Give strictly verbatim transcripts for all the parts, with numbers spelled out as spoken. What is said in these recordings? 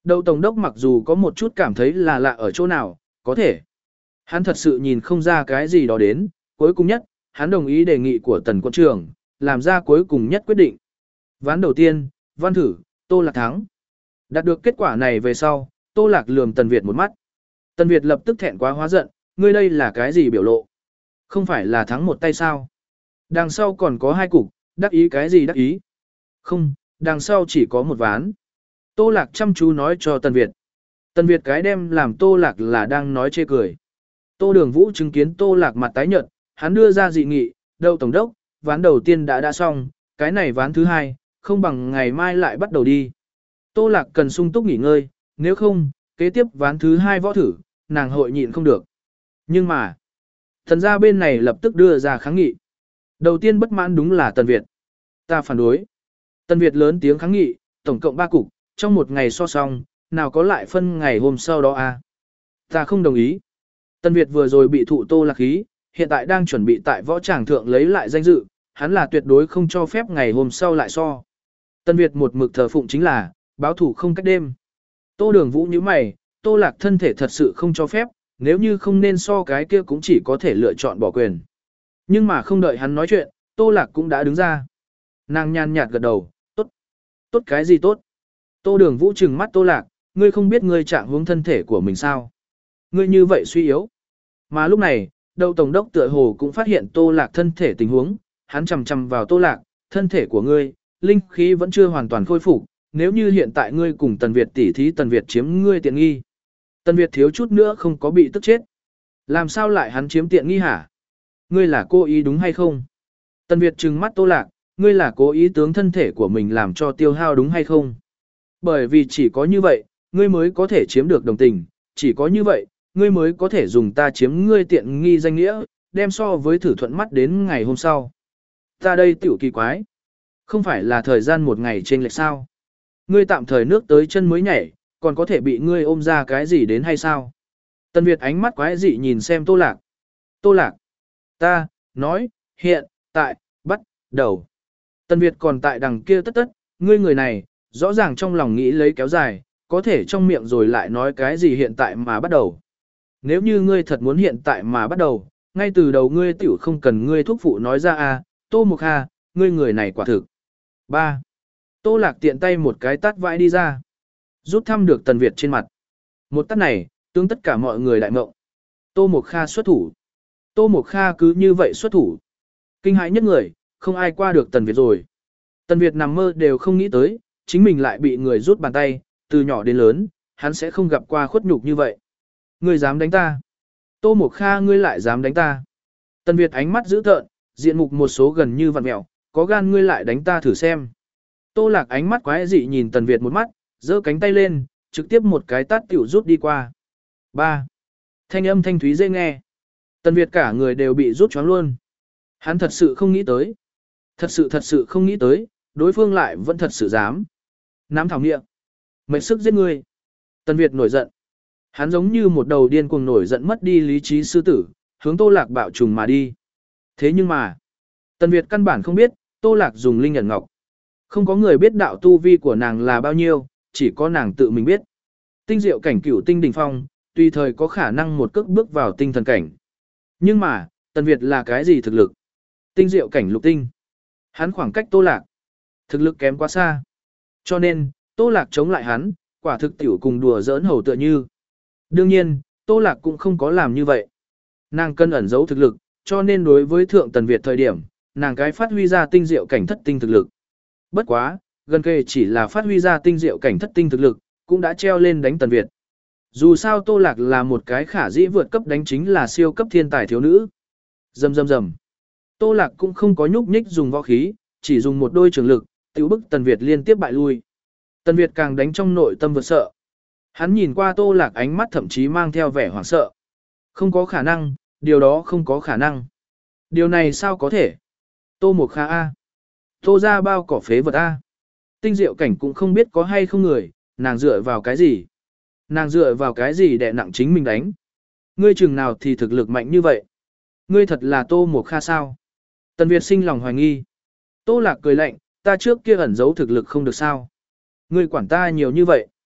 Đậu Tổng đốc mặc dù có một chút cảm thấy là lạ ở chỗ nào, có thể. Hắn thật sự nhìn không ra cái gì đó đến, cuối cùng nhất, hắn đồng ý đề nghị của tần quân trưởng, làm ra cuối cùng nhất quyết định. Ván đầu tiên, văn thử, Tô Lạc thắng. Đạt được kết quả này về sau, Tô Lạc lườm Tần Việt một mắt. Tần Việt lập tức thẹn quá hóa giận, ngươi đây là cái gì biểu lộ? Không phải là thắng một tay sao? Đằng sau còn có hai cục, đắc ý cái gì đắc ý? Không, đằng sau chỉ có một ván. Tô Lạc chăm chú nói cho Tần Việt. Tần Việt cái đem làm Tô Lạc là đang nói chê cười. Tô Đường Vũ chứng kiến Tô Lạc mặt tái nhợt, hắn đưa ra dị nghị, Đậu Tổng đốc, ván đầu tiên đã đã xong, cái này ván thứ hai, không bằng ngày mai lại bắt đầu đi. Tô Lạc cần sung túc nghỉ ngơi, nếu không, kế tiếp ván thứ hai võ thử, nàng hội nhịn không được. Nhưng mà, thần gia bên này lập tức đưa ra kháng nghị. Đầu tiên bất mãn đúng là Tần Việt. Ta phản đối. Tần Việt lớn tiếng kháng nghị, tổng cộng ba cục, trong một ngày so xong, nào có lại phân ngày hôm sau đó à? Ta không đồng ý. Tần Việt vừa rồi bị thụ Tô Lạc khí, hiện tại đang chuẩn bị tại võ tràng thượng lấy lại danh dự, hắn là tuyệt đối không cho phép ngày hôm sau lại so. Tần Việt một mực thờ phụng chính là, báo thủ không cách đêm. Tô Đường Vũ như mày, Tô Lạc thân thể thật sự không cho phép, nếu như không nên so cái kia cũng chỉ có thể lựa chọn bỏ quyền. Nhưng mà không đợi hắn nói chuyện, Tô Lạc cũng đã đứng ra. Nàng nhàn nhạt gật đầu, tốt. Tốt cái gì tốt? Tô Đường Vũ trừng mắt Tô Lạc, ngươi không biết ngươi trạng huống thân thể của mình sao? Ngươi như vậy suy yếu. Mà lúc này, Đậu Tổng đốc tựa hồ cũng phát hiện Tô Lạc thân thể tình huống, hắn chằm chằm vào Tô Lạc, thân thể của ngươi, linh khí vẫn chưa hoàn toàn khôi phục, nếu như hiện tại ngươi cùng Tần Việt tỉ thí Tần Việt chiếm ngươi tiện nghi. Tần Việt thiếu chút nữa không có bị tức chết. Làm sao lại hắn chiếm tiện nghi hả? Ngươi là cố ý đúng hay không? Tần Việt trừng mắt Tô Lạc, ngươi là cố ý tướng thân thể của mình làm cho tiêu hao đúng hay không? Bởi vì chỉ có như vậy, ngươi mới có thể chiếm được đồng tình, chỉ có như vậy, ngươi mới có thể dùng ta chiếm ngươi tiện nghi danh nghĩa, đem so với thử thuận mắt đến ngày hôm sau. Ta đây tiểu kỳ quái. Không phải là thời gian một ngày trên lệch sao? Ngươi tạm thời nước tới chân mới nhảy, còn có thể bị ngươi ôm ra cái gì đến hay sao? Tần Việt ánh mắt quái dị nhìn xem Tô Lạc. Tô Lạc. Ta, nói, hiện, tại, bắt, đầu. Tần Việt còn tại đằng kia tất tất, ngươi người này, rõ ràng trong lòng nghĩ lấy kéo dài, có thể trong miệng rồi lại nói cái gì hiện tại mà bắt đầu. Nếu như ngươi thật muốn hiện tại mà bắt đầu, ngay từ đầu ngươi tiểu không cần ngươi thuốc phụ nói ra à, Tô Mục Hà, ngươi người này quả thực. ba. Tô Lạc tiện tay một cái tát vãi đi ra. Rút thăm được Tần Việt trên mặt. Một tát này, tương tất cả mọi người đại mộng. Tô Mục Kha xuất thủ. Tô Mục Kha cứ như vậy xuất thủ. Kinh hãi nhất người, không ai qua được Tần Việt rồi. Tần Việt nằm mơ đều không nghĩ tới, chính mình lại bị người rút bàn tay, từ nhỏ đến lớn, hắn sẽ không gặp qua khuất nhục như vậy. Ngươi dám đánh ta? Tô Mục Kha ngươi lại dám đánh ta? Tần Việt ánh mắt dữ tợn, diện mục một số gần như vặn mẹo, có gan ngươi lại đánh ta thử xem. Tô Lạc ánh mắt quái dị nhìn Tần Việt một mắt, giơ cánh tay lên, trực tiếp một cái tát tiểu rút đi qua. ba. Thanh âm thanh thúy dễ nghe. Tần Việt cả người đều bị rút choáng luôn. Hắn thật sự không nghĩ tới. Thật sự thật sự không nghĩ tới, đối phương lại vẫn thật sự dám. Nắm thảo nghiệm. Mệnh sức giết ngươi. Tần Việt nổi giận. Hắn giống như một đầu điên cuồng nổi giận mất đi lý trí sư tử, hướng Tô Lạc bạo trùng mà đi. Thế nhưng mà, Tần Việt căn bản không biết, Tô Lạc dùng linh ẩn ngọc. Không có người biết đạo tu vi của nàng là bao nhiêu, chỉ có nàng tự mình biết. Tinh diệu cảnh cửu tinh đỉnh phong, tùy thời có khả năng một cước bước vào tinh thần cảnh. Nhưng mà, Tần Việt là cái gì thực lực? Tinh diệu cảnh lục tinh. Hắn khoảng cách Tô Lạc. Thực lực kém quá xa. Cho nên, Tô Lạc chống lại hắn, quả thực tiểu cùng đùa giỡn hầu tựa như. Đương nhiên, Tô Lạc cũng không có làm như vậy. Nàng cân ẩn giấu thực lực, cho nên đối với thượng Tần Việt thời điểm, nàng cái phát huy ra tinh diệu cảnh thất tinh thực lực. Bất quá, gần kề chỉ là phát huy ra tinh diệu cảnh thất tinh thực lực, cũng đã treo lên đánh Tần Việt. Dù sao Tô Lạc là một cái khả dĩ vượt cấp đánh chính là siêu cấp thiên tài thiếu nữ. Rầm rầm rầm. Tô Lạc cũng không có nhúc nhích dùng võ khí, chỉ dùng một đôi trường lực, tiểu bức Tần Việt liên tiếp bại lui. Tần Việt càng đánh trong nội tâm vượt sợ. Hắn nhìn qua Tô Lạc ánh mắt thậm chí mang theo vẻ hoảng sợ. Không có khả năng, điều đó không có khả năng. Điều này sao có thể? Tô Mộc Kha A. Tô ra bao cỏ phế vật A. Tinh diệu cảnh cũng không biết có hay không người, nàng dựa vào cái gì? Nàng dựa vào cái gì để nặng chính mình đánh? Ngươi chừng nào thì thực lực mạnh như vậy? Ngươi thật là Tô Mộc Kha sao? Tần Việt sinh lòng hoài nghi. Tô Lạc cười lạnh, ta trước kia ẩn giấu thực lực không được sao? Ngươi quản ta nhiều như vậy.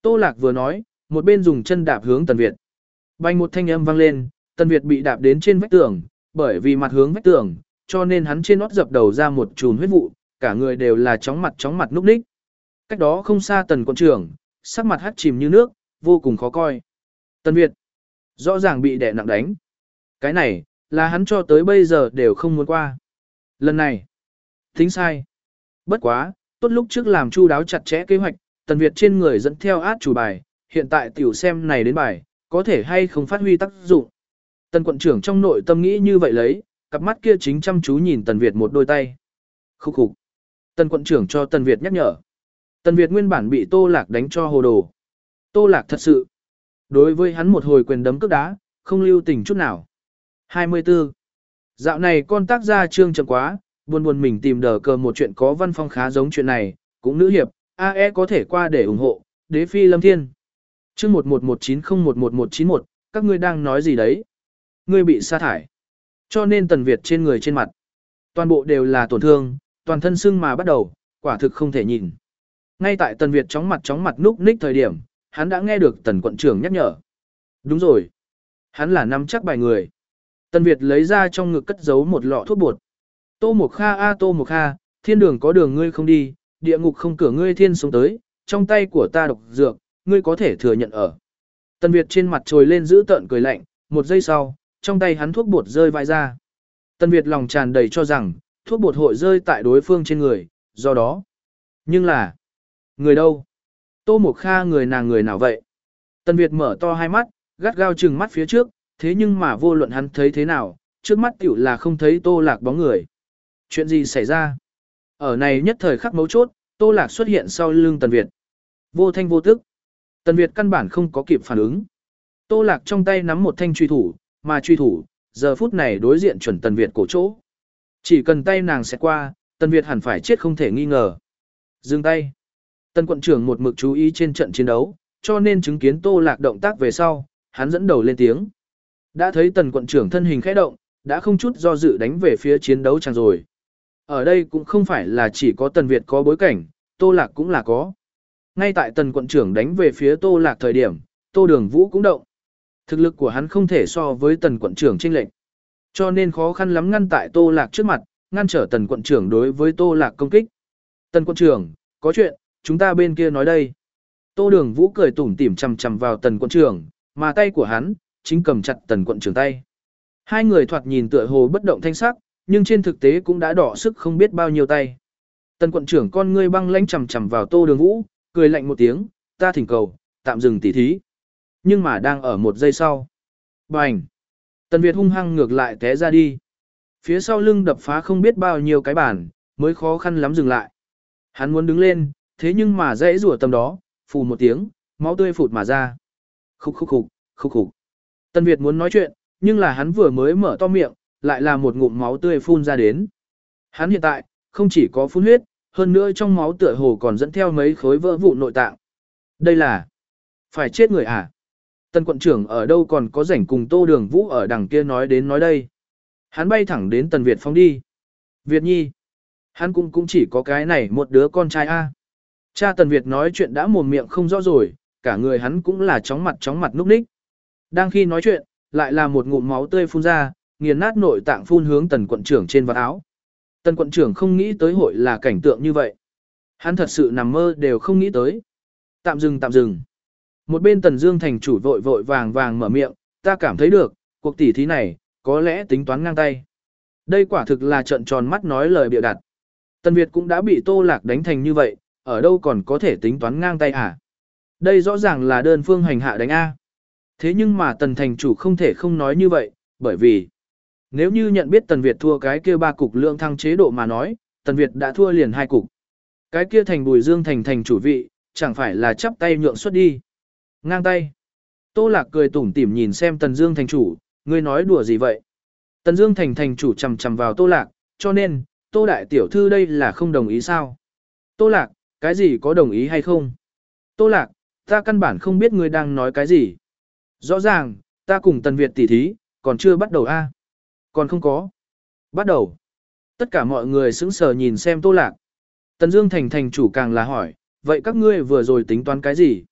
Tô Lạc vừa nói, một bên dùng chân đạp hướng Tần Việt. Bành một thanh âm vang lên, Tần Việt bị đạp đến trên vách tường, bởi vì mặt hướng vách tường, cho nên hắn trên nót dập đầu ra một chùm huyết vụ, cả người đều là chóng mặt chóng mặt núp ních. Cách đó không xa Tần quận trưởng, sắc mặt hắt chìm như nước, vô cùng khó coi. Tần Việt, rõ ràng bị đè nặng đánh. Cái này, là hắn cho tới bây giờ đều không muốn qua. Lần này, tính sai. Bất quá, tốt lúc trước làm chu đáo chặt chẽ kế hoạch, Tần Việt trên người dẫn theo át chủ bài, hiện tại tiểu xem này đến bài, có thể hay không phát huy tác dụng. Tần quận trưởng trong nội tâm nghĩ như vậy lấy, cặp mắt kia chính chăm chú nhìn Tần Việt một đôi tay. Khúc khục. Tần quận trưởng cho Tần Việt nhắc nhở. Tần Việt nguyên bản bị Tô Lạc đánh cho hồ đồ. Tô Lạc thật sự. Đối với hắn một hồi quyền đấm cước đá, không lưu tình chút nào. hai mươi tư. Dạo này con tác gia trương chậm quá, buồn buồn mình tìm đờ cờ một chuyện có văn phong khá giống chuyện này, cũng nữ hiệp, a e có thể qua để ủng hộ, đế phi lâm thiên. Chương một một một chín không một một một chín một, các ngươi đang nói gì đấy? Ngươi bị sa thải. Cho nên Tần Việt trên người trên mặt, toàn bộ đều là tổn thương, toàn thân sưng mà bắt đầu, quả thực không thể nhìn. Ngay tại Tần Việt chóng mặt chóng mặt núp ních thời điểm, hắn đã nghe được Tần quận trưởng nhắc nhở. Đúng rồi. Hắn là nắm chắc bài người. Tần Việt lấy ra trong ngực cất giấu một lọ thuốc bột. Tô Mộc Kha a Tô Mộc Kha, thiên đường có đường ngươi không đi, địa ngục không cửa ngươi thiên sống tới, trong tay của ta độc dược, ngươi có thể thừa nhận ở. Tần Việt trên mặt trồi lên giữ tợn cười lạnh, một giây sau, trong tay hắn thuốc bột rơi vãi ra. Tần Việt lòng tràn đầy cho rằng, thuốc bột hội rơi tại đối phương trên người, do đó. Nhưng là, người đâu? Tô Mộc Kha người nàng người nào vậy? Tần Việt mở to hai mắt, gắt gao trừng mắt phía trước, thế nhưng mà vô luận hắn thấy thế nào, trước mắt tiểu là không thấy Tô Lạc bóng người. Chuyện gì xảy ra? Ở này nhất thời khắc mấu chốt, Tô Lạc xuất hiện sau lưng Tần Việt. Vô thanh vô tức. Tần Việt căn bản không có kịp phản ứng. Tô Lạc trong tay nắm một thanh truy thủ, mà truy thủ, giờ phút này đối diện chuẩn Tần Việt cổ chỗ. Chỉ cần tay nàng sẽ qua, Tần Việt hẳn phải chết không thể nghi ngờ. Dừng tay. Tần quận trưởng một mực chú ý trên trận chiến đấu, cho nên chứng kiến Tô Lạc động tác về sau, hắn dẫn đầu lên tiếng. Đã thấy Tần quận trưởng thân hình khẽ động, đã không chút do dự đánh về phía chiến đấu chẳng rồi. Ở đây cũng không phải là chỉ có Tần Việt có bối cảnh, Tô Lạc cũng là có. Ngay tại Tần quận trưởng đánh về phía Tô Lạc thời điểm, Tô Đường Vũ cũng động. Thực lực của hắn không thể so với Tần quận trưởng chênh lệch, cho nên khó khăn lắm ngăn tại Tô Lạc trước mặt, ngăn trở Tần quận trưởng đối với Tô Lạc công kích. Tần quận trưởng, có chuyện, chúng ta bên kia nói đây. Tô Đường Vũ cười tủm tỉm chằm chằm vào Tần quận trưởng, mà tay của hắn chính cầm chặt Tần quận trưởng tay. Hai người thoạt nhìn tựa hồ bất động thanh sắc, nhưng trên thực tế cũng đã đỏ sức không biết bao nhiêu tay. Tần quận trưởng con ngươi băng lãnh chằm chằm vào Tô Đường Vũ, cười lạnh một tiếng, ta thỉnh cầu, tạm dừng tỉ thí. Nhưng mà đang ở một giây sau. Bành! Tần Việt hung hăng ngược lại té ra đi. Phía sau lưng đập phá không biết bao nhiêu cái bàn, mới khó khăn lắm dừng lại. Hắn muốn đứng lên, thế nhưng mà dãy rủa tầm đó, phù một tiếng, máu tươi phụt mà ra. Khúc khúc khúc, khúc khúc. Tần Việt muốn nói chuyện, nhưng là hắn vừa mới mở to miệng, lại là một ngụm máu tươi phun ra đến. Hắn hiện tại, không chỉ có phun huyết, hơn nữa trong máu tựa hồ còn dẫn theo mấy khối vỡ vụn nội tạng. Đây là phải chết người à? Tần quận trưởng ở đâu còn có rảnh cùng Tô Đường Vũ ở đằng kia nói đến nói đây. Hắn bay thẳng đến Tần Việt phóng đi. Việt Nhi, hắn cũng cũng chỉ có cái này một đứa con trai a. Cha Tần Việt nói chuyện đã mồm miệng không rõ rồi, cả người hắn cũng là chóng mặt chóng mặt núp ních. Đang khi nói chuyện, lại là một ngụm máu tươi phun ra, nghiền nát nội tạng phun hướng Tần quận trưởng trên vạt áo. Tần quận trưởng không nghĩ tới hội là cảnh tượng như vậy. Hắn thật sự nằm mơ đều không nghĩ tới. Tạm dừng tạm dừng. Một bên Tần Dương thành chủ vội vội vàng vàng mở miệng, ta cảm thấy được, cuộc tỷ thí này, có lẽ tính toán ngang tay. Đây quả thực là trợn tròn mắt nói lời bịa đặt. Tần Việt cũng đã bị Tô Lạc đánh thành như vậy, ở đâu còn có thể tính toán ngang tay à? Đây rõ ràng là đơn phương hành hạ đánh A. Thế nhưng mà Tần thành chủ không thể không nói như vậy, bởi vì nếu như nhận biết Tần Việt thua cái kia ba cục lượng thăng chế độ mà nói, Tần Việt đã thua liền hai cục. Cái kia thành Bùi Dương thành thành chủ vị, chẳng phải là chắp tay nhượng xuất đi. Ngang tay. Tô Lạc cười tủm tỉm nhìn xem Tần Dương thành chủ, ngươi nói đùa gì vậy? Tần Dương thành thành chủ chằm chằm vào Tô Lạc, cho nên, Tô đại tiểu thư đây là không đồng ý sao? Tô Lạc, cái gì có đồng ý hay không? Tô Lạc, ta căn bản không biết ngươi đang nói cái gì. Rõ ràng, ta cùng Tần Việt tỉ thí, còn chưa bắt đầu a. Còn không có. Bắt đầu. Tất cả mọi người sững sờ nhìn xem Tô Lạc. Tần Dương thành thành chủ càng là hỏi, vậy các ngươi vừa rồi tính toán cái gì?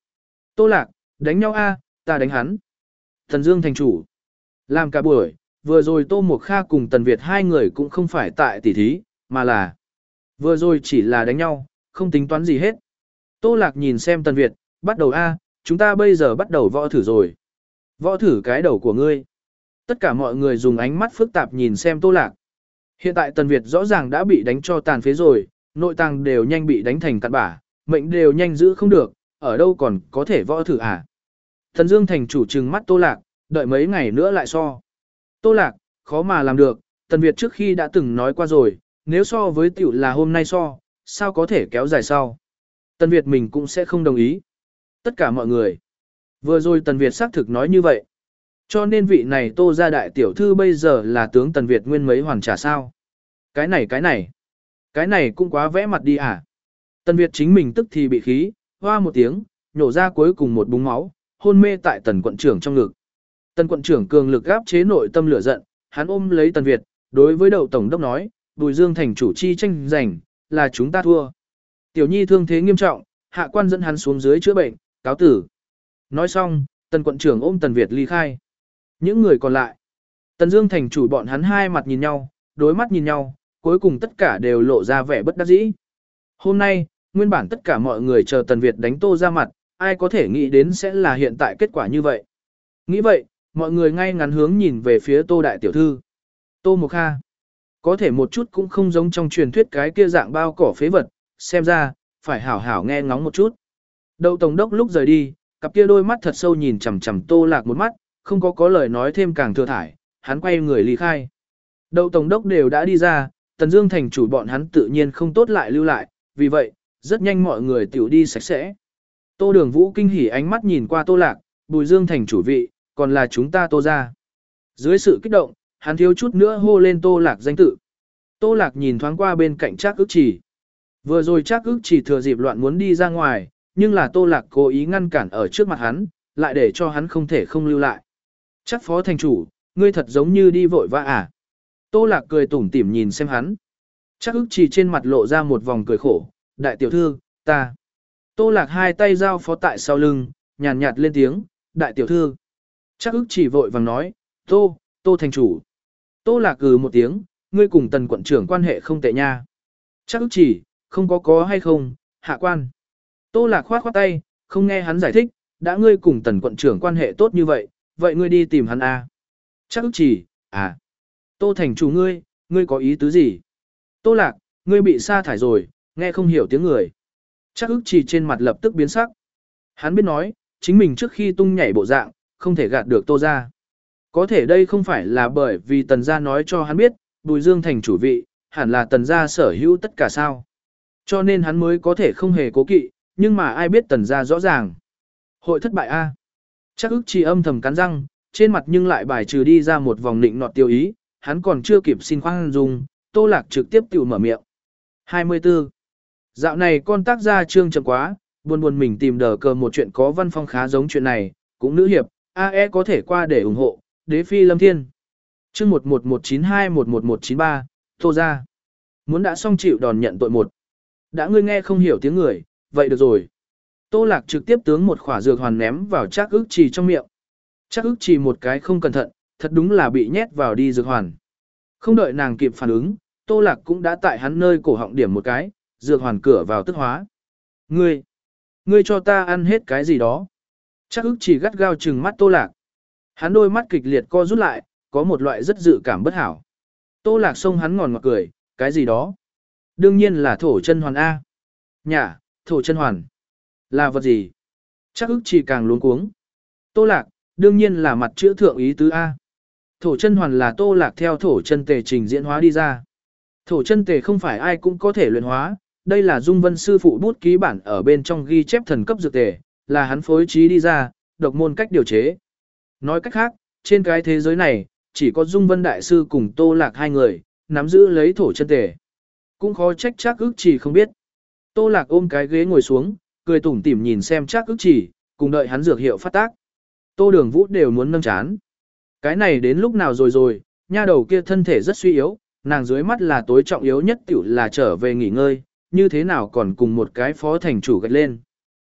Tô Lạc, đánh nhau a, ta đánh hắn. Tần Dương thành chủ. Làm cả buổi, vừa rồi Tô Mộc Kha cùng Tần Việt hai người cũng không phải tại tỉ thí, mà là vừa rồi chỉ là đánh nhau, không tính toán gì hết. Tô Lạc nhìn xem Tần Việt, bắt đầu a, chúng ta bây giờ bắt đầu võ thử rồi. Võ thử cái đầu của ngươi. Tất cả mọi người dùng ánh mắt phức tạp nhìn xem Tô Lạc. Hiện tại Tần Việt rõ ràng đã bị đánh cho tàn phế rồi, nội tạng đều nhanh bị đánh thành cặn bã, mệnh đều nhanh giữ không được, ở đâu còn có thể võ thử à. Thần Dương thành chủ trừng mắt Tô Lạc, đợi mấy ngày nữa lại so. Tô Lạc, khó mà làm được, Tần Việt trước khi đã từng nói qua rồi, nếu so với tiểu là hôm nay so, sao có thể kéo dài sau. Tần Việt mình cũng sẽ không đồng ý. Tất cả mọi người. Vừa rồi Tần Việt xác thực nói như vậy. Cho nên vị này Tô gia đại tiểu thư bây giờ là tướng Tần Việt nguyên mấy hoàn trả sao. Cái này cái này. Cái này cũng quá vẽ mặt đi à. Tần Việt chính mình tức thì bị khí, hoa một tiếng, nhổ ra cuối cùng một búng máu, hôn mê tại Tần quận trưởng trong ngực. Tần quận trưởng cường lực áp chế nội tâm lửa giận, hắn ôm lấy Tần Việt, đối với Đậu tổng đốc nói, Bùi Dương thành chủ chi tranh giành, là chúng ta thua. Tiểu nhi thương thế nghiêm trọng, hạ quan dẫn hắn xuống dưới chữa bệnh, cáo tử. Nói xong, Tần quận trưởng ôm Tần Việt ly khai. Những người còn lại, Tần Dương thành chủ bọn hắn hai mặt nhìn nhau, đối mắt nhìn nhau, cuối cùng tất cả đều lộ ra vẻ bất đắc dĩ. Hôm nay, nguyên bản tất cả mọi người chờ Tần Việt đánh Tô ra mặt, ai có thể nghĩ đến sẽ là hiện tại kết quả như vậy. Nghĩ vậy, mọi người ngay ngắn hướng nhìn về phía Tô đại tiểu thư. Tô Mộc Kha. Có thể một chút cũng không giống trong truyền thuyết cái kia dạng bao cỏ phế vật, xem ra, phải hảo hảo nghe ngóng một chút. Đậu tổng đốc lúc rời đi, cặp kia đôi mắt thật sâu nhìn chằm chằm Tô Lạc một mắt, không có có lời nói thêm càng thừa thải, hắn quay người ly khai. Đậu tổng đốc đều đã đi ra, Tần Dương thành chủ bọn hắn tự nhiên không tốt lại lưu lại, vì vậy, rất nhanh mọi người tiểu đi sạch sẽ. Tô Đường Vũ kinh hỉ ánh mắt nhìn qua Tô Lạc, Bùi Dương thành chủ vị, còn là chúng ta Tô gia. Dưới sự kích động, hắn thiếu chút nữa hô lên Tô Lạc danh tự. Tô Lạc nhìn thoáng qua bên cạnh Trác Ức Chỉ. Vừa rồi Trác Ức Chỉ thừa dịp loạn muốn đi ra ngoài, nhưng là Tô Lạc cố ý ngăn cản ở trước mặt hắn, lại để cho hắn không thể không lưu lại. Chắc phó thành chủ, ngươi thật giống như đi vội vã à? Tô Lạc cười tủm tỉm nhìn xem hắn. Trác Ức Chỉ trên mặt lộ ra một vòng cười khổ, đại tiểu thư, ta. Tô Lạc hai tay giao phó tại sau lưng, nhàn nhạt lên tiếng, đại tiểu thư. Trác Ức Chỉ vội vàng nói, Tô, Tô thành chủ. Tô Lạc ừ một tiếng, ngươi cùng Tần quận trưởng quan hệ không tệ nha. Trác Ức Chỉ, không có có hay không, hạ quan. Tô Lạc khoát khoát tay, không nghe hắn giải thích, đã ngươi cùng Tần quận trưởng quan hệ tốt như vậy, vậy ngươi đi tìm hắn à. Trác Ức Chỉ, à. Tô thành chủ ngươi, ngươi có ý tứ gì? Tô Lạc, ngươi bị sa thải rồi, nghe không hiểu tiếng người. Trác Ức Chỉ trên mặt lập tức biến sắc. Hắn biết nói, chính mình trước khi tung nhảy bộ dạng, không thể gạt được Tô gia. Có thể đây không phải là bởi vì Tần gia nói cho hắn biết, Bùi Dương thành chủ vị, hẳn là Tần gia sở hữu tất cả sao. Cho nên hắn mới có thể không hề cố kỵ, nhưng mà ai biết Tần gia rõ ràng. Hội thất bại a. Trác Ức Chỉ âm thầm cắn răng, trên mặt nhưng lại bài trừ đi ra một vòng nịnh nọt tiêu ý, hắn còn chưa kịp xin khoan dung, Tô Lạc trực tiếp tự mở miệng. hai mươi tư. Dạo này con tác gia trương chậm quá, buồn buồn mình tìm đờ cờ một chuyện có văn phong khá giống chuyện này, cũng nữ hiệp, a e có thể qua để ủng hộ, đế phi lâm thiên. Chương một một một chín hai một một một chín ba, Tô gia. Muốn đã xong chịu đòn nhận tội một. Đã ngươi nghe không hiểu tiếng người, vậy được rồi. Tô Lạc trực tiếp tướng một khỏa dược hoàn ném vào Trác Ức Chỉ trong miệng. Trác Ức Chỉ một cái không cẩn thận, thật đúng là bị nhét vào đi dược hoàn. Không đợi nàng kịp phản ứng, Tô Lạc cũng đã tại hắn nơi cổ họng điểm một cái, dược hoàn cửa vào tức hóa. Ngươi, ngươi cho ta ăn hết cái gì đó. Trác Ức Chỉ gắt gao trừng mắt Tô Lạc. Hắn đôi mắt kịch liệt co rút lại, có một loại rất dự cảm bất hảo. Tô Lạc xông hắn ngòn ngọt cười, cái gì đó? Đương nhiên là thổ chân hoàn A. Nhả, thổ chân hoàn. Là vật gì? Trác Ức Chỉ càng luống cuống. Tô Lạc, đương nhiên là mặt chữ thượng ý tứ A. Thổ chân hoàn là Tô Lạc theo thổ chân tề trình diễn hóa đi ra. Thổ chân tề không phải ai cũng có thể luyện hóa, đây là Dung Vân sư phụ bút ký bản ở bên trong ghi chép thần cấp dược tề, là hắn phối trí đi ra, độc môn cách điều chế. Nói cách khác, trên cái thế giới này, chỉ có Dung Vân đại sư cùng Tô Lạc hai người, nắm giữ lấy thổ chân tề. Cũng khó trách Trác Ức Chỉ không biết. Tô Lạc ôm cái ghế ngồi xuống, cười tủm tỉm nhìn xem Trác Ức Chỉ, cùng đợi hắn dược hiệu phát tác. Tô Đường Vũ đều muốn nâng chán. Cái này đến lúc nào rồi rồi, nha đầu kia thân thể rất suy yếu, nàng dưới mắt là tối trọng yếu nhất tiểu là trở về nghỉ ngơi, như thế nào còn cùng một cái phó thành chủ gạch lên.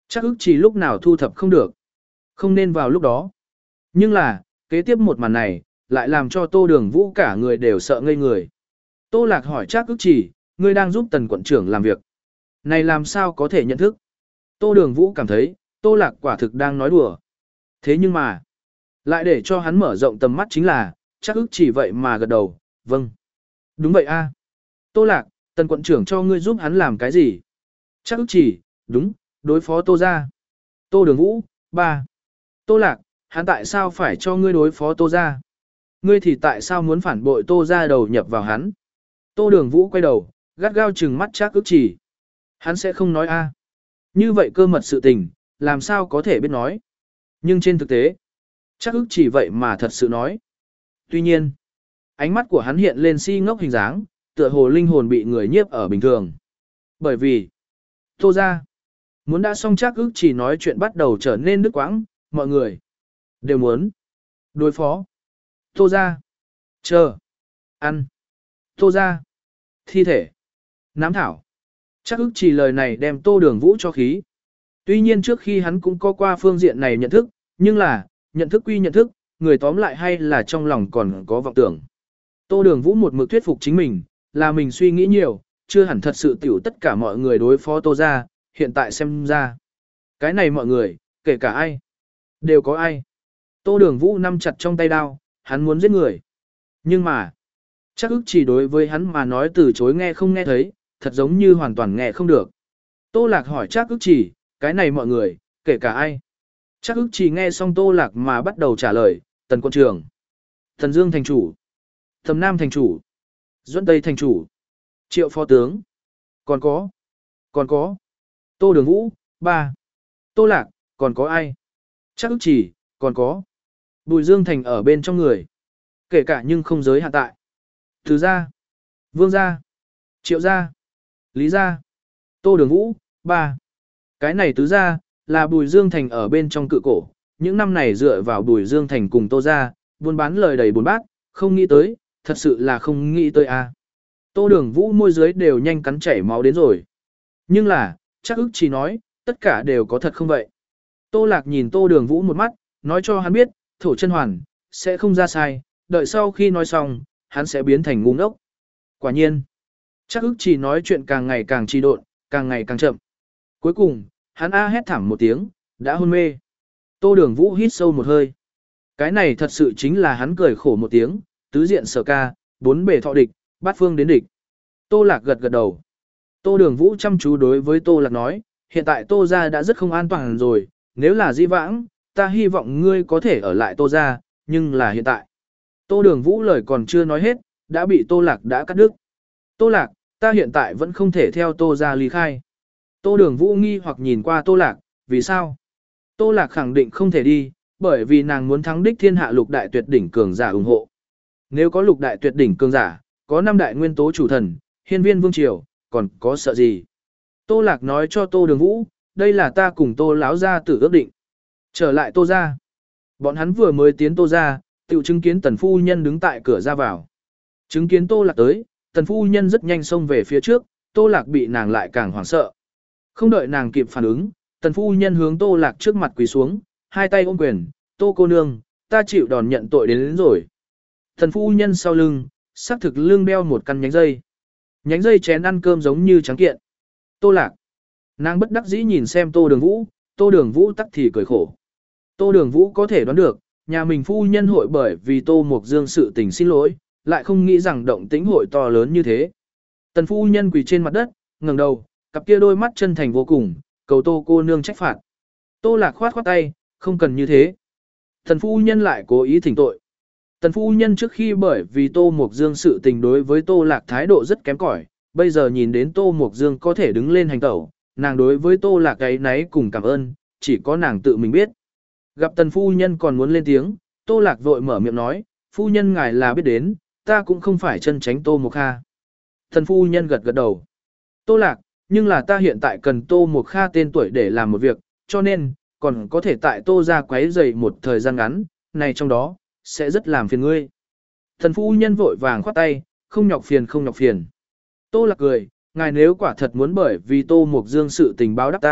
Chắc ức chỉ lúc nào thu thập không được. Không nên vào lúc đó. Nhưng là, kế tiếp một màn này, lại làm cho Tô Đường Vũ cả người đều sợ ngây người. Tô Lạc hỏi Trác ức chỉ, ngươi đang giúp Tần quận trưởng làm việc. Này làm sao có thể nhận thức? Tô Đường Vũ cảm thấy, Tô Lạc quả thực đang nói đùa. Thế nhưng mà, lại để cho hắn mở rộng tầm mắt chính là, Trác ức chỉ vậy mà gật đầu, vâng. Đúng vậy a. Tô Lạc, Tần quận trưởng cho ngươi giúp hắn làm cái gì? Trác ức chỉ, đúng, đối phó Tô gia. Tô Đường Vũ, ba. Tô Lạc, hắn tại sao phải cho ngươi đối phó Tô gia? Ngươi thì tại sao muốn phản bội Tô gia đầu nhập vào hắn? Tô Đường Vũ quay đầu, gắt gao trừng mắt Trác ức chỉ. Hắn sẽ không nói a. Như vậy cơ mật sự tình, làm sao có thể biết nói? Nhưng trên thực tế, Trác ức chỉ vậy mà thật sự nói. Tuy nhiên, ánh mắt của hắn hiện lên si ngốc hình dáng, tựa hồ linh hồn bị người nhiếp ở bình thường. Bởi vì, Tô gia muốn đã xong, Trác ức chỉ nói chuyện bắt đầu trở nên đứt quãng, mọi người đều muốn đối phó Tô gia. Chờ, ăn Tô gia thi thể, nám thảo. Trác ức chỉ lời này đem Tô Đường Vũ cho khí. Tuy nhiên trước khi hắn cũng có qua phương diện này nhận thức, nhưng là, nhận thức quy nhận thức, người tóm lại hay là trong lòng còn có vọng tưởng. Tô Đường Vũ một mực thuyết phục chính mình, là mình suy nghĩ nhiều, chưa hẳn thật sự tiểu tất cả mọi người đối phó Tô gia, hiện tại xem ra. Cái này mọi người, kể cả ai, đều có ai. Tô Đường Vũ nắm chặt trong tay đao, hắn muốn giết người. Nhưng mà, Trác ức chỉ đối với hắn mà nói từ chối nghe không nghe thấy, thật giống như hoàn toàn nghe không được. Tô Lạc hỏi Trác ức chỉ, cái này mọi người, kể cả ai. Trác ức chỉ nghe xong Tô Lạc mà bắt đầu trả lời, Tần quận trưởng, Thần Dương thành chủ, Thầm Nam thành chủ, Duẫn Tây thành chủ, Triệu phó tướng, còn có, còn có, Tô Đường Vũ, ba. Tô Lạc, còn có ai? Trác ức chỉ, còn có, Bùi Dương thành ở bên trong người, kể cả nhưng không giới hạn tại. Từ gia, Vương gia, Triệu gia, Lý gia, Tô Đường Vũ, ba. Cái này tứ gia, là Bùi Dương thành ở bên trong cự cổ, những năm này dựa vào Bùi Dương thành cùng Tô gia, buôn bán lời đầy buồn bát, không nghĩ tới, thật sự là không nghĩ tới a. À. Tô Đường Vũ môi dưới đều nhanh cắn chảy máu đến rồi. Nhưng là, Trác ức chỉ nói, tất cả đều có thật không vậy. Tô Lạc nhìn Tô Đường Vũ một mắt, nói cho hắn biết, thổ chân hoàn, sẽ không ra sai, đợi sau khi nói xong, hắn sẽ biến thành ngu ngốc. Quả nhiên, Trác ức chỉ nói chuyện càng ngày càng trì độn, càng ngày càng chậm. Cuối cùng, hắn a hét thảm một tiếng, đã hôn mê. Tô Đường Vũ hít sâu một hơi. Cái này thật sự chính là hắn cười khổ một tiếng, tứ diện sở ca, bốn bề thọ địch, bát phương đến địch. Tô Lạc gật gật đầu. Tô Đường Vũ chăm chú đối với Tô Lạc nói, hiện tại Tô gia đã rất không an toàn rồi, nếu là di vãng, ta hy vọng ngươi có thể ở lại Tô gia, nhưng là hiện tại. Tô Đường Vũ lời còn chưa nói hết, đã bị Tô Lạc đã cắt đứt. Tô Lạc, ta hiện tại vẫn không thể theo Tô gia ly khai. Tô Đường Vũ nghi hoặc nhìn qua Tô Lạc, vì sao? Tô Lạc khẳng định không thể đi, bởi vì nàng muốn thắng đích thiên hạ lục đại tuyệt đỉnh cường giả ủng hộ. Nếu có lục đại tuyệt đỉnh cường giả, có năm đại nguyên tố chủ thần, hiên viên vương triều, còn có sợ gì? Tô Lạc nói cho Tô Đường Vũ, đây là ta cùng Tô lão gia tử ước định. Trở lại Tô gia. Bọn hắn vừa mới tiến Tô gia, tự chứng kiến Tần phu nhân đứng tại cửa ra vào. Chứng kiến Tô Lạc tới, Tần phu nhân rất nhanh xông về phía trước, Tô Lạc bị nàng lại càng hoảng sợ. Không đợi nàng kịp phản ứng, Tần phu nhân hướng Tô Lạc trước mặt quỳ xuống, hai tay ôm quyền, Tô cô nương, ta chịu đòn nhận tội đến, đến rồi. Tần phu nhân sau lưng, xác thực lưng đeo một căn nhánh dây. Nhánh dây chén ăn cơm giống như trắng kiện. Tô Lạc. Nàng bất đắc dĩ nhìn xem Tô Đường Vũ, Tô Đường Vũ tắc thì cười khổ. Tô Đường Vũ có thể đoán được, nhà mình phu nhân hội bởi vì Tô Mộc Dương sự tình xin lỗi, lại không nghĩ rằng động tĩnh hội to lớn như thế. Tần phu nhân quỳ trên mặt đất, ngẩng đầu, cặp kia đôi mắt chân thành vô cùng, cầu Tô cô nương trách phạt. Tô Lạc khoát khoát tay, không cần như thế. Tần phu nhân lại cố ý thỉnh tội. Tần phu nhân trước khi bởi vì Tô Mộc Dương sự tình đối với Tô Lạc thái độ rất kém cỏi, bây giờ nhìn đến Tô Mộc Dương có thể đứng lên hành tẩu, nàng đối với Tô Lạc ấy nấy cùng cảm ơn, chỉ có nàng tự mình biết. Gặp Tần phu nhân còn muốn lên tiếng, Tô Lạc vội mở miệng nói, phu nhân ngài là biết đến, ta cũng không phải chân tránh Tô Mộc Kha. Tần phu nhân gật gật đầu. Tô Lạc, nhưng là ta hiện tại cần Tô Mộc Kha tên tuổi để làm một việc, cho nên, còn có thể tại Tô gia quấy rầy một thời gian ngắn, này trong đó, sẽ rất làm phiền ngươi. Thần phu nhân vội vàng khoát tay, không nhọc phiền không nhọc phiền. Tô Lạc cười, ngài nếu quả thật muốn bởi vì Tô Mộc Dương sự tình báo đáp ta,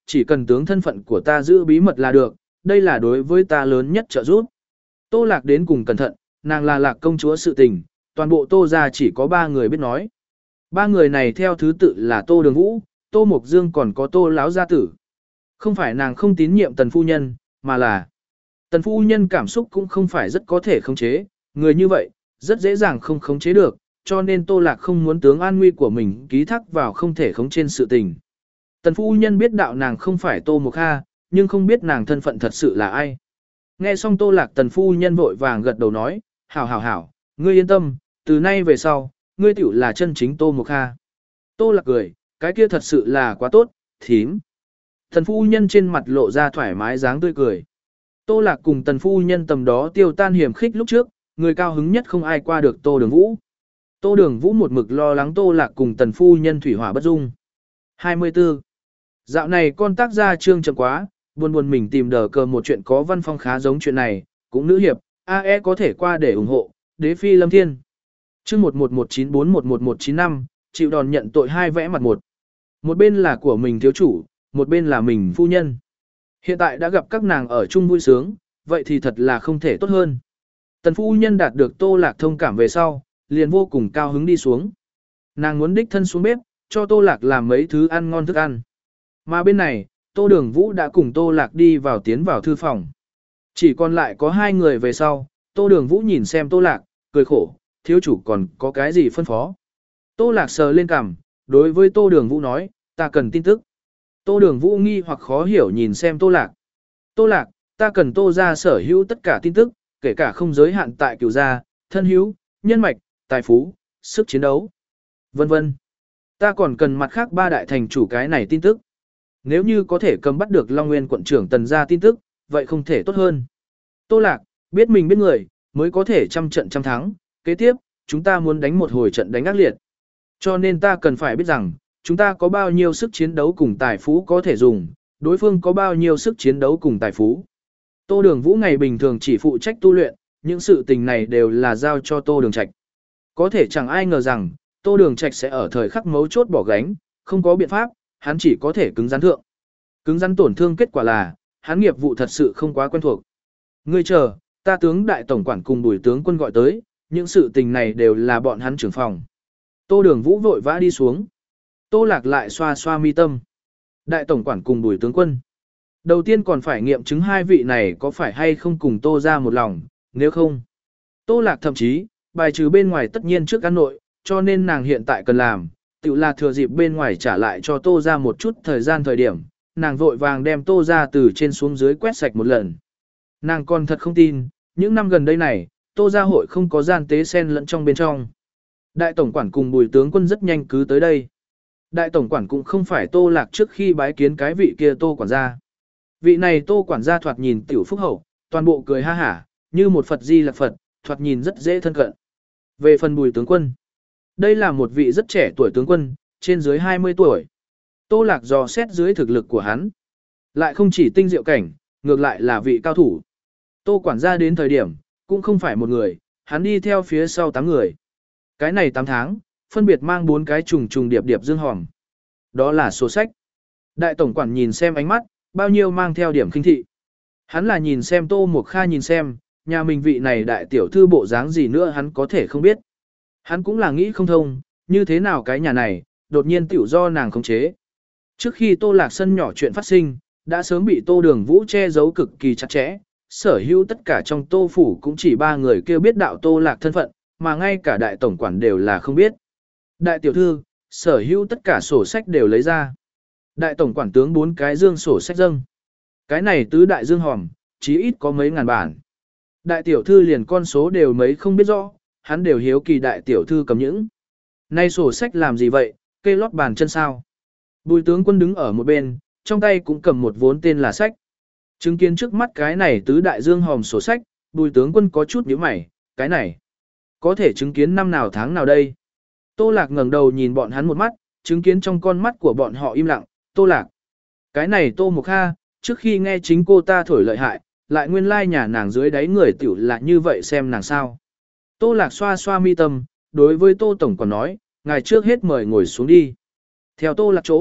chỉ cần tướng thân phận của ta giữ bí mật là được, đây là đối với ta lớn nhất trợ giúp. Tô Lạc đến cùng cẩn thận, nàng là Lạc công chúa sự tình, toàn bộ Tô gia chỉ có ba người biết nói. Ba người này theo thứ tự là Tô Đường Vũ, Tô Mộc Dương còn có Tô Láo gia tử. Không phải nàng không tín nhiệm tần phu nhân, mà là tần phu nhân cảm xúc cũng không phải rất có thể khống chế, người như vậy, rất dễ dàng không khống chế được, cho nên Tô Lạc không muốn tướng an nguy của mình ký thác vào không thể khống trên sự tình. Tần phu nhân biết đạo nàng không phải Tô Mộc Kha, nhưng không biết nàng thân phận thật sự là ai. Nghe xong Tô Lạc tần phu nhân vội vàng gật đầu nói, hảo hảo hảo, ngươi yên tâm, từ nay về sau, ngươi tiểu là chân chính Tô Mộc Kha. Tô Lạc cười, cái kia thật sự là quá tốt, thím. Tần phu nhân trên mặt lộ ra thoải mái dáng tươi cười. Tô Lạc cùng tần phu nhân tầm đó tiêu tan hiểm khích lúc trước, người cao hứng nhất không ai qua được Tô Đường Vũ. Tô Đường Vũ một mực lo lắng Tô Lạc cùng tần phu nhân thủy hỏa bất dung. hai mươi tư. Dạo này con tác gia trương chậm quá, buồn buồn mình tìm đờ cờ một chuyện có văn phong khá giống chuyện này, cũng nữ hiệp, a e có thể qua để ủng hộ, đế phi lâm thiên. Chương một một một chín bốn một một một chín năm, chịu đòn nhận tội hai vẽ mặt một. Một bên là của mình thiếu chủ, một bên là mình phu nhân. Hiện tại đã gặp các nàng ở chung vui sướng, vậy thì thật là không thể tốt hơn. Tần phu nhân đạt được Tô Lạc thông cảm về sau, liền vô cùng cao hứng đi xuống. Nàng muốn đích thân xuống bếp, cho Tô Lạc làm mấy thứ ăn ngon thức ăn. Mà bên này, Tô Đường Vũ đã cùng Tô Lạc đi vào tiến vào thư phòng. Chỉ còn lại có hai người về sau, Tô Đường Vũ nhìn xem Tô Lạc, cười khổ, thiếu chủ còn có cái gì phân phó. Tô Lạc sờ lên cằm, đối với Tô Đường Vũ nói, ta cần tin tức. Tô Đường Vũ nghi hoặc khó hiểu nhìn xem Tô Lạc. Tô Lạc, ta cần Tô gia sở hữu tất cả tin tức, kể cả không giới hạn tại cửu gia, thân hữu, nhân mạch, tài phú, sức chiến đấu, vân vân. Ta còn cần mặt khác ba đại thành chủ cái này tin tức. Nếu như có thể cầm bắt được Long Nguyên quận trưởng Tần gia tin tức, vậy không thể tốt hơn. Tô Lạc, biết mình biết người, mới có thể trăm trận trăm thắng. Kế tiếp, chúng ta muốn đánh một hồi trận đánh ác liệt. Cho nên ta cần phải biết rằng, chúng ta có bao nhiêu sức chiến đấu cùng tài phú có thể dùng, đối phương có bao nhiêu sức chiến đấu cùng tài phú. Tô Đường Vũ ngày bình thường chỉ phụ trách tu luyện, những sự tình này đều là giao cho Tô Đường Trạch. Có thể chẳng ai ngờ rằng, Tô Đường Trạch sẽ ở thời khắc mấu chốt bỏ gánh, không có biện pháp, hắn chỉ có thể cứng rắn thượng. Cứng rắn tổn thương kết quả là, hắn nghiệp vụ thật sự không quá quen thuộc. Ngươi chờ, ta tướng đại tổng quản cùng Bùi tướng quân gọi tới, những sự tình này đều là bọn hắn trưởng phòng. Tô Đường Vũ vội vã đi xuống. Tô Lạc lại xoa xoa mi tâm. Đại tổng quản cùng Bùi tướng quân. Đầu tiên còn phải nghiệm chứng hai vị này có phải hay không cùng Tô ra một lòng, nếu không. Tô Lạc thậm chí, bài trừ bên ngoài tất nhiên trước ăn nội, cho nên nàng hiện tại cần làm, tự là thừa dịp bên ngoài trả lại cho Tô ra một chút thời gian thời điểm, nàng vội vàng đem Tô ra từ trên xuống dưới quét sạch một lần. Nàng còn thật không tin, những năm gần đây này, Tô gia hội không có gian tế xen lẫn trong bên trong. Đại tổng quản cùng Bùi tướng quân rất nhanh cứ tới đây. Đại tổng quản cũng không phải Tô Lạc trước khi bái kiến cái vị kia Tô quản gia. Vị này Tô quản gia thoạt nhìn tiểu phúc hậu, toàn bộ cười ha hả, như một Phật Di Lặc Phật, thoạt nhìn rất dễ thân cận. Về phần Bùi tướng quân, đây là một vị rất trẻ tuổi tướng quân, trên dưới hai mươi tuổi. Tô Lạc dò xét dưới thực lực của hắn, lại không chỉ tinh diệu cảnh, ngược lại là vị cao thủ. Tô quản gia đến thời điểm, cũng không phải một người, hắn đi theo phía sau tám người. Cái này tám tháng, phân biệt mang bốn cái trùng trùng điệp điệp dương hòm. Đó là sổ sách. Đại tổng quản nhìn xem ánh mắt, bao nhiêu mang theo điểm khinh thị. Hắn là nhìn xem Tô Mộc Kha nhìn xem, nhà mình vị này đại tiểu thư bộ dáng gì nữa hắn có thể không biết. Hắn cũng là nghĩ không thông, như thế nào cái nhà này, đột nhiên tiểu do nàng khống chế. Trước khi Tô Lạc sân nhỏ chuyện phát sinh, đã sớm bị Tô Đường Vũ che giấu cực kỳ chặt chẽ, sở hữu tất cả trong Tô phủ cũng chỉ ba người kêu biết đạo Tô Lạc thân phận, mà ngay cả đại tổng quản đều là không biết. Đại tiểu thư, sở hữu tất cả sổ sách đều lấy ra. Đại tổng quản tướng bốn cái dương sổ sách dâng. Cái này tứ đại dương hòm, chí ít có mấy ngàn bản. Đại tiểu thư liền con số đều mấy không biết rõ, hắn đều hiếu kỳ đại tiểu thư cầm những. Nay sổ sách làm gì vậy, kê lót bàn chân sao. Bùi tướng quân đứng ở một bên, trong tay cũng cầm một vốn tên là sách. Chứng kiến trước mắt cái này tứ đại dương hòm sổ sách, bùi tướng quân có chút nhíu mày, cái này, có thể chứng kiến năm nào tháng nào đây. Tô Lạc ngẩng đầu nhìn bọn hắn một mắt, chứng kiến trong con mắt của bọn họ im lặng, Tô Lạc. Cái này Tô Mộc Kha, trước khi nghe chính cô ta thổi lợi hại, lại nguyên lai nhà nàng dưới đáy người tiểu là như vậy xem nàng sao. Tô Lạc xoa xoa mi tâm, đối với Tô Tổng còn nói, ngài trước hết mời ngồi xuống đi. Theo Tô Lạc chỗ,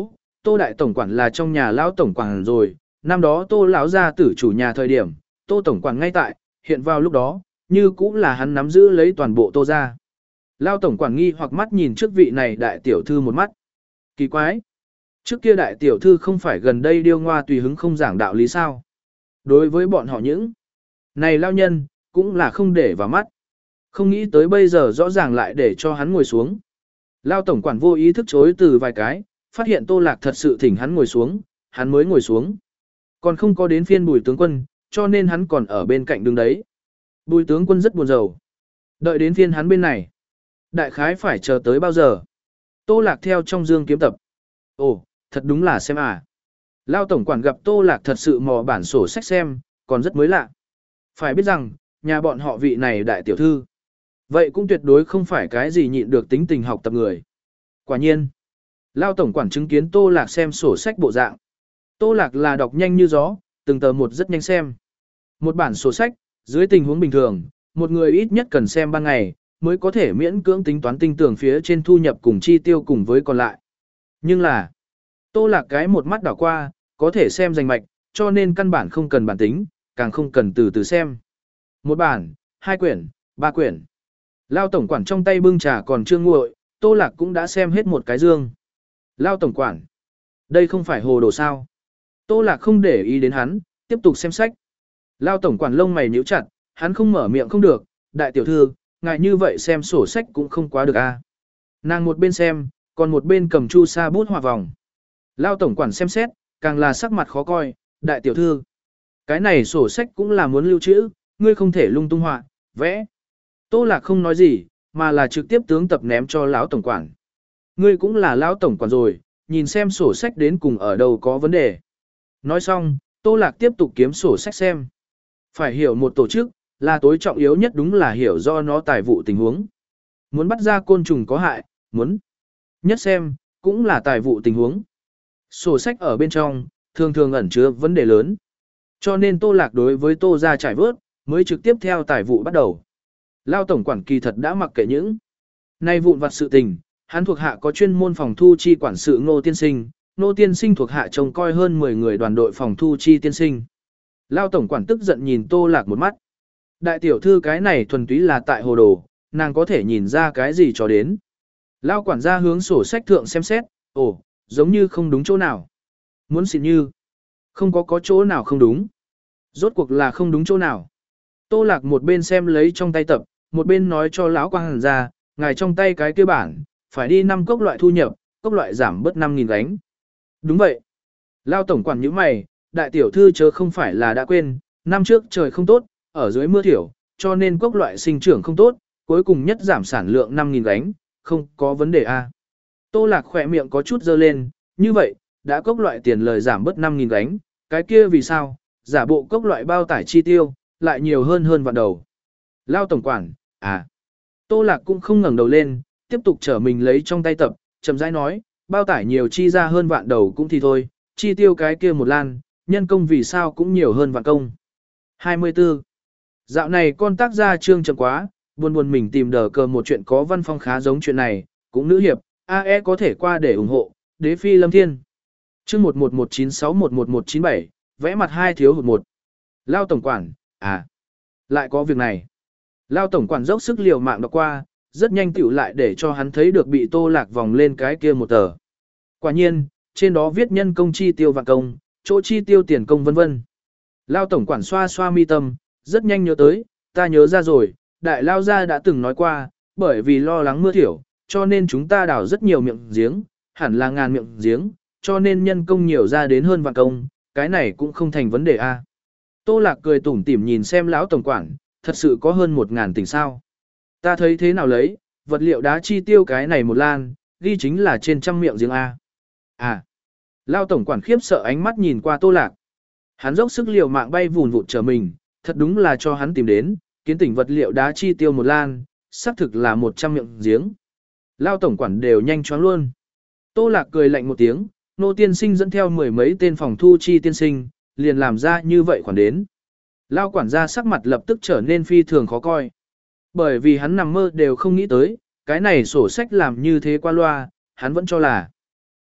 Tô đại tổng quản là trong nhà lão tổng quản rồi, năm đó Tô lão gia tử chủ nhà thời điểm, Tô tổng quản ngay tại, hiện vào lúc đó, như cũng là hắn nắm giữ lấy toàn bộ Tô gia. Lão tổng quản nghi hoặc mắt nhìn trước vị này đại tiểu thư một mắt. Kỳ quái, trước kia đại tiểu thư không phải gần đây điêu ngoa tùy hứng không giảng đạo lý sao? Đối với bọn họ những này lao nhân, cũng là không để vào mắt. Không nghĩ tới bây giờ rõ ràng lại để cho hắn ngồi xuống. Lao tổng quản vô ý thức chối từ vài cái, phát hiện Tô Lạc thật sự thỉnh hắn ngồi xuống, hắn mới ngồi xuống. Còn không có đến phiên Bùi tướng quân, cho nên hắn còn ở bên cạnh đứng đấy. Bùi tướng quân rất buồn rầu. Đợi đến phiên hắn bên này. Đại khái phải chờ tới bao giờ? Tô Lạc theo trong dương kiếm tập. Ồ, thật đúng là xem à. Lao tổng quản gặp Tô Lạc thật sự mò bản sổ sách xem, còn rất mới lạ. Phải biết rằng, nhà bọn họ vị này đại tiểu thư. Vậy cũng tuyệt đối không phải cái gì nhịn được tính tình học tập người. Quả nhiên, Lao tổng quản chứng kiến Tô Lạc xem sổ sách bộ dạng. Tô Lạc là đọc nhanh như gió, từng tờ một rất nhanh xem. Một bản sổ sách, dưới tình huống bình thường, một người ít nhất cần xem ban ngày, mới có thể miễn cưỡng tính toán tinh tường phía trên thu nhập cùng chi tiêu cùng với còn lại. Nhưng là, Tô Lạc cái một mắt đảo qua, có thể xem rành mạch, cho nên căn bản không cần bản tính, càng không cần từ từ xem. Một bản, hai quyển, ba quyển. Lao tổng quản trong tay bưng trà còn chưa nguội, Tô Lạc cũng đã xem hết một cái dương. Lao tổng quản, đây không phải hồ đồ sao. Tô Lạc không để ý đến hắn, tiếp tục xem sách. Lao tổng quản lông mày nhíu chặt, hắn không mở miệng không được, đại tiểu thư, ngại như vậy xem sổ sách cũng không quá được a. Nàng một bên xem, còn một bên cầm chu sa bút hòa vòng. Lao tổng quản xem xét, càng là sắc mặt khó coi, đại tiểu thư. Cái này sổ sách cũng là muốn lưu trữ, ngươi không thể lung tung họa, vẽ. Tô Lạc không nói gì, mà là trực tiếp tướng tập ném cho lão tổng quản. Ngươi cũng là lão tổng quản rồi, nhìn xem sổ sách đến cùng ở đâu có vấn đề. Nói xong, Tô Lạc tiếp tục kiếm sổ sách xem. Phải hiểu một tổ chức, là tối trọng yếu nhất đúng là hiểu do nó tài vụ tình huống. Muốn bắt ra côn trùng có hại, muốn nhất xem, cũng là tài vụ tình huống. Sổ sách ở bên trong, thường thường ẩn chứa vấn đề lớn. Cho nên Tô Lạc đối với Tô gia trải vớt, mới trực tiếp theo tài vụ bắt đầu. Lao tổng quản kỳ thật đã mặc kệ những nay vụn vặt sự tình, hắn thuộc hạ có chuyên môn phòng thu chi quản sự Ngô Tiên Sinh, Ngô Tiên Sinh thuộc hạ trông coi hơn mười người đoàn đội phòng thu chi tiên sinh. Lao tổng quản tức giận nhìn Tô Lạc một mắt. Đại tiểu thư cái này thuần túy là tại hồ đồ, nàng có thể nhìn ra cái gì cho đến. Lao quản gia hướng sổ sách thượng xem xét, ồ, giống như không đúng chỗ nào. Muốn xịn như, không có có chỗ nào không đúng. Rốt cuộc là không đúng chỗ nào. Tô Lạc một bên xem lấy trong tay tập, một bên nói cho lão quang gia, ngài trong tay cái kia bản, phải đi năm cốc loại thu nhập, cốc loại giảm bớt năm nghìn gánh. Đúng vậy. Lao tổng quản nhíu mày, đại tiểu thư chớ không phải là đã quên, năm trước trời không tốt, ở dưới mưa thiểu, cho nên cốc loại sinh trưởng không tốt, cuối cùng nhất giảm sản lượng năm nghìn gánh, không có vấn đề a. Tô Lạc khỏe miệng có chút dơ lên, như vậy, đã cốc loại tiền lời giảm bớt năm nghìn gánh, cái kia vì sao, giả bộ cốc loại bao tải chi tiêu, lại nhiều hơn hơn vạn đầu. Lao tổng quản, à. Tô Lạc cũng không ngẩng đầu lên, tiếp tục trở mình lấy trong tay tập, chậm rãi nói, bao tải nhiều chi ra hơn vạn đầu cũng thì thôi, chi tiêu cái kia một lan, nhân công vì sao cũng nhiều hơn vạn công. hai mươi tư. Dạo này con tác gia trương chậm quá, buồn buồn mình tìm đờ cờ một chuyện có văn phong khá giống chuyện này, cũng nữ hiệp, a e có thể qua để ủng hộ, đế phi lâm thiên. Chương một một một chín sáu một một một chín bảy, vẽ mặt hai thiếu hụt một. Lao tổng quản, à, lại có việc này. Lao tổng quản dốc sức liều mạng đọc qua, rất nhanh tiểu lại để cho hắn thấy được bị Tô Lạc vòng lên cái kia một tờ. Quả nhiên, trên đó viết nhân công chi tiêu vạn công, chỗ chi tiêu tiền công vân vân. Lao tổng quản xoa xoa mi tâm, rất nhanh nhớ tới, ta nhớ ra rồi, đại lao gia đã từng nói qua, bởi vì lo lắng mưa thiểu, cho nên chúng ta đào rất nhiều miệng giếng, hẳn là ngàn miệng giếng, cho nên nhân công nhiều ra đến hơn vạn công, cái này cũng không thành vấn đề a. Tô Lạc cười tủm tỉm nhìn xem lão tổng quản, thật sự có hơn một ngàn tỉnh sao. Ta thấy thế nào lấy, vật liệu đá chi tiêu cái này một lan, ghi chính là trên trăm miệng giếng a. À, lão tổng quản khiếp sợ ánh mắt nhìn qua Tô Lạc. Hắn dốc sức liều mạng bay vùn vụt trở mình, thật đúng là cho hắn tìm đến, kiến tỉnh vật liệu đá chi tiêu một lan, xác thực là một trăm miệng giếng. Lão tổng quản đều nhanh choáng luôn. Tô Lạc cười lạnh một tiếng, Nô tiên sinh dẫn theo mười mấy tên phòng thu chi tiên sinh, liền làm ra như vậy khoản đến. Lao quản gia sắc mặt lập tức trở nên phi thường khó coi. Bởi vì hắn nằm mơ đều không nghĩ tới, cái này sổ sách làm như thế qua loa, hắn vẫn cho là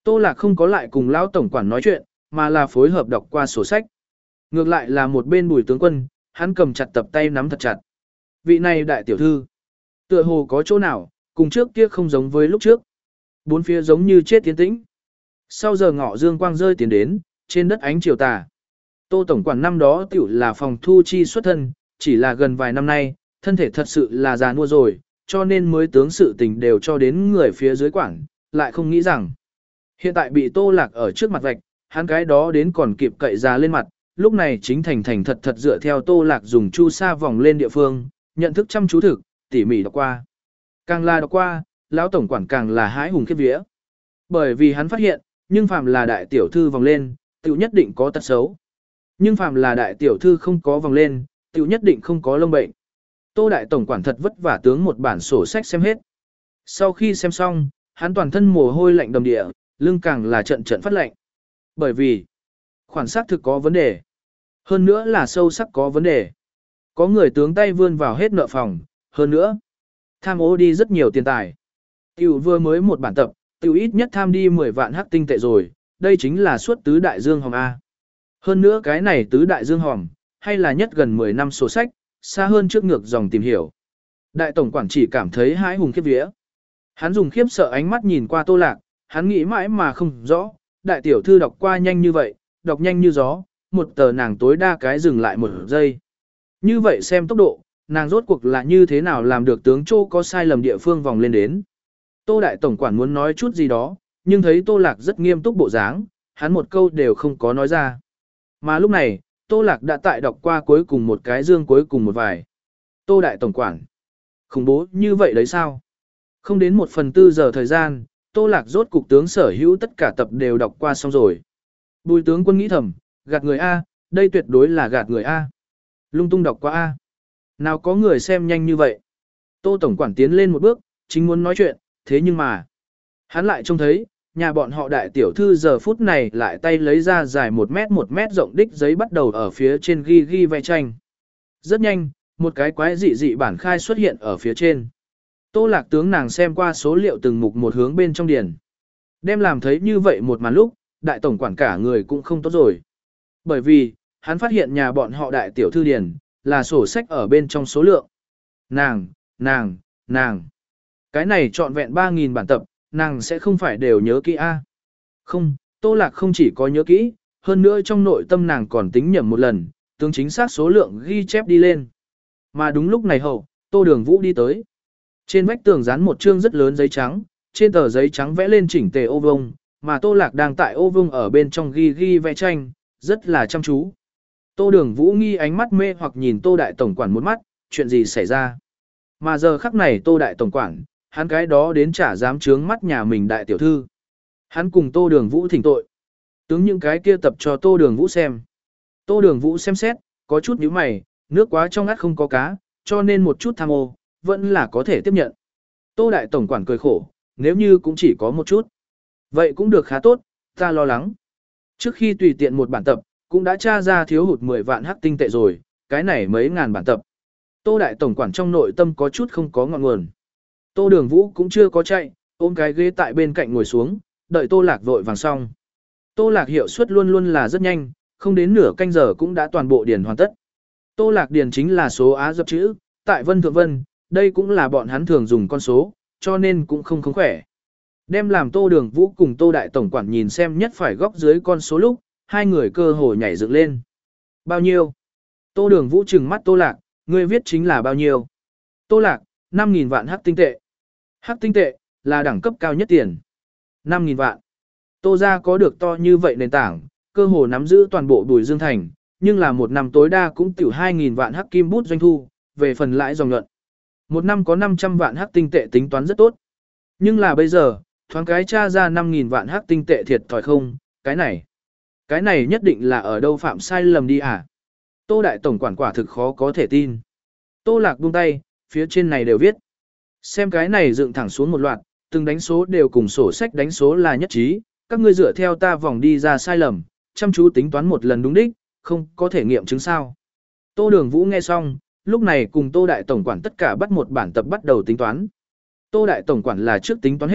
Tô Lạc không có lại cùng lão tổng quản nói chuyện, mà là phối hợp đọc qua sổ sách. Ngược lại là một bên Bùi tướng quân, hắn cầm chặt tập tay nắm thật chặt. Vị này đại tiểu thư, tựa hồ có chỗ nào, cùng trước kia không giống với lúc trước. Bốn phía giống như chết tiến tĩnh. Sau giờ ngọ dương quang rơi tiến đến, trên đất ánh chiều tà. Tô tổng quản năm đó tiểu là phòng thu chi xuất thân, chỉ là gần vài năm nay, thân thể thật sự là già nua rồi, cho nên mới tướng sự tình đều cho đến người phía dưới quản, lại không nghĩ rằng. Hiện tại bị Tô Lạc ở trước mặt vạch, hắn cái đó đến còn kịp cậy ra lên mặt, lúc này chính thành thành thật thật dựa theo Tô Lạc dùng chu sa vòng lên địa phương, nhận thức chăm chú thực, tỉ mỉ đọc qua. Càng là đọc qua, lão tổng quản càng là hái hùng khiếp vía. Bởi vì hắn phát hiện, nhưng phàm là đại tiểu thư vòng lên, tiểu nhất định có tật xấu. Nhưng phàm là đại tiểu thư không có vòng lên, tiểu nhất định không có lông bệnh. Tô đại tổng quản thật vất vả tướng một bản sổ sách xem hết. Sau khi xem xong, hắn toàn thân mồ hôi lạnh đầm địa, lưng càng là trận trận phát lạnh. Bởi vì, khoản xác thực có vấn đề. Hơn nữa là sâu sắc có vấn đề. Có người tướng tay vươn vào hết nợ phòng, hơn nữa, tham ô đi rất nhiều tiền tài. Tiểu vừa mới một bản tập, tiểu ít nhất tham đi mười vạn hắc tinh tệ rồi, đây chính là suốt tứ đại dương hòm A. Hơn nữa cái này tứ đại dương hòm, hay là nhất gần mười năm sổ sách, xa hơn trước ngược dòng tìm hiểu. Đại tổng quản chỉ cảm thấy hãi hùng khiếp vía. Hắn dùng khiếp sợ ánh mắt nhìn qua Tô Lạc, hắn nghĩ mãi mà không rõ, đại tiểu thư đọc qua nhanh như vậy, đọc nhanh như gió, một tờ nàng tối đa cái dừng lại một giây. Như vậy xem tốc độ, nàng rốt cuộc là như thế nào làm được tướng Châu có sai lầm địa phương vòng lên đến. Tô đại tổng quản muốn nói chút gì đó, nhưng thấy Tô Lạc rất nghiêm túc bộ dáng, hắn một câu đều không có nói ra. Mà lúc này, Tô Lạc đã tại đọc qua cuối cùng một cái dương cuối cùng một vài. Tô đại tổng quản, khủng bố như vậy đấy sao? Không đến một phần tư giờ thời gian, Tô Lạc rốt cục tướng sở hữu tất cả tập đều đọc qua xong rồi. Bùi tướng quân nghĩ thầm, gạt người A, đây tuyệt đối là gạt người A. Lung tung đọc qua A. Nào có người xem nhanh như vậy. Tô tổng quản tiến lên một bước, chính muốn nói chuyện, thế nhưng mà, hắn lại trông thấy, nhà bọn họ đại tiểu thư giờ phút này lại tay lấy ra dài một mét một mét rộng đích giấy bắt đầu ở phía trên ghi ghi vẽ tranh. Rất nhanh, một cái quái dị dị bản khai xuất hiện ở phía trên. Tô Lạc tướng nàng xem qua số liệu từng mục một hướng bên trong điền. Đem làm thấy như vậy một màn lúc, đại tổng quản cả người cũng không tốt rồi. Bởi vì, hắn phát hiện nhà bọn họ đại tiểu thư điền, là sổ sách ở bên trong số lượng. Nàng, nàng, nàng. Cái này trọn vẹn ba nghìn bản tập, nàng sẽ không phải đều nhớ kỹ a? Không, Tô Lạc không chỉ có nhớ kỹ, hơn nữa trong nội tâm nàng còn tính nhẩm một lần, tướng chính xác số lượng ghi chép đi lên. Mà đúng lúc này hậu, Tô Đường Vũ đi tới. Trên vách tường dán một chương rất lớn giấy trắng, trên tờ giấy trắng vẽ lên chỉnh tề ô vông, mà Tô Lạc đang tại ô vông ở bên trong ghi ghi vẽ tranh, rất là chăm chú. Tô Đường Vũ nghi ánh mắt mê hoặc nhìn Tô Đại Tổng quản một mắt, chuyện gì xảy ra. Mà giờ khắc này Tô Đại Tổng quản, hắn cái đó đến chả dám trướng mắt nhà mình đại tiểu thư. Hắn cùng Tô Đường Vũ thỉnh tội. Tướng những cái kia tập cho Tô Đường Vũ xem. Tô Đường Vũ xem xét, có chút nhíu mày, nước quá trong ngắt không có cá, cho nên một chút tham ô, vẫn là có thể tiếp nhận. Tô Đại Tổng quản cười khổ, nếu như cũng chỉ có một chút. Vậy cũng được khá tốt, ta lo lắng. Trước khi tùy tiện một bản tập, cũng đã tra ra thiếu hụt mười vạn hắc tinh tệ rồi, cái này mấy ngàn bản tập. Tô Đại Tổng quản trong nội tâm có chút không có ngọn nguồn. Tô Đường Vũ cũng chưa có chạy, ôm cái ghế tại bên cạnh ngồi xuống, đợi Tô Lạc vội vàng xong. Tô Lạc hiệu suất luôn luôn là rất nhanh, không đến nửa canh giờ cũng đã toàn bộ điền hoàn tất. Tô Lạc điền chính là số Á dập chữ, tại Vân Thượng Vân, đây cũng là bọn hắn thường dùng con số, cho nên cũng không không khỏe. Đem làm Tô Đường Vũ cùng Tô Đại Tổng quản nhìn xem nhất phải góc dưới con số lúc, hai người cơ hồ nhảy dựng lên. Bao nhiêu? Tô Đường Vũ trừng mắt Tô Lạc, ngươi viết chính là bao nhiêu? Tô Lạc, năm nghìn vạn hắc tinh tệ. Hắc tinh tệ, là đẳng cấp cao nhất tiền. năm nghìn vạn. Tô gia có được to như vậy nền tảng, cơ hồ nắm giữ toàn bộ Bùi Dương Thành, nhưng là một năm tối đa cũng tiểu hai nghìn vạn hắc kim bút doanh thu, về phần lãi dòng nhuận. Một năm có năm trăm vạn hắc tinh tệ tính toán rất tốt. Nhưng là bây giờ, thoáng cái tra ra năm nghìn vạn hắc tinh tệ thiệt thòi không, cái này. Cái này nhất định là ở đâu phạm sai lầm đi à? Tô Đại Tổng quản quả thực khó có thể tin. Tô Lạc buông tay, phía trên này đều viết. Xem cái này dựng thẳng xuống một loạt, từng đánh số đều cùng sổ sách đánh số là nhất trí, các ngươi dựa theo ta vòng đi ra sai lầm, chăm chú tính toán một lần đúng đích, không có thể nghiệm chứng sao. Tô Đường Vũ nghe xong, lúc này cùng Tô Đại Tổng quản tất cả bắt một bản tập bắt đầu tính toán. Tô Đại Tổng quản là trước tính toán hết,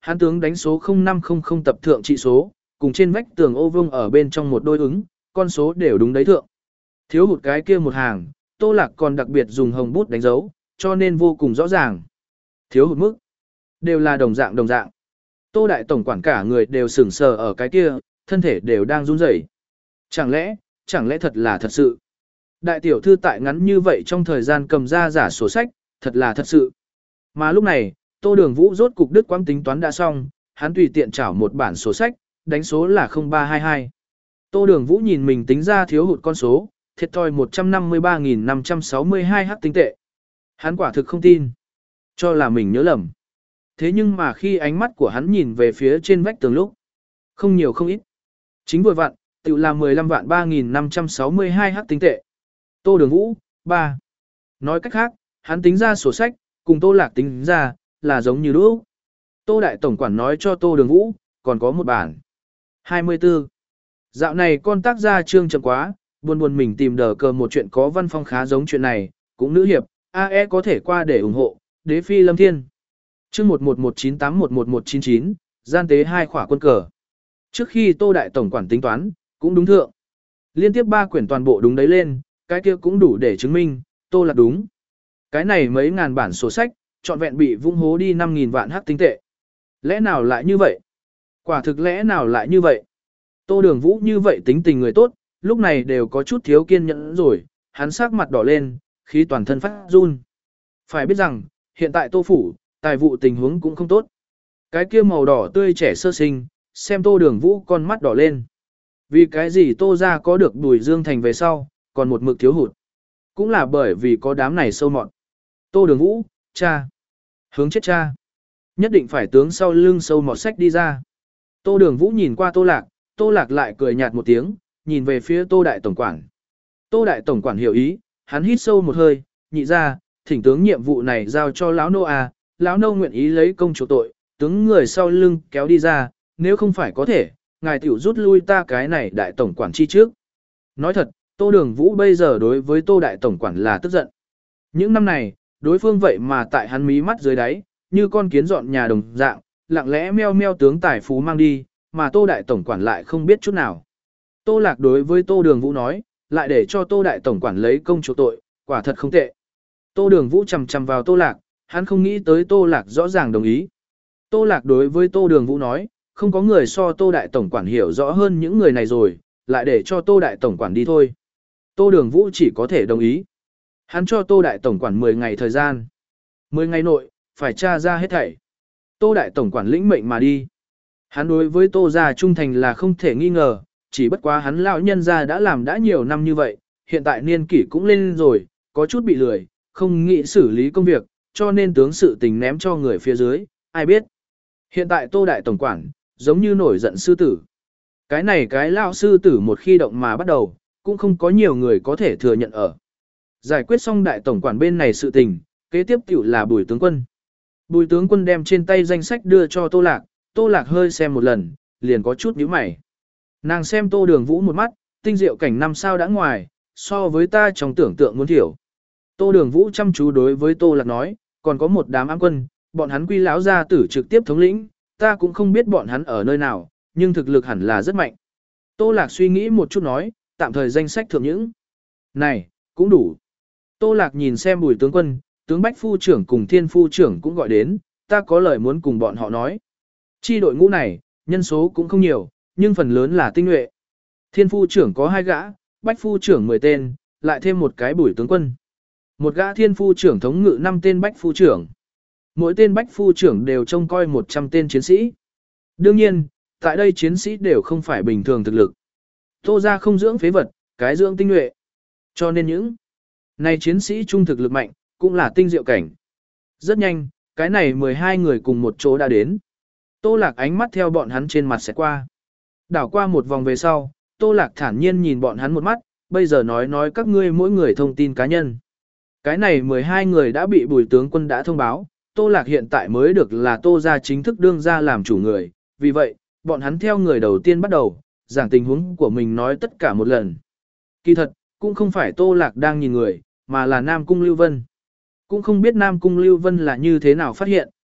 Hắn tướng đánh số không năm không không tập thượng trị số, cùng trên vách tường ô vuông ở bên trong một đôi ứng, con số đều đúng đấy thượng. Thiếu hụt cái kia một hàng, Tô Lạc còn đặc biệt dùng hồng bút đánh dấu, cho nên vô cùng rõ ràng. Thiếu hụt mức, đều là đồng dạng đồng dạng. Tô Đại Tổng quản cả người đều sửng sờ ở cái kia, thân thể đều đang run rẩy. Chẳng lẽ, chẳng lẽ thật là thật sự? Đại tiểu thư tại ngắn như vậy trong thời gian cầm ra giả sổ sách, thật là thật sự. Mà lúc này, Tô Đường Vũ rốt cục đứt quãng tính toán đã xong, hắn tùy tiện trảo một bản sổ sách, đánh số là không ba hai hai. Tô Đường Vũ nhìn mình tính ra thiếu hụt con số, thiệt thòi một trăm năm mươi ba nghìn năm trăm sáu mươi hai hắc tinh tệ. Hắn quả thực không tin, cho là mình nhớ lầm. Thế nhưng mà khi ánh mắt của hắn nhìn về phía trên vách tường lúc, không nhiều không ít. Chính vừa vặn, tự là mười lăm vạn ba nghìn năm trăm sáu mươi hai hắc tinh tệ. Tô Đường Vũ, ba. Nói cách khác, hắn tính ra sổ sách, cùng Tô Lạc tính ra, là giống như lúc. Tô Đại Tổng quản nói cho Tô Đường Vũ, còn có một bản. hai mươi tư. Dạo này con tác gia trương chậm quá, buồn buồn mình tìm đờ cờ một chuyện có văn phong khá giống chuyện này, cũng nữ hiệp, a e có thể qua để ủng hộ, đế phi lâm thiên. Chương một một một chín tám một một một chín chín, gian tế hai khỏa quân cờ. Trước khi Tô Đại Tổng quản tính toán, cũng đúng thượng. Liên tiếp ba quyển toàn bộ đúng đấy lên, cái kia cũng đủ để chứng minh, Tô Lạc đúng. Cái này mấy ngàn bản sổ sách, trọn vẹn bị vung hố đi năm nghìn vạn hắc tinh tệ. Lẽ nào lại như vậy? Quả thực lẽ nào lại như vậy? Tô Đường Vũ như vậy tính tình người tốt, lúc này đều có chút thiếu kiên nhẫn rồi, hắn sắc mặt đỏ lên, khí toàn thân phát run. Phải biết rằng, hiện tại Tô Phủ, tài vụ tình huống cũng không tốt. Cái kia màu đỏ tươi trẻ sơ sinh, xem Tô Đường Vũ con mắt đỏ lên. Vì cái gì Tô ra có được Bùi Dương Thành về sau, còn một mực thiếu hụt. Cũng là bởi vì có đám này sâu mọt. Tô Đường Vũ, cha. Hướng chết cha. Nhất định phải tướng sau lưng sâu mọt sách đi ra. Tô Đường Vũ nhìn qua Tô Lạc, Tô Lạc lại cười nhạt một tiếng, nhìn về phía Tô Đại Tổng quản. Tô Đại Tổng quản hiểu ý, hắn hít sâu một hơi, nhị ra, thỉnh tướng nhiệm vụ này giao cho lão nô à, lão nô nguyện ý lấy công chủ tội, tướng người sau lưng kéo đi ra, nếu không phải có thể, ngài tiểu rút lui ta cái này Đại Tổng quản chi trước. Nói thật, Tô Đường Vũ bây giờ đối với Tô Đại Tổng quản là tức giận. Những năm này, đối phương vậy mà tại hắn mí mắt dưới đáy, như con kiến dọn nhà đồng dạng, lặng lẽ meo meo tướng tài phú mang đi, mà Tô Đại Tổng quản lại không biết chút nào. Tô Lạc đối với Tô Đường Vũ nói, lại để cho Tô Đại Tổng quản lấy công chủ tội, quả thật không tệ. Tô Đường Vũ chầm chầm vào Tô Lạc, hắn không nghĩ tới Tô Lạc rõ ràng đồng ý. Tô Lạc đối với Tô Đường Vũ nói, không có người so Tô Đại Tổng quản hiểu rõ hơn những người này rồi, lại để cho Tô Đại Tổng quản đi thôi. Tô Đường Vũ chỉ có thể đồng ý. Hắn cho Tô Đại Tổng quản mười ngày thời gian. mười ngày nội, phải tra ra hết thảy. Tô Đại Tổng quản lĩnh mệnh mà đi. Hắn đối với Tô gia trung thành là không thể nghi ngờ, chỉ bất quá hắn lão nhân gia đã làm đã nhiều năm như vậy, hiện tại niên kỷ cũng lên rồi, có chút bị lười, không nghĩ xử lý công việc, cho nên tướng sự tình ném cho người phía dưới, ai biết. Hiện tại Tô Đại Tổng quản, giống như nổi giận sư tử. Cái này cái lão sư tử một khi động mà bắt đầu, cũng không có nhiều người có thể thừa nhận ở. Giải quyết xong Đại Tổng quản bên này sự tình, kế tiếp tiểu là Bùi tướng quân. Bùi tướng quân đem trên tay danh sách đưa cho Tô Lạc, Tô Lạc hơi xem một lần, liền có chút nhíu mày. Nàng xem Tô Đường Vũ một mắt, tinh diệu cảnh năm sao đã ngoài, so với ta trong tưởng tượng muốn thiểu. Tô Đường Vũ chăm chú đối với Tô Lạc nói, còn có một đám ám quân, bọn hắn quy lão gia tử trực tiếp thống lĩnh, ta cũng không biết bọn hắn ở nơi nào, nhưng thực lực hẳn là rất mạnh. Tô Lạc suy nghĩ một chút nói, tạm thời danh sách thượng những. Này, cũng đủ. Tô Lạc nhìn xem Bùi tướng quân, tướng Bách Phu trưởng cùng Thiên Phu trưởng cũng gọi đến, ta có lời muốn cùng bọn họ nói. Chi đội ngũ này, nhân số cũng không nhiều, nhưng phần lớn là tinh nhuệ. Thiên Phu trưởng có hai gã, Bách Phu trưởng mười tên, lại thêm một cái Bùi tướng quân. Một gã Thiên Phu trưởng thống ngự năm tên Bách Phu trưởng. Mỗi tên Bách Phu trưởng đều trông coi một trăm tên chiến sĩ. Đương nhiên, tại đây chiến sĩ đều không phải bình thường thực lực. Tô gia không dưỡng phế vật, cái dưỡng tinh nhuệ. Cho nên những này chiến sĩ trung thực lực mạnh, cũng là tinh diệu cảnh. Rất nhanh, cái này mười hai người cùng một chỗ đã đến. Tô Lạc ánh mắt theo bọn hắn trên mặt sẽ qua. Đảo qua một vòng về sau, Tô Lạc thản nhiên nhìn bọn hắn một mắt, bây giờ nói nói các ngươi mỗi người thông tin cá nhân. Cái này mười hai người đã bị Bùi tướng quân đã thông báo, Tô Lạc hiện tại mới được là Tô gia chính thức đương ra làm chủ người, vì vậy, bọn hắn theo người đầu tiên bắt đầu, giảng tình huống của mình nói tất cả một lần. Kỳ thật, cũng không phải Tô Lạc đang nhìn người, mà là Nam Cung Lưu Vân. Cũng không biết Nam Cung Lưu Vân là như thế nào phát hiện,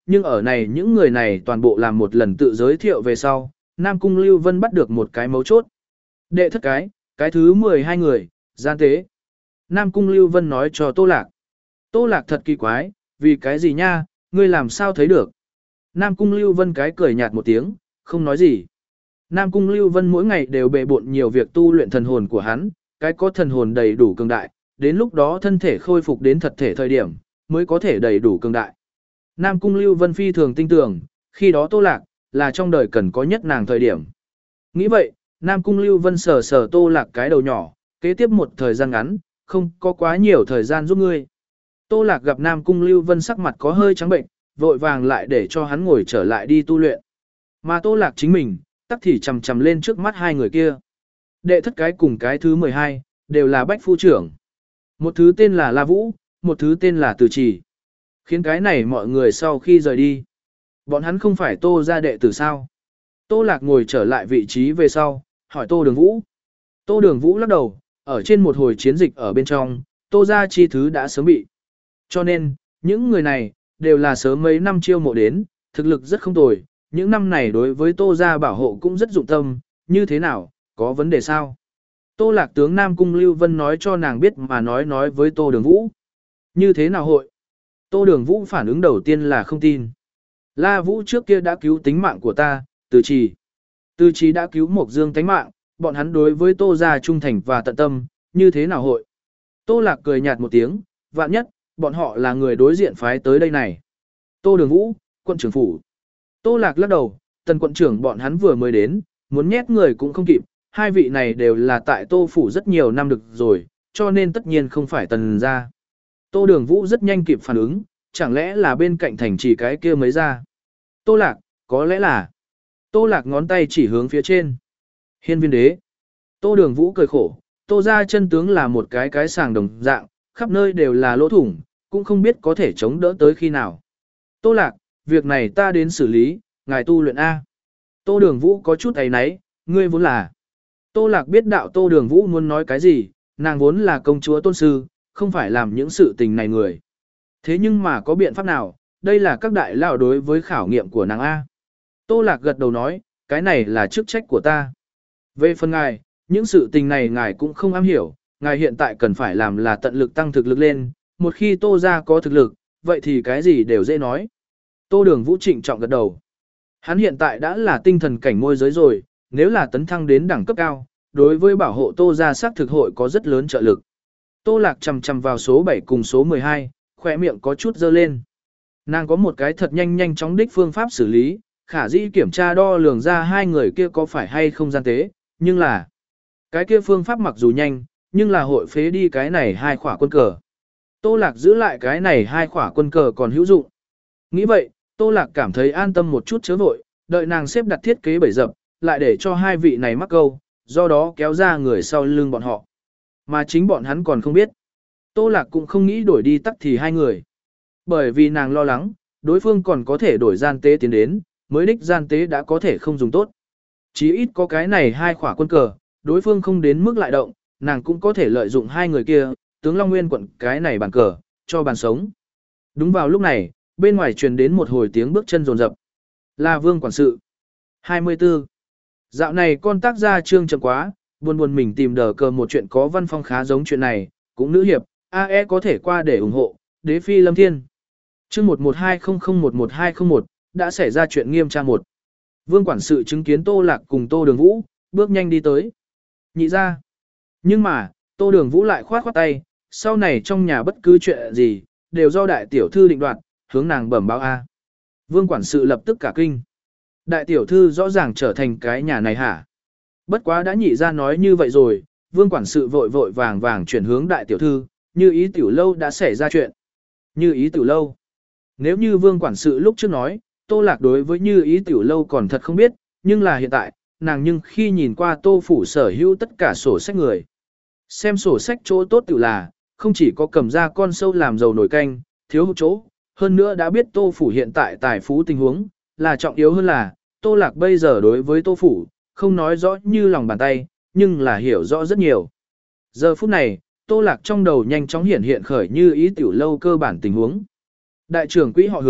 nhưng ở này những người này toàn bộ làm một lần tự giới thiệu về sau, Nam Cung Lưu Vân bắt được một cái mấu chốt. Đệ thất cái, cái thứ mười hai người, gian tế. Nam Cung Lưu Vân nói cho Tô Lạc. Tô Lạc thật kỳ quái, vì cái gì nha, ngươi làm sao thấy được. Nam Cung Lưu Vân cái cười nhạt một tiếng, không nói gì. Nam Cung Lưu Vân mỗi ngày đều bề bộn nhiều việc tu luyện thần hồn của hắn, cái có thần hồn đầy đủ cường đại, đến lúc đó thân thể khôi phục đến thật thể thời điểm, mới có thể đầy đủ cường đại. Nam Cung Lưu Vân phi thường tin tưởng, khi đó Tô Lạc, là trong đời cần có nhất nàng thời điểm. Nghĩ vậy, Nam Cung Lưu Vân sờ sờ Tô Lạc cái đầu nhỏ, kế tiếp một thời gian ngắn, không có quá nhiều thời gian giúp ngươi. Tô Lạc gặp Nam Cung Lưu Vân sắc mặt có hơi trắng bệnh, vội vàng lại để cho hắn ngồi trở lại đi tu luyện. Mà Tô Lạc chính mình, tắc thì chầm chầm lên trước mắt hai người kia. Đệ thất cái cùng cái thứ mười hai, đều là bách phu trưởng. Một thứ tên là La Vũ, một thứ tên là Từ Trì. Khiến cái này mọi người sau khi rời đi. Bọn hắn không phải Tô gia đệ tử sao. Tô Lạc ngồi trở lại vị trí về sau, hỏi Tô Đường Vũ. Tô Đường Vũ lắc đầu, ở trên một hồi chiến dịch ở bên trong, Tô gia chi thứ đã sớm bị. Cho nên, những người này, đều là sớm mấy năm chiêu mộ đến, thực lực rất không tồi. Những năm này đối với Tô gia bảo hộ cũng rất dụng tâm, như thế nào, có vấn đề sao? Tô Lạc tướng Nam Cung Lưu Vân nói cho nàng biết mà nói nói với Tô Đường Vũ. Như thế nào hội? Tô Đường Vũ phản ứng đầu tiên là không tin. La Vũ trước kia đã cứu tính mạng của ta, Từ Trì. Từ Trì đã cứu Mộc Dương tánh mạng, bọn hắn đối với Tô gia trung thành và tận tâm, như thế nào hội? Tô Lạc cười nhạt một tiếng, vạn nhất, bọn họ là người đối diện phái tới đây này. Tô Đường Vũ, quận trưởng phủ. Tô Lạc lắc đầu, tần quận trưởng bọn hắn vừa mới đến, muốn nhét người cũng không kịp, hai vị này đều là tại Tô phủ rất nhiều năm được rồi, cho nên tất nhiên không phải tần gia. Tô Đường Vũ rất nhanh kịp phản ứng, chẳng lẽ là bên cạnh thành chỉ cái kia mới ra. Tô Lạc, có lẽ là. Tô Lạc ngón tay chỉ hướng phía trên. Hiên Viên Đế. Tô Đường Vũ cười khổ, Tô gia chân tướng là một cái cái sàng đồng dạng, khắp nơi đều là lỗ thủng, cũng không biết có thể chống đỡ tới khi nào. Tô Lạc, việc này ta đến xử lý, ngài tu luyện A. Tô Đường Vũ có chút ấy náy, ngươi vốn là. Tô Lạc biết đạo Tô Đường Vũ muốn nói cái gì, nàng vốn là công chúa tôn sư, không phải làm những sự tình này người. Thế nhưng mà có biện pháp nào, đây là các đại lão đối với khảo nghiệm của nàng A. Tô Lạc gật đầu nói, cái này là chức trách của ta. Về phần ngài, những sự tình này ngài cũng không am hiểu, ngài hiện tại cần phải làm là tận lực tăng thực lực lên, một khi Tô gia có thực lực, vậy thì cái gì đều dễ nói. Tô Đường Vũ trịnh trọng gật đầu. Hắn hiện tại đã là tinh thần cảnh môi giới rồi, nếu là tấn thăng đến đẳng cấp cao, đối với bảo hộ Tô gia xác thực hội có rất lớn trợ lực. Tô Lạc chầm chầm vào số bảy cùng số mười hai, khỏe miệng có chút dơ lên. Nàng có một cái thật nhanh nhanh chóng đích phương pháp xử lý, khả dĩ kiểm tra đo lường ra hai người kia có phải hay không gian tế, nhưng là cái kia phương pháp mặc dù nhanh, nhưng là hội phế đi cái này hai khỏa quân cờ. Tô Lạc giữ lại cái này hai khỏa quân cờ còn hữu dụng. Nghĩ vậy, Tô Lạc cảm thấy an tâm một chút chớ vội, đợi nàng xếp đặt thiết kế bẫy dập, lại để cho hai vị này mắc câu, do đó kéo ra người sau lưng bọn họ. Mà chính bọn hắn còn không biết. Tô Lạc cũng không nghĩ đổi đi tắc thì hai người. Bởi vì nàng lo lắng, đối phương còn có thể đổi gian tế tiến đến, mới đích gian tế đã có thể không dùng tốt. Chí ít có cái này hai khỏa quân cờ, đối phương không đến mức lại động, nàng cũng có thể lợi dụng hai người kia, tướng Long Nguyên quận cái này bàn cờ, cho bàn sống. Đúng vào lúc này, bên ngoài truyền đến một hồi tiếng bước chân rồn rập. Là Vương quản sự. hai mươi tư. Dạo này con tác gia trương chậm quá, buồn buồn mình tìm đờ cờ một chuyện có văn phong khá giống chuyện này, cũng nữ hiệp, a e có thể qua để ủng hộ, đế phi lâm thiên. Chương một một hai không không một một hai không một, đã xảy ra chuyện nghiêm tra một. Vương quản sự chứng kiến Tô Lạc cùng Tô Đường Vũ, bước nhanh đi tới. Nhị ra. Nhưng mà, Tô Đường Vũ lại khoát khoát tay, sau này trong nhà bất cứ chuyện gì, đều do đại tiểu thư định đoạt, hướng nàng bẩm báo A. Vương quản sự lập tức cả kinh. Đại tiểu thư rõ ràng trở thành cái nhà này hả? Bất quá đã nhị ra nói như vậy rồi, vương quản sự vội vội vàng vàng chuyển hướng đại tiểu thư, như ý tiểu lâu đã xảy ra chuyện. Như ý tiểu lâu. Nếu như vương quản sự lúc trước nói, Tô Lạc đối với như ý tiểu lâu còn thật không biết, nhưng là hiện tại, nàng nhưng khi nhìn qua Tô phủ sở hữu tất cả sổ sách người. Xem sổ sách chỗ tốt tiểu là, không chỉ có cầm ra con sâu làm dầu nổi canh, thiếu hụt chỗ, hơn nữa đã biết Tô phủ hiện tại tài phú tình huống, là trọng yếu hơn là, Tô Lạc bây giờ đối với Tô phủ, không nói rõ như lòng bàn tay, nhưng là hiểu rõ rất nhiều. Giờ phút này, Tô Lạc trong đầu nhanh chóng hiện hiện khởi như ý tiểu lâu cơ bản tình huống. Đại trưởng quỹ họ Hứa,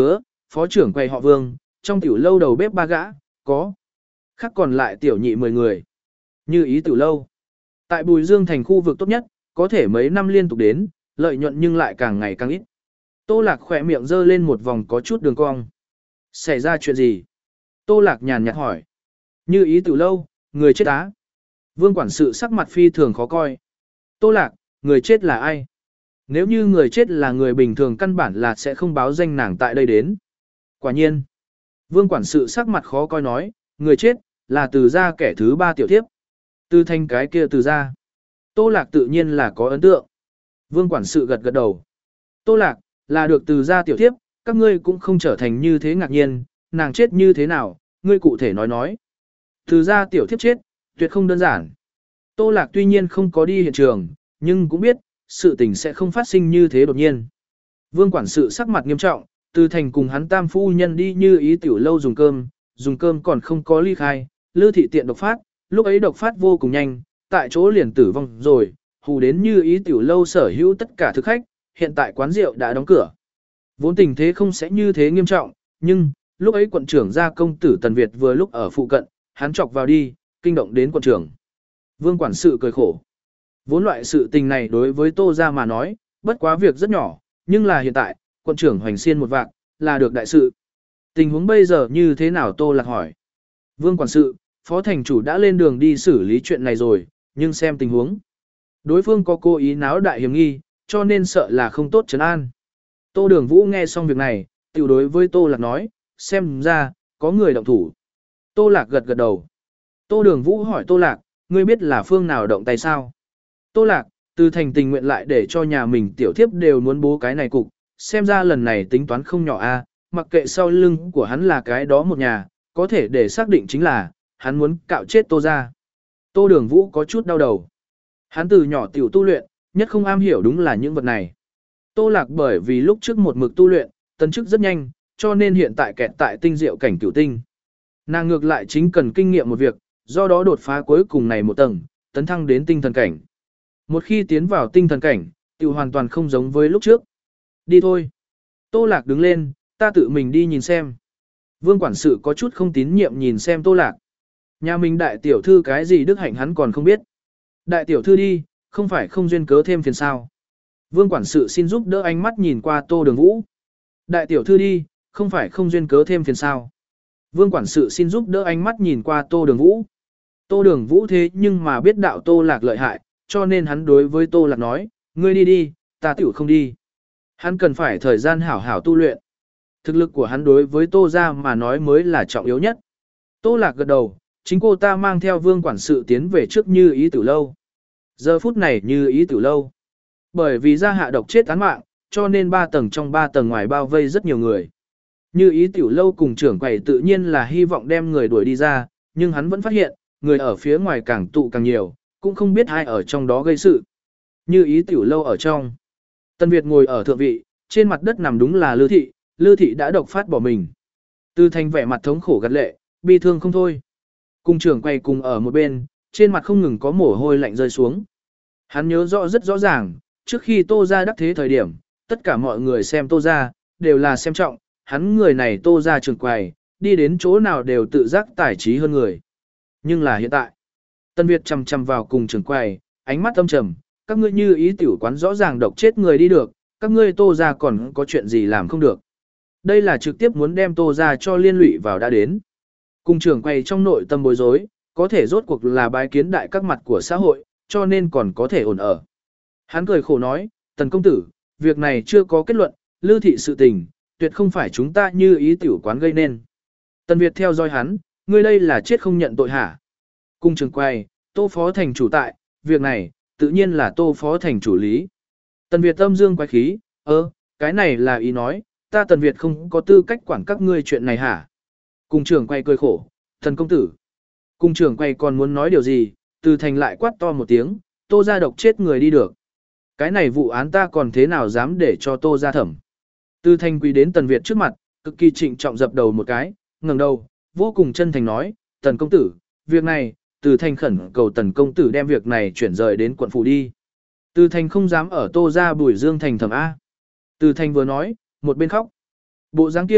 phó trưởng quầy họ Vương, trong tiểu lâu đầu bếp ba gã, có. Khác còn lại tiểu nhị mười người. Như ý tiểu lâu. Tại Bùi Dương thành khu vực tốt nhất, có thể mấy năm liên tục đến, lợi nhuận nhưng lại càng ngày càng ít. Tô Lạc khỏe miệng dơ lên một vòng có chút đường cong. Xảy ra chuyện gì? Tô Lạc nhàn nhạt hỏi. Như ý tiểu lâu, người chết á. Vương quản sự sắc mặt phi thường khó coi. Tô Lạc, người chết là ai? Nếu như người chết là người bình thường căn bản là sẽ không báo danh nàng tại đây đến. Quả nhiên. Vương quản sự sắc mặt khó coi nói, người chết, là từ gia kẻ thứ ba tiểu thiếp. Từ thanh cái kia từ gia. Tô Lạc tự nhiên là có ấn tượng. Vương quản sự gật gật đầu. Tô Lạc, là được từ gia tiểu thiếp, các ngươi cũng không trở thành như thế ngạc nhiên, nàng chết như thế nào, ngươi cụ thể nói nói. Từ gia tiểu thiếp chết, tuyệt không đơn giản. Tô Lạc tuy nhiên không có đi hiện trường, nhưng cũng biết, sự tình sẽ không phát sinh như thế đột nhiên. Vương quản sự sắc mặt nghiêm trọng, từ thành cùng hắn tam phu nhân đi như ý tiểu lâu dùng cơm, dùng cơm còn không có ly khai, Lư thị tiện độc phát, lúc ấy độc phát vô cùng nhanh, tại chỗ liền tử vong rồi, hù đến như ý tiểu lâu sở hữu tất cả thực khách, hiện tại quán rượu đã đóng cửa. Vốn tình thế không sẽ như thế nghiêm trọng, nhưng, lúc ấy quận trưởng gia công tử Tần Việt vừa lúc ở phụ cận, hắn chọc vào đi, kinh động đến quận trưởng. Vương quản sự cười khổ. Vốn loại sự tình này đối với Tô gia mà nói, bất quá việc rất nhỏ, nhưng là hiện tại, quận trưởng hoành xiên một vạn, là được đại sự. Tình huống bây giờ như thế nào Tô Lạc hỏi. Vương quản sự, phó thành chủ đã lên đường đi xử lý chuyện này rồi, nhưng xem tình huống. Đối phương có cố ý náo đại hiểm nghi, cho nên sợ là không tốt trấn an. Tô Đường Vũ nghe xong việc này, tiểu đối với Tô Lạc nói, xem ra, có người động thủ. Tô Lạc gật gật đầu. Tô Đường Vũ hỏi Tô Lạc, ngươi biết là phương nào động tay sao? Tô Lạc, từ thành tình nguyện lại để cho nhà mình tiểu thiếp đều muốn bố cái này cục, xem ra lần này tính toán không nhỏ a, mặc kệ sau lưng của hắn là cái đó một nhà, có thể để xác định chính là, hắn muốn cạo chết Tô gia. Tô Đường Vũ có chút đau đầu. Hắn từ nhỏ tiểu tu luyện, nhất không am hiểu đúng là những vật này. Tô Lạc bởi vì lúc trước một mực tu luyện, tấn chức rất nhanh, cho nên hiện tại kẹt tại tinh diệu cảnh cửu tinh. Nàng ngược lại chính cần kinh nghiệm một việc, do đó đột phá cuối cùng này một tầng, tấn thăng đến tinh thần cảnh. Một khi tiến vào tinh thần cảnh, tiểu hoàn toàn không giống với lúc trước. Đi thôi. Tô Lạc đứng lên, ta tự mình đi nhìn xem. Vương quản sự có chút không tín nhiệm nhìn xem Tô Lạc. Nhà mình đại tiểu thư cái gì đức hạnh hắn còn không biết. Đại tiểu thư đi, không phải không duyên cớ thêm phiền sao. Vương quản sự xin giúp đỡ ánh mắt nhìn qua Tô Đường Vũ. Đại tiểu thư đi, không phải không duyên cớ thêm phiền sao. Vương quản sự xin giúp đỡ ánh mắt nhìn qua Tô Đường Vũ. Tô Đường Vũ thế nhưng mà biết đạo Tô Lạc lợi hại, cho nên hắn đối với Tô Lạc nói, ngươi đi đi, ta tiểu không đi. Hắn cần phải thời gian hảo hảo tu luyện. Thực lực của hắn đối với Tô gia mà nói mới là trọng yếu nhất. Tô Lạc gật đầu, chính cô ta mang theo Vương quản sự tiến về trước Như ý tử lâu. Giờ phút này Như ý tử lâu. Bởi vì gia hạ độc chết án mạng, cho nên ba tầng trong ba tầng ngoài bao vây rất nhiều người. Như ý tiểu lâu cùng trưởng quầy tự nhiên là hy vọng đem người đuổi đi ra, nhưng hắn vẫn phát hiện, người ở phía ngoài càng tụ càng nhiều, cũng không biết ai ở trong đó gây sự. Như ý tiểu lâu ở trong. Tân Việt ngồi ở thượng vị, trên mặt đất nằm đúng là Lư thị, Lư thị đã độc phát bỏ mình. Tư Thanh vẻ mặt thống khổ gật lệ, bi thương không thôi. Cùng trưởng quay cùng ở một bên, trên mặt không ngừng có mồ hôi lạnh rơi xuống. Hắn nhớ rõ rất rõ ràng, trước khi Tô gia đắc thế thời điểm, tất cả mọi người xem Tô gia đều là xem trọng, hắn người này Tô gia trưởng quầy, đi đến chỗ nào đều tự giác tài trí hơn người. Nhưng là hiện tại, Tân Việt chằm chằm vào cùng trưởng quầy, ánh mắt âm trầm, các ngươi Như ý tiểu quán rõ ràng độc chết người đi được, các ngươi Tô gia còn có chuyện gì làm không được. Đây là trực tiếp muốn đem Tô gia cho liên lụy vào đã đến. Cùng trưởng quầy trong nội tâm bối rối, có thể rốt cuộc là bái kiến đại các mặt của xã hội, cho nên còn có thể ổn ở. Hắn cười khổ nói, Tần công tử, việc này chưa có kết luận, Lư thị sự tình, tuyệt không phải chúng ta Như ý tiểu quán gây nên. Tần Việt theo dõi hắn, ngươi đây là chết không nhận tội hả? Cung trưởng quầy, Tô phó thành chủ tại, việc này, tự nhiên là Tô phó thành chủ lý. Tần Việt âm dương quái khí, ơ, cái này là ý nói, ta Tần Việt không có tư cách quản các ngươi chuyện này hả? Cung trưởng quầy cười khổ, Thần công tử. Cung trưởng quầy còn muốn nói điều gì, Từ Thành lại quát to một tiếng, Tô gia độc chết người đi được. Cái này vụ án ta còn thế nào dám để cho Tô gia thẩm. Từ Thành quỳ đến Tần Việt trước mặt, cực kỳ trịnh trọng dập đầu một cái, ngẩng đầu, vô cùng chân thành nói, Tần công tử, việc này, Từ Thành khẩn cầu Tần công tử đem việc này chuyển rời đến quận phủ đi. Từ Thành không dám ở Tô gia Bùi Dương thành thẩm A. Từ Thành vừa nói, một bên khóc. Bộ dáng kia,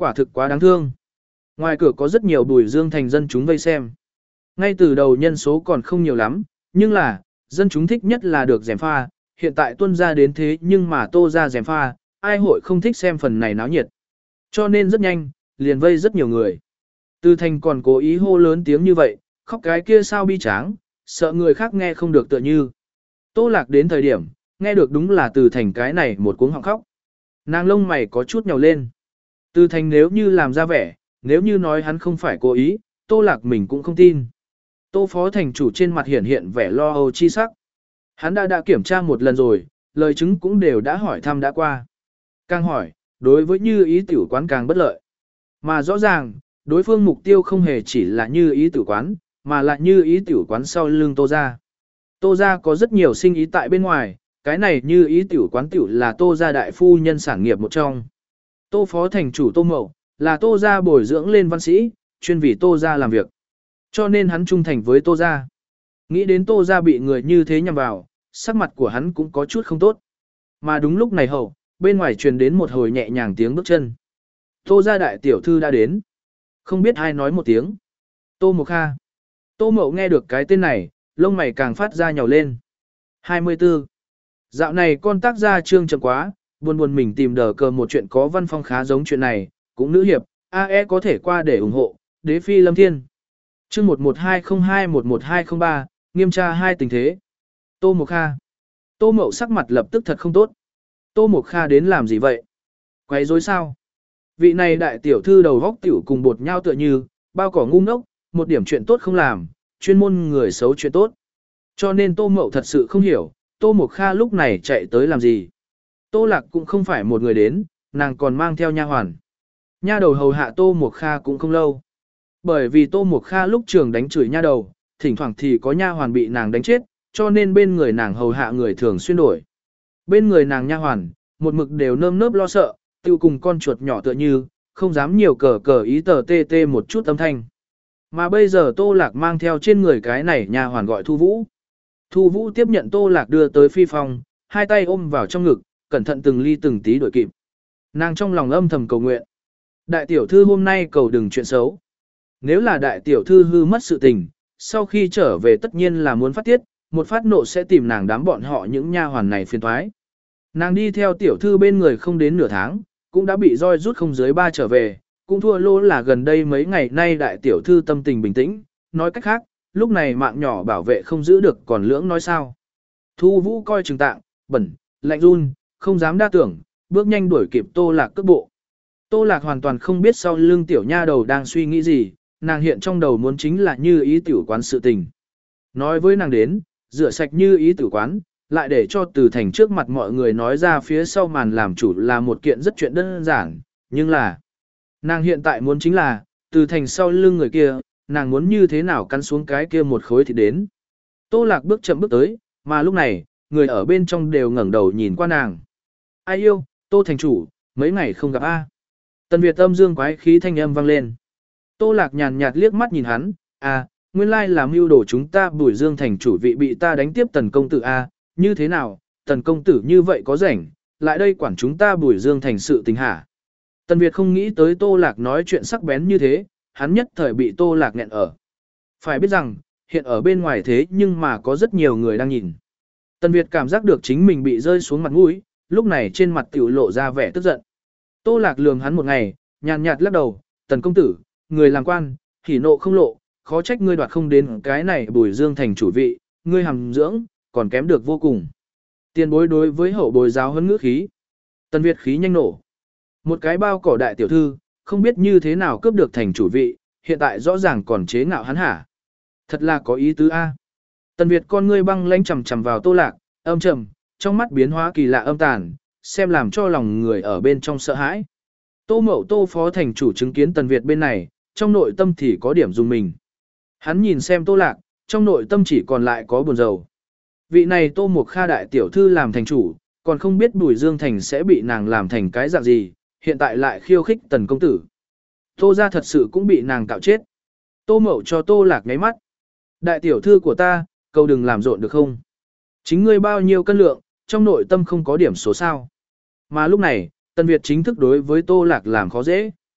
Quả thực quá đáng thương. Ngoài cửa có rất nhiều Bùi Dương Thành dân chúng vây xem. Ngay từ đầu nhân số còn không nhiều lắm, nhưng là, dân chúng thích nhất là được gièm pha, hiện tại tuân ra đến thế nhưng mà Tô ra gièm pha, ai hội không thích xem phần này náo nhiệt. Cho nên rất nhanh, liền vây rất nhiều người. Từ Thành còn cố ý hô lớn tiếng như vậy, khóc cái kia sao bi tráng, sợ người khác nghe không được tựa như. Tô Lạc đến thời điểm, nghe được đúng là Từ Thành cái này một cuống họng khóc. Nàng lông mày có chút nhàu lên. Từ Thành nếu như làm ra vẻ, nếu như nói hắn không phải cố ý, Tô Lạc mình cũng không tin. Tô Phó Thành chủ trên mặt hiện hiện vẻ lo âu chi sắc. Hắn đã đã kiểm tra một lần rồi, lời chứng cũng đều đã hỏi thăm đã qua. Càng hỏi, đối với Như Ý tiểu quán càng bất lợi. Mà rõ ràng, đối phương mục tiêu không hề chỉ là Như Ý tiểu quán, mà là Như Ý tiểu quán sau lưng Tô gia. Tô gia có rất nhiều sinh ý tại bên ngoài, cái này Như Ý tiểu quán tiểu là Tô gia đại phu nhân sản nghiệp một trong. Tô Phó Thành chủ Tô Mậu, là Tô gia bồi dưỡng lên văn sĩ, chuyên vì Tô gia làm việc. Cho nên hắn trung thành với Tô gia. Nghĩ đến Tô gia bị người như thế nhằm vào, sắc mặt của hắn cũng có chút không tốt. Mà đúng lúc này hậu, bên ngoài truyền đến một hồi nhẹ nhàng tiếng bước chân. Tô gia đại tiểu thư đã đến. Không biết ai nói một tiếng. Tô Mộc Kha. Tô Mậu nghe được cái tên này, lông mày càng phát ra nhàu lên. hai mươi tư. Dạo này con tác gia trương chậm quá, buồn buồn mình tìm đờ cờ một chuyện có văn phong khá giống chuyện này, cũng nữ hiệp, a e có thể qua để ủng hộ, đế phi lâm thiên. Chương một một hai không hai một một hai không ba, nghiêm tra hai tình thế. Tô Mộc Kha. Tô Mậu sắc mặt lập tức thật không tốt. Tô Mộc Kha đến làm gì vậy? Quấy rối sao? Vị này đại tiểu thư đầu góc tiểu cùng bột nhau tựa như, bao cỏ ngu ngốc, một điểm chuyện tốt không làm, chuyên môn người xấu chuyện tốt. Cho nên Tô Mậu thật sự không hiểu, Tô Mộc Kha lúc này chạy tới làm gì. Tô Lạc cũng không phải một người đến, nàng còn mang theo nha hoàn. Nha đầu hầu hạ Tô Mộc Kha cũng không lâu. Bởi vì Tô Mộc Kha lúc trường đánh chửi nha đầu, thỉnh thoảng thì có nha hoàn bị nàng đánh chết, cho nên bên người nàng hầu hạ người thường xuyên đổi. Bên người nàng nha hoàn, một mực đều nơm nớp lo sợ, tiêu cùng con chuột nhỏ tựa như, không dám nhiều cờ cờ ý tờ tê tê một chút âm thanh. Mà bây giờ Tô Lạc mang theo trên người cái này nha hoàn gọi Thu Vũ. Thu Vũ tiếp nhận Tô Lạc đưa tới phi phòng, hai tay ôm vào trong ngực, cẩn thận từng ly từng tí đuổi kịp. Nàng trong lòng âm thầm cầu nguyện. Đại tiểu thư hôm nay cầu đừng chuyện xấu. Nếu là đại tiểu thư hư mất sự tình, sau khi trở về tất nhiên là muốn phát tiết, một phát nộ sẽ tìm nàng đám bọn họ những nha hoàn này phiền toái. Nàng đi theo tiểu thư bên người không đến nửa tháng, cũng đã bị roi rút không dưới ba trở về, cũng thua lỗ là gần đây mấy ngày nay đại tiểu thư tâm tình bình tĩnh, nói cách khác, lúc này mạng nhỏ bảo vệ không giữ được còn lưỡng nói sao. Thu Vũ coi chừng tạng, bẩn, lạnh run, không dám đa tưởng, bước nhanh đuổi kịp Tô Lạc cước bộ. Tô Lạc hoàn toàn không biết sau lưng tiểu nha đầu đang suy nghĩ gì, nàng hiện trong đầu muốn chính là Như Ý tiểu quán sự tình. Nói với nàng đến, rửa sạch Như Ý tiểu quán, lại để cho Từ Thành trước mặt mọi người nói ra phía sau màn làm chủ là một kiện rất chuyện đơn giản, nhưng là nàng hiện tại muốn chính là, Từ Thành sau lưng người kia, nàng muốn như thế nào cắn xuống cái kia một khối thì đến. Tô Lạc bước chậm bước tới, mà lúc này, người ở bên trong đều ngẩng đầu nhìn qua nàng. Ai yêu, Tô Thành chủ, mấy ngày không gặp a. Tần Việt âm dương quái khí thanh âm vang lên. Tô Lạc nhàn nhạt liếc mắt nhìn hắn, à, nguyên lai là mưu đồ chúng ta Bùi Dương Thành chủ vị bị ta đánh tiếp Tần công tử a, như thế nào, Tần công tử như vậy có rảnh, lại đây quản chúng ta Bùi Dương Thành sự tình hả. Tần Việt không nghĩ tới Tô Lạc nói chuyện sắc bén như thế, hắn nhất thời bị Tô Lạc nghẹn ở. Phải biết rằng, hiện ở bên ngoài thế nhưng mà có rất nhiều người đang nhìn. Tần Việt cảm giác được chính mình bị rơi xuống mặt mũi, lúc này trên mặt tiểu lộ ra vẻ tức giận. Tô Lạc lườm hắn một ngày, nhàn nhạt lắc đầu, Tần công tử, người làm quan, hỉ nộ không lộ, khó trách ngươi đoạt không đến cái này Bùi Dương Thành chủ vị, ngươi hàm dưỡng, còn kém được vô cùng. Tiền bối đối với hậu bồi giáo huấn ngữ khí. Tần Việt khí nhanh nổ. Một cái bao cỏ đại tiểu thư, không biết như thế nào cướp được thành chủ vị, hiện tại rõ ràng còn chế ngạo hắn hả. Thật là có ý tứ a. Tần Việt con ngươi băng lãnh chằm chằm vào Tô Lạc, âm trầm, trong mắt biến hóa kỳ lạ âm tàn, xem làm cho lòng người ở bên trong sợ hãi. Tô Mậu Tô phó thành chủ chứng kiến Tần Việt bên này, trong nội tâm thì có điểm dùng mình. Hắn nhìn xem Tô Lạc, trong nội tâm chỉ còn lại có buồn rầu. Vị này Tô Mộc Kha đại tiểu thư làm thành chủ, còn không biết Bùi Dương Thành sẽ bị nàng làm thành cái dạng gì, hiện tại lại khiêu khích Tần công tử. Tô gia thật sự cũng bị nàng cạo chết. Tô Mậu cho Tô Lạc ngáy mắt. Đại tiểu thư của ta, cầu đừng làm rộn được không? Chính ngươi bao nhiêu cân lượng, trong nội tâm không có điểm số sao. Mà lúc này, Tần Việt chính thức đối với Tô Lạc làm khó dễ.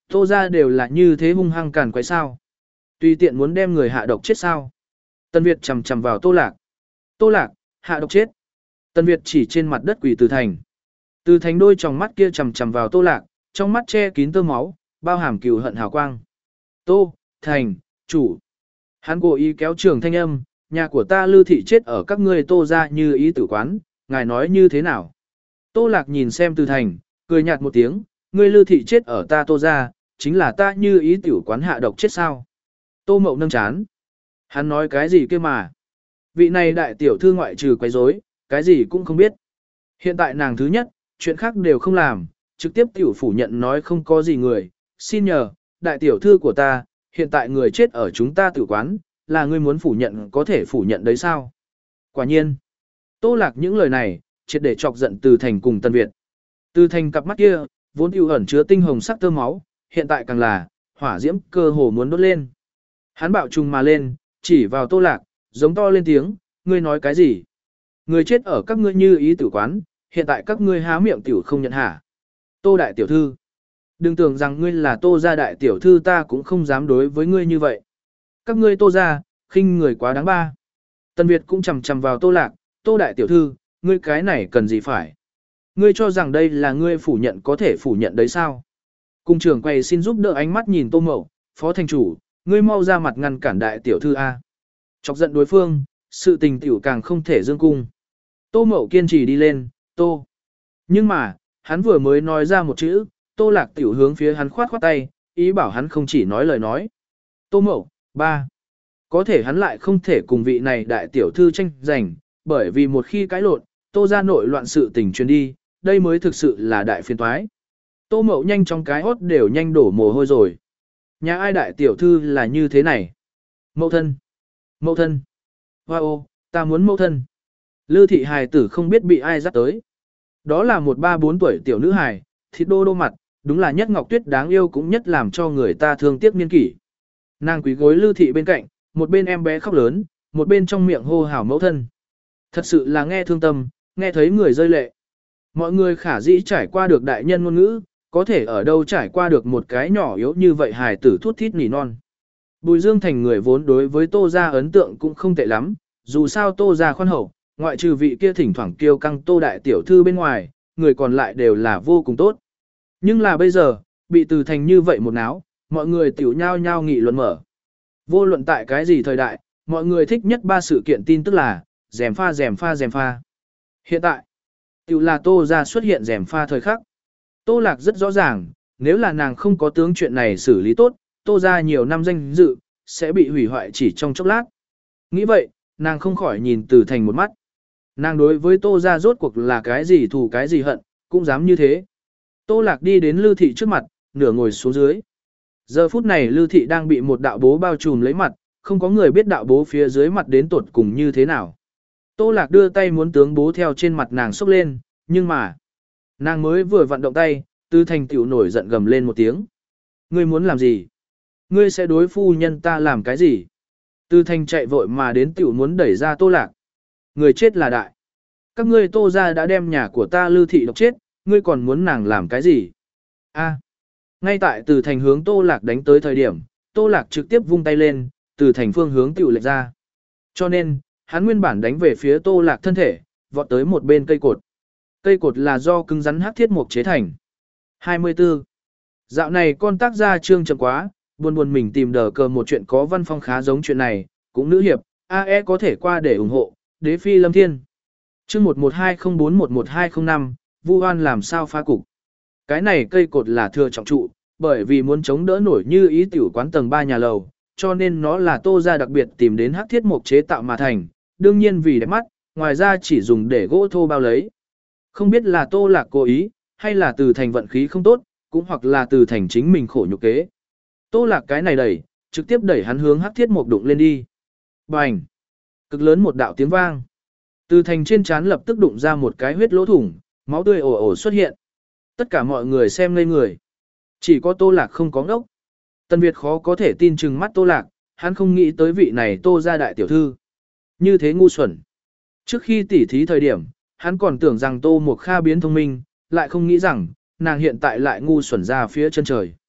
Tô ra đều là như thế hung hăng càn quấy sao. Tùy tiện muốn đem người hạ độc chết sao. Tân Việt chầm chầm vào Tô Lạc. Tô Lạc, hạ độc chết. Tân Việt chỉ trên mặt đất quỳ Từ Thành. Từ Thành đôi tròng mắt kia chầm chầm vào Tô Lạc, trong mắt che kín tơ máu, bao hàm cừu hận hào quang. Tô, Thành, chủ. Hắn cố ý kéo trường thanh âm, nhà của ta Lư thị chết ở các ngươi Tô ra như ý tử quán, ngài nói như thế nào? Tô Lạc nhìn xem Từ Thành, cười nhạt một tiếng, ngươi Lư thị chết ở ta Tô ra, chính là ta như ý tử quán hạ độc chết sao? Tô Mậu nâng chán. Hắn nói cái gì kia mà? Vị này đại tiểu thư ngoại trừ quấy rối, cái gì cũng không biết. Hiện tại nàng thứ nhất, chuyện khác đều không làm, trực tiếp tiểu phủ nhận nói không có gì người. Xin nhờ, đại tiểu thư của ta, hiện tại người chết ở chúng ta tử quán, là ngươi muốn phủ nhận có thể phủ nhận đấy sao? Quả nhiên. Tô Lạc những lời này, triệt để chọc giận Từ Thành cùng Tân Việt. Từ Thành cặp mắt kia, vốn tiêu ẩn chứa tinh hồng sắc tơ máu, hiện tại càng là, hỏa diễm cơ hồ muốn đốt lên. Hắn bạo trùng mà lên, chỉ vào Tô Lạc, giống to lên tiếng, ngươi nói cái gì? Người chết ở các ngươi như ý tử quán, hiện tại các ngươi há miệng tiểu không nhận hả? Tô đại tiểu thư. Đừng tưởng rằng ngươi là Tô gia đại tiểu thư ta cũng không dám đối với ngươi như vậy. Các ngươi Tô gia, khinh người quá đáng ba. Tân Việt cũng chầm chầm vào Tô Lạc, Tô đại tiểu thư, ngươi cái này cần gì phải? Ngươi cho rằng đây là ngươi phủ nhận có thể phủ nhận đấy sao? Cung trưởng quay xin giúp đỡ ánh mắt nhìn Tô Mậu, phó thành chủ, ngươi mau ra mặt ngăn cản đại tiểu thư A. Chọc giận đối phương, sự tình tiểu càng không thể dương cung. Tô Mậu kiên trì đi lên, Tô. Nhưng mà, hắn vừa mới nói ra một chữ, Tô Lạc tiểu hướng phía hắn khoát khoát tay, ý bảo hắn không chỉ nói lời nói. Tô Mậu, ba. Có thể hắn lại không thể cùng vị này đại tiểu thư tranh giành, bởi vì một khi cãi lộn, Tô ra nội loạn sự tình truyền đi, đây mới thực sự là đại phiên toái. Tô Mậu nhanh trong cái hốt đều nhanh đổ mồ hôi rồi. Nhà ai đại tiểu thư là như thế này? Mậu thân. Mậu thân. Hoa ô, ta muốn mậu thân. Lư thị hài tử không biết bị ai dắt tới. Đó là một ba bốn tuổi tiểu nữ hài, thịt đô đô mặt, đúng là nhất ngọc tuyết đáng yêu cũng nhất làm cho người ta thương tiếc niên kỷ. Nàng quý gối Lư thị bên cạnh, một bên em bé khóc lớn, một bên trong miệng hô hào mẫu thân. Thật sự là nghe thương tâm, nghe thấy người rơi lệ. Mọi người khả dĩ trải qua được đại nhân ngôn ngữ, có thể ở đâu trải qua được một cái nhỏ yếu như vậy hài tử thút thít nỉ non. Bùi Dương Thành người vốn đối với Tô gia ấn tượng cũng không tệ lắm, dù sao Tô gia khoan hậu, ngoại trừ vị kia thỉnh thoảng kiêu căng Tô đại tiểu thư bên ngoài, người còn lại đều là vô cùng tốt. Nhưng là bây giờ, bị Từ Thành như vậy một náo, mọi người tiểu nhao nhao nghị luận mở. Vô luận tại cái gì thời đại, mọi người thích nhất ba sự kiện tin tức là rèm pha rèm pha rèm pha. Hiện tại, tiểu là Tô gia xuất hiện rèm pha thời khắc. Tô Lạc rất rõ ràng, nếu là nàng không có tướng chuyện này xử lý tốt, Tô gia nhiều năm danh dự, sẽ bị hủy hoại chỉ trong chốc lát. Nghĩ vậy, nàng không khỏi nhìn Từ Thành một mắt. Nàng đối với Tô gia rốt cuộc là cái gì thù cái gì hận, cũng dám như thế. Tô Lạc đi đến Lư thị trước mặt, nửa ngồi xuống dưới. Giờ phút này Lư thị đang bị một đạo bố bao trùm lấy mặt, không có người biết đạo bố phía dưới mặt đến tột cùng như thế nào. Tô Lạc đưa tay muốn tướng bố theo trên mặt nàng xốc lên, nhưng mà, nàng mới vừa vận động tay, Từ Thành tiểu nổi giận gầm lên một tiếng. Ngươi muốn làm gì? Ngươi sẽ đối phu nhân ta làm cái gì? Từ Thành chạy vội mà đến tiểu muốn đẩy ra Tô Lạc. Người chết là đại. Các ngươi Tô gia đã đem nhà của ta Lư thị độc chết, ngươi còn muốn nàng làm cái gì? A. Ngay tại Từ Thành hướng Tô Lạc đánh tới thời điểm, Tô Lạc trực tiếp vung tay lên, Từ Thành phương hướng tiểu lệch ra. Cho nên, hắn nguyên bản đánh về phía Tô Lạc thân thể, vọt tới một bên cây cột. Cây cột là do cứng rắn hắc thiết mục chế thành. hai mươi tư. Dạo này con tác gia trương chậm quá, buồn buồn mình tìm đờ cờ một chuyện có văn phong khá giống chuyện này, cũng nữ hiệp, a e có thể qua để ủng hộ, đế phi lâm thiên. Chương một một hai không bốn một một hai không năm, Vu Hoan làm sao phá cục. Cái này cây cột là thừa trọng trụ, bởi vì muốn chống đỡ nổi như ý tiểu quán tầng ba nhà lầu, cho nên nó là Tô gia đặc biệt tìm đến hắc thiết mục chế tạo mà thành, đương nhiên vì đẹp mắt, ngoài ra chỉ dùng để gỗ thô bao lấy. Không biết là Tô Lạc cố ý, hay là Từ Thành vận khí không tốt, cũng hoặc là Từ Thành chính mình khổ nhục kế. Tô Lạc cái này đẩy, trực tiếp đẩy hắn hướng hắc thiết mục đụng lên đi. Bành! Cực lớn một đạo tiếng vang. Từ Thành trên trán lập tức đụng ra một cái huyết lỗ thủng, máu tươi ồ ồ xuất hiện. Tất cả mọi người xem ngây người. Chỉ có Tô Lạc không có ngốc. Tân Việt khó có thể tin chừng mắt Tô Lạc, hắn không nghĩ tới vị này Tô gia đại tiểu thư. Như thế ngu xuẩn. Trước khi tỉ thí thời điểm, hắn còn tưởng rằng Tô Mộc Kha biến thông minh, lại không nghĩ rằng, nàng hiện tại lại ngu xuẩn ra phía chân trời.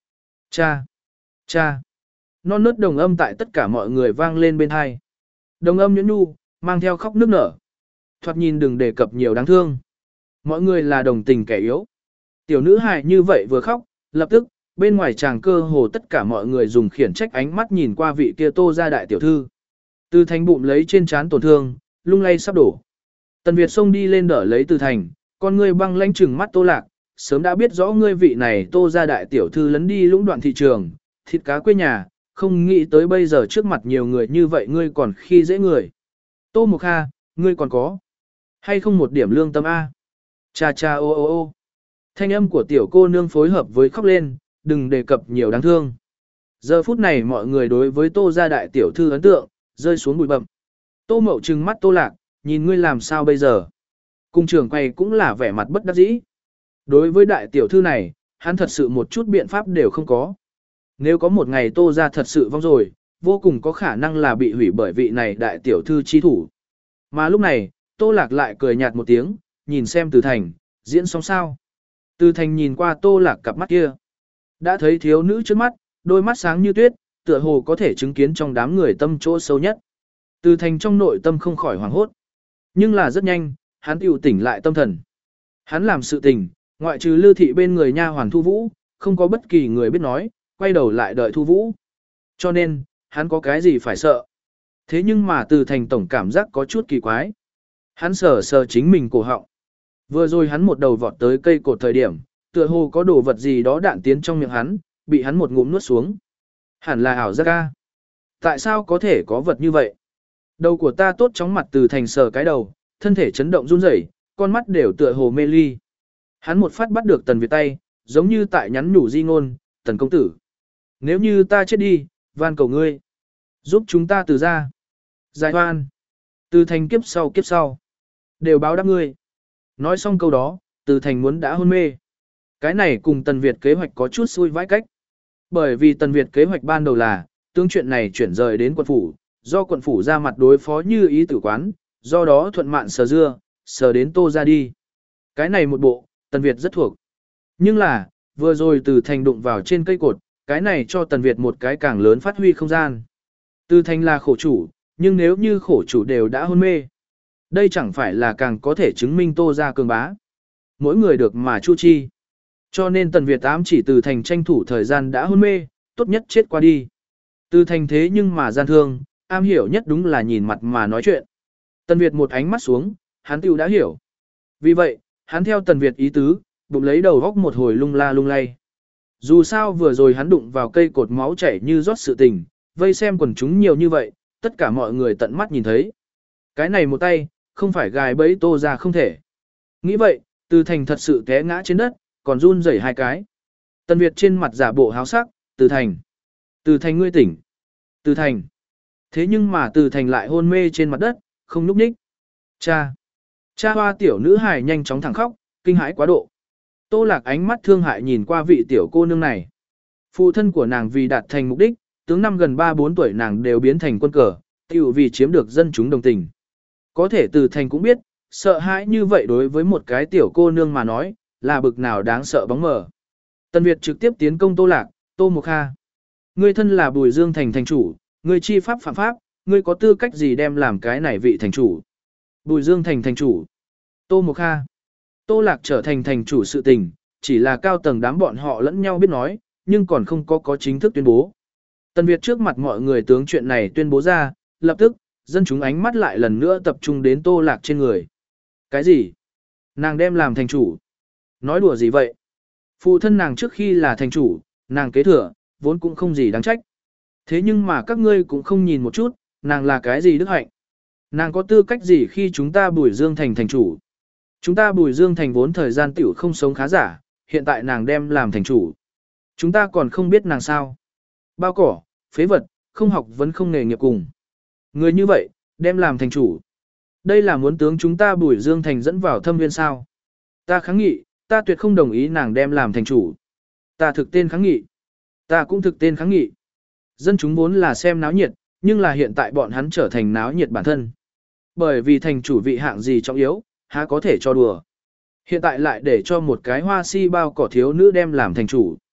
Cha! Cha! Non nớt đồng âm tại tất cả mọi người vang lên bên hai. Đồng âm nhuyễn nhu, mang theo khóc nức nở. Thoạt nhìn đừng đề cập nhiều đáng thương. Mọi người là đồng tình kẻ yếu. Tiểu nữ hài như vậy vừa khóc, lập tức, bên ngoài chàng cơ hồ tất cả mọi người dùng khiển trách ánh mắt nhìn qua vị kia Tô gia đại tiểu thư. Từ Thành bụng lấy trên trán tổn thương, lung lay sắp đổ. Tần Việt xông đi lên đỡ lấy Từ Thành, con ngươi băng lãnh trừng mắt Tô Lạc, sớm đã biết rõ ngươi vị này Tô gia đại tiểu thư lấn đi lũng đoạn thị trường, thịt cá quê nhà, không nghĩ tới bây giờ trước mặt nhiều người như vậy ngươi còn khi dễ người. Tô Mộc Kha, ngươi còn có hay không một điểm lương tâm A? Cha cha ô ô ô. Thanh âm của tiểu cô nương phối hợp với khóc lên, đừng đề cập nhiều đáng thương. Giờ phút này mọi người đối với Tô gia đại tiểu thư ấn tượng, rơi xuống bụi bậm. Tô Mậu trừng mắt Tô Lạc, nhìn ngươi làm sao bây giờ? Cung trưởng quay cũng là vẻ mặt bất đắc dĩ. Đối với đại tiểu thư này, hắn thật sự một chút biện pháp đều không có. Nếu có một ngày Tô gia thật sự vong rồi, vô cùng có khả năng là bị hủy bởi vị này đại tiểu thư chi thủ. Mà lúc này, Tô Lạc lại cười nhạt một tiếng, nhìn xem Từ Thành, diễn xong sao. Từ Thành nhìn qua Tô Lạc cặp mắt kia. Đã thấy thiếu nữ trước mắt, đôi mắt sáng như tuyết, tựa hồ có thể chứng kiến trong đám người tâm chỗ sâu nhất. Từ Thành trong nội tâm không khỏi hoảng hốt. Nhưng là rất nhanh, hắn tiểu tỉnh lại tâm thần. Hắn làm sự tình, ngoại trừ Lưu thị bên người nha hoàn Thu Vũ, không có bất kỳ người biết nói, quay đầu lại đợi Thu Vũ. Cho nên, hắn có cái gì phải sợ. Thế nhưng mà Từ Thành tổng cảm giác có chút kỳ quái. Hắn sờ sờ chính mình cổ họng. Vừa rồi hắn một đầu vọt tới cây cột thời điểm, tựa hồ có đồ vật gì đó đạn tiến trong miệng hắn, bị hắn một ngụm nuốt xuống. Hẳn là ảo giác ca. Tại sao có thể có vật như vậy? Đầu của ta tốt chóng mặt Từ Thành sờ cái đầu, thân thể chấn động run rẩy, con mắt đều tựa hồ mê ly. Hắn một phát bắt được Tần Việt tay, giống như tại nhắn nhủ di ngôn, Tần công tử. Nếu như ta chết đi, van cầu ngươi, giúp chúng ta từ ra. Giải hoan. Từ Thành kiếp sau kiếp sau. Đều báo đáp ngươi. Nói xong câu đó, Từ Thành muốn đã hôn mê. Cái này cùng Tần Việt kế hoạch có chút xui vãi cách. Bởi vì Tần Việt kế hoạch ban đầu là, tướng chuyện này chuyển rời đến quận phủ, do quận phủ ra mặt đối phó như ý tử quán, do đó thuận mạn sờ dưa, sờ đến Tô ra đi. Cái này một bộ, Tần Việt rất thuộc. Nhưng là, vừa rồi Từ Thành đụng vào trên cây cột, cái này cho Tần Việt một cái càng lớn phát huy không gian. Từ Thành là khổ chủ, nhưng nếu như khổ chủ đều đã hôn mê, đây chẳng phải là càng có thể chứng minh Tô ra cường bá. Mỗi người được mà chu chi. Cho nên Tần Việt ám chỉ Từ Thành tranh thủ thời gian đã hôn mê, tốt nhất chết qua đi. Từ Thành thế nhưng mà gian thương, am hiểu nhất đúng là nhìn mặt mà nói chuyện. Tần Việt một ánh mắt xuống, hắn tiêu đã hiểu. Vì vậy, hắn theo Tần Việt ý tứ, bụng lấy đầu góc một hồi lung la lung lay. Dù sao vừa rồi hắn đụng vào cây cột máu chảy như rót sự tình, vây xem quần chúng nhiều như vậy, tất cả mọi người tận mắt nhìn thấy. Cái này một tay, không phải gài bẫy Tô ra không thể. Nghĩ vậy, Từ Thành thật sự té ngã trên đất, còn run rẩy hai cái. Tần Việt trên mặt giả bộ háo sắc, Từ Thành. Từ Thành ngươi tỉnh. Từ Thành. Thế nhưng mà Từ Thành lại hôn mê trên mặt đất, không nhúc nhích. Cha. Cha hoa tiểu nữ hài nhanh chóng thẳng khóc, kinh hãi quá độ. Tô Lạc ánh mắt thương hại nhìn qua vị tiểu cô nương này. Phụ thân của nàng vì đạt thành mục đích, tướng năm gần ba bốn tuổi nàng đều biến thành quân cờ, tiểu vì chiếm được dân chúng đồng tình. Có thể Từ Thành cũng biết, sợ hãi như vậy đối với một cái tiểu cô nương mà nói, là bực nào đáng sợ bóng mờ. Tần Việt trực tiếp tiến công Tô Lạc, Tô Mộc Kha. Ngươi thân là Bùi Dương thành thành chủ, ngươi chi pháp phạm pháp, ngươi có tư cách gì đem làm cái này vị thành chủ? Bùi Dương thành thành chủ. Tô Mộc Kha. Tô Lạc trở thành thành chủ sự tình, chỉ là cao tầng đám bọn họ lẫn nhau biết nói, nhưng còn không có có chính thức tuyên bố. Tần Việt trước mặt mọi người tướng chuyện này tuyên bố ra, lập tức, dân chúng ánh mắt lại lần nữa tập trung đến Tô Lạc trên người. Cái gì? Nàng đem làm thành chủ? Nói đùa gì vậy? Phụ thân nàng trước khi là thành chủ, nàng kế thừa, vốn cũng không gì đáng trách. Thế nhưng mà các ngươi cũng không nhìn một chút, nàng là cái gì đức hạnh? Nàng có tư cách gì khi chúng ta Bùi Dương thành thành chủ? Chúng ta Bùi Dương thành vốn thời gian tiểu không sống khá giả, hiện tại nàng đem làm thành chủ. Chúng ta còn không biết nàng sao? Bao cỏ, phế vật, không học vẫn không nghề nghiệp cùng. Người như vậy, đem làm thành chủ. Đây là muốn tướng chúng ta Bùi Dương thành dẫn vào thâm viên sao? Ta kháng nghị, ta tuyệt không đồng ý nàng đem làm thành chủ. Ta thực tên kháng nghị. Ta cũng thực tên kháng nghị. Dân chúng vốn là xem náo nhiệt, nhưng là hiện tại bọn hắn trở thành náo nhiệt bản thân. Bởi vì thành chủ vị hạng gì trọng yếu, há có thể cho đùa. Hiện tại lại để cho một cái hoa si bao cỏ thiếu nữ đem làm thành chủ.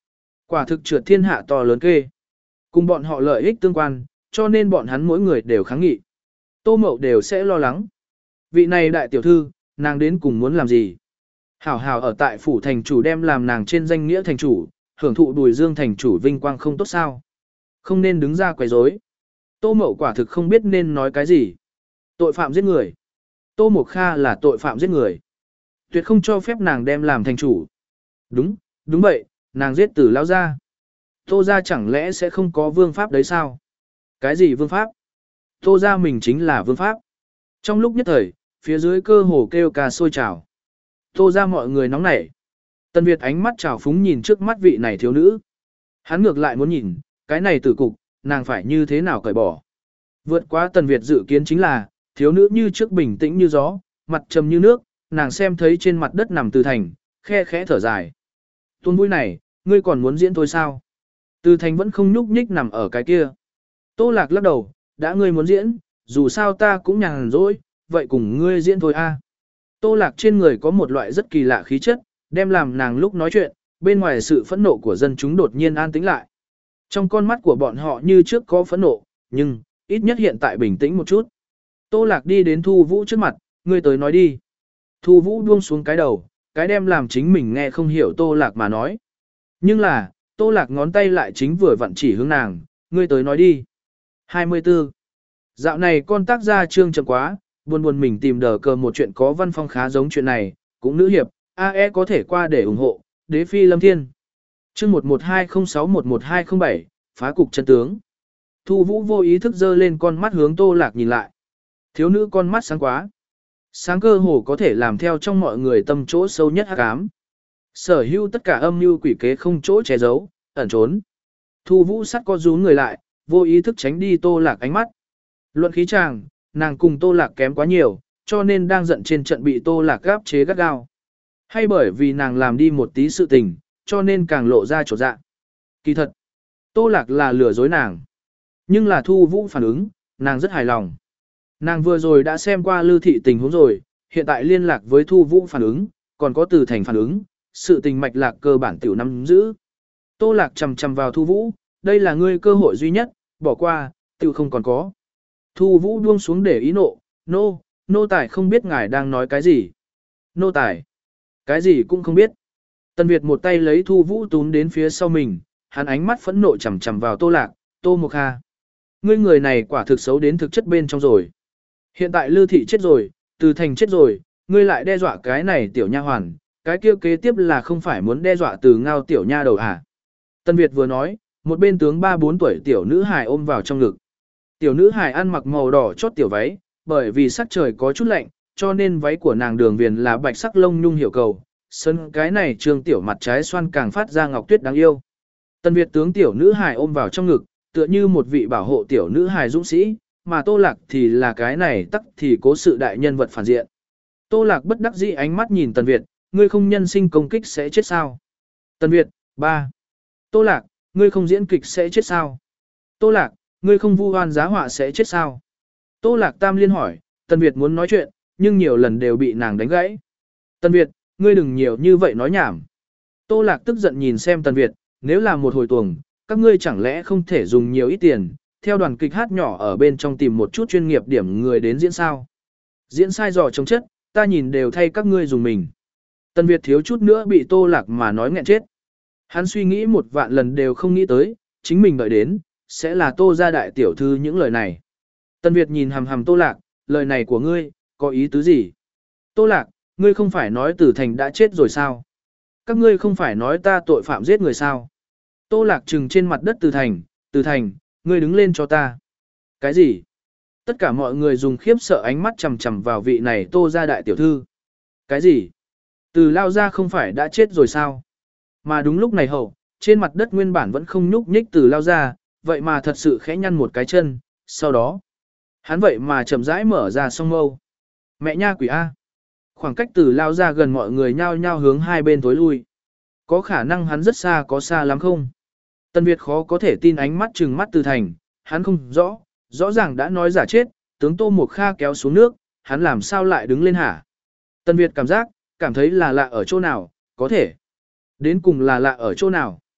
Quả thực trượt thiên hạ to lớn kê. Cùng bọn họ lợi ích tương quan, cho nên bọn hắn mỗi người đều kháng nghị. Tô Mậu đều sẽ lo lắng. Vị này đại tiểu thư, nàng đến cùng muốn làm gì? Hảo hảo ở tại phủ thành chủ đem làm nàng trên danh nghĩa thành chủ, hưởng thụ Bùi Dương thành chủ vinh quang không tốt sao? Không nên đứng ra quấy rối. Tô Mậu quả thực không biết nên nói cái gì. Tội phạm giết người. Tô Mộc Kha là tội phạm giết người. Tuyệt không cho phép nàng đem làm thành chủ. Đúng, đúng vậy, nàng giết Tử Lao gia. Tô gia chẳng lẽ sẽ không có vương pháp đấy sao? Cái gì vương pháp? Tô gia mình chính là vương pháp. Trong lúc nhất thời, phía dưới cơ hồ kêu ca sôi trào. Tô gia mọi người nóng nảy. Tần Việt ánh mắt trào phúng nhìn trước mắt vị này thiếu nữ. Hắn ngược lại muốn nhìn, cái này tử cục, nàng phải như thế nào cởi bỏ. Vượt quá Tần Việt dự kiến chính là, thiếu nữ như trước bình tĩnh như gió, mặt trầm như nước, nàng xem thấy trên mặt đất nằm Từ Thành, khe khẽ thở dài. Tuôn vui này, ngươi còn muốn diễn thôi sao? Từ Thành vẫn không nhúc nhích nằm ở cái kia. Tô Lạc lắc đầu, đã ngươi muốn diễn, dù sao ta cũng nhàn rỗi, vậy cùng ngươi diễn thôi a. Tô Lạc trên người có một loại rất kỳ lạ khí chất, đem làm nàng lúc nói chuyện, bên ngoài sự phẫn nộ của dân chúng đột nhiên an tĩnh lại. Trong con mắt của bọn họ như trước có phẫn nộ, nhưng, ít nhất hiện tại bình tĩnh một chút. Tô Lạc đi đến Thu Vũ trước mặt, ngươi tới nói đi. Thu Vũ buông xuống cái đầu, cái đem làm chính mình nghe không hiểu Tô Lạc mà nói. Nhưng là, Tô Lạc ngón tay lại chính vừa vặn chỉ hướng nàng, ngươi tới nói đi. hai mươi tư. Dạo này con tác gia trương chậm quá, buồn buồn mình tìm đờ cờ một chuyện có văn phong khá giống chuyện này, cũng nữ hiệp, a e có thể qua để ủng hộ, đế phi lâm thiên. Chương một một hai không sáu một một hai không bảy, phá cục chân tướng. Thu Vũ vô ý thức dơ lên con mắt hướng Tô Lạc nhìn lại. Thiếu nữ con mắt sáng quá. Sáng cơ hồ có thể làm theo trong mọi người tâm chỗ sâu nhất hắc ám. Sở hữu tất cả âm mưu quỷ kế không chỗ che giấu, ẩn trốn. Thu Vũ sắt co rúm người lại, vô ý thức tránh đi Tô Lạc ánh mắt. Luận khí chàng, nàng cùng Tô Lạc kém quá nhiều, cho nên đang giận trên trận bị Tô Lạc gáp chế gắt gao. Hay bởi vì nàng làm đi một tí sự tình, cho nên càng lộ ra chỗ dạ. Kỳ thật, Tô Lạc là lừa dối nàng. Nhưng là Thu Vũ phản ứng, nàng rất hài lòng. Nàng vừa rồi đã xem qua Lư Thị tình huống rồi, hiện tại liên lạc với Thu Vũ phản ứng, còn có Từ Thành phản ứng, sự tình mạch lạc cơ bản tiểu nắm giữ. Tô Lạc chầm chầm vào Thu Vũ, đây là ngươi cơ hội duy nhất, bỏ qua, tiểu không còn có. Thu Vũ buông xuống để ý nộ, nô, nô tài không biết ngài đang nói cái gì. Nô tài, cái gì cũng không biết. Tần Việt một tay lấy Thu Vũ túm đến phía sau mình, hắn ánh mắt phẫn nộ chầm chầm vào Tô Lạc, Tô Mộc Kha. Ngươi người này quả thực xấu đến thực chất bên trong rồi. Hiện tại Lư Thị chết rồi, Từ Thành chết rồi, ngươi lại đe dọa cái này tiểu nha hoàn, cái kia kế tiếp là không phải muốn đe dọa Từ Ngao tiểu nha đầu à. Tân Việt vừa nói, một bên tướng ba bốn tuổi tiểu nữ hài ôm vào trong ngực. Tiểu nữ hài ăn mặc màu đỏ chót tiểu váy, bởi vì sắc trời có chút lạnh, cho nên váy của nàng đường viền là bạch sắc lông nhung hiểu cầu, sân cái này trương tiểu mặt trái xoan càng phát ra ngọc tuyết đáng yêu. Tân Việt tướng tiểu nữ hài ôm vào trong ngực, tựa như một vị bảo hộ tiểu nữ hài dũng sĩ, mà Tô Lạc thì là cái này tắc thì cố sự đại nhân vật phản diện. Tô Lạc bất đắc dĩ ánh mắt nhìn Tần Việt, ngươi không nhân sinh công kích sẽ chết sao? Tần Việt, ba. Tô Lạc, ngươi không diễn kịch sẽ chết sao? Tô Lạc, ngươi không vu oan giá họa sẽ chết sao? Tô Lạc tam liên hỏi, Tần Việt muốn nói chuyện, nhưng nhiều lần đều bị nàng đánh gãy. Tần Việt, ngươi đừng nhiều như vậy nói nhảm. Tô Lạc tức giận nhìn xem Tần Việt, nếu là một hồi tuồng, các ngươi chẳng lẽ không thể dùng nhiều ít tiền, theo đoàn kịch hát nhỏ ở bên trong tìm một chút chuyên nghiệp điểm người đến diễn sao? Diễn sai dò chống chất, ta nhìn đều thay các ngươi dùng mình. Tần Việt thiếu chút nữa bị Tô Lạc mà nói nghẹn chết. Hắn suy nghĩ một vạn lần đều không nghĩ tới, chính mình đợi đến, sẽ là Tô gia đại tiểu thư những lời này. Tần Việt nhìn hằm hằm Tô Lạc, lời này của ngươi, có ý tứ gì? Tô Lạc, ngươi không phải nói Từ Thành đã chết rồi sao? Các ngươi không phải nói ta tội phạm giết người sao? Tô Lạc trừng trên mặt đất Từ Thành, Từ Thành, ngươi đứng lên cho ta. Cái gì? Tất cả mọi người dùng khiếp sợ ánh mắt chằm chằm vào vị này Tô gia đại tiểu thư. Cái gì? Từ Lao gia không phải đã chết rồi sao? Mà đúng lúc này hậu, trên mặt đất nguyên bản vẫn không nhúc nhích Từ Lao gia, vậy mà thật sự khẽ nhăn một cái chân, sau đó, hắn vậy mà chậm rãi mở ra song mâu. Mẹ nha quỷ A. Khoảng cách Từ Lao gia gần mọi người nhao nhao hướng hai bên tối lui. Có khả năng hắn rất xa có xa lắm không? Tân Việt khó có thể tin ánh mắt trừng mắt Từ Thành, hắn không rõ, rõ ràng đã nói giả chết, tướng Tô Mộc Kha kéo xuống nước, hắn làm sao lại đứng lên hả? Tân Việt cảm giác, cảm thấy là lạ ở chỗ nào, có thể. Đến cùng là lạ ở chỗ nào?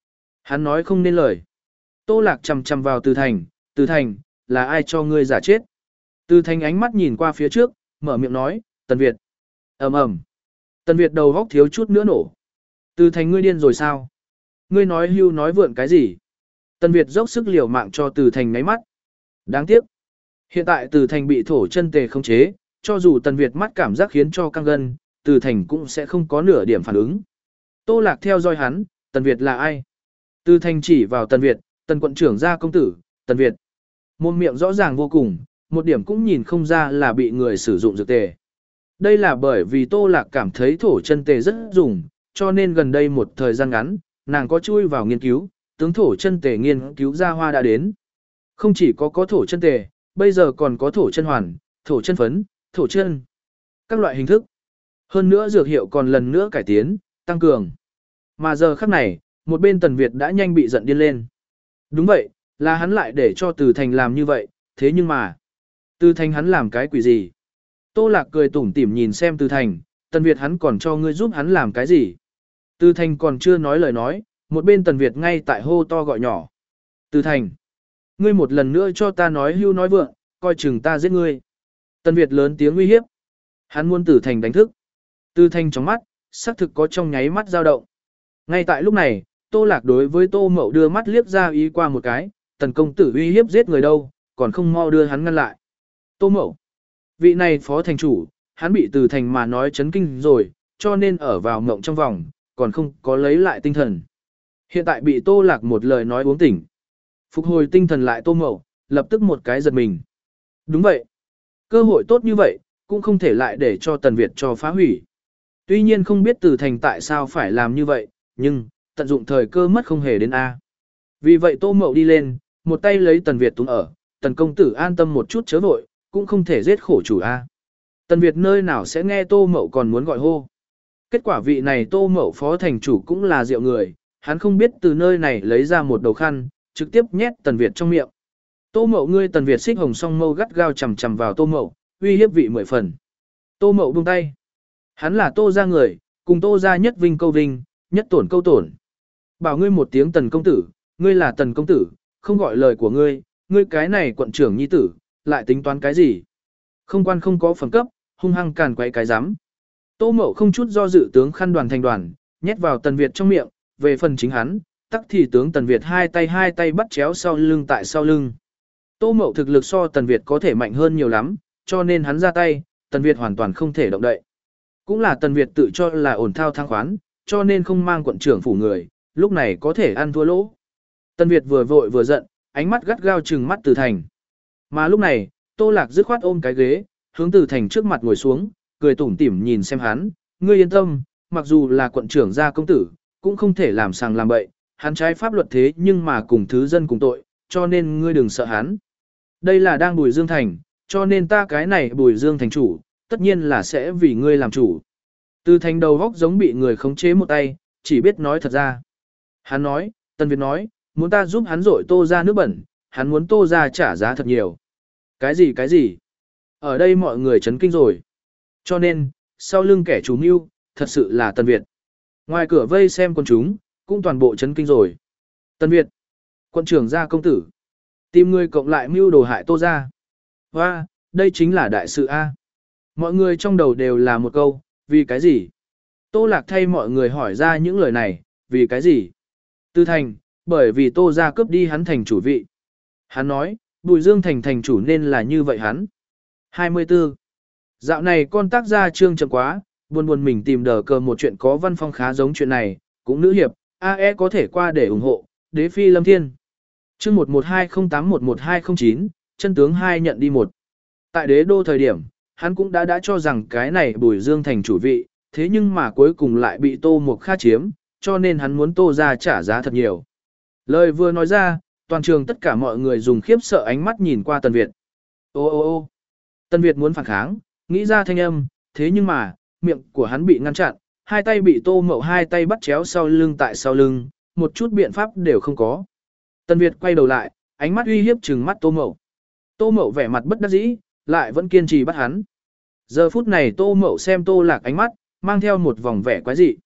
Hắn nói không nên lời. Tô Lạc chầm chầm vào Từ Thành, Từ Thành, là ai cho ngươi giả chết? Từ Thành ánh mắt nhìn qua phía trước, mở miệng nói, Tần Việt. ầm ầm. Tần Việt đầu góc thiếu chút nữa nổ. Từ Thành ngươi điên rồi sao? Ngươi nói hưu nói vượn cái gì? Tần Việt dốc sức liều mạng cho Từ Thành ngáy mắt. Đáng tiếc. Hiện tại Từ Thành bị thổ chân tề khống chế, cho dù Tần Việt mắt cảm giác khiến cho căng gân, Từ Thành cũng sẽ không có nửa điểm phản ứng. Tô Lạc theo dõi hắn, Tần Việt là ai? Từ Thành chỉ vào Tần Việt, Tần quận trưởng gia công tử, Tần Việt. Môn miệng rõ ràng vô cùng, một điểm cũng nhìn không ra là bị người sử dụng dược tề. Đây là bởi vì Tô Lạc cảm thấy thổ chân tề rất dùng, cho nên gần đây một thời gian ngắn, nàng có chui vào nghiên cứu, tướng thổ chân tề nghiên cứu ra hoa đã đến. Không chỉ có có thổ chân tề, bây giờ còn có thổ chân hoàn, thổ chân phấn, thổ chân, các loại hình thức. Hơn nữa dược hiệu còn lần nữa cải tiến, tăng cường. Mà giờ khắc này, một bên Tần Việt đã nhanh bị giận điên lên. Đúng vậy, là hắn lại để cho Từ Thành làm như vậy, thế nhưng mà, Từ Thành hắn làm cái quỷ gì? Tô Lạc cười tủm tỉm nhìn xem Từ Thành, Tần Việt hắn còn cho ngươi giúp hắn làm cái gì? Từ Thành còn chưa nói lời nói, một bên Tần Việt ngay tại hô to gọi nhỏ. Từ Thành, ngươi một lần nữa cho ta nói hưu nói vượng, coi chừng ta giết ngươi. Tần Việt lớn tiếng uy hiếp. Hắn muốn Từ Thành đánh thức. Từ Thành trong mắt, xác thực có trong nháy mắt dao động. Ngay tại lúc này, Tô Lạc đối với Tô Mậu đưa mắt liếc ra ý qua một cái, Tần công tử uy hiếp giết người đâu, còn không mau đưa hắn ngăn lại. Tô Mậu, vị này phó thành chủ, hắn bị Từ Thành mà nói chấn kinh rồi, cho nên ở vào mộng trong vòng, còn không có lấy lại tinh thần. Hiện tại bị Tô Lạc một lời nói uống tỉnh. Phục hồi tinh thần lại Tô Mậu, lập tức một cái giật mình. Đúng vậy. Cơ hội tốt như vậy, cũng không thể lại để cho Tần Việt cho phá hủy. Tuy nhiên không biết Từ Thành tại sao phải làm như vậy, nhưng, tận dụng thời cơ mất không hề đến A. Vì vậy Tô Mậu đi lên, một tay lấy Tần Việt túm ở, Tần công tử an tâm một chút chớ vội, cũng không thể giết khổ chủ A. Tần Việt nơi nào sẽ nghe Tô Mậu còn muốn gọi hô. Kết quả vị này Tô Mậu phó thành chủ cũng là rượu người, hắn không biết từ nơi này lấy ra một đầu khăn, trực tiếp nhét Tần Việt trong miệng. Tô Mậu ngươi Tần Việt xích hồng song mâu gắt gao chầm chầm vào Tô Mậu, uy hiếp vị mười phần. Tô Mậu buông tay. Hắn là Tô gia người, cùng Tô gia nhất vinh câu vinh, nhất tổn câu tổn. Bảo ngươi một tiếng Tần công tử, ngươi là Tần công tử, không gọi lời của ngươi, ngươi cái này quận trưởng nhi tử, lại tính toán cái gì? Không quan không có phẩm cấp, hung hăng càn quấy cái rắm. Tô Mậu không chút do dự tướng khăn đoàn thành đoàn, nhét vào Tần Việt trong miệng, về phần chính hắn, tắc thì tướng Tần Việt hai tay hai tay bắt chéo sau lưng tại sau lưng. Tô Mậu thực lực so Tần Việt có thể mạnh hơn nhiều lắm, cho nên hắn ra tay, Tần Việt hoàn toàn không thể động đậy. Cũng là Tần Việt tự cho là ổn thao thang khoán, cho nên không mang quận trưởng phủ người, lúc này có thể ăn thua lỗ. Tần Việt vừa vội vừa giận, ánh mắt gắt gao trừng mắt Từ Thành. Mà lúc này, Tô Lạc dứt khoát ôm cái ghế, hướng Từ Thành trước mặt ngồi xuống, cười tủm tỉm nhìn xem hắn, ngươi yên tâm, mặc dù là quận trưởng gia công tử, cũng không thể làm sàng làm bậy, hắn trái pháp luật thế nhưng mà cùng thứ dân cùng tội, cho nên ngươi đừng sợ hắn. Đây là đang Bùi Dương Thành, cho nên ta cái này Bùi Dương Thành chủ, tất nhiên là sẽ vì ngươi làm chủ. Từ Thành đầu góc giống bị người khống chế một tay, chỉ biết nói thật ra. Hắn nói, Tần Việt nói, muốn ta giúp hắn rội Tô ra nước bẩn, hắn muốn Tô ra trả giá thật nhiều. Cái gì cái gì? Ở đây mọi người chấn kinh rồi. Cho nên, sau lưng kẻ chủ mưu, thật sự là Tần Việt. Ngoài cửa vây xem con chúng, cũng toàn bộ chấn kinh rồi. Tần Việt, quận trưởng gia công tử, tìm người cộng lại mưu đồ hại Tô ra. Và, đây chính là đại sự A. Mọi người trong đầu đều là một câu, vì cái gì? Tô Lạc thay mọi người hỏi ra những lời này, vì cái gì? Từ Thành, bởi vì Tô ra cướp đi hắn thành chủ vị. Hắn nói, Bùi Dương Thành thành chủ nên là như vậy hắn. hai mươi tư. Dạo này con tác gia trương chậm quá, buồn buồn mình tìm đờ cờ một chuyện có văn phong khá giống chuyện này, cũng nữ hiệp, a e có thể qua để ủng hộ, đế phi lâm thiên. Chương một một hai không tám một một hai không chín, chân tướng hai nhận đi một. Tại đế đô thời điểm, hắn cũng đã đã cho rằng cái này Bùi Dương Thành chủ vị, thế nhưng mà cuối cùng lại bị Tô Mộc Kha chiếm, cho nên hắn muốn Tô ra trả giá thật nhiều. Lời vừa nói ra, toàn trường tất cả mọi người dùng khiếp sợ ánh mắt nhìn qua Tần Việt. Ô ô ô Tần Việt muốn phản kháng, nghĩ ra thanh âm, thế nhưng mà, miệng của hắn bị ngăn chặn, hai tay bị Tô Mậu hai tay bắt chéo sau lưng tại sau lưng, một chút biện pháp đều không có. Tần Việt quay đầu lại, ánh mắt uy hiếp trừng mắt Tô Mậu. Tô Mậu vẻ mặt bất đắc dĩ, lại vẫn kiên trì bắt hắn. Giờ phút này Tô Mậu xem Tô Lạc ánh mắt, mang theo một vòng vẻ quái dị.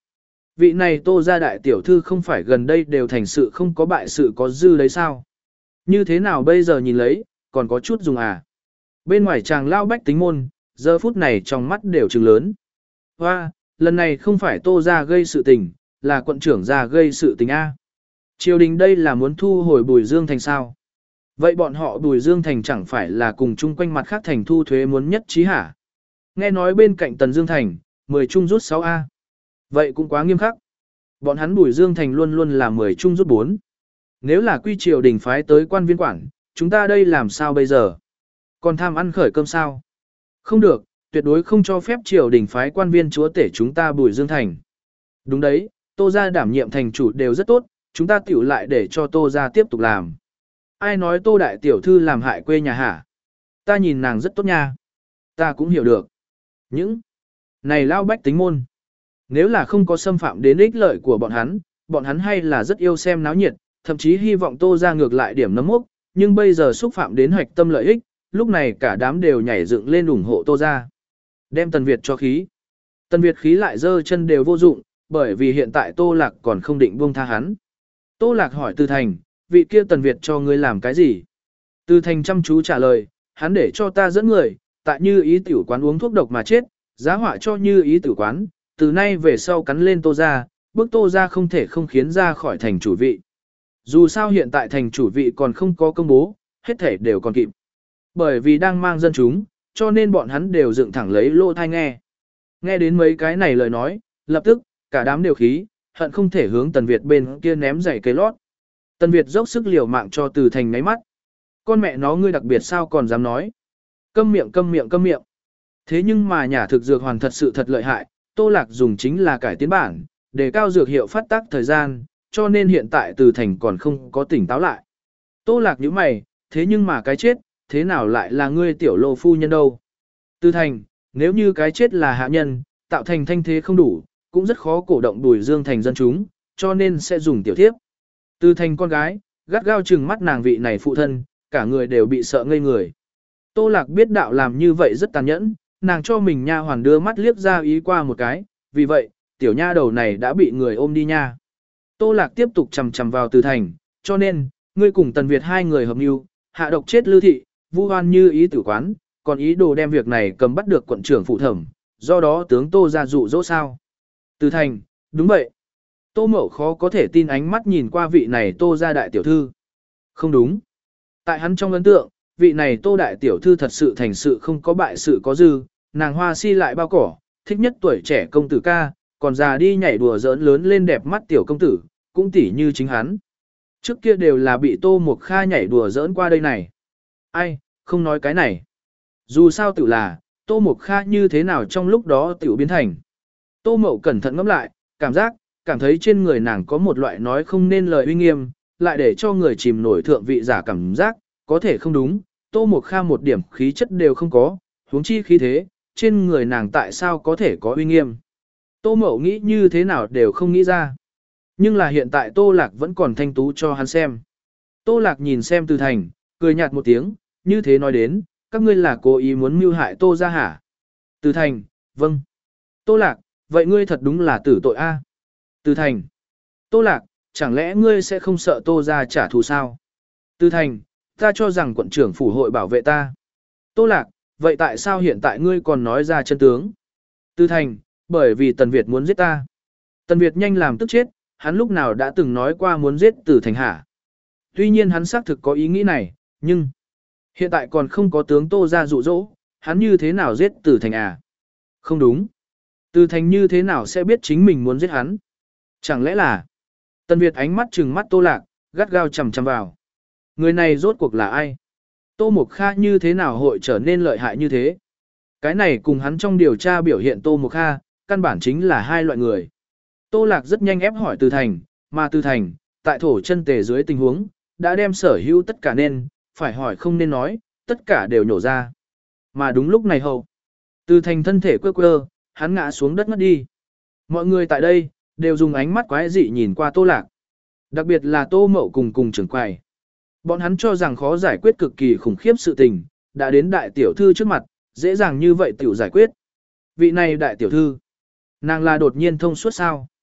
Vị này Tô gia đại tiểu thư không phải gần đây đều thành sự không có bại sự có dư đấy sao? Như thế nào bây giờ nhìn lấy, còn có chút dùng à? Bên ngoài chàng lao bách tính môn, giờ phút này trong mắt đều trừng lớn. Hoa, lần này không phải Tô gia gây sự tình, là quận trưởng gia gây sự tình A. Triều đình đây là muốn thu hồi Bùi Dương Thành sao? Vậy bọn họ Bùi Dương Thành chẳng phải là cùng chung quanh mặt khác thành thu thuế muốn nhất trí hả? Nghe nói bên cạnh Tần Dương Thành, mười chung rút sáu A. Vậy cũng quá nghiêm khắc. Bọn hắn Bùi Dương Thành luôn luôn là mười chung rút bốn. Nếu là quy triều đình phái tới quan viên quản, chúng ta đây làm sao bây giờ? Còn tham ăn khởi cơm sao? Không được, tuyệt đối không cho phép triều đình phái quan viên chúa tể chúng ta Bùi Dương Thành. Đúng đấy, Tô gia đảm nhiệm thành chủ đều rất tốt, chúng ta tiểu lại để cho Tô gia tiếp tục làm. Ai nói Tô đại tiểu thư làm hại quê nhà hả? Ta nhìn nàng rất tốt nha. Ta cũng hiểu được. Những này lao bách tính môn. Nếu là không có xâm phạm đến ích lợi của bọn hắn, bọn hắn hay là rất yêu xem náo nhiệt, thậm chí hy vọng Tô gia ngược lại điểm nấm mốc, nhưng bây giờ xúc phạm đến hoạch tâm lợi ích, lúc này cả đám đều nhảy dựng lên ủng hộ Tô gia. Đem Tần Việt cho khí. Tần Việt khí lại giơ chân đều vô dụng, bởi vì hiện tại Tô Lạc còn không định buông tha hắn. Tô Lạc hỏi Từ Thành, vị kia Tần Việt cho ngươi làm cái gì? Từ Thành chăm chú trả lời, hắn để cho ta dẫn người, tại Như Ý tiểu quán uống thuốc độc mà chết, giá họa cho Như Ý tiểu quán, từ nay về sau cắn lên Tô gia, bức Tô gia không thể không khiến ra khỏi thành chủ vị. Dù sao hiện tại thành chủ vị còn không có công bố, hết thể đều còn kịp. Bởi vì đang mang dân chúng, cho nên bọn hắn đều dựng thẳng lấy lỗ thai nghe. Nghe đến mấy cái này lời nói, lập tức, cả đám đều khí, hận không thể hướng Tần Việt bên kia ném giày cây lót. Tần Việt dốc sức liều mạng cho Từ Thành ngáy mắt. Con mẹ nó ngươi đặc biệt sao còn dám nói. Câm miệng câm miệng câm miệng. Thế nhưng mà nhà thực dược hoàn thật sự thật lợi hại, Tô Lạc dùng chính là cải tiến bản, để cao dược hiệu phát tác thời gian, cho nên hiện tại Từ Thành còn không có tỉnh táo lại. Tô Lạc nhíu mày, thế nhưng mà cái chết, thế nào lại là ngươi tiểu lô phu nhân đâu? Từ Thành, nếu như cái chết là hạ nhân, tạo thành thanh thế không đủ, cũng rất khó cổ động Bùi Dương Thành dân chúng, cho nên sẽ dùng tiểu thiếp. Từ Thành con gái, gắt gao trừng mắt nàng vị này phụ thân, cả người đều bị sợ ngây người. Tô Lạc biết đạo làm như vậy rất tàn nhẫn, nàng cho mình nha hoàn đưa mắt liếc ra ý qua một cái, vì vậy, tiểu nha đầu này đã bị người ôm đi nha. Tô Lạc tiếp tục chầm chầm vào Từ Thành, cho nên, ngươi cùng Tần Việt hai người hợp mưu, hạ độc chết Lư thị, vu oan Như Ý tử quán, còn ý đồ đem việc này cầm bắt được quận trưởng phụ thẩm, do đó tướng Tô gia dụ dỗ sao? Từ Thành, đúng vậy. Tô Mậu khó có thể tin ánh mắt nhìn qua vị này Tô gia đại tiểu thư. Không đúng. Tại hắn trong ấn tượng, vị này Tô đại tiểu thư thật sự thành sự không có bại sự có dư, nàng hoa si lại bao cỏ, thích nhất tuổi trẻ công tử ca, còn già đi nhảy đùa giỡn lớn lên đẹp mắt tiểu công tử, cũng tỉ như chính hắn. Trước kia đều là bị Tô Mộc Kha nhảy đùa giỡn qua đây này. Ai, không nói cái này. Dù sao tự là, Tô Mộc Kha như thế nào trong lúc đó tiểu biến thành. Tô Mậu cẩn thận ngẫm lại, cảm giác, cảm thấy trên người nàng có một loại nói không nên lời uy nghiêm, lại để cho người chìm nổi thượng vị giả cảm giác, có thể không đúng, Tô Mộc Kha một điểm khí chất đều không có, huống chi khí thế, trên người nàng tại sao có thể có uy nghiêm. Tô Mậu nghĩ như thế nào đều không nghĩ ra. Nhưng là hiện tại Tô Lạc vẫn còn thanh tú cho hắn xem. Tô Lạc nhìn xem Từ Thành, cười nhạt một tiếng, như thế nói đến, các ngươi là cố ý muốn mưu hại Tô gia hả? Từ Thành, vâng. Tô Lạc, vậy ngươi thật đúng là tử tội a. Từ Thành, Tô Lạc, chẳng lẽ ngươi sẽ không sợ Tô gia trả thù sao? Từ Thành, ta cho rằng quận trưởng phủ hội bảo vệ ta. Tô Lạc, vậy tại sao hiện tại ngươi còn nói ra chân tướng? Từ Thành, bởi vì Tần Việt muốn giết ta. Tần Việt nhanh làm tức chết, hắn lúc nào đã từng nói qua muốn giết Từ Thành hả? Tuy nhiên hắn xác thực có ý nghĩ này, nhưng hiện tại còn không có tướng Tô gia dụ dỗ, hắn như thế nào giết Từ Thành à? Không đúng. Từ Thành như thế nào sẽ biết chính mình muốn giết hắn? Chẳng lẽ là Tần Việt ánh mắt trừng mắt Tô Lạc, gắt gao chằm chằm vào. Người này rốt cuộc là ai? Tô Mộc Kha như thế nào hội trở nên lợi hại như thế? Cái này cùng hắn trong điều tra biểu hiện Tô Mộc Kha, căn bản chính là hai loại người. Tô Lạc rất nhanh ép hỏi Từ Thành, mà Từ Thành, tại thổ chân tề dưới tình huống, đã đem sở hữu tất cả nên, phải hỏi không nên nói, tất cả đều nhổ ra. Mà đúng lúc này hậu, Từ Thành thân thể quơ quơ, hắn ngã xuống đất ngất đi. Mọi người tại đây, đều dùng ánh mắt quái dị nhìn qua Tô Lạc. Đặc biệt là Tô Mậu cùng cùng trưởng quầy. Bọn hắn cho rằng khó giải quyết cực kỳ khủng khiếp sự tình, đã đến đại tiểu thư trước mặt, dễ dàng như vậy tiểu giải quyết. Vị này đại tiểu thư, nàng là đột nhiên thông suốt sao?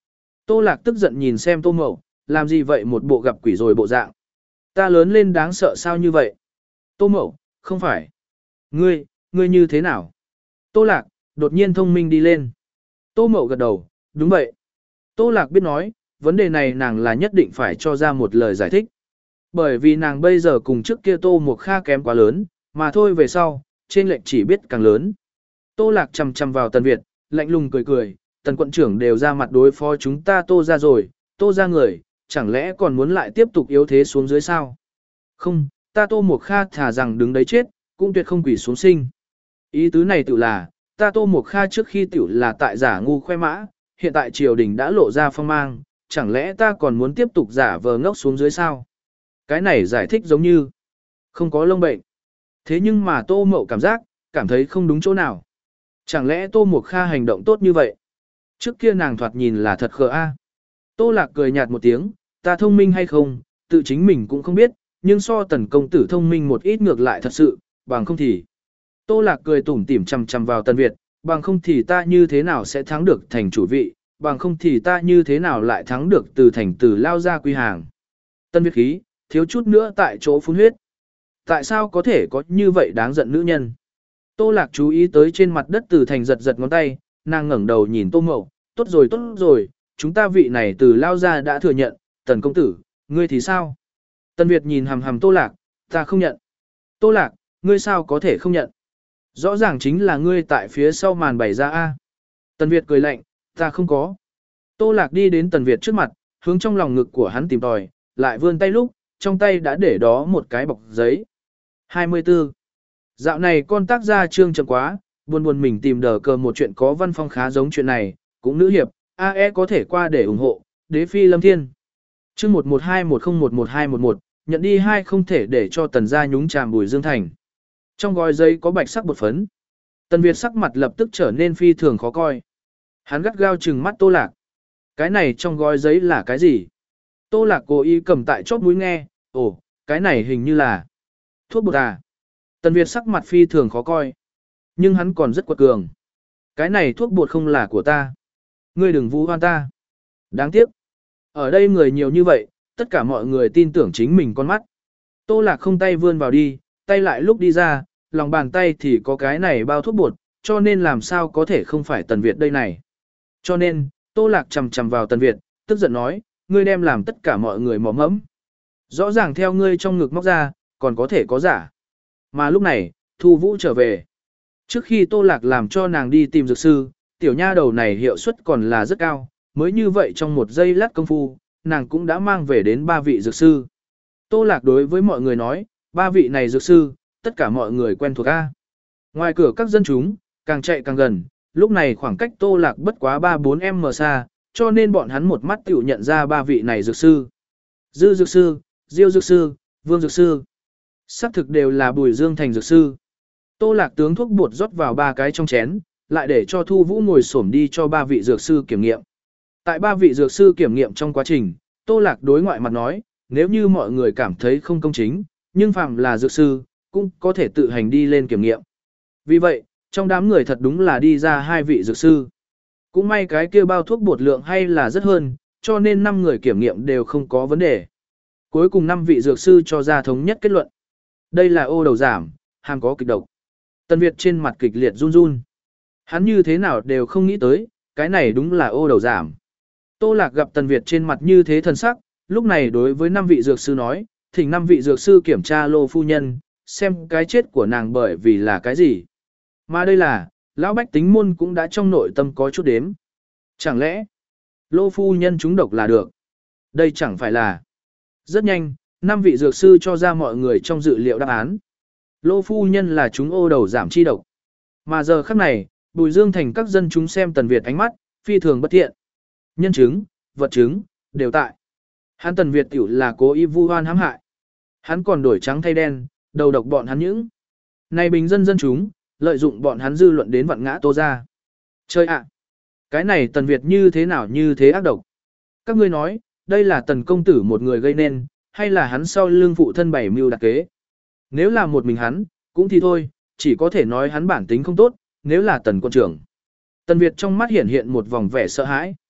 Tô Lạc tức giận nhìn xem Tô Mậu, làm gì vậy một bộ gặp quỷ rồi bộ dạng. Ta lớn lên đáng sợ sao như vậy? Tô Mậu, không phải. Ngươi, ngươi như thế nào? Tô Lạc, đột nhiên thông minh đi lên. Tô Mậu gật đầu, đúng vậy. Tô Lạc biết nói, vấn đề này nàng là nhất định phải cho ra một lời giải thích. Bởi vì nàng bây giờ cùng trước kia Tô Mộc Kha kém quá lớn, mà thôi về sau, trên lệnh chỉ biết càng lớn. Tô Lạc chầm chầm vào Tần Việt, lạnh lùng cười cười, Tần quận trưởng đều ra mặt đối phó chúng ta Tô ra rồi, Tô ra người, chẳng lẽ còn muốn lại tiếp tục yếu thế xuống dưới sao? Không, ta Tô Mộc Kha thà rằng đứng đấy chết, cũng tuyệt không quỷ xuống sinh. Ý tứ này tự là, ta Tô Mộc Kha trước khi tiểu là tại giả ngu khoe mã, hiện tại triều đình đã lộ ra phong mang, chẳng lẽ ta còn muốn tiếp tục giả vờ ngốc xuống dưới sao? Cái này giải thích giống như không có lông bệnh. Thế nhưng mà Tô Mậu cảm giác, cảm thấy không đúng chỗ nào. Chẳng lẽ Tô Mộc Kha hành động tốt như vậy? Trước kia nàng thoạt nhìn là thật khờ a. Tô Lạc cười nhạt một tiếng, ta thông minh hay không, tự chính mình cũng không biết, nhưng so Tần công tử thông minh một ít ngược lại thật sự, bằng không thì. Tô Lạc cười tủm tỉm chằm chằm vào Tần Việt, bằng không thì ta như thế nào sẽ thắng được thành chủ vị, bằng không thì ta như thế nào lại thắng được từ thành tử lao ra quy hàng. Tần Việt khí, thiếu chút nữa tại chỗ phun huyết. Tại sao có thể có như vậy đáng giận nữ nhân? Tô Lạc chú ý tới trên mặt đất từ thành giật giật ngón tay, nàng ngẩng đầu nhìn Tô Mậu, tốt rồi tốt rồi, chúng ta vị này từ lao ra đã thừa nhận, Tần công tử, ngươi thì sao? Tần Việt nhìn hằm hằm Tô Lạc, ta không nhận. Tô Lạc, ngươi sao có thể không nhận? Rõ ràng chính là ngươi tại phía sau màn bày ra a. Tần Việt cười lạnh, ta không có. Tô Lạc đi đến Tần Việt trước mặt, hướng trong lòng ngực của hắn tìm tòi, lại vươn tay lúc, trong tay đã để đó một cái bọc giấy. hai mươi tư. Dạo này con tác gia trương chậm quá, buồn buồn mình tìm đờ cờ một chuyện có văn phong khá giống chuyện này, cũng nữ hiệp, a e có thể qua để ủng hộ, đế phi lâm thiên. Chương một một hai một không một một hai một một, nhận đi hai không thể để cho Tần gia nhúng chàm Bùi Dương Thành. Trong gói giấy có bạch sắc bột phấn. Tần Việt sắc mặt lập tức trở nên phi thường khó coi. Hắn gắt gao trừng mắt Tô Lạc. Cái này trong gói giấy là cái gì? Tô Lạc cố ý cầm tại chóp mũi nghe, ồ, cái này hình như là thuốc bột à. Tần Việt sắc mặt phi thường khó coi. Nhưng hắn còn rất quật cường. Cái này thuốc bột không là của ta. Ngươi đừng vu oan ta. Đáng tiếc. Ở đây người nhiều như vậy, tất cả mọi người tin tưởng chính mình con mắt. Tô Lạc không tay vươn vào đi, tay lại lúc đi ra, lòng bàn tay thì có cái này bao thuốc bột, cho nên làm sao có thể không phải Tần Việt đây này. Cho nên, Tô Lạc chầm chầm vào Tần Việt, tức giận nói, ngươi đem làm tất cả mọi người mò mẫm. Rõ ràng theo ngươi trong ngực móc ra, còn có thể có giả. Mà lúc này, Thu Vũ trở về. Trước khi Tô Lạc làm cho nàng đi tìm dược sư, tiểu nha đầu này hiệu suất còn là rất cao, mới như vậy trong một giây lát công phu, nàng cũng đã mang về đến ba vị dược sư. Tô Lạc đối với mọi người nói, ba vị này dược sư, tất cả mọi người quen thuộc A. Ngoài cửa các dân chúng, càng chạy càng gần, lúc này khoảng cách Tô Lạc bất quá ba bốn em xa, cho nên bọn hắn một mắt tiểu nhận ra ba vị này dược sư. Dư dược sư, Diêu dược sư, Vương dược sư. Xác thực đều là Bùi Dương Thành dược sư. Tô Lạc tướng thuốc bột rót vào ba cái trong chén, lại để cho Thu Vũ ngồi xổm đi cho ba vị dược sư kiểm nghiệm. Tại ba vị dược sư kiểm nghiệm trong quá trình, Tô Lạc đối ngoại mặt nói, nếu như mọi người cảm thấy không công chính, nhưng phạm là dược sư, cũng có thể tự hành đi lên kiểm nghiệm. Vì vậy, trong đám người thật đúng là đi ra hai vị dược sư. Cũng may cái kia bao thuốc bột lượng hay là rất hơn, cho nên năm người kiểm nghiệm đều không có vấn đề. Cuối cùng năm vị dược sư cho ra thống nhất kết luận. Đây là ô đầu giảm, hàm có kịch độc. Tần Việt trên mặt kịch liệt run run. Hắn như thế nào đều không nghĩ tới, cái này đúng là ô đầu giảm. Tô Lạc gặp Tần Việt trên mặt như thế thần sắc, lúc này đối với năm vị dược sư nói, thỉnh năm vị dược sư kiểm tra Lô phu nhân, xem cái chết của nàng bởi vì là cái gì. Mà đây là, lão bách tính môn cũng đã trong nội tâm có chút đếm. Chẳng lẽ, Lô phu nhân trúng độc là được? Đây chẳng phải là. Rất nhanh, năm vị dược sư cho ra mọi người trong dự liệu đáp án. Lô phu nhân là chúng ô đầu giảm chi độc. Mà giờ khắc này, Bùi Dương Thành các dân chúng xem Tần Việt ánh mắt, phi thường bất thiện. Nhân chứng, vật chứng, đều tại. Hắn Tần Việt tiểu là cố ý vu oan hãm hại. Hắn còn đổi trắng thay đen, đầu độc bọn hắn những. Này bình dân dân chúng, lợi dụng bọn hắn dư luận đến vặn ngã Tô ra. Chơi ạ! Cái này Tần Việt như thế nào như thế ác độc? Các ngươi nói, đây là Tần công tử một người gây nên, hay là hắn sau lưng phụ thân bảy mưu đặc kế? Nếu là một mình hắn, cũng thì thôi, chỉ có thể nói hắn bản tính không tốt, nếu là Tần quân trưởng. Tần Việt trong mắt hiện hiện một vòng vẻ sợ hãi.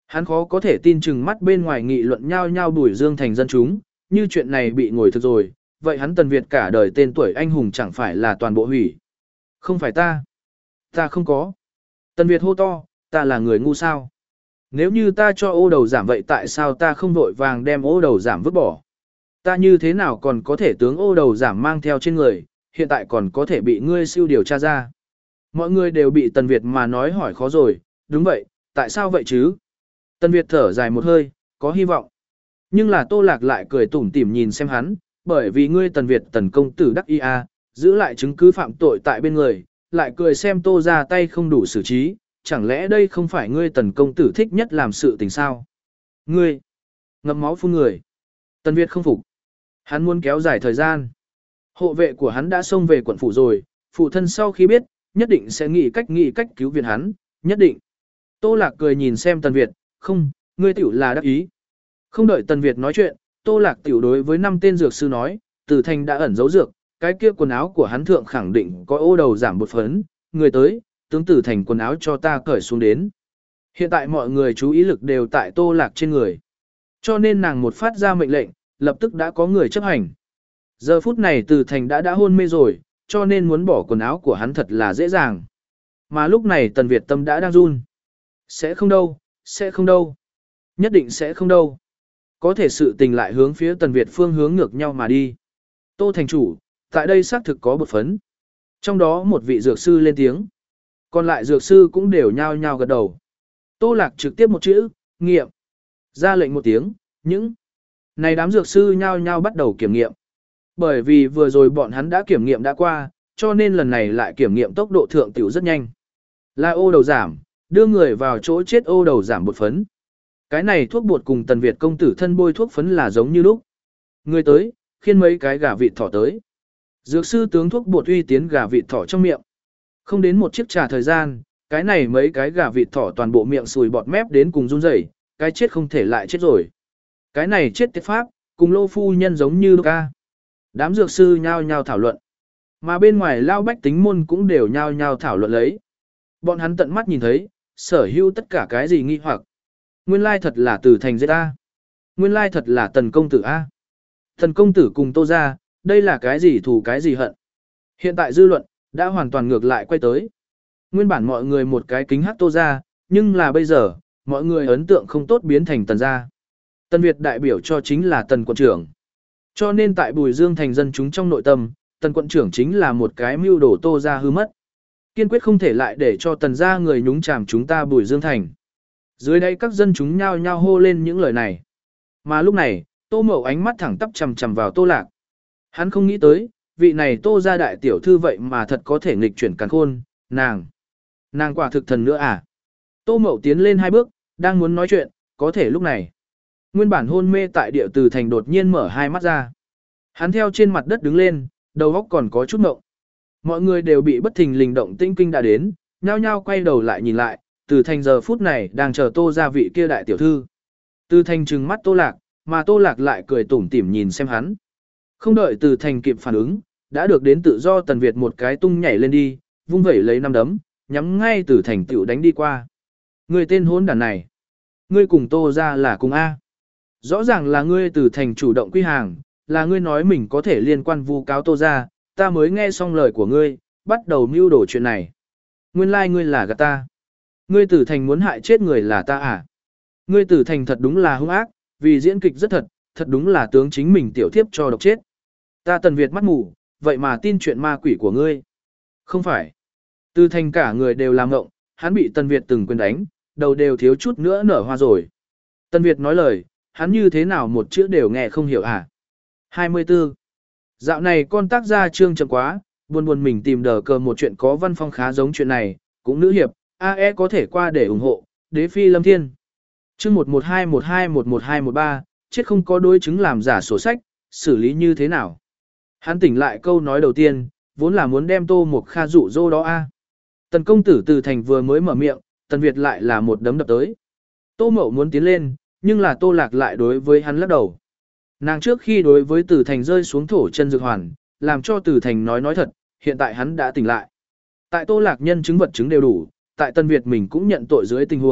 Hắn khó có thể tin chừng mắt bên ngoài nghị luận nhau nhau Bùi Dương thành dân chúng, như chuyện này bị ngồi thực rồi, vậy hắn Tần Việt cả đời tên tuổi anh hùng chẳng phải là toàn bộ hủy. Không phải ta. Ta không có. Tần Việt hô to, ta là người ngu sao? Nếu như ta cho ô đầu giảm vậy tại sao ta không vội vàng đem ô đầu giảm vứt bỏ? Ta như thế nào còn có thể tướng ô đầu giảm mang theo trên người, hiện tại còn có thể bị ngươi siêu điều tra ra. Mọi người đều bị Tần Việt mà nói hỏi khó rồi, đúng vậy, tại sao vậy chứ? Tần Việt thở dài một hơi, có hy vọng. Nhưng là Tô Lạc lại cười tủm tỉm nhìn xem hắn, bởi vì ngươi Tần Việt Tần công tử đắc y a, giữ lại chứng cứ phạm tội tại bên người, lại cười xem Tô ra tay không đủ xử trí, chẳng lẽ đây không phải ngươi Tần công tử thích nhất làm sự tình sao? Ngươi, ngậm máu phun người. Tần Việt không phục. Hắn muốn kéo dài thời gian. Hộ vệ của hắn đã xông về quận phủ rồi, phụ thân sau khi biết, nhất định sẽ nghĩ cách nghĩ cách cứu viện hắn, nhất định. Tô Lạc cười nhìn xem Tần Việt, không, ngươi tiểu là đắc ý. Không đợi Tần Việt nói chuyện, Tô Lạc tiểu đối với năm tên dược sư nói, Tử Thành đã ẩn giấu dược, cái kia quần áo của hắn thượng khẳng định có ô đầu giảm một phấn, người tới, tướng Tử Thành quần áo cho ta cởi xuống đến. Hiện tại mọi người chú ý lực đều tại Tô Lạc trên người. Cho nên nàng một phát ra mệnh lệnh, lập tức đã có người chấp hành. Giờ phút này Tử Thành đã đã hôn mê rồi, cho nên muốn bỏ quần áo của hắn thật là dễ dàng. Mà lúc này Tần Việt tâm đã đang run. Sẽ không đâu, sẽ không đâu. Nhất định sẽ không đâu. Có thể sự tình lại hướng phía Tần Việt phương hướng ngược nhau mà đi. Tô thành chủ, tại đây xác thực có bột phấn. Trong đó một vị dược sư lên tiếng. Còn lại dược sư cũng đều nhao nhao gật đầu. Tô Lạc trực tiếp một chữ, nghiệm. Ra lệnh một tiếng, những. Này đám dược sư nhao nhao bắt đầu kiểm nghiệm. Bởi vì vừa rồi bọn hắn đã kiểm nghiệm đã qua, cho nên lần này lại kiểm nghiệm tốc độ thượng tiểu rất nhanh. Là ô đầu giảm, đưa người vào chỗ chết ô đầu giảm bột phấn. Cái này thuốc bột cùng Tần Việt công tử thân bôi thuốc phấn là giống như lúc. Người tới, khiên mấy cái gà vịt thỏ tới. Dược sư tướng thuốc bột uy tiến gà vịt thỏ trong miệng. Không đến một chiếc trà thời gian, cái này mấy cái gà vịt thỏ toàn bộ miệng sùi bọt mép đến cùng run rẩy, cái chết không thể lại chết rồi. Cái này chết tiết pháp, cùng Lô phu nhân giống như ca. Đám dược sư nhao nhao thảo luận. Mà bên ngoài lao bách tính môn cũng đều nhao nhao thảo luận lấy. Bọn hắn tận mắt nhìn thấy, sở hữu tất cả cái gì nghi hoặc. Nguyên lai thật là Tử Thành giết A. Nguyên lai thật là Tần công tử A. Tần công tử cùng Tô ra, đây là cái gì thù cái gì hận. Hiện tại dư luận, đã hoàn toàn ngược lại quay tới. Nguyên bản mọi người một cái kính hắc Tô ra, nhưng là bây giờ, mọi người ấn tượng không tốt biến thành Tần gia. Tần Việt đại biểu cho chính là Tần quận trưởng. Cho nên tại Bùi Dương thành dân chúng trong nội tâm, Tần quận trưởng chính là một cái mưu đồ Tô ra hư mất. Kiên quyết không thể lại để cho Tần gia người nhúng chàm chúng ta Bùi Dương thành. Dưới đây các dân chúng nhao nhao hô lên những lời này. Mà lúc này, Tô Mậu ánh mắt thẳng tắp chằm chằm vào Tô Lạc. Hắn không nghĩ tới, vị này Tô gia đại tiểu thư vậy mà thật có thể nghịch chuyển càn khôn, nàng. Nàng quả thực thần nữa à? Tô Mậu tiến lên hai bước, đang muốn nói chuyện, có thể lúc này. Nguyên bản hôn mê tại địa từ thành đột nhiên mở hai mắt ra. Hắn theo trên mặt đất đứng lên, đầu óc còn có chút mộng. Mọi người đều bị bất thình lình động tinh kinh đã đến, nhao nhao quay đầu lại nhìn lại, từ thành giờ phút này đang chờ Tô gia vị kia đại tiểu thư. Từ thành trừng mắt Tô Lạc, mà Tô Lạc lại cười tủm tỉm nhìn xem hắn. Không đợi từ thành kịp phản ứng, đã được đến tự do Tần Việt một cái tung nhảy lên đi, vung vẩy lấy năm đấm, nhắm ngay từ thành tiểu đánh đi qua. Người tên hôn đàn này. Ngươi cùng Tô gia là cùng A. Rõ ràng là ngươi từ thành chủ động quy hàng, là ngươi nói mình có thể liên quan vu cáo Tô gia, ta mới nghe xong lời của ngươi, bắt đầu mưu đổ chuyện này. Nguyên lai like ngươi là gạt ta. Ngươi tử thành muốn hại chết người là ta à? Ngươi tử thành thật đúng là hung ác, vì diễn kịch rất thật, thật đúng là tướng chính mình tiểu thiếp cho độc chết. Ta Tần Việt mắt mù, vậy mà tin chuyện ma quỷ của ngươi. Không phải. Tử thành cả người đều làm ngộng, hắn bị Tần Việt từng quyền đánh, đầu đều thiếu chút nữa nở hoa rồi. Tần Việt nói lời, hắn như thế nào một chữ đều nghe không hiểu à? hai mươi tư. Dạo này con tác gia trương chậm quá, buồn buồn mình tìm đờ cờ một chuyện có văn phong khá giống chuyện này, cũng nữ hiệp, a e có thể qua để ủng hộ, đế phi lâm thiên. Chương một một hai một hai một một hai một ba, chết không có đối chứng làm giả sổ sách, xử lý như thế nào? Hắn tỉnh lại câu nói đầu tiên, vốn là muốn đem Tô Mộc Kha dụ dỗ đó a. Tần công tử từ thành vừa mới mở miệng, Tần Việt lại là một đấm đập tới. Tô Mậu muốn tiến lên, nhưng là Tô Lạc lại đối với hắn lắc đầu. Nàng trước khi đối với Từ Thành rơi xuống thổ chân dược hoàn, làm cho Từ Thành nói nói thật, hiện tại hắn đã tỉnh lại. Tại Tô Lạc nhân chứng vật chứng đều đủ, tại Tân Việt mình cũng nhận tội dưới tình huống,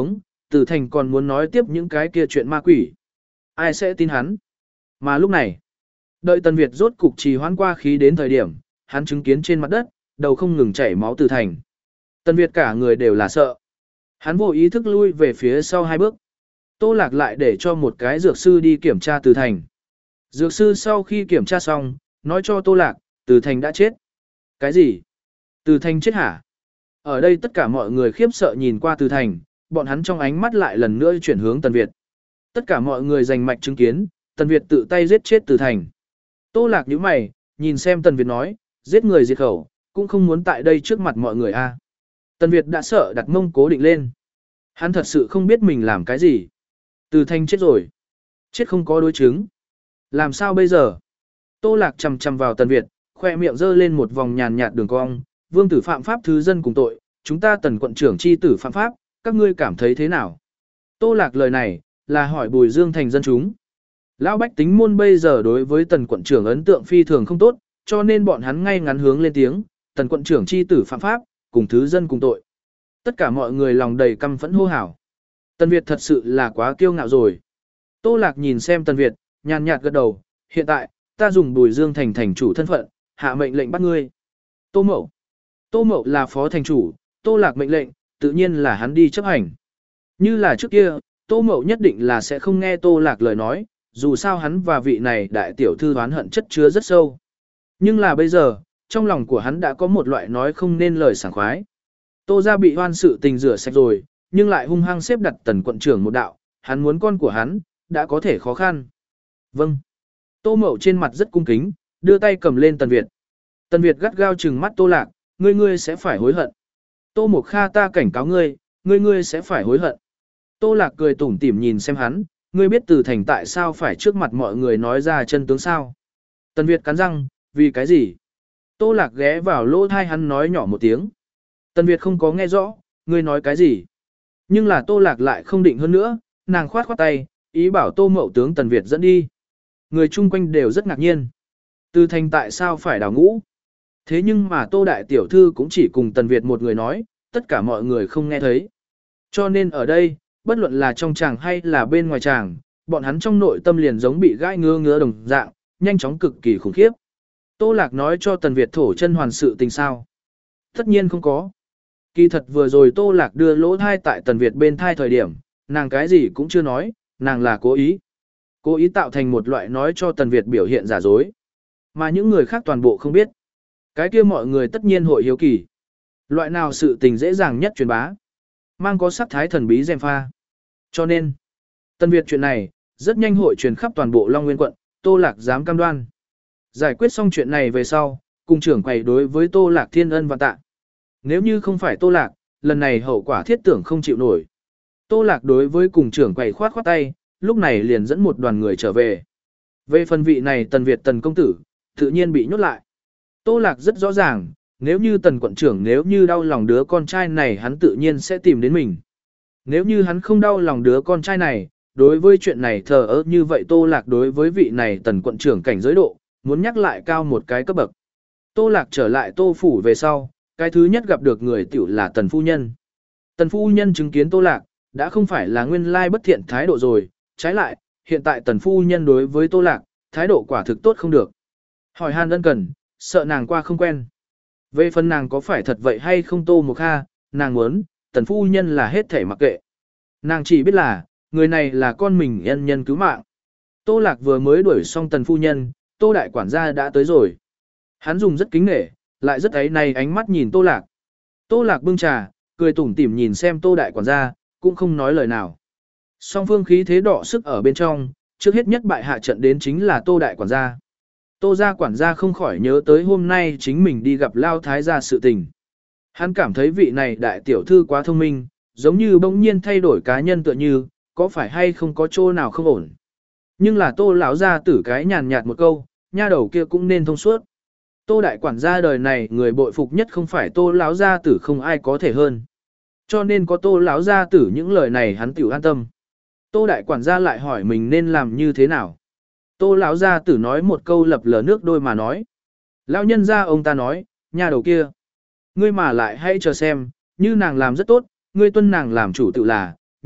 Từ Thành còn muốn nói tiếp những cái kia chuyện ma quỷ. Ai sẽ tin hắn? Mà lúc này, đợi Tần Việt rốt cục trì hoãn qua khí đến thời điểm, hắn chứng kiến trên mặt đất, đầu không ngừng chảy máu Từ Thành. Tần Việt cả người đều là sợ. Hắn vô ý thức lui về phía sau hai bước. Tô Lạc lại để cho một cái dược sư đi kiểm tra Từ Thành. Dược sư sau khi kiểm tra xong, nói cho Tô Lạc, Từ Thành đã chết. Cái gì? Từ Thành chết hả? Ở đây tất cả mọi người khiếp sợ nhìn qua Từ Thành, bọn hắn trong ánh mắt lại lần nữa chuyển hướng Tần Việt. Tất cả mọi người giành mạch chứng kiến, Tần Việt tự tay giết chết Từ Thành. Tô Lạc nhíu mày, nhìn xem Tần Việt nói, giết người diệt khẩu, cũng không muốn tại đây trước mặt mọi người a. Tần Việt đã sợ đặt mông cố định lên. Hắn thật sự không biết mình làm cái gì. Từ Thành chết rồi. Chết không có đối chứng. Làm sao bây giờ? Tô Lạc chầm chầm vào Tần Việt, khoe miệng giơ lên một vòng nhàn nhạt đường cong. Vương tử phạm pháp thứ dân cùng tội, chúng ta Tần quận trưởng chi tử phạm pháp, các ngươi cảm thấy thế nào? Tô Lạc lời này, là hỏi Bùi Dương thành dân chúng. Lão bách tính môn bây giờ đối với Tần quận trưởng ấn tượng phi thường không tốt, cho nên bọn hắn ngay ngắn hướng lên tiếng, Tần quận trưởng chi tử phạm pháp, cùng thứ dân cùng tội. Tất cả mọi người lòng đầy căm phẫn hô hào. Tần Việt thật sự là quá kiêu ngạo rồi. Tô Lạc nhìn xem Tần Việt, nhàn nhạt gật đầu, hiện tại, ta dùng Bùi Dương thành thành chủ thân phận, hạ mệnh lệnh bắt ngươi. Tô Mậu. Tô Mậu là phó thành chủ, Tô Lạc mệnh lệnh, tự nhiên là hắn đi chấp hành. Như là trước kia, Tô Mậu nhất định là sẽ không nghe Tô Lạc lời nói, dù sao hắn và vị này đại tiểu thư oán hận chất chứa rất sâu. Nhưng là bây giờ, trong lòng của hắn đã có một loại nói không nên lời sảng khoái. Tô gia bị hoan sự tình rửa sạch rồi, nhưng lại hung hăng xếp đặt Tần quận trưởng một đạo, hắn muốn con của hắn, đã có thể khó khăn. Vâng. Tô Mậu trên mặt rất cung kính, đưa tay cầm lên Tần Việt. Tần Việt gắt gao trừng mắt Tô Lạc, ngươi ngươi sẽ phải hối hận. Tô Mộc Kha ta cảnh cáo ngươi, ngươi ngươi sẽ phải hối hận. Tô Lạc cười tủm tỉm nhìn xem hắn, ngươi biết Từ Thành tại sao phải trước mặt mọi người nói ra chân tướng sao? Tần Việt cắn răng, vì cái gì? Tô Lạc ghé vào lỗ tai hắn nói nhỏ một tiếng. Tần Việt không có nghe rõ, ngươi nói cái gì? Nhưng là Tô Lạc lại không định hơn nữa, nàng khoát khoát tay, ý bảo Tô Mậu tướng Tần Việt dẫn đi. Người chung quanh đều rất ngạc nhiên. Từ Thành tại sao phải đào ngũ? Thế nhưng mà Tô Đại Tiểu Thư cũng chỉ cùng Tần Việt một người nói, tất cả mọi người không nghe thấy. Cho nên ở đây, bất luận là trong tràng hay là bên ngoài tràng, bọn hắn trong nội tâm liền giống bị gai ngứa ngứa đồng dạng, nhanh chóng cực kỳ khủng khiếp. Tô Lạc nói cho Tần Việt thổ chân hoàn sự tình sao? Tất nhiên không có. Kỳ thật vừa rồi Tô Lạc đưa lỗ thai tại Tần Việt bên thai thời điểm, nàng cái gì cũng chưa nói, nàng là cố ý. Cố ý tạo thành một loại nói cho Tần Việt biểu hiện giả dối. Mà những người khác toàn bộ không biết. Cái kia mọi người tất nhiên hội hiếu kỳ. Loại nào sự tình dễ dàng nhất truyền bá. Mang có sắc thái thần bí dèm pha. Cho nên, Tần Việt chuyện này, rất nhanh hội truyền khắp toàn bộ Long Nguyên quận, Tô Lạc dám cam đoan. Giải quyết xong chuyện này về sau, cùng trưởng quầy đối với Tô Lạc thiên ân và tạ. Nếu như không phải Tô Lạc, lần này hậu quả thiết tưởng không chịu nổi. Tô Lạc đối với cùng trưởng quầy khoát khoát tay, lúc này liền dẫn một đoàn người trở về. Về phần vị này Tần Việt Tần công tử, tự nhiên bị nhốt lại. Tô Lạc rất rõ ràng, nếu như Tần quận trưởng nếu như đau lòng đứa con trai này hắn tự nhiên sẽ tìm đến mình. Nếu như hắn không đau lòng đứa con trai này, đối với chuyện này thờ ơ như vậy Tô Lạc đối với vị này Tần quận trưởng cảnh giới độ, muốn nhắc lại cao một cái cấp bậc. Tô Lạc trở lại Tô phủ về sau, cái thứ nhất gặp được người tiểu là Tần phu nhân. Tần phu nhân chứng kiến Tô Lạc, đã không phải là nguyên lai bất thiện thái độ rồi, trái lại, hiện tại Tần phu nhân đối với Tô Lạc, thái độ quả thực tốt không được. Hỏi han ân cần, sợ nàng qua không quen. Về phần nàng có phải thật vậy hay không Tô Mộc Kha, nàng muốn, Tần phu nhân là hết thể mặc kệ. Nàng chỉ biết là, người này là con mình nhân nhân cứu mạng. Tô Lạc vừa mới đuổi xong Tần phu nhân, Tô đại quản gia đã tới rồi. Hắn dùng rất kính nể, lại rất ấy này ánh mắt nhìn Tô Lạc. Tô Lạc bưng trà, cười tủm tỉm nhìn xem Tô đại quản gia, cũng không nói lời nào. Song phương khí thế đọ sức ở bên trong, trước hết nhất bại hạ trận đến chính là Tô đại quản gia. Tô gia quản gia không khỏi nhớ tới hôm nay chính mình đi gặp Lao Thái gia sự tình. Hắn cảm thấy vị này đại tiểu thư quá thông minh, giống như bỗng nhiên thay đổi cá nhân tựa như, có phải hay không có chỗ nào không ổn. Nhưng là Tô lão gia tử cái nhàn nhạt một câu, nha đầu kia cũng nên thông suốt. Tô đại quản gia đời này người bội phục nhất không phải Tô lão gia tử không ai có thể hơn. Cho nên có Tô lão gia tử những lời này hắn tiểu an tâm. Tô đại quản gia lại hỏi mình nên làm như thế nào. Tô lão gia tử nói một câu lập lờ nước đôi mà nói. Lão nhân gia ông ta nói, nha đầu kia. Ngươi mà lại hãy chờ xem, như nàng làm rất tốt, ngươi tuân nàng làm chủ tự là,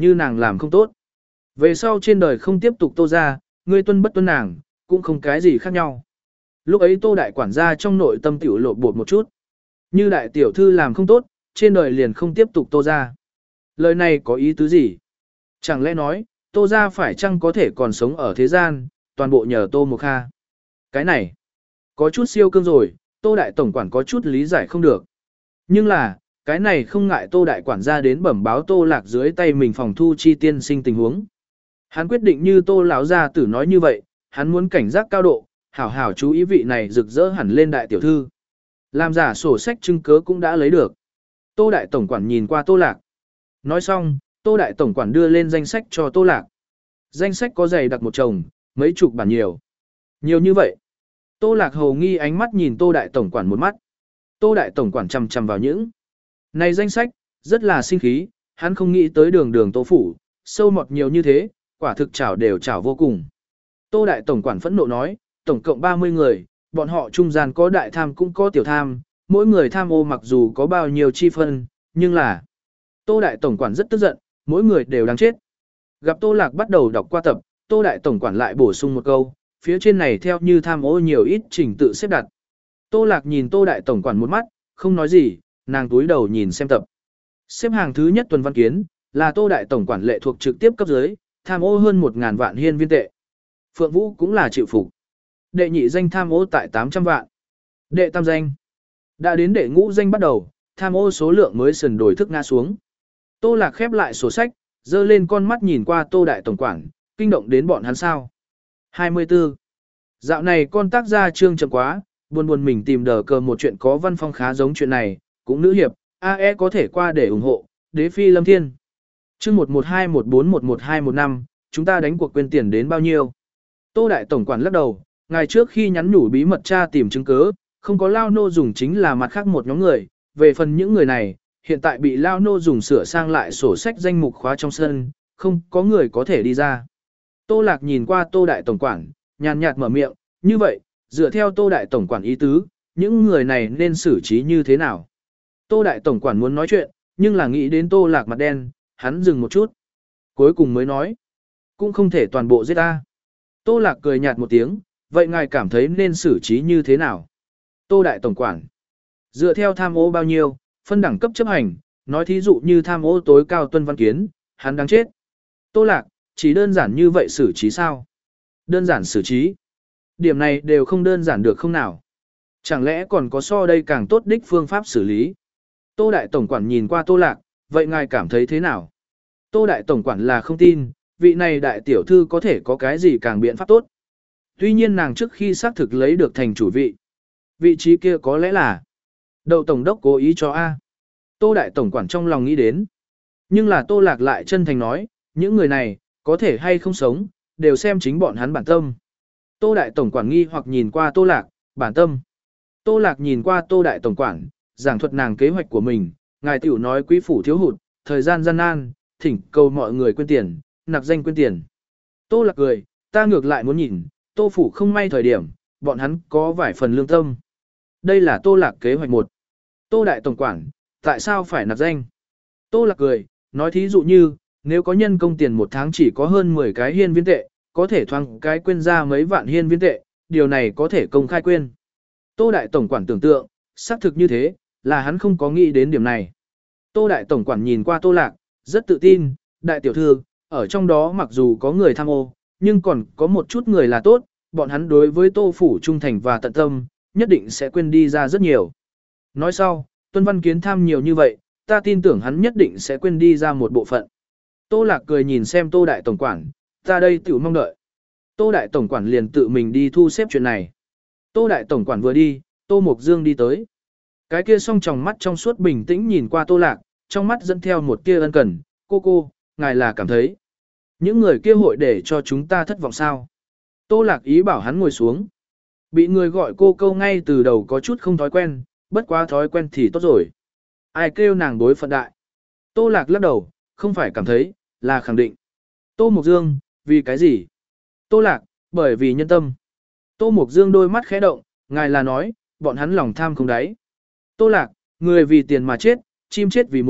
như nàng làm không tốt. Về sau trên đời không tiếp tục Tô ra, ngươi tuân bất tuân nàng, cũng không cái gì khác nhau. Lúc ấy Tô đại quản gia trong nội tâm tiểu lộ bột một chút. Như đại tiểu thư làm không tốt, trên đời liền không tiếp tục Tô ra. Lời này có ý tứ gì? Chẳng lẽ nói, Tô ra phải chăng có thể còn sống ở thế gian, toàn bộ nhờ Tô Mộc Kha. Cái này, có chút siêu cương rồi, Tô đại tổng quản có chút lý giải không được. Nhưng là, cái này không ngại Tô đại quản gia đến bẩm báo Tô Lạc dưới tay mình phòng thu chi tiên sinh tình huống. Hắn quyết định như Tô lão gia tử nói như vậy, hắn muốn cảnh giác cao độ, hảo hảo chú ý vị này rực rỡ hẳn lên đại tiểu thư. Làm giả sổ sách chứng cớ cũng đã lấy được. Tô đại tổng quản nhìn qua Tô Lạc. Nói xong, Tô đại tổng quản đưa lên danh sách cho Tô Lạc. Danh sách có dày đặc một chồng, mấy chục bản nhiều. Nhiều như vậy. Tô Lạc hầu nghi ánh mắt nhìn Tô đại tổng quản một mắt. Tô đại tổng quản chằm chằm vào những này danh sách, rất là sinh khí, hắn không nghĩ tới đường đường Tô phủ, sâu mọt nhiều như thế, quả thực chảo đều chảo vô cùng. Tô đại tổng quản phẫn nộ nói, tổng cộng ba mươi người, bọn họ trung gian có đại tham cũng có tiểu tham, mỗi người tham ô mặc dù có bao nhiêu chi phân, nhưng là Tô đại tổng quản rất tức giận, mỗi người đều đáng chết. Gặp Tô Lạc bắt đầu đọc qua tập, Tô đại tổng quản lại bổ sung một câu, phía trên này theo như tham ô nhiều ít trình tự xếp đặt. Tô Lạc nhìn Tô đại tổng quản một mắt, không nói gì, nàng túi đầu nhìn xem tập. Xếp hàng thứ nhất Tuần Văn Kiến, là Tô đại tổng quản lệ thuộc trực tiếp cấp dưới, tham ô hơn một ngàn vạn hiên viên tệ. Phượng Vũ cũng là chịu phục. Đệ nhị danh tham ô tại tám trăm vạn. Đệ tam danh. Đã đến đệ ngũ danh bắt đầu, tham ô số lượng mới sần đổi thức ngã xuống. Tô Lạc khép lại sổ sách, dơ lên con mắt nhìn qua Tô đại tổng quản, kinh động đến bọn hắn sao. hai mươi tư. Dạo này con tác gia trương chậm quá, buồn buồn mình tìm đờ cờ một chuyện có văn phong khá giống chuyện này, cũng nữ hiệp, a e có thể qua để ủng hộ, đế phi lâm thiên. Chương một một hai một bốn một một hai một năm, chúng ta đánh cuộc quên tiền đến bao nhiêu? Tô đại tổng quản lắc đầu, ngày trước khi nhắn nhủ bí mật tra tìm chứng cứ, không có Lao Nô dùng chính là mặt khác một nhóm người, về phần những người này, hiện tại bị Lao Nô dùng sửa sang lại sổ sách danh mục khóa trong sân, không có người có thể đi ra. Tô Lạc nhìn qua Tô đại tổng quản, nhàn nhạt mở miệng, như vậy, dựa theo Tô đại tổng quản ý tứ, những người này nên xử trí như thế nào? Tô đại tổng quản muốn nói chuyện, nhưng là nghĩ đến Tô Lạc mặt đen, hắn dừng một chút. Cuối cùng mới nói, cũng không thể toàn bộ giết ta. Tô Lạc cười nhạt một tiếng, vậy ngài cảm thấy nên xử trí như thế nào? Tô đại tổng quản, dựa theo tham ô bao nhiêu, phân đẳng cấp chấp hành, nói thí dụ như tham ô tối cao Tuân Văn Kiến, hắn đáng chết. Tô Lạc, chỉ đơn giản như vậy xử trí sao? Đơn giản xử trí. Điểm này đều không đơn giản được không nào? Chẳng lẽ còn có so đây càng tốt đích phương pháp xử lý? Tô đại tổng quản nhìn qua Tô Lạc, vậy ngài cảm thấy thế nào? Tô đại tổng quản là không tin, vị này đại tiểu thư có thể có cái gì càng biện pháp tốt. Tuy nhiên nàng trước khi xác thực lấy được thành chủ vị, vị trí kia có lẽ là đậu tổng đốc cố ý cho A. Tô đại tổng quản trong lòng nghĩ đến. Nhưng là Tô Lạc lại chân thành nói, những người này, có thể hay không sống, đều xem chính bọn hắn bản tâm. Tô đại tổng quản nghi hoặc nhìn qua Tô Lạc, bản tâm. Tô Lạc nhìn qua Tô đại tổng quản, giảng thuật nàng kế hoạch của mình, ngài tiểu nói quý phủ thiếu hụt, thời gian gian nan, thỉnh cầu mọi người quên tiền, nạp danh quên tiền. Tô Lạc cười, ta ngược lại muốn nhìn, Tô phủ không may thời điểm, bọn hắn có vài phần lương tâm. Đây là Tô Lạc kế hoạch một. Tô đại tổng quản, tại sao phải nạp danh? Tô Lạc cười, nói thí dụ như, nếu có nhân công tiền một tháng chỉ có hơn mười cái hiên viên tệ, có thể thoáng cái quên ra mấy vạn hiên viên tệ, điều này có thể công khai quên. Tô đại tổng quản tưởng tượng, xác thực như thế, là hắn không có nghĩ đến điểm này. Tô đại tổng quản nhìn qua Tô Lạc, rất tự tin, đại tiểu thư, ở trong đó mặc dù có người tham ô, nhưng còn có một chút người là tốt, bọn hắn đối với Tô phủ trung thành và tận tâm, nhất định sẽ quên đi ra rất nhiều. Nói sau, Tuân Văn Kiến tham nhiều như vậy, ta tin tưởng hắn nhất định sẽ quên đi ra một bộ phận. Tô Lạc cười nhìn xem Tô đại tổng quản, ta đây tiểu mong đợi. Tô đại tổng quản liền tự mình đi thu xếp chuyện này. Tô đại tổng quản vừa đi, Tô Mộc Dương đi tới. Cái kia song tròng mắt trong suốt bình tĩnh nhìn qua Tô Lạc, trong mắt dẫn theo một tia ân cần, cô cô, ngài là cảm thấy. Những người kia hội để cho chúng ta thất vọng sao? Tô Lạc ý bảo hắn ngồi xuống. Bị người gọi cô câu ngay từ đầu có chút không thói quen, bất quá thói quen thì tốt rồi. Ai kêu nàng đối phận đại. Tô Lạc lắc đầu, không phải cảm thấy, là khẳng định. Tô Mộc Dương, vì cái gì? Tô Lạc, bởi vì nhân tâm. Tô Mộc Dương đôi mắt khẽ động, ngài là nói, bọn hắn lòng tham không đáy. Tô Lạc, người vì tiền mà chết, chim chết vì mồi,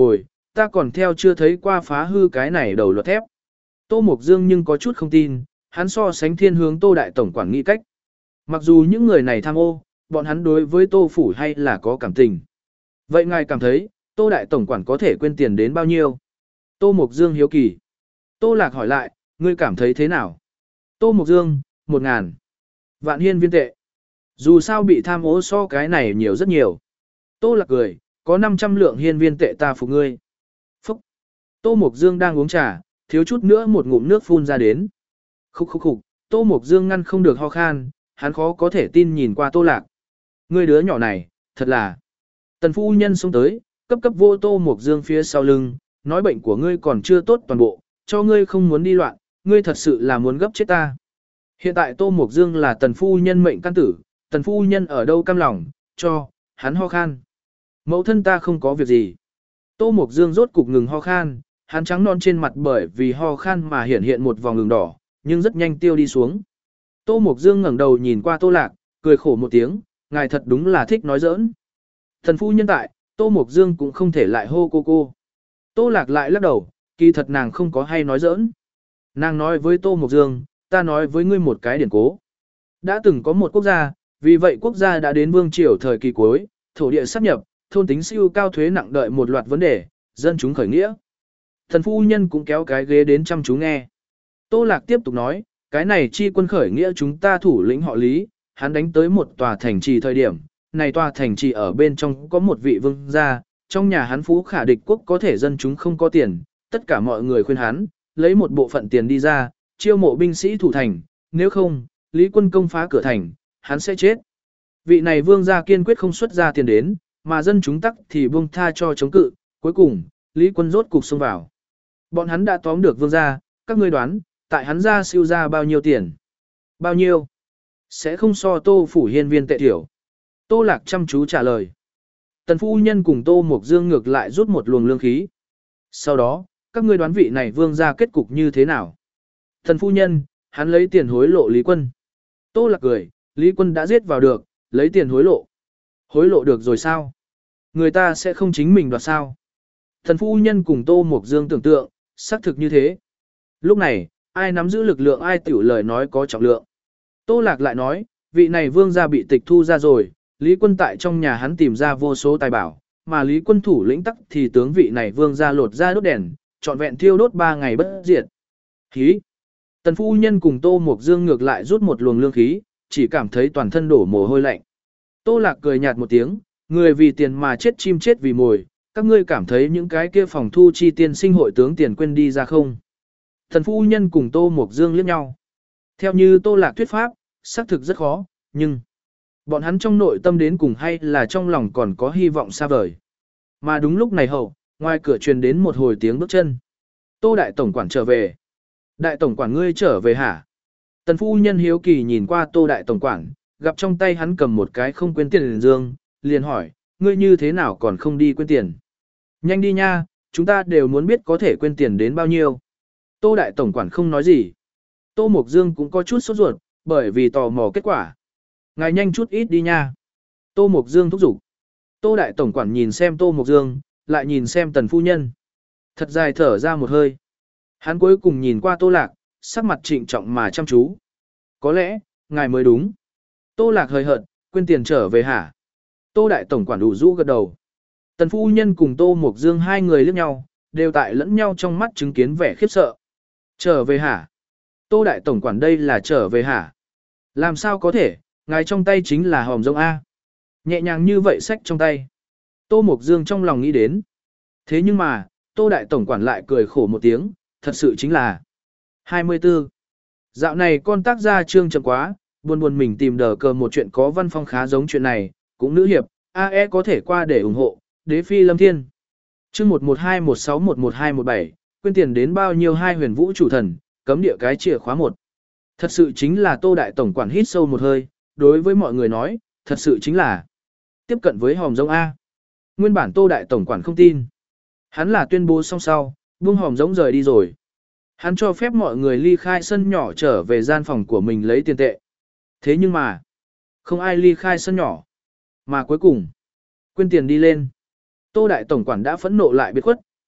ta còn theo chưa thấy qua phá hư cái này đầu luật thép. Tô Mộc Dương nhưng có chút không tin, hắn so sánh thiên hướng Tô Đại Tổng quản nghĩ cách. Mặc dù những người này tham ô, bọn hắn đối với Tô Phủ hay là có cảm tình. Vậy ngài cảm thấy, Tô Đại Tổng quản có thể quên tiền đến bao nhiêu? Tô Mộc Dương hiếu kỳ. Tô Lạc hỏi lại, ngươi cảm thấy thế nào? Tô Mộc Dương, một ngàn. Vạn hiên viên tệ. Dù sao bị tham ô so cái này nhiều rất nhiều. Tô Lạc cười, có năm trăm lượng hiên viên tệ ta phục ngươi. Phúc. Tô Mộc Dương đang uống trà, thiếu chút nữa một ngụm nước phun ra đến. Khúc khúc khúc, Tô Mộc Dương ngăn không được ho khan, hắn khó có thể tin nhìn qua Tô Lạc. Ngươi đứa nhỏ này, thật là. Tần phu nhân xông tới, cấp cấp vô Tô Mộc Dương phía sau lưng, nói bệnh của ngươi còn chưa tốt toàn bộ, cho ngươi không muốn đi loạn, ngươi thật sự là muốn gấp chết ta. Hiện tại Tô Mộc Dương là tần phu nhân mệnh căn tử, tần phu nhân ở đâu cam lòng, cho, hắn ho khan. Mẫu thân ta không có việc gì. Tô Mộc Dương rốt cục ngừng ho khan, hắn trắng non trên mặt bởi vì ho khan mà hiện hiện một vòng ngừng đỏ, nhưng rất nhanh tiêu đi xuống. Tô Mộc Dương ngẩng đầu nhìn qua Tô Lạc, cười khổ một tiếng, ngài thật đúng là thích nói giỡn. Thần phu nhân tại, Tô Mộc Dương cũng không thể lại hô cô cô. Tô Lạc lại lắc đầu, kỳ thật nàng không có hay nói giỡn. Nàng nói với Tô Mộc Dương, ta nói với ngươi một cái điển cố. Đã từng có một quốc gia, vì vậy quốc gia đã đến vương triều thời kỳ cuối, thổ địa sáp nhập, thôn tính siêu cao thuế nặng đợi một loạt vấn đề, dân chúng khởi nghĩa. Thần phu nhân cũng kéo cái ghế đến chăm chú nghe. Tô Lạc tiếp tục nói, cái này chi quân khởi nghĩa chúng ta thủ lĩnh họ Lý, hắn đánh tới một tòa thành trì thời điểm, này tòa thành trì ở bên trong có một vị vương gia, trong nhà hắn phú khả địch quốc có thể dân chúng không có tiền, tất cả mọi người khuyên hắn, lấy một bộ phận tiền đi ra, chiêu mộ binh sĩ thủ thành, nếu không, Lý quân công phá cửa thành, hắn sẽ chết. Vị này vương gia kiên quyết không xuất ra tiền đến, mà dân chúng tắc thì buông tha cho chống cự, cuối cùng, Lý quân rốt cục xông vào. Bọn hắn đã tóm được vương gia, các ngươi đoán, tại hắn ra siêu ra bao nhiêu tiền? Bao nhiêu? Sẽ không so Tô Phủ hiên viên tệ tiểu. Tô Lạc chăm chú trả lời. Tần phu nhân cùng Tô Mộc Dương ngược lại rút một luồng lương khí. Sau đó, các ngươi đoán vị này vương gia kết cục như thế nào? Tần phu nhân, hắn lấy tiền hối lộ Lý Quân. Tô Lạc cười, Lý Quân đã giết vào được, lấy tiền hối lộ. Hối lộ được rồi sao? Người ta sẽ không chính mình đoạt sao? Tần phu nhân cùng Tô Mộc Dương tưởng tượng, xác thực như thế. Lúc này, ai nắm giữ lực lượng ai tiểu lời nói có trọng lượng. Tô Lạc lại nói, vị này vương gia bị tịch thu ra rồi, Lý Quân tại trong nhà hắn tìm ra vô số tài bảo, mà Lý Quân thủ lĩnh tắc thì tướng vị này vương gia lột ra đốt đèn, trọn vẹn thiêu đốt ba ngày bất diệt. Khí. Tần phu nhân cùng Tô Mộc Dương ngược lại rút một luồng lương khí, chỉ cảm thấy toàn thân đổ mồ hôi lạnh. Tô Lạc cười nhạt một tiếng, người vì tiền mà chết chim chết vì mồi, các ngươi cảm thấy những cái kia phòng thu chi tiên sinh hội tướng tiền quên đi ra không? Thần phu nhân cùng Tô Mộc Dương liếc nhau. Theo như Tô Lạc thuyết pháp, xác thực rất khó, nhưng bọn hắn trong nội tâm đến cùng hay là trong lòng còn có hy vọng xa vời. Mà đúng lúc này hậu, ngoài cửa truyền đến một hồi tiếng bước chân. Tô Đại Tổng quản trở về. Đại Tổng quản ngươi trở về hả? Tần phu nhân hiếu kỳ nhìn qua Tô Đại Tổng quản, gặp trong tay hắn cầm một cái không quên tiền dương, liền hỏi, ngươi như thế nào còn không đi quên tiền? Nhanh đi nha, chúng ta đều muốn biết có thể quên tiền đến bao nhiêu. Tô Đại Tổng quản không nói gì. Tô Mộc Dương cũng có chút sốt ruột, bởi vì tò mò kết quả. Ngài nhanh chút ít đi nha. Tô Mộc Dương thúc giục. Tô Đại Tổng quản nhìn xem Tô Mộc Dương, lại nhìn xem Tần phu nhân. Thật dài thở ra một hơi. Hắn cuối cùng nhìn qua Tô Lạc, sắc mặt trịnh trọng mà chăm chú. Có lẽ, ngài mới đúng. Tô Lạc hơi hợt, quên tiền trở về hả? Tô Đại Tổng quản đủ rũ gật đầu. Tần phu nhân cùng Tô Mộc Dương hai người liếc nhau, đều tại lẫn nhau trong mắt chứng kiến vẻ khiếp sợ. Trở về hả? Tô Đại Tổng quản đây là trở về hả? Làm sao có thể, ngài trong tay chính là hòm rông A. Nhẹ nhàng như vậy xách trong tay. Tô Mộc Dương trong lòng nghĩ đến. Thế nhưng mà, Tô Đại Tổng quản lại cười khổ một tiếng, thật sự chính là hai mươi tư. Dạo này con tác gia trương chậm quá, buồn buồn mình tìm đờ cờ một chuyện có văn phong khá giống chuyện này, cũng nữ hiệp, a e có thể qua để ủng hộ, đế phi lâm thiên. Chương một một hai một sáu một một hai một bảy, quên tiền đến bao nhiêu hai huyền vũ chủ thần, cấm địa cái chìa khóa một. Thật sự chính là Tô Đại Tổng quản hít sâu một hơi, đối với mọi người nói, thật sự chính là tiếp cận với hòm giống A. Nguyên bản Tô Đại Tổng quản không tin. Hắn là tuyên bố xong sau, buông hòm giống rời đi rồi. Hắn cho phép mọi người ly khai sân nhỏ trở về gian phòng của mình lấy tiền tệ. Thế nhưng mà, không ai ly khai sân nhỏ. Mà cuối cùng, quên tiền đi lên. Tô Đại Tổng quản đã phẫn nộ lại biệt khuất,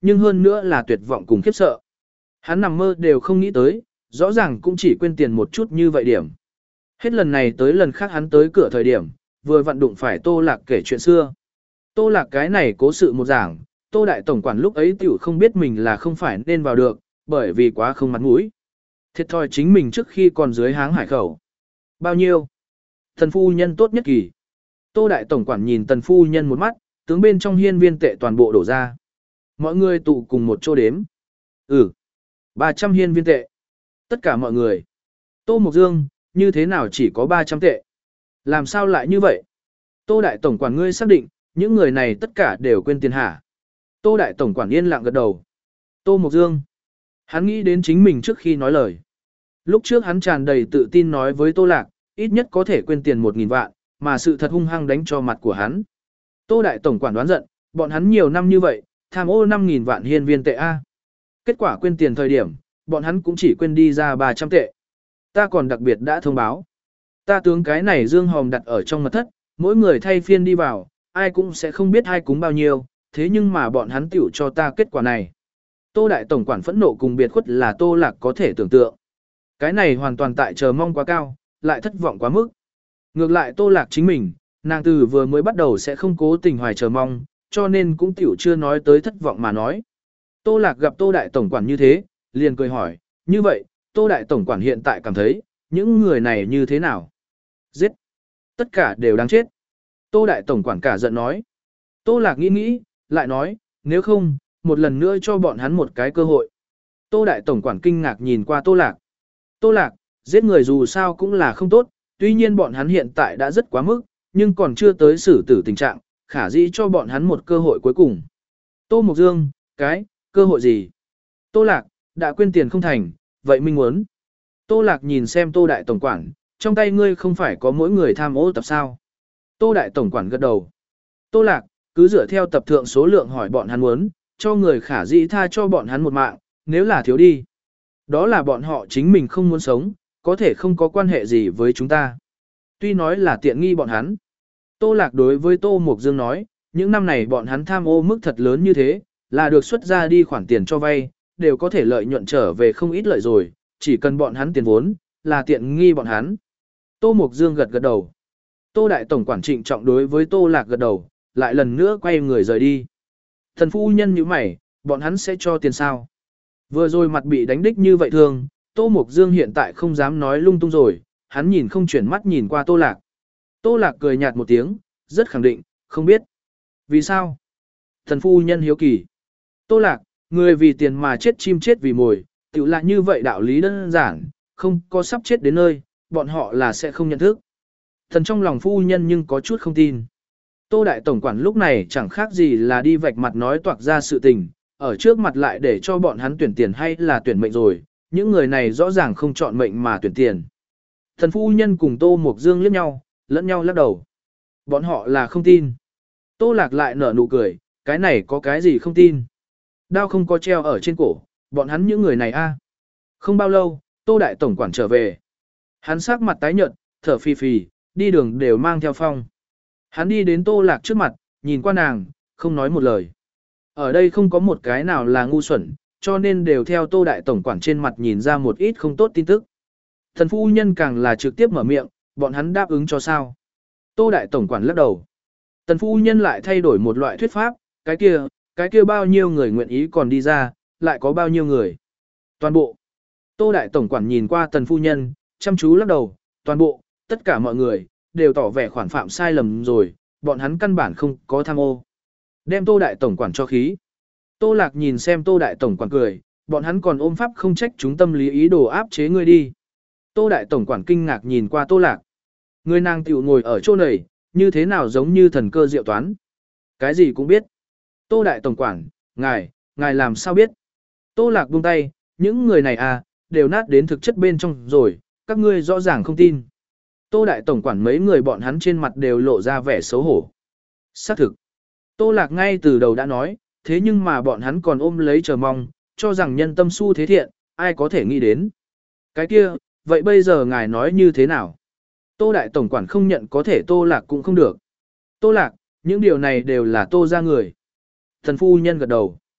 nhưng hơn nữa là tuyệt vọng cùng khiếp sợ. Hắn nằm mơ đều không nghĩ tới, rõ ràng cũng chỉ quên tiền một chút như vậy điểm. Hết lần này tới lần khác hắn tới cửa thời điểm, vừa vặn đụng phải Tô Lạc kể chuyện xưa. Tô Lạc cái này cố sự một giảng, Tô Đại Tổng quản lúc ấy tiểu không biết mình là không phải nên vào được, bởi vì quá không mặt mũi. Thiệt thòi chính mình trước khi còn dưới háng hải khẩu. Bao nhiêu? Tần phu nhân tốt nhất kỳ. Tô Đại Tổng quản nhìn tần phu nhân một mắt, tướng bên trong hiên viên tệ toàn bộ đổ ra. Mọi người tụ cùng một chỗ đếm. Ừ. ba trăm hiên viên tệ. Tất cả mọi người. Tô Mộc Dương, như thế nào chỉ có ba trăm tệ? Làm sao lại như vậy? Tô Đại Tổng quản ngươi xác định, những người này tất cả đều quên tiền hả? Tô Đại Tổng quản yên lặng gật đầu. Tô Mộc Dương. Hắn nghĩ đến chính mình trước khi nói lời. Lúc trước hắn tràn đầy tự tin nói với Tô Lạc, ít nhất có thể quên tiền một nghìn vạn, mà sự thật hung hăng đánh cho mặt của hắn. Tô Đại Tổng quản đoán giận, bọn hắn nhiều năm như vậy, tham ô năm nghìn vạn hiên viên tệ A. Kết quả quên tiền thời điểm, bọn hắn cũng chỉ quên đi ra ba trăm tệ. Ta còn đặc biệt đã thông báo. Ta tướng cái này dương hòm đặt ở trong mật thất, mỗi người thay phiên đi vào, ai cũng sẽ không biết ai cúng bao nhiêu, thế nhưng mà bọn hắn tiểu cho ta kết quả này. Tô Đại Tổng quản phẫn nộ cùng biệt khuất là Tô Lạc có thể tưởng tượng. Cái này hoàn toàn tại chờ mong quá cao, lại thất vọng quá mức. Ngược lại Tô Lạc chính mình, nàng từ vừa mới bắt đầu sẽ không cố tình hoài chờ mong, cho nên cũng tiểu chưa nói tới thất vọng mà nói. Tô Lạc gặp Tô Đại Tổng quản như thế, liền cười hỏi, như vậy, Tô Đại Tổng quản hiện tại cảm thấy, những người này như thế nào? Giết! Tất cả đều đáng chết. Tô Đại Tổng quản cả giận nói. Tô Lạc nghĩ nghĩ, lại nói, nếu không, một lần nữa cho bọn hắn một cái cơ hội. Tô Đại Tổng quản kinh ngạc nhìn qua Tô Lạc. Tô Lạc, giết người dù sao cũng là không tốt, tuy nhiên bọn hắn hiện tại đã rất quá mức, nhưng còn chưa tới xử tử tình trạng, khả dĩ cho bọn hắn một cơ hội cuối cùng. Tô Mộc Dương, cái, cơ hội gì? Tô Lạc, đã quên tiền không thành, vậy mình muốn. Tô Lạc nhìn xem Tô Đại Tổng quản, trong tay ngươi không phải có mỗi người tham ô tập sao? Tô Đại Tổng quản gật đầu. Tô Lạc, cứ dựa theo tập thượng số lượng hỏi bọn hắn muốn, cho người khả dĩ tha cho bọn hắn một mạng, nếu là thiếu đi. Đó là bọn họ chính mình không muốn sống, có thể không có quan hệ gì với chúng ta. Tuy nói là tiện nghi bọn hắn. Tô Lạc đối với Tô Mộc Dương nói, những năm này bọn hắn tham ô mức thật lớn như thế, là được xuất ra đi khoản tiền cho vay, đều có thể lợi nhuận trở về không ít lợi rồi, chỉ cần bọn hắn tiền vốn, là tiện nghi bọn hắn. Tô Mộc Dương gật gật đầu. Tô Đại Tổng quản trịnh trọng đối với Tô Lạc gật đầu, lại lần nữa quay người rời đi. Thần phu nhân như mày, bọn hắn sẽ cho tiền sao? Vừa rồi mặt bị đánh đích như vậy thường, Tô Mộc Dương hiện tại không dám nói lung tung rồi, hắn nhìn không chuyển mắt nhìn qua Tô Lạc. Tô Lạc cười nhạt một tiếng, rất khẳng định, không biết. Vì sao? Thần phu nhân hiếu kỳ. Tô Lạc, người vì tiền mà chết chim chết vì mồi, tự là như vậy đạo lý đơn giản, không có sắp chết đến nơi, bọn họ là sẽ không nhận thức. Thần trong lòng phu nhân nhưng có chút không tin. Tô Đại Tổng quản lúc này chẳng khác gì là đi vạch mặt nói toạc ra sự tình, ở trước mặt lại để cho bọn hắn tuyển tiền hay là tuyển mệnh rồi, những người này rõ ràng không chọn mệnh mà tuyển tiền. Thần phu nhân cùng Tô Mộc Dương liếc nhau, lẫn nhau lắc đầu. Bọn họ là không tin. Tô Lạc lại nở nụ cười, cái này có cái gì không tin. Đao không có treo ở trên cổ, bọn hắn những người này a. Không bao lâu, Tô Đại Tổng quản trở về. Hắn sắc mặt tái nhợt, thở phì phì, đi đường đều mang theo phong. Hắn đi đến Tô Lạc trước mặt, nhìn qua nàng, không nói một lời. Ở đây không có một cái nào là ngu xuẩn, cho nên đều theo Tô Đại Tổng quản trên mặt nhìn ra một ít không tốt tin tức. Thần phu nhân càng là trực tiếp mở miệng, bọn hắn đáp ứng cho sao. Tô Đại Tổng quản lắc đầu. Tần phu nhân lại thay đổi một loại thuyết pháp, cái kia, cái kia bao nhiêu người nguyện ý còn đi ra, lại có bao nhiêu người. Toàn bộ. Tô Đại Tổng quản nhìn qua tần phu nhân, chăm chú lắc đầu, toàn bộ, tất cả mọi người, đều tỏ vẻ khoản phạm sai lầm rồi, bọn hắn căn bản không có tham ô. Đem Tô Đại Tổng quản cho khí. Tô Lạc nhìn xem Tô Đại Tổng quản cười, bọn hắn còn ôm pháp không trách chúng tâm lý ý đồ áp chế ngươi đi. Tô Đại Tổng quản kinh ngạc nhìn qua Tô Lạc. Người nàng tiểu ngồi ở chỗ này, như thế nào giống như thần cơ diệu toán. Cái gì cũng biết. Tô Đại Tổng quản, ngài, ngài làm sao biết. Tô Lạc buông tay, những người này à, đều nát đến thực chất bên trong rồi, các ngươi rõ ràng không tin. Tô Đại Tổng quản mấy người bọn hắn trên mặt đều lộ ra vẻ xấu hổ. Xác thực. Tô Lạc ngay từ đầu đã nói, thế nhưng mà bọn hắn còn ôm lấy chờ mong, cho rằng nhân tâm su thế thiện, ai có thể nghĩ đến. Cái kia, vậy bây giờ ngài nói như thế nào? Tô Đại Tổng quản không nhận có thể Tô Lạc cũng không được. Tô Lạc, những điều này đều là Tô ra người. Thần phu nhân gật đầu.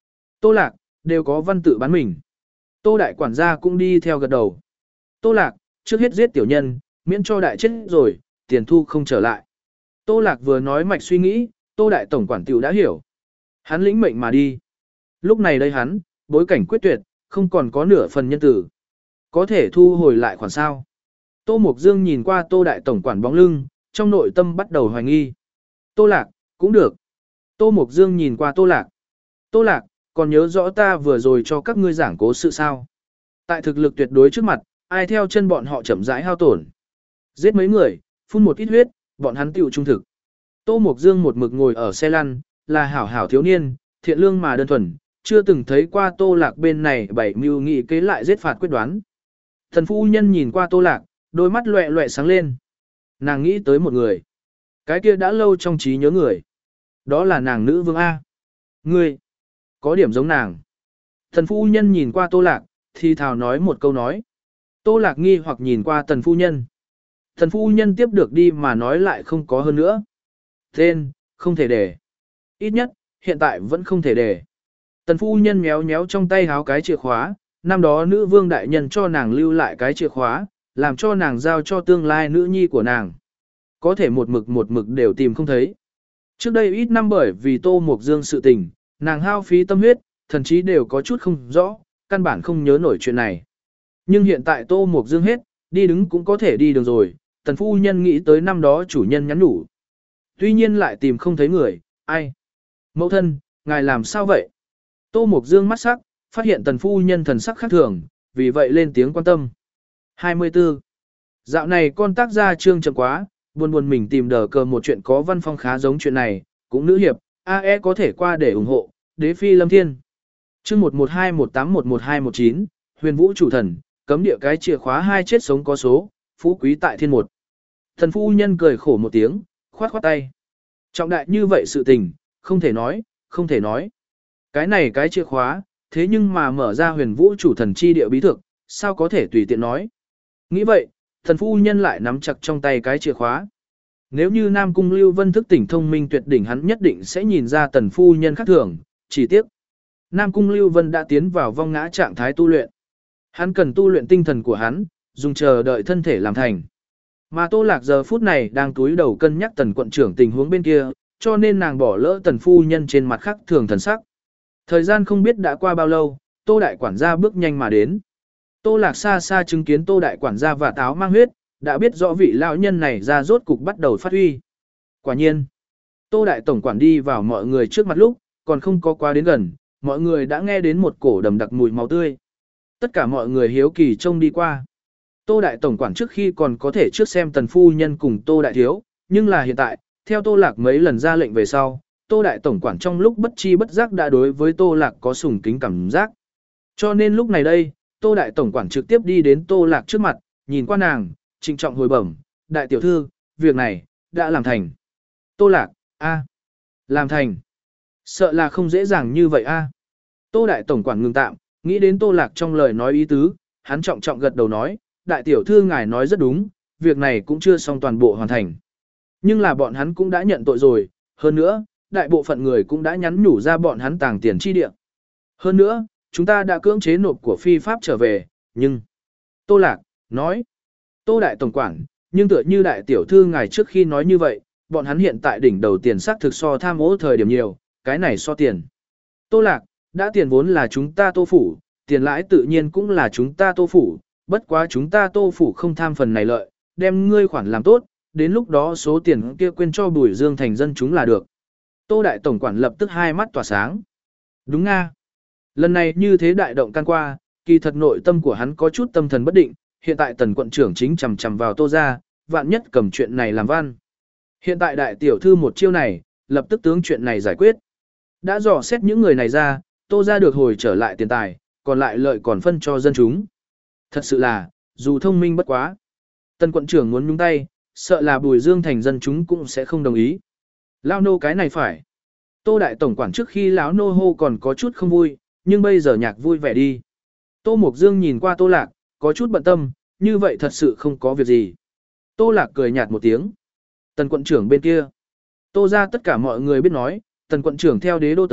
Tô Lạc, đều có văn tự bán mình. Tô đại quản gia cũng đi theo gật đầu. Tô Lạc, trước hết giết tiểu nhân, miễn cho đại chết rồi, tiền thu không trở lại. Tô Lạc vừa nói mạch suy nghĩ, Tô đại tổng quản tiểu đã hiểu. Hắn lĩnh mệnh mà đi. Lúc này đây hắn, bối cảnh quyết tuyệt, không còn có nửa phần nhân tử. Có thể thu hồi lại khoản sao. Tô Mục Dương nhìn qua Tô đại tổng quản bóng lưng, trong nội tâm bắt đầu hoài nghi. Tô Lạc, cũng được. Tô Mục Dương nhìn qua Tô Lạc. Tô Lạc, còn nhớ rõ ta vừa rồi cho các ngươi giảng cố sự sao. Tại thực lực tuyệt đối trước mặt, ai theo chân bọn họ chậm rãi hao tổn. Giết mấy người, phun một ít huyết, bọn hắn tiểu trung thực. Tô Mục Dương một mực ngồi ở xe lăn, là hảo hảo thiếu niên, thiện lương mà đơn thuần, chưa từng thấy qua Tô Lạc bên này bảy mưu nghị kế lại giết phạt quyết đoán. Thần phu nhân nhìn qua Tô Lạc, đôi mắt loẹ loẹ sáng lên. Nàng nghĩ tới một người. Cái kia đã lâu trong trí nhớ người. Đó là nàng nữ vương A. Ngươi, có điểm giống nàng. Thần phu nhân nhìn qua Tô Lạc, thì thào nói một câu nói. Tô Lạc nghi hoặc nhìn qua tần phu nhân. Thần phu nhân tiếp được đi mà nói lại không có hơn nữa. Tên, không thể để. Ít nhất, hiện tại vẫn không thể để. Tần phu nhân méo méo trong tay háo cái chìa khóa, năm đó nữ vương đại nhân cho nàng lưu lại cái chìa khóa, làm cho nàng giao cho tương lai nữ nhi của nàng. Có thể một mực một mực đều tìm không thấy. Trước đây ít năm bởi vì Tô Mục Dương sự tình, nàng hao phí tâm huyết, thần chí đều có chút không rõ, căn bản không nhớ nổi chuyện này. Nhưng hiện tại Tô Mục Dương hết, đi đứng cũng có thể đi đường rồi, tần phu nhân nghĩ tới năm đó chủ nhân nhắn nhủ. Tuy nhiên lại tìm không thấy người, ai? Mẫu thân, ngài làm sao vậy? Tô Mục Dương mắt sắc, phát hiện tần phu nhân thần sắc khác thường, vì vậy lên tiếng quan tâm. hai mươi tư. Dạo này con tác gia trương chậm quá, buồn buồn mình tìm đờ cờ một chuyện có văn phong khá giống chuyện này, cũng nữ hiệp, a e có thể qua để ủng hộ, đế phi lâm thiên. Chương một một hai một tám một một hai một chín, huyền vũ chủ thần, cấm địa cái chìa khóa hai chết sống có số, phú quý tại thiên một. Thần phu nhân cười khổ một tiếng, khoát khoát tay. Trọng đại như vậy sự tình, không thể nói, không thể nói. Cái này cái chìa khóa, thế nhưng mà mở ra huyền vũ chủ thần chi địa bí thực, sao có thể tùy tiện nói. Nghĩ vậy, thần phu nhân lại nắm chặt trong tay cái chìa khóa. Nếu như Nam Cung Lưu Vân thức tỉnh thông minh tuyệt đỉnh hắn nhất định sẽ nhìn ra tần phu nhân khác thường, chỉ tiếc. Nam Cung Lưu Vân đã tiến vào vong ngã trạng thái tu luyện. Hắn cần tu luyện tinh thần của hắn, dùng chờ đợi thân thể làm thành. Mà Tô Lạc giờ phút này đang túi đầu cân nhắc tần quận trưởng tình huống bên kia, cho nên nàng bỏ lỡ tần phu nhân trên mặt khác thường thần sắc. Thời gian không biết đã qua bao lâu, Tô đại quản gia bước nhanh mà đến. Tô Lạc xa xa chứng kiến Tô đại quản gia và táo mang huyết, đã biết rõ vị lão nhân này ra rốt cục bắt đầu phát huy. Quả nhiên, Tô đại tổng quản đi vào mọi người trước mặt lúc, còn không có qua đến gần, mọi người đã nghe đến một cổ đầm đặc mùi máu tươi. Tất cả mọi người hiếu kỳ trông đi qua. Tô đại tổng quản trước khi còn có thể trước xem tần phu nhân cùng Tô đại thiếu, nhưng là hiện tại, theo Tô Lạc mấy lần ra lệnh về sau, Tô đại tổng quản trong lúc bất chi bất giác đã đối với Tô Lạc có sùng kính cảm giác. Cho nên lúc này đây, Tô đại tổng quản trực tiếp đi đến Tô Lạc trước mặt, nhìn qua nàng, trịnh trọng hồi bẩm, đại tiểu thư, việc này, đã làm thành. Tô Lạc, a, làm thành. Sợ là không dễ dàng như vậy a. Tô đại tổng quản ngừng tạm, nghĩ đến Tô Lạc trong lời nói ý tứ, hắn trọng trọng gật đầu nói, đại tiểu thư ngài nói rất đúng, việc này cũng chưa xong toàn bộ hoàn thành. Nhưng là bọn hắn cũng đã nhận tội rồi, hơn nữa, đại bộ phận người cũng đã nhắn nhủ ra bọn hắn tàng tiền chi địa. Hơn nữa, chúng ta đã cưỡng chế nộp của phi pháp trở về, nhưng... Tô Lạc, nói... Tô đại tổng quản, nhưng tựa như đại tiểu thư ngài trước khi nói như vậy, bọn hắn hiện tại đỉnh đầu tiền xác thực so tham ô thời điểm nhiều, cái này so tiền. Tô Lạc, đã tiền vốn là chúng ta Tô phủ, tiền lãi tự nhiên cũng là chúng ta Tô phủ, bất quá chúng ta Tô phủ không tham phần này lợi, đem ngươi khoản làm tốt, đến lúc đó số tiền kia quên cho Bùi Dương thành dân chúng là được. Tô đại tổng quản lập tức hai mắt tỏa sáng. Đúng nga. Lần này như thế đại động can qua, kỳ thật nội tâm của hắn có chút tâm thần bất định, hiện tại tần quận trưởng chính chằm chằm vào Tô gia, vạn nhất cầm chuyện này làm văn. Hiện tại đại tiểu thư một chiêu này, lập tức tướng chuyện này giải quyết. Đã dò xét những người này ra, Tô gia được hồi trở lại tiền tài, còn lại lợi còn phân cho dân chúng. Thật sự là, dù thông minh bất quá. Tần quận trưởng muốn nhúng tay, sợ là Bùi Dương thành dân chúng cũng sẽ không đồng ý. Lao nô cái này phải. Tô đại tổng quản trước khi lão nô hô còn có chút không vui, nhưng bây giờ nhạc vui vẻ đi. Tô Mục Dương nhìn qua Tô Lạc, có chút bận tâm, như vậy thật sự không có việc gì. Tô Lạc cười nhạt một tiếng. Tần quận trưởng bên kia. Tô ra tất cả mọi người biết nói, tần quận trưởng theo đế đô tới,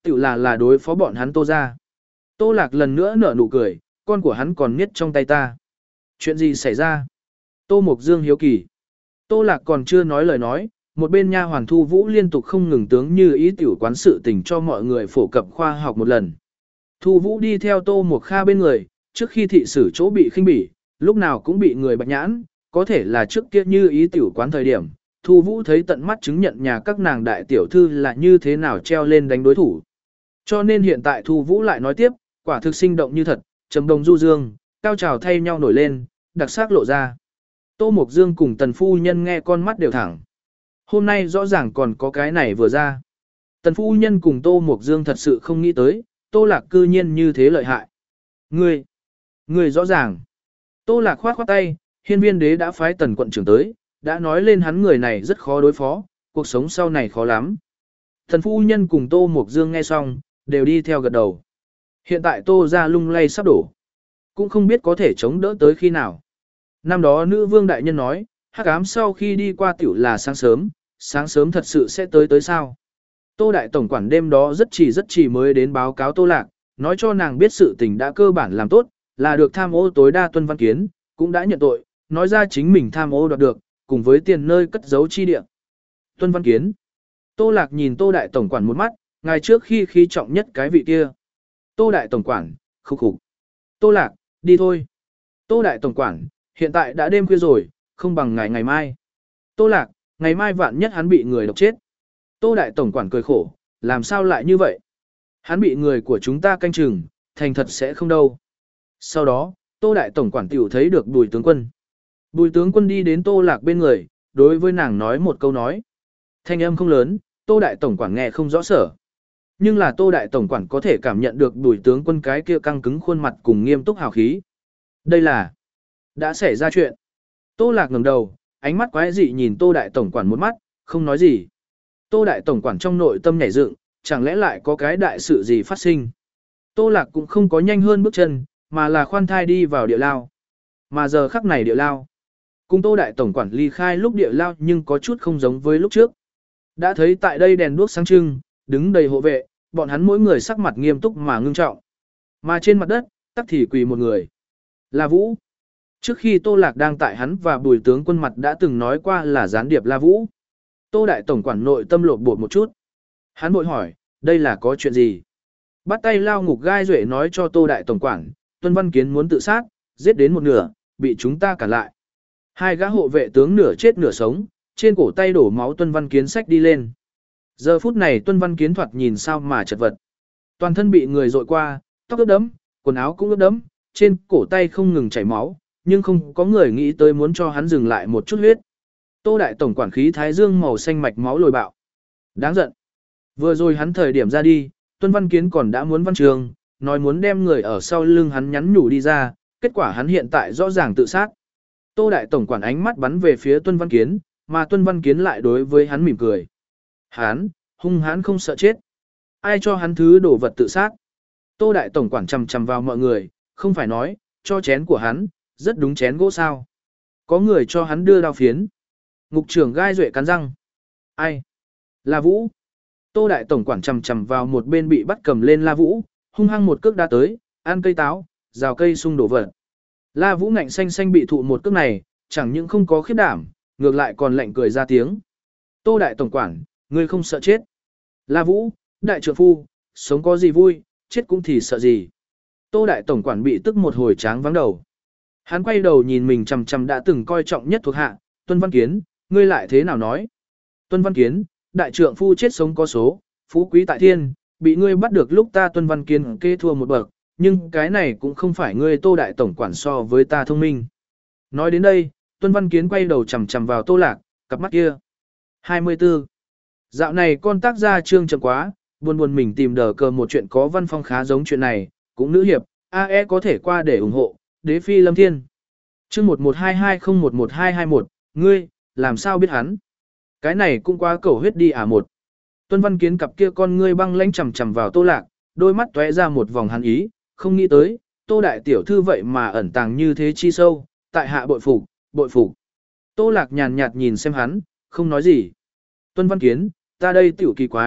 tự là là đối phó bọn hắn Tô ra. Tô Lạc lần nữa nở nụ cười, con của hắn còn niết trong tay ta. Chuyện gì xảy ra? Tô Mộc Dương hiếu kỳ. Tô Lạc còn chưa nói lời nói, một bên nha hoàn Thu Vũ liên tục không ngừng tướng như ý tiểu quán sự tình cho mọi người phổ cập khoa học một lần. Thu Vũ đi theo Tô Mộc Kha bên người, trước khi thị sử chỗ bị khinh bỉ, lúc nào cũng bị người bạch nhãn, có thể là trước kia như ý tiểu quán thời điểm, Thu Vũ thấy tận mắt chứng nhận nhà các nàng đại tiểu thư là như thế nào treo lên đánh đối thủ. Cho nên hiện tại Thu Vũ lại nói tiếp, quả thực sinh động như thật, trầm đồng du dương, cao trào thay nhau nổi lên, đặc sắc lộ ra. Tô Mộc Dương cùng Tần Phu Nhân nghe con mắt đều thẳng. Hôm nay rõ ràng còn có cái này vừa ra. Tần Phu Nhân cùng Tô Mộc Dương thật sự không nghĩ tới, Tô Lạc cư nhiên như thế lợi hại. Ngươi, ngươi rõ ràng. Tô Lạc khoát khoát tay, Hiên Viên Đế đã phái Tần quận trưởng tới, đã nói lên hắn người này rất khó đối phó, cuộc sống sau này khó lắm. Tần Phu Nhân cùng Tô Mộc Dương nghe xong, đều đi theo gật đầu. Hiện tại Tô ra lung lay sắp đổ. Cũng không biết có thể chống đỡ tới khi nào. Năm đó nữ vương đại nhân nói, hắc ám sau khi đi qua tiểu là sáng sớm, sáng sớm thật sự sẽ tới tới sao. Tô đại tổng quản đêm đó rất chỉ rất chỉ mới đến báo cáo Tô Lạc, nói cho nàng biết sự tình đã cơ bản làm tốt, là được tham ô tối đa Tuân Văn Kiến, cũng đã nhận tội, nói ra chính mình tham ô đoạt được, cùng với tiền nơi cất giấu chi địa. Tuân Văn Kiến. Tô Lạc nhìn Tô đại tổng quản một mắt, ngày trước khi khi trọng nhất cái vị kia. Tô đại tổng quản, khục khục. Tô Lạc, đi thôi. Tô đại tổng quản, hiện tại đã đêm khuya rồi, không bằng ngày ngày mai. Tô Lạc, ngày mai vạn nhất hắn bị người độc chết. Tô đại tổng quản cười khổ, làm sao lại như vậy? Hắn bị người của chúng ta canh chừng, thành thật sẽ không đâu. Sau đó, Tô đại tổng quản tiểu thấy được Bùi tướng quân. Bùi tướng quân đi đến Tô Lạc bên người, đối với nàng nói một câu nói. Thanh âm không lớn, Tô đại tổng quản nghe không rõ sở. Nhưng là Tô đại tổng quản có thể cảm nhận được Bùi tướng quân cái kia căng cứng khuôn mặt cùng nghiêm túc hào khí. Đây là đã xảy ra chuyện. Tô Lạc ngẩng đầu, ánh mắt quái dị nhìn Tô đại tổng quản một mắt, không nói gì. Tô đại tổng quản trong nội tâm nhảy dựng, chẳng lẽ lại có cái đại sự gì phát sinh. Tô Lạc cũng không có nhanh hơn bước chân, mà là khoan thai đi vào địa lao. Mà giờ khắc này địa lao, cùng Tô đại tổng quản ly khai lúc địa lao nhưng có chút không giống với lúc trước. Đã thấy tại đây đèn đuốc sáng trưng, đứng đầy hộ vệ, bọn hắn mỗi người sắc mặt nghiêm túc mà ngưng trọng. Mà trên mặt đất, tắc thì quỳ một người. La Vũ. Trước khi Tô Lạc đang tại hắn và Bùi tướng quân mặt đã từng nói qua là gián điệp La Vũ. Tô đại tổng quản nội tâm lột bột một chút. Hắn bội hỏi, đây là có chuyện gì? Bắt tay lao ngục gai duệ nói cho Tô đại tổng quản, Tuân Văn Kiến muốn tự sát, giết đến một nửa, bị chúng ta cản lại. Hai gã hộ vệ tướng nửa chết nửa sống, trên cổ tay đổ máu Tuân Văn Kiến xách đi lên. Giờ phút này Tuân Văn Kiến thoạt nhìn sao mà chật vật. Toàn thân bị người dội qua, tóc ướt đẫm, quần áo cũng ướt đẫm, trên cổ tay không ngừng chảy máu, nhưng không có người nghĩ tới muốn cho hắn dừng lại một chút huyết. Tô đại tổng quản khí thái dương màu xanh mạch máu lồi bạo. Đáng giận. Vừa rồi hắn thời điểm ra đi, Tuân Văn Kiến còn đã muốn văn trường, nói muốn đem người ở sau lưng hắn nhắn nhủ đi ra, kết quả hắn hiện tại rõ ràng tự sát. Tô đại tổng quản ánh mắt bắn về phía Tuân Văn Kiến, mà Tuân Văn Kiến lại đối với hắn mỉm cười. Hắn, hung hãn không sợ chết. Ai cho hắn thứ đồ vật tự sát? Tô đại tổng quản chằm chằm vào mọi người, không phải nói, cho chén của hắn, rất đúng chén gỗ sao. Có người cho hắn đưa đao phiến. Ngục trưởng gai duệ cắn răng. Ai? La Vũ. Tô đại tổng quản chằm chằm vào một bên bị bắt cầm lên La Vũ, hung hăng một cước đá tới, ăn cây táo, rào cây sung đổ vật. La Vũ ngạnh xanh xanh bị thụ một cước này, chẳng những không có khiếp đảm, ngược lại còn lạnh cười ra tiếng. Tô đại tổng quản, ngươi không sợ chết. La Vũ, đại trượng phu, sống có gì vui, chết cũng thì sợ gì. Tô đại tổng quản bị tức một hồi tráng vắng đầu. Hắn quay đầu nhìn mình chằm chằm đã từng coi trọng nhất thuộc hạ, Tuân Văn Kiến, ngươi lại thế nào nói? Tuân Văn Kiến, đại trượng phu chết sống có số, phú quý tại thiên, bị ngươi bắt được lúc ta Tuân Văn Kiến kê thua một bậc, nhưng cái này cũng không phải ngươi Tô đại tổng quản so với ta thông minh. Nói đến đây, Tuân Văn Kiến quay đầu chằm chằm vào Tô Lạc, cặp mắt kia. hai mươi tư. Dạo này con tác gia trương chậm quá, buồn buồn mình tìm đờ cờ một chuyện có văn phong khá giống chuyện này, cũng nữ hiệp, a e có thể qua để ủng hộ, đế phi lâm thiên. Chương một một hai hai không một một hai hai một, ngươi, làm sao biết hắn? Cái này cũng quá cầu huyết đi à một. Tuân Văn Kiến cặp kia con ngươi băng lãnh chằm chằm vào Tô Lạc, đôi mắt tóe ra một vòng hắn ý, không nghĩ tới, Tô đại tiểu thư vậy mà ẩn tàng như thế chi sâu, tại hạ bội phục, bội phục. Tô Lạc nhàn nhạt nhìn xem hắn, không nói gì. Tuân Văn Kiến, ta đây tiểu kỳ quái,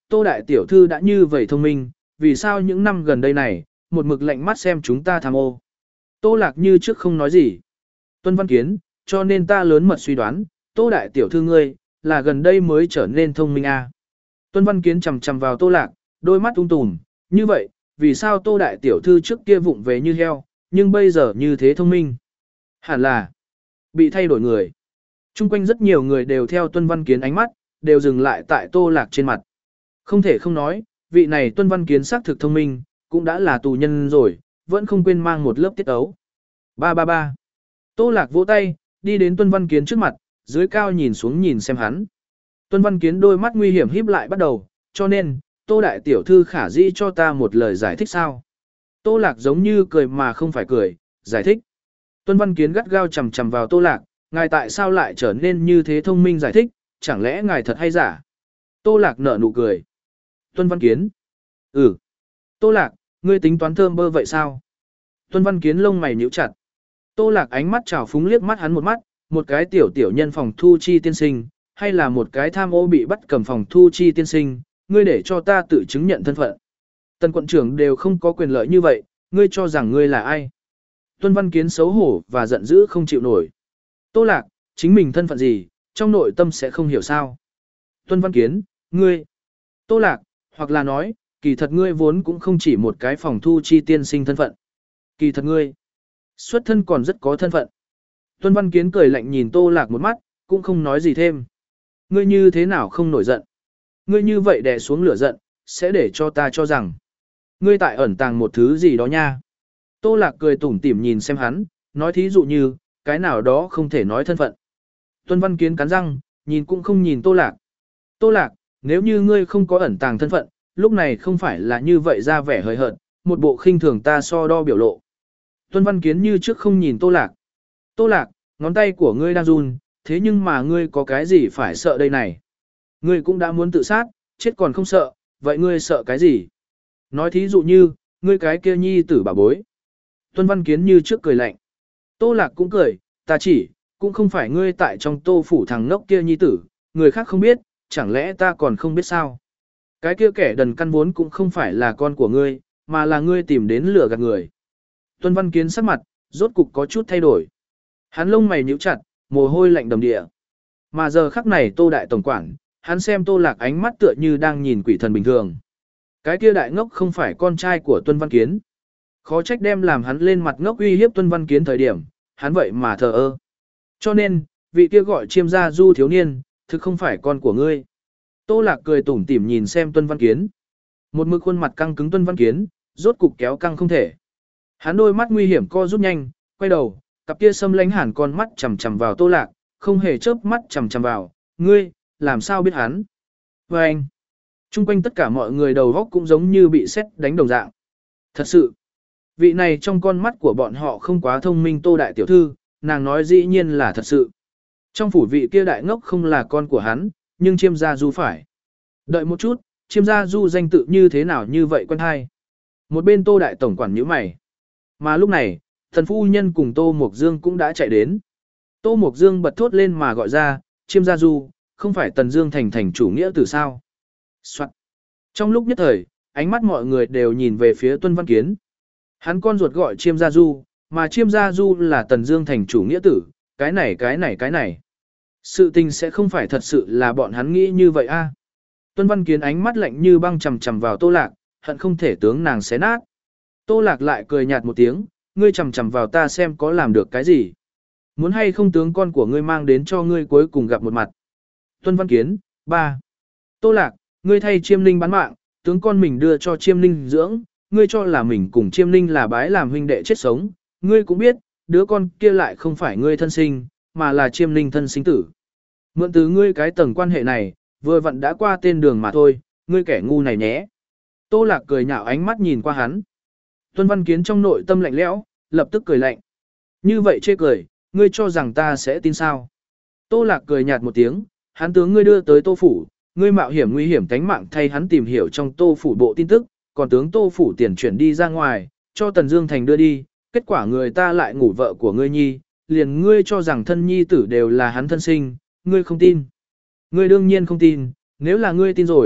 Tô Đại Tiểu Thư đã như vậy thông minh, vì sao những năm gần đây này, một mực lạnh mắt xem chúng ta tham ô. Tô Lạc như trước không nói gì. Tuân Văn Kiến, cho nên ta lớn mật suy đoán, Tô Đại Tiểu Thư ngươi, là gần đây mới trở nên thông minh à. Tuân Văn Kiến chầm chầm vào Tô Lạc, đôi mắt ung tùm, như vậy, vì sao Tô Đại Tiểu Thư trước kia vụng về như heo, nhưng bây giờ như thế thông minh? Hẳn là bị thay đổi người. Trung quanh rất nhiều người đều theo Tuân Văn Kiến ánh mắt, đều dừng lại tại Tô Lạc trên mặt. Không thể không nói, vị này Tuân Văn Kiến xác thực thông minh, cũng đã là tù nhân rồi, vẫn không quên mang một lớp tiết ấu. Ba ba ba. Tô Lạc vỗ tay, đi đến Tuân Văn Kiến trước mặt, dưới cao nhìn xuống nhìn xem hắn. Tuân Văn Kiến đôi mắt nguy hiểm híp lại bắt đầu, cho nên, Tô Đại Tiểu Thư khả dĩ cho ta một lời giải thích sao? Tô Lạc giống như cười mà không phải cười, giải thích. Tuân Văn Kiến gắt gao chầm chầm vào Tô Lạc, ngài tại sao lại trở nên như thế thông minh giải thích, chẳng lẽ ngài thật hay giả? Tô Lạc nở nụ cười. Tuân Văn Kiến. Ừ. Tô Lạc, ngươi tính toán thơm bơ vậy sao? Tuân Văn Kiến lông mày nhíu chặt. Tô Lạc ánh mắt trào phúng liếc mắt hắn một mắt, một cái tiểu tiểu nhân phòng thu chi tiên sinh, hay là một cái tham ô bị bắt cầm phòng thu chi tiên sinh, ngươi để cho ta tự chứng nhận thân phận. Tần quận trưởng đều không có quyền lợi như vậy, ngươi cho rằng ngươi là ai? Tuân Văn Kiến xấu hổ và giận dữ không chịu nổi. Tô Lạc, chính mình thân phận gì, trong nội tâm sẽ không hiểu sao. Tuân Văn Kiến, ngươi. Tô Lạc, hoặc là nói, kỳ thật ngươi vốn cũng không chỉ một cái phòng thu chi tiên sinh thân phận. Kỳ thật ngươi, xuất thân còn rất có thân phận. Tuân Văn Kiến cười lạnh nhìn Tô Lạc một mắt, cũng không nói gì thêm. Ngươi như thế nào không nổi giận? Ngươi như vậy đè xuống lửa giận, sẽ để cho ta cho rằng ngươi tại ẩn tàng một thứ gì đó nha. Tô Lạc cười tủm tỉm nhìn xem hắn, nói thí dụ như, cái nào đó không thể nói thân phận. Tuân Văn Kiến cắn răng, nhìn cũng không nhìn Tô Lạc. Tô Lạc, nếu như ngươi không có ẩn tàng thân phận, lúc này không phải là như vậy ra vẻ hời hợt, một bộ khinh thường ta so đo biểu lộ. Tuân Văn Kiến như trước không nhìn Tô Lạc. Tô Lạc, ngón tay của ngươi đang run, thế nhưng mà ngươi có cái gì phải sợ đây này? Ngươi cũng đã muốn tự sát, chết còn không sợ, vậy ngươi sợ cái gì? Nói thí dụ như, ngươi cái kia nhi tử bà bối. Tuân Văn Kiến như trước cười lạnh. Tô Lạc cũng cười, ta chỉ, cũng không phải ngươi tại trong Tô phủ thằng ngốc kia nhi tử, người khác không biết, chẳng lẽ ta còn không biết sao? Cái kia kẻ đần căn vốn cũng không phải là con của ngươi, mà là ngươi tìm đến lừa gạt người. Tuân Văn Kiến sắc mặt, rốt cục có chút thay đổi. Hắn lông mày nhíu chặt, mồ hôi lạnh đầm địa. Mà giờ khắc này Tô Đại Tổng quản, hắn xem Tô Lạc ánh mắt tựa như đang nhìn quỷ thần bình thường. Cái kia đại ngốc không phải con trai của Tuân Văn Kiến. Khó trách đem làm hắn lên mặt ngốc uy hiếp Tuân Văn Kiến thời điểm, hắn vậy mà thờ ơ. Cho nên, vị kia gọi Chiêm gia Du thiếu niên, thực không phải con của ngươi. Tô Lạc cười tủm tỉm nhìn xem Tuân Văn Kiến. Một mực khuôn mặt căng cứng Tuân Văn Kiến, rốt cục kéo căng không thể. Hắn đôi mắt nguy hiểm co rút nhanh, quay đầu, cặp kia xâm lánh hẳn con mắt chằm chằm vào Tô Lạc, không hề chớp mắt chằm chằm vào, ngươi, làm sao biết hắn? Và anh, chung quanh tất cả mọi người đầu góc cũng giống như bị sét đánh đồng dạng. Thật sự, vị này trong con mắt của bọn họ không quá thông minh Tô Đại Tiểu Thư, nàng nói dĩ nhiên là thật sự. Trong phủ vị kia đại ngốc không là con của hắn, nhưng Chiêm gia Du phải. Đợi một chút, Chiêm gia Du danh tự như thế nào như vậy quen hay? Một bên Tô Đại Tổng quản nhíu mày. Mà lúc này, thần phu nhân cùng Tô Mộc Dương cũng đã chạy đến. Tô Mộc Dương bật thốt lên mà gọi ra, Chiêm gia Du, không phải Tần Dương thành thành chủ nghĩa từ sao? Soạn. Trong lúc nhất thời, ánh mắt mọi người đều nhìn về phía Tuân Văn Kiến. Hắn con ruột gọi Chiêm gia Du, mà Chiêm gia Du là Tần Dương thành chủ nghĩa tử, cái này cái này cái này. Sự tình sẽ không phải thật sự là bọn hắn nghĩ như vậy a. Tuân Văn Kiến ánh mắt lạnh như băng chằm chằm vào Tô Lạc, hận không thể tướng nàng xé nát. Tô Lạc lại cười nhạt một tiếng, ngươi chằm chằm vào ta xem có làm được cái gì. Muốn hay không tướng con của ngươi mang đến cho ngươi cuối cùng gặp một mặt. Tuân Văn Kiến, ba. Tô Lạc, ngươi thay Chiêm Ninh bán mạng, tướng con mình đưa cho Chiêm Ninh dưỡng, ngươi cho là mình cùng Chiêm Ninh là bái làm huynh đệ chết sống, ngươi cũng biết, đứa con kia lại không phải ngươi thân sinh, mà là Chiêm Ninh thân sinh tử. Mượn từ ngươi cái tầng quan hệ này, vừa vặn đã qua tên đường mà thôi, ngươi kẻ ngu này nhé. Tô Lạc cười nhạo ánh mắt nhìn qua hắn. Tuân Văn Kiến trong nội tâm lạnh lẽo, lập tức cười lạnh. Như vậy chê cười, ngươi cho rằng ta sẽ tin sao? Tô Lạc cười nhạt một tiếng, hắn tướng ngươi đưa tới Tô phủ, ngươi mạo hiểm nguy hiểm tánh mạng thay hắn tìm hiểu trong Tô phủ bộ tin tức, còn tướng Tô phủ tiền chuyển đi ra ngoài, cho Tần Dương thành đưa đi, kết quả người ta lại ngủ vợ của ngươi nhi, liền ngươi cho rằng thân nhi tử đều là hắn thân sinh, ngươi không tin. Ngươi đương nhiên không tin, nếu là ngươi tin rồi,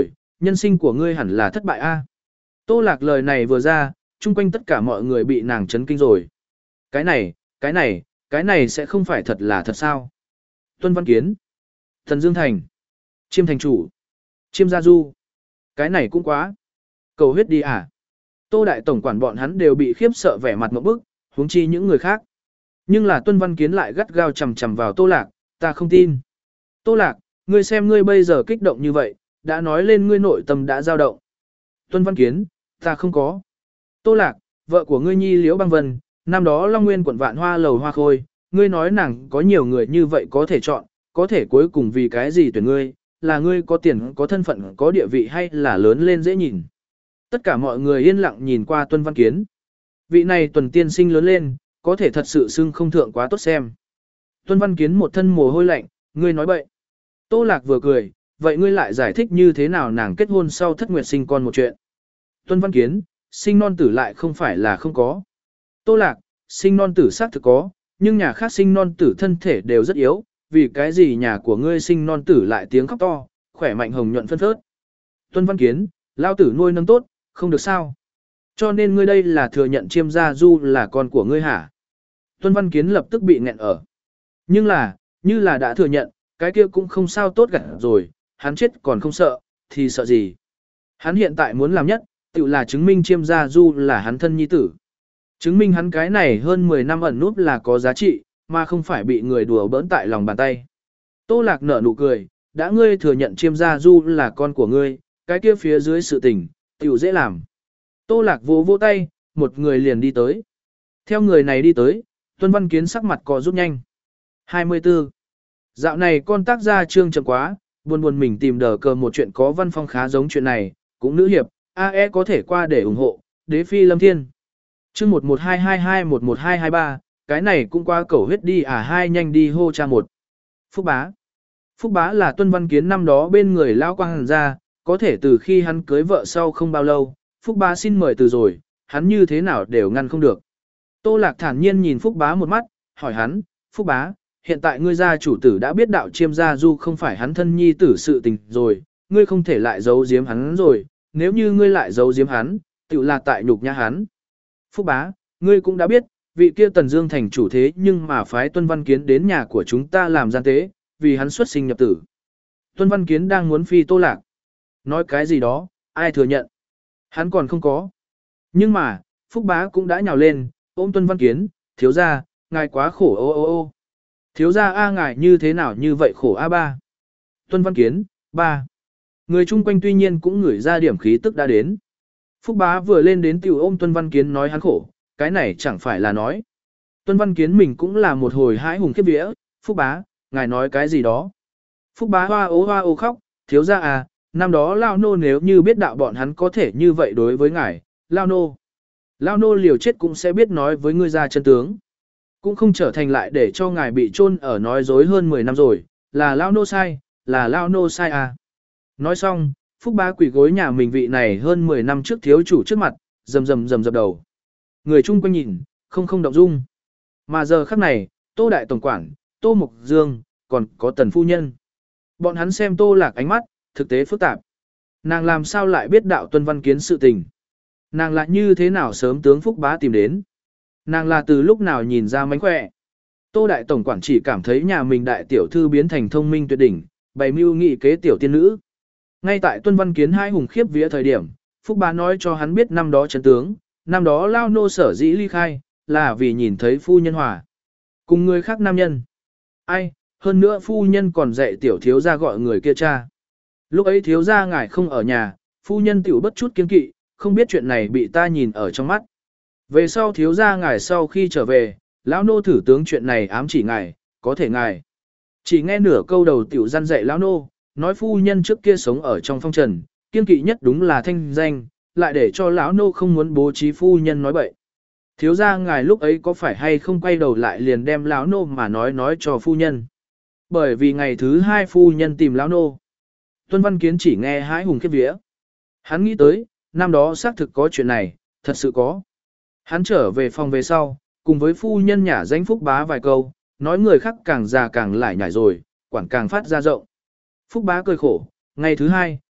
Nhân sinh của ngươi hẳn là thất bại a. Tô Lạc lời này vừa ra, chung quanh tất cả mọi người bị nàng chấn kinh rồi. Cái này, cái này, cái này sẽ không phải thật là thật sao? Tuân Văn Kiến, Thần Dương Thành, Chiêm Thành Chủ, Chiêm Gia Du. Cái này cũng quá. Cầu huyết đi à? Tô Đại Tổng quản bọn hắn đều bị khiếp sợ vẻ mặt ngộp bức, huống chi những người khác. Nhưng là Tuân Văn Kiến lại gắt gao chầm chầm vào Tô Lạc, ta không tin. Tô Lạc, ngươi xem ngươi bây giờ kích động như vậy, đã nói lên ngươi nội tâm đã dao động. Tuân Văn Kiến, ta không có. Tô Lạc, vợ của ngươi Nhi Liễu Băng Vân, năm đó Long Nguyên quận Vạn Hoa lầu hoa khôi, ngươi nói nàng có nhiều người như vậy có thể chọn, có thể cuối cùng vì cái gì tuyển ngươi, là ngươi có tiền, có thân phận, có địa vị hay là lớn lên dễ nhìn. Tất cả mọi người yên lặng nhìn qua Tuân Văn Kiến. Vị này tuần tiên sinh lớn lên, có thể thật sự xưng không thượng quá tốt xem. Tuân Văn Kiến một thân mồ hôi lạnh, ngươi nói bậy. Tô Lạc vừa cười, vậy ngươi lại giải thích như thế nào nàng kết hôn sau thất nguyệt sinh con một chuyện. Tuân Văn Kiến, sinh non tử lại không phải là không có. Tô Lạc, sinh non tử xác thực có, nhưng nhà khác sinh non tử thân thể đều rất yếu, vì cái gì nhà của ngươi sinh non tử lại tiếng khóc to, khỏe mạnh hồng nhuận phân phớt. Tuân Văn Kiến, lao tử nuôi nấng tốt, không được sao. Cho nên ngươi đây là thừa nhận Chiêm Gia Du là con của ngươi hả? Tuân Văn Kiến lập tức bị nghẹn ở. Nhưng là, như là đã thừa nhận, cái kia cũng không sao tốt gặt rồi, hắn chết còn không sợ, thì sợ gì? Hắn hiện tại muốn làm nhất, tự là chứng minh Chiêm Gia Du là hắn thân nhi tử. Chứng minh hắn cái này hơn mười năm ẩn núp là có giá trị, mà không phải bị người đùa bỡn tại lòng bàn tay. Tô Lạc nở nụ cười, đã ngươi thừa nhận Chiêm Gia Du là con của ngươi, cái kia phía dưới sự tình, tiểu dễ làm. Tô Lạc vỗ vỗ tay, một người liền đi tới. Theo người này đi tới, Tuân Văn Kiến sắc mặt có rút nhanh. hai mươi tư. Dạo này con tác gia trương chậm quá, buồn buồn mình tìm đờ cờ một chuyện có văn phong khá giống chuyện này, cũng nữ hiệp, a e có thể qua để ủng hộ, đế phi lâm thiên. Chương một một hai hai hai một một hai hai ba, cái này cũng qua cầu huyết đi à hai nhanh đi hô cha một. Phúc Bá. Phúc Bá là Tuân Văn Kiến năm đó bên người lão quang hàn gia, có thể từ khi hắn cưới vợ sau không bao lâu, Phúc Bá xin mời từ rồi, hắn như thế nào đều ngăn không được. Tô Lạc thản nhiên nhìn Phúc Bá một mắt, hỏi hắn, Phúc Bá, hiện tại ngươi gia chủ tử đã biết đạo Chiêm Gia Du không phải hắn thân nhi tử sự tình rồi, ngươi không thể lại giấu giếm hắn rồi, nếu như ngươi lại giấu giếm hắn, tự là tại nhục nhã hắn. Phúc Bá, ngươi cũng đã biết, vị kia Tần Dương thành chủ thế nhưng mà phái Tuân Văn Kiến đến nhà của chúng ta làm gian tế, vì hắn xuất sinh nhập tử. Tuân Văn Kiến đang muốn phi Tô Lạc. Nói cái gì đó, ai thừa nhận? Hắn còn không có. Nhưng mà, Phúc Bá cũng đã nhào lên, ôm Tuân Văn Kiến, thiếu gia, ngài quá khổ ô ô ô. Thiếu gia a ngài như thế nào như vậy khổ a ba. Tuân Văn Kiến, ba. Người chung quanh tuy nhiên cũng ngửi ra điểm khí tức đã đến. Phúc Bá vừa lên đến tiểu ôm Tuân Văn Kiến nói hắn khổ, cái này chẳng phải là nói. Tuân Văn Kiến mình cũng là một hồi hãi hùng khiếp vía, Phúc Bá, ngài nói cái gì đó. Phúc Bá hoa ố hoa ố khóc, thiếu gia à, năm đó Lao Nô nếu như biết đạo bọn hắn có thể như vậy đối với ngài, Lao Nô. Lao Nô liều chết cũng sẽ biết nói với ngươi ra chân tướng. Cũng không trở thành lại để cho ngài bị chôn ở nói dối hơn mười năm rồi, là Lao Nô sai, là Lao Nô sai à. Nói xong, Phúc Bá quỳ gối nhà mình vị này hơn mười năm trước thiếu chủ trước mặt, rầm rầm rầm rầm đầu. Người chung quanh nhìn, không không động dung. Mà giờ khắc này, Tô Đại Tổng quản, Tô Mộc Dương, còn có Tần Phu Nhân. Bọn hắn xem Tô Lạc ánh mắt, thực tế phức tạp. Nàng làm sao lại biết đạo Tuân Văn Kiến sự tình? Nàng lại như thế nào sớm tướng Phúc Bá tìm đến? Nàng là từ lúc nào nhìn ra mánh khỏe? Tô Đại Tổng quản chỉ cảm thấy nhà mình đại tiểu thư biến thành thông minh tuyệt đỉnh, bày mưu nghị kế tiểu tiên nữ. Ngay tại Tuân Văn Kiến hai hùng khiếp vía thời điểm, Phúc Bá nói cho hắn biết năm đó chấn tướng, năm đó Lao Nô sở dĩ ly khai, là vì nhìn thấy phu nhân hòa. Cùng người khác nam nhân. Ai, hơn nữa phu nhân còn dạy tiểu thiếu gia gọi người kia cha. Lúc ấy thiếu gia ngài không ở nhà, phu nhân tiểu bất chút kiên kỵ, không biết chuyện này bị ta nhìn ở trong mắt. Về sau thiếu gia ngài sau khi trở về, lão nô thử tướng chuyện này ám chỉ ngài, có thể ngài. Chỉ nghe nửa câu đầu tiểu gian dạy lão nô, nói phu nhân trước kia sống ở trong phong trần, kiên kỵ nhất đúng là thanh danh, lại để cho lão nô không muốn bố trí phu nhân nói bậy. Thiếu gia ngài lúc ấy có phải hay không quay đầu lại liền đem lão nô mà nói nói cho phu nhân. Bởi vì ngày thứ hai phu nhân tìm lão nô. Tuân Văn Kiến chỉ nghe hái hùng khiếp vía. Hắn nghĩ tới, năm đó xác thực có chuyện này, thật sự có. Hắn trở về phòng về sau, cùng với phu nhân nhả danh Phúc Bá vài câu, nói người khác càng già càng lại nhảy rồi, quảng càng phát ra rộng. Phúc Bá cười khổ, ngày thứ hai,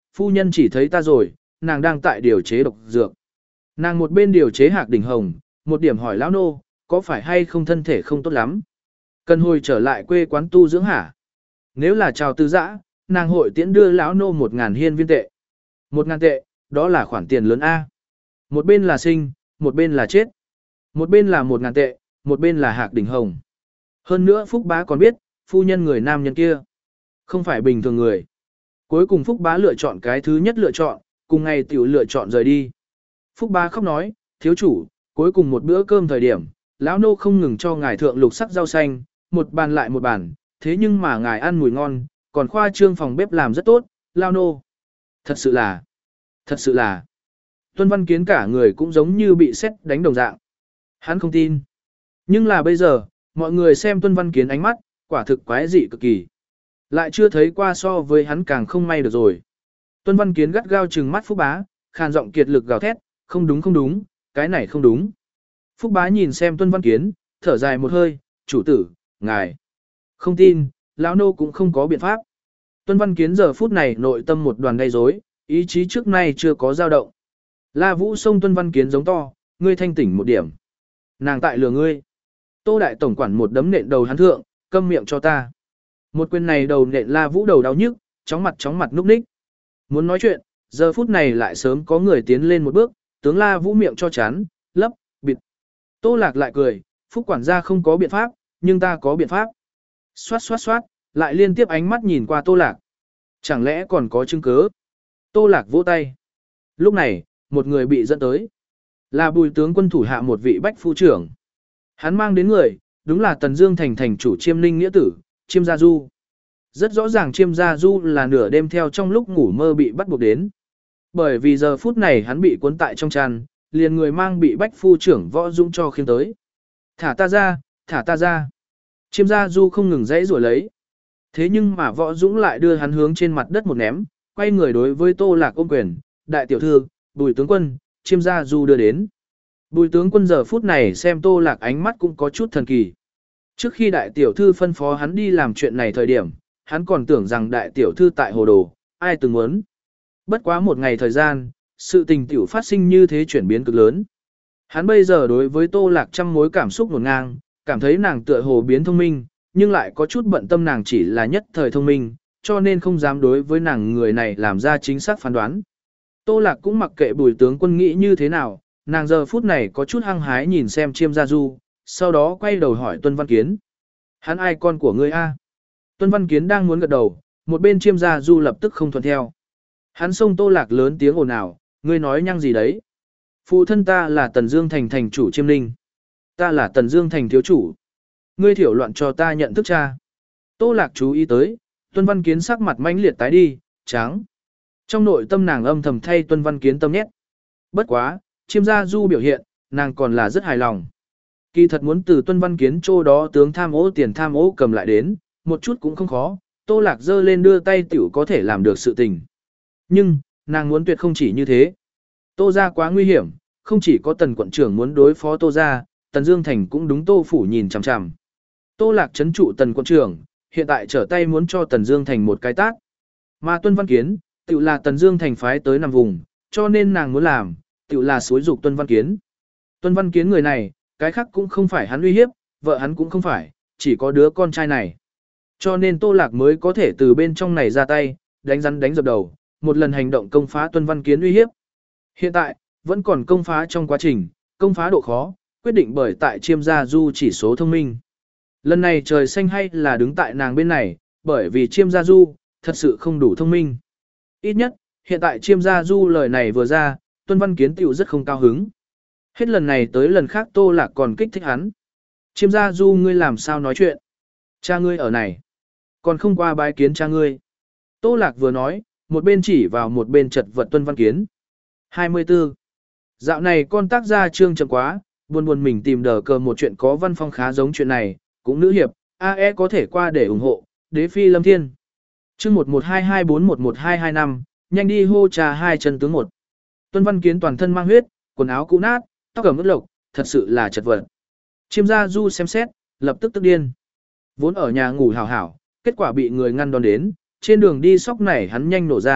phu nhân chỉ thấy ta rồi, nàng đang tại điều chế độc dược. Nàng một bên điều chế hạc đỉnh hồng, một điểm hỏi lão nô, có phải hay không thân thể không tốt lắm? Cần hồi trở lại quê quán tu dưỡng hả? Nếu là chào tư dã, nàng hội tiễn đưa lão nô một ngàn hiên viên tệ. Một ngàn tệ, đó là khoản tiền lớn A. Một bên là sinh, một bên là chết. Một bên là một ngàn tệ, một bên là hạc đỉnh hồng. Hơn nữa Phúc Bá còn biết, phu nhân người nam nhân kia. Không phải bình thường người. Cuối cùng Phúc Bá lựa chọn cái thứ nhất lựa chọn, cùng ngày tiểu lựa chọn rời đi. Phúc Bá khóc nói, thiếu chủ, cuối cùng một bữa cơm thời điểm, lão nô không ngừng cho ngài thượng lục sắc rau xanh, một bàn lại một bàn, thế nhưng mà ngài ăn mùi ngon, còn khoa trương phòng bếp làm rất tốt, lão nô. Thật sự là, thật sự là. Tuân Văn Kiến cả người cũng giống như bị sét đánh đồng dạng. Hắn không tin. Nhưng là bây giờ, mọi người xem Tuân Văn Kiến ánh mắt, quả thực quái dị cực kỳ. Lại chưa thấy qua so với hắn càng không may được rồi. Tuân Văn Kiến gắt gao trừng mắt Phúc Bá, khàn giọng kiệt lực gào thét, không đúng không đúng, cái này không đúng. Phúc Bá nhìn xem Tuân Văn Kiến, thở dài một hơi, chủ tử, ngài. Không tin, lão nô cũng không có biện pháp. Tuân Văn Kiến giờ phút này nội tâm một đoàn gây rối, ý chí trước nay chưa có dao động. La Vũ xông Tuân Văn Kiến giống to, ngươi thanh tỉnh một điểm. Nàng tại lừa ngươi. Tô đại tổng quản một đấm nện đầu hắn thượng, câm miệng cho ta. Một quyền này đầu nện La Vũ đầu đau nhức, chóng mặt chóng mặt núp ních. Muốn nói chuyện, giờ phút này lại sớm có người tiến lên một bước, tướng La Vũ miệng cho chán, lấp, bịt. Tô Lạc lại cười, Phúc quản gia không có biện pháp, nhưng ta có biện pháp. Xoát xoát xoát, lại liên tiếp ánh mắt nhìn qua Tô Lạc. Chẳng lẽ còn có chứng cứ? Tô Lạc vỗ tay. Lúc này, một người bị dẫn tới. Là Bùi tướng quân thủ hạ một vị bách phu trưởng. Hắn mang đến người, đúng là Tần Dương thành thành chủ Chiêm Ninh nghĩa tử, Chiêm Gia Du. Rất rõ ràng Chiêm Gia Du là nửa đêm theo trong lúc ngủ mơ bị bắt buộc đến. Bởi vì giờ phút này hắn bị cuốn tại trong chăn, liền người mang bị bách phu trưởng Võ Dũng cho khiêng tới. Thả ta ra, thả ta ra. Chiêm Gia Du không ngừng dãy rủa lấy. Thế nhưng mà Võ Dũng lại đưa hắn hướng trên mặt đất một ném, quay người đối với Tô Lạc ôm quyền, đại tiểu thư, Bùi tướng quân, Chiêm Gia Du đưa đến. Bùi tướng quân giờ phút này xem Tô Lạc ánh mắt cũng có chút thần kỳ. Trước khi đại tiểu thư phân phó hắn đi làm chuyện này thời điểm, hắn còn tưởng rằng đại tiểu thư tại hồ đồ, ai từng muốn. Bất quá một ngày thời gian, sự tình tiểu phát sinh như thế chuyển biến cực lớn. Hắn bây giờ đối với Tô Lạc trăm mối cảm xúc ngổn ngang, cảm thấy nàng tựa hồ biến thông minh, nhưng lại có chút bận tâm nàng chỉ là nhất thời thông minh, cho nên không dám đối với nàng người này làm ra chính xác phán đoán. Tô Lạc cũng mặc kệ Bùi tướng quân nghĩ như thế nào, nàng giờ phút này có chút hăng hái nhìn xem Chiêm Gia Du, sau đó quay đầu hỏi Tuân Văn Kiến. Hắn ai con của ngươi a? Tuân Văn Kiến đang muốn gật đầu, một bên Chiêm Gia Du lập tức không thuận theo. Hắn xông Tô Lạc lớn tiếng ồn ào, ngươi nói nhăng gì đấy? Phụ thân ta là Tần Dương thành thành chủ Chiêm Ninh. Ta là Tần Dương thành thiếu chủ. Ngươi thiểu loạn cho ta nhận thức cha. Tô Lạc chú ý tới, Tuân Văn Kiến sắc mặt mãnh liệt tái đi, trắng. Trong nội tâm nàng âm thầm thay Tuân Văn Kiến tâm nhét. Bất quá, Chiêm Gia Du biểu hiện, nàng còn là rất hài lòng. Kỳ thật muốn từ Tuân Văn Kiến chỗ đó tướng tham ô tiền tham ô cầm lại đến, một chút cũng không khó, Tô Lạc giơ lên đưa tay tiểu có thể làm được sự tình. Nhưng, nàng muốn tuyệt không chỉ như thế. Tô gia quá nguy hiểm, không chỉ có Tần quận trưởng muốn đối phó Tô gia, Tần Dương thành cũng đúng Tô phủ nhìn chằm chằm. Tô Lạc trấn trụ Tần quận trưởng, hiện tại trở tay muốn cho Tần Dương thành một cái tát. Mà Tuân Văn Kiến, tiểu là Tần Dương thành phái tới nằm vùng, cho nên nàng muốn làm, tiểu là xúi dục Tuân Văn Kiến. Tuân Văn Kiến người này, cái khác cũng không phải hắn uy hiếp, vợ hắn cũng không phải, chỉ có đứa con trai này. Cho nên Tô Lạc mới có thể từ bên trong này ra tay, đánh rắn đánh dập đầu, một lần hành động công phá Tuân Văn Kiến uy hiếp. Hiện tại, vẫn còn công phá trong quá trình, công phá độ khó, quyết định bởi tại Chiêm Gia Du chỉ số thông minh. Lần này trời xanh hay là đứng tại nàng bên này, bởi vì Chiêm Gia Du, thật sự không đủ thông minh. Ít nhất, hiện tại Chiêm Gia Du lời này vừa ra, Tuân Văn Kiến tiểu rất không cao hứng. Hết lần này tới lần khác Tô Lạc còn kích thích hắn. Chiêm Gia Du ngươi làm sao nói chuyện? Cha ngươi ở này. Còn không qua bái kiến cha ngươi. Tô Lạc vừa nói, một bên chỉ vào một bên chật vật Tuân Văn Kiến. hai mươi tư. Dạo này con tác gia trương chậm quá, buồn buồn mình tìm đờ cờ một chuyện có văn phong khá giống chuyện này, cũng nữ hiệp, a e có thể qua để ủng hộ, đế phi lâm thiên. Chương một một hai hai bốn một một hai hai năm, nhanh đi hô trà hai chân tướng một. Tuân Văn Kiến toàn thân mang huyết, quần áo cũ nát, tóc ẩm ướt lộc, thật sự là chật vật. Chiêm Gia Du xem xét, lập tức tức điên. Vốn ở nhà ngủ hảo hảo, kết quả bị người ngăn đón đến, trên đường đi sóc nảy hắn nhanh nổ ra,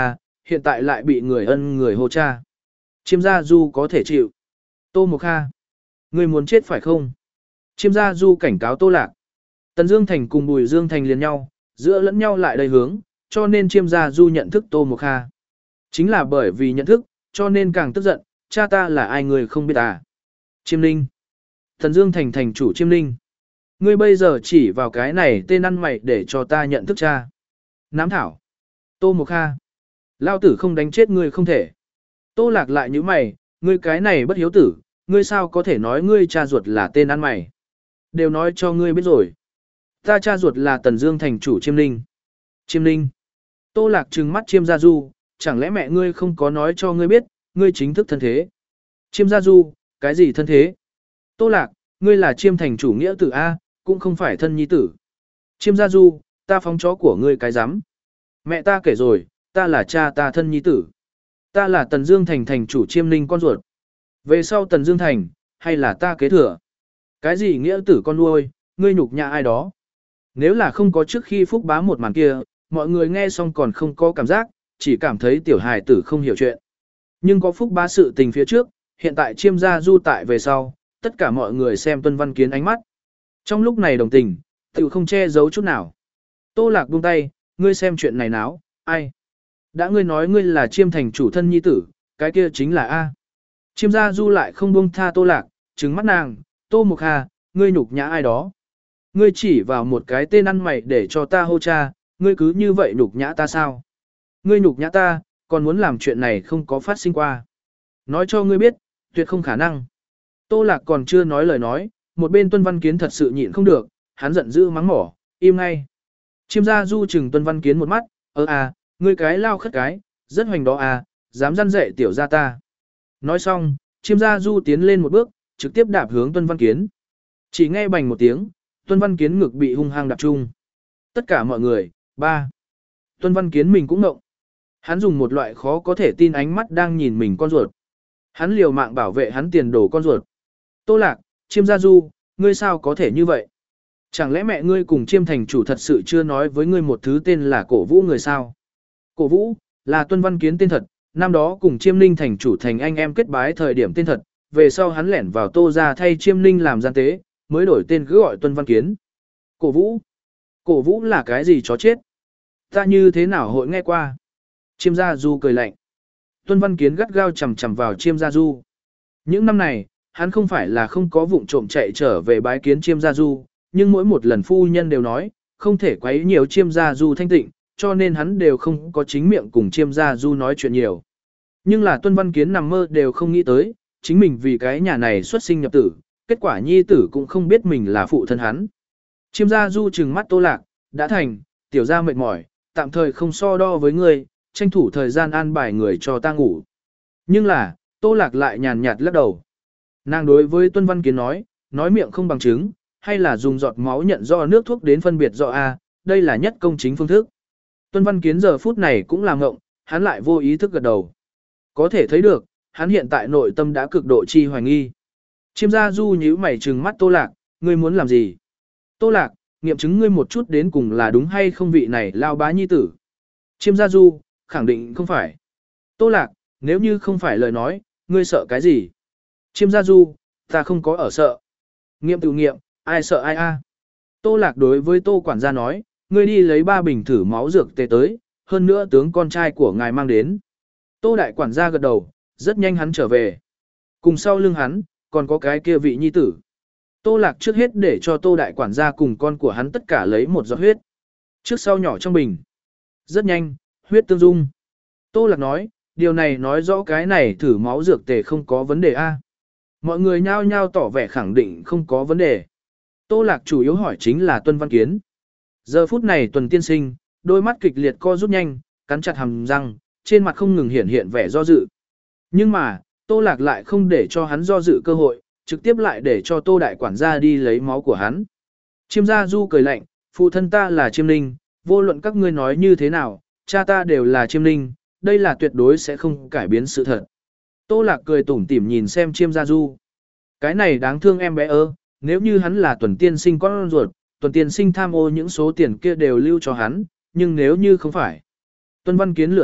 hiện tại lại bị người ân người hô cha. Chiêm gia du có thể chịu. Tô Mộc Kha, ngươi muốn chết phải không? Chiêm gia du cảnh cáo Tô Lạc. Tần Dương Thành cùng Bùi Dương Thành liền nhau, giữa lẫn nhau lại đầy hướng, cho nên Chiêm gia du nhận thức Tô Mộc Kha. Chính là bởi vì nhận thức, cho nên càng tức giận, cha ta là ai người không biết à? Chiêm Ninh. Tần Dương Thành thành chủ Chiêm Ninh. Ngươi bây giờ chỉ vào cái này tên ăn mày để cho ta nhận thức cha. Nám thảo. Tô Mộc Kha. Lao tử không đánh chết ngươi không thể. Tô Lạc lại như mày, ngươi cái này bất hiếu tử, ngươi sao có thể nói ngươi cha ruột là tên ăn mày. Đều nói cho ngươi biết rồi. Ta cha ruột là Tần Dương thành chủ Chiêm Ninh. Chiêm Ninh. Tô Lạc trừng mắt Chiêm Gia Du, chẳng lẽ mẹ ngươi không có nói cho ngươi biết, ngươi chính thức thân thế. Chiêm Gia Du, cái gì thân thế? Tô Lạc, ngươi là Chiêm thành chủ nghĩa tử A, cũng không phải thân nhi tử. Chiêm Gia Du, ta phóng chó của ngươi cái rắm. Mẹ ta kể rồi, ta là cha ta thân nhi tử. Ta là Tần Dương Thành thành chủ Chiêm Ninh con ruột. Về sau Tần Dương Thành, hay là ta kế thừa? Cái gì nghĩa tử con nuôi, ngươi nhục nhã ai đó? Nếu là không có trước khi Phúc Bá một màn kia, mọi người nghe xong còn không có cảm giác, chỉ cảm thấy tiểu hài tử không hiểu chuyện. Nhưng có Phúc Bá sự tình phía trước, hiện tại Chiêm Gia Du tại về sau, tất cả mọi người xem Tuân Văn Kiến ánh mắt. Trong lúc này đồng tình, tự không che giấu chút nào. Tô Lạc buông tay, ngươi xem chuyện này náo, ai? Đã ngươi nói ngươi là Chiêm thành chủ thân nhi tử, cái kia chính là A. Chiêm Gia Du lại không buông tha Tô Lạc, trừng mắt nàng, Tô Mộc Kha, ngươi nhục nhã ai đó. Ngươi chỉ vào một cái tên ăn mày để cho ta hô cha, ngươi cứ như vậy nhục nhã ta sao? Ngươi nhục nhã ta, còn muốn làm chuyện này không có phát sinh qua. Nói cho ngươi biết, tuyệt không khả năng. Tô Lạc còn chưa nói lời nói, một bên Tuân Văn Kiến thật sự nhịn không được, hắn giận dữ mắng mỏ, im ngay. Chiêm Gia Du chừng Tuân Văn Kiến một mắt, ơ à, ngươi cái lao khất cái, rất hoành đó à, dám răn dạy tiểu gia ta. Nói xong, Chiêm Gia Du tiến lên một bước, trực tiếp đạp hướng Tuân Văn Kiến. Chỉ nghe bành một tiếng, Tuân Văn Kiến ngực bị hung hăng đạp chung. Tất cả mọi người, ba. Tuân Văn Kiến mình cũng ngộng. Hắn dùng một loại khó có thể tin ánh mắt đang nhìn mình con ruột. Hắn liều mạng bảo vệ hắn tiền đồ con ruột. Tô Lạc, Chiêm Gia Du, ngươi sao có thể như vậy? Chẳng lẽ mẹ ngươi cùng Chiêm thành chủ thật sự chưa nói với ngươi một thứ tên là Cổ Vũ người sao? Cổ Vũ, là Tuân Văn Kiến tên thật, năm đó cùng Chiêm Ninh thành chủ thành anh em kết bái thời điểm tên thật, về sau hắn lẻn vào Tô gia thay Chiêm Ninh làm gian tế, mới đổi tên cứ gọi Tuân Văn Kiến. Cổ Vũ? Cổ Vũ là cái gì chó chết? Ta như thế nào hội nghe qua? Chiêm Gia Du cười lạnh. Tuân Văn Kiến gắt gao chầm chầm vào Chiêm Gia Du. Những năm này, hắn không phải là không có vụng trộm chạy trở về bái kiến Chiêm Gia Du, nhưng mỗi một lần phu nhân đều nói, không thể quấy nhiều Chiêm Gia Du thanh tịnh, cho nên hắn đều không có chính miệng cùng Chiêm Gia Du nói chuyện nhiều. Nhưng là Tuân Văn Kiến nằm mơ đều không nghĩ tới, chính mình vì cái nhà này xuất sinh nhập tử, kết quả nhi tử cũng không biết mình là phụ thân hắn. Chiêm Gia Du trừng mắt Tô Lạc, đã thành, tiểu gia mệt mỏi, tạm thời không so đo với ngươi, tranh thủ thời gian an bài người cho ta ngủ. Nhưng là, Tô Lạc lại nhàn nhạt lắc đầu. Nàng đối với Tuân Văn Kiến nói, nói miệng không bằng chứng, hay là dùng giọt máu nhận do nước thuốc đến phân biệt rõ A, đây là nhất công chính phương thức. Tuân Văn Kiến giờ phút này cũng làm ngộng, hắn lại vô ý thức gật đầu. Có thể thấy được, hắn hiện tại nội tâm đã cực độ chi hoài nghi. Chiêm Gia Du nhíu mày trừng mắt Tô Lạc, ngươi muốn làm gì? Tô Lạc, nghiệm chứng ngươi một chút đến cùng là đúng hay không vị này lao bá nhi tử. Chiêm Gia Du, khẳng định không phải. Tô Lạc, nếu như không phải lời nói, ngươi sợ cái gì? Chiêm Gia Du, ta không có ở sợ. Nghiệm tự nghiệm, ai sợ ai a? Tô Lạc đối với Tô quản gia nói, ngươi đi lấy ba bình thử máu dược tê tới, hơn nữa tướng con trai của ngài mang đến. Tô đại quản gia gật đầu, rất nhanh hắn trở về. Cùng sau lưng hắn, còn có cái kia vị nhi tử. Tô Lạc trước hết để cho Tô đại quản gia cùng con của hắn tất cả lấy một giọt huyết. Trước sau nhỏ trong bình. Rất nhanh, huyết tương dung. Tô Lạc nói, điều này nói rõ cái này thử máu dược tề không có vấn đề a. Mọi người nhao nhao tỏ vẻ khẳng định không có vấn đề. Tô Lạc chủ yếu hỏi chính là Tuân Văn Kiến. Giờ phút này Tuần tiên sinh, đôi mắt kịch liệt co rút nhanh, cắn chặt hàm răng, trên mặt không ngừng hiện hiện vẻ do dự. Nhưng mà, Tô Lạc lại không để cho hắn do dự cơ hội, trực tiếp lại để cho Tô đại quản gia đi lấy máu của hắn. Chiêm Gia Du cười lạnh, phụ thân ta là Chiêm Ninh, vô luận các ngươi nói như thế nào, cha ta đều là Chiêm Ninh, đây là tuyệt đối sẽ không cải biến sự thật. Tô Lạc cười tủm tỉm nhìn xem Chiêm Gia Du. Cái này đáng thương em bé ơ, nếu như hắn là Tuần tiên sinh con ruột, Tuần tiên sinh tham ô những số tiền kia đều lưu cho hắn, nhưng nếu như không phải. Tuân Văn Kiến lửa giận,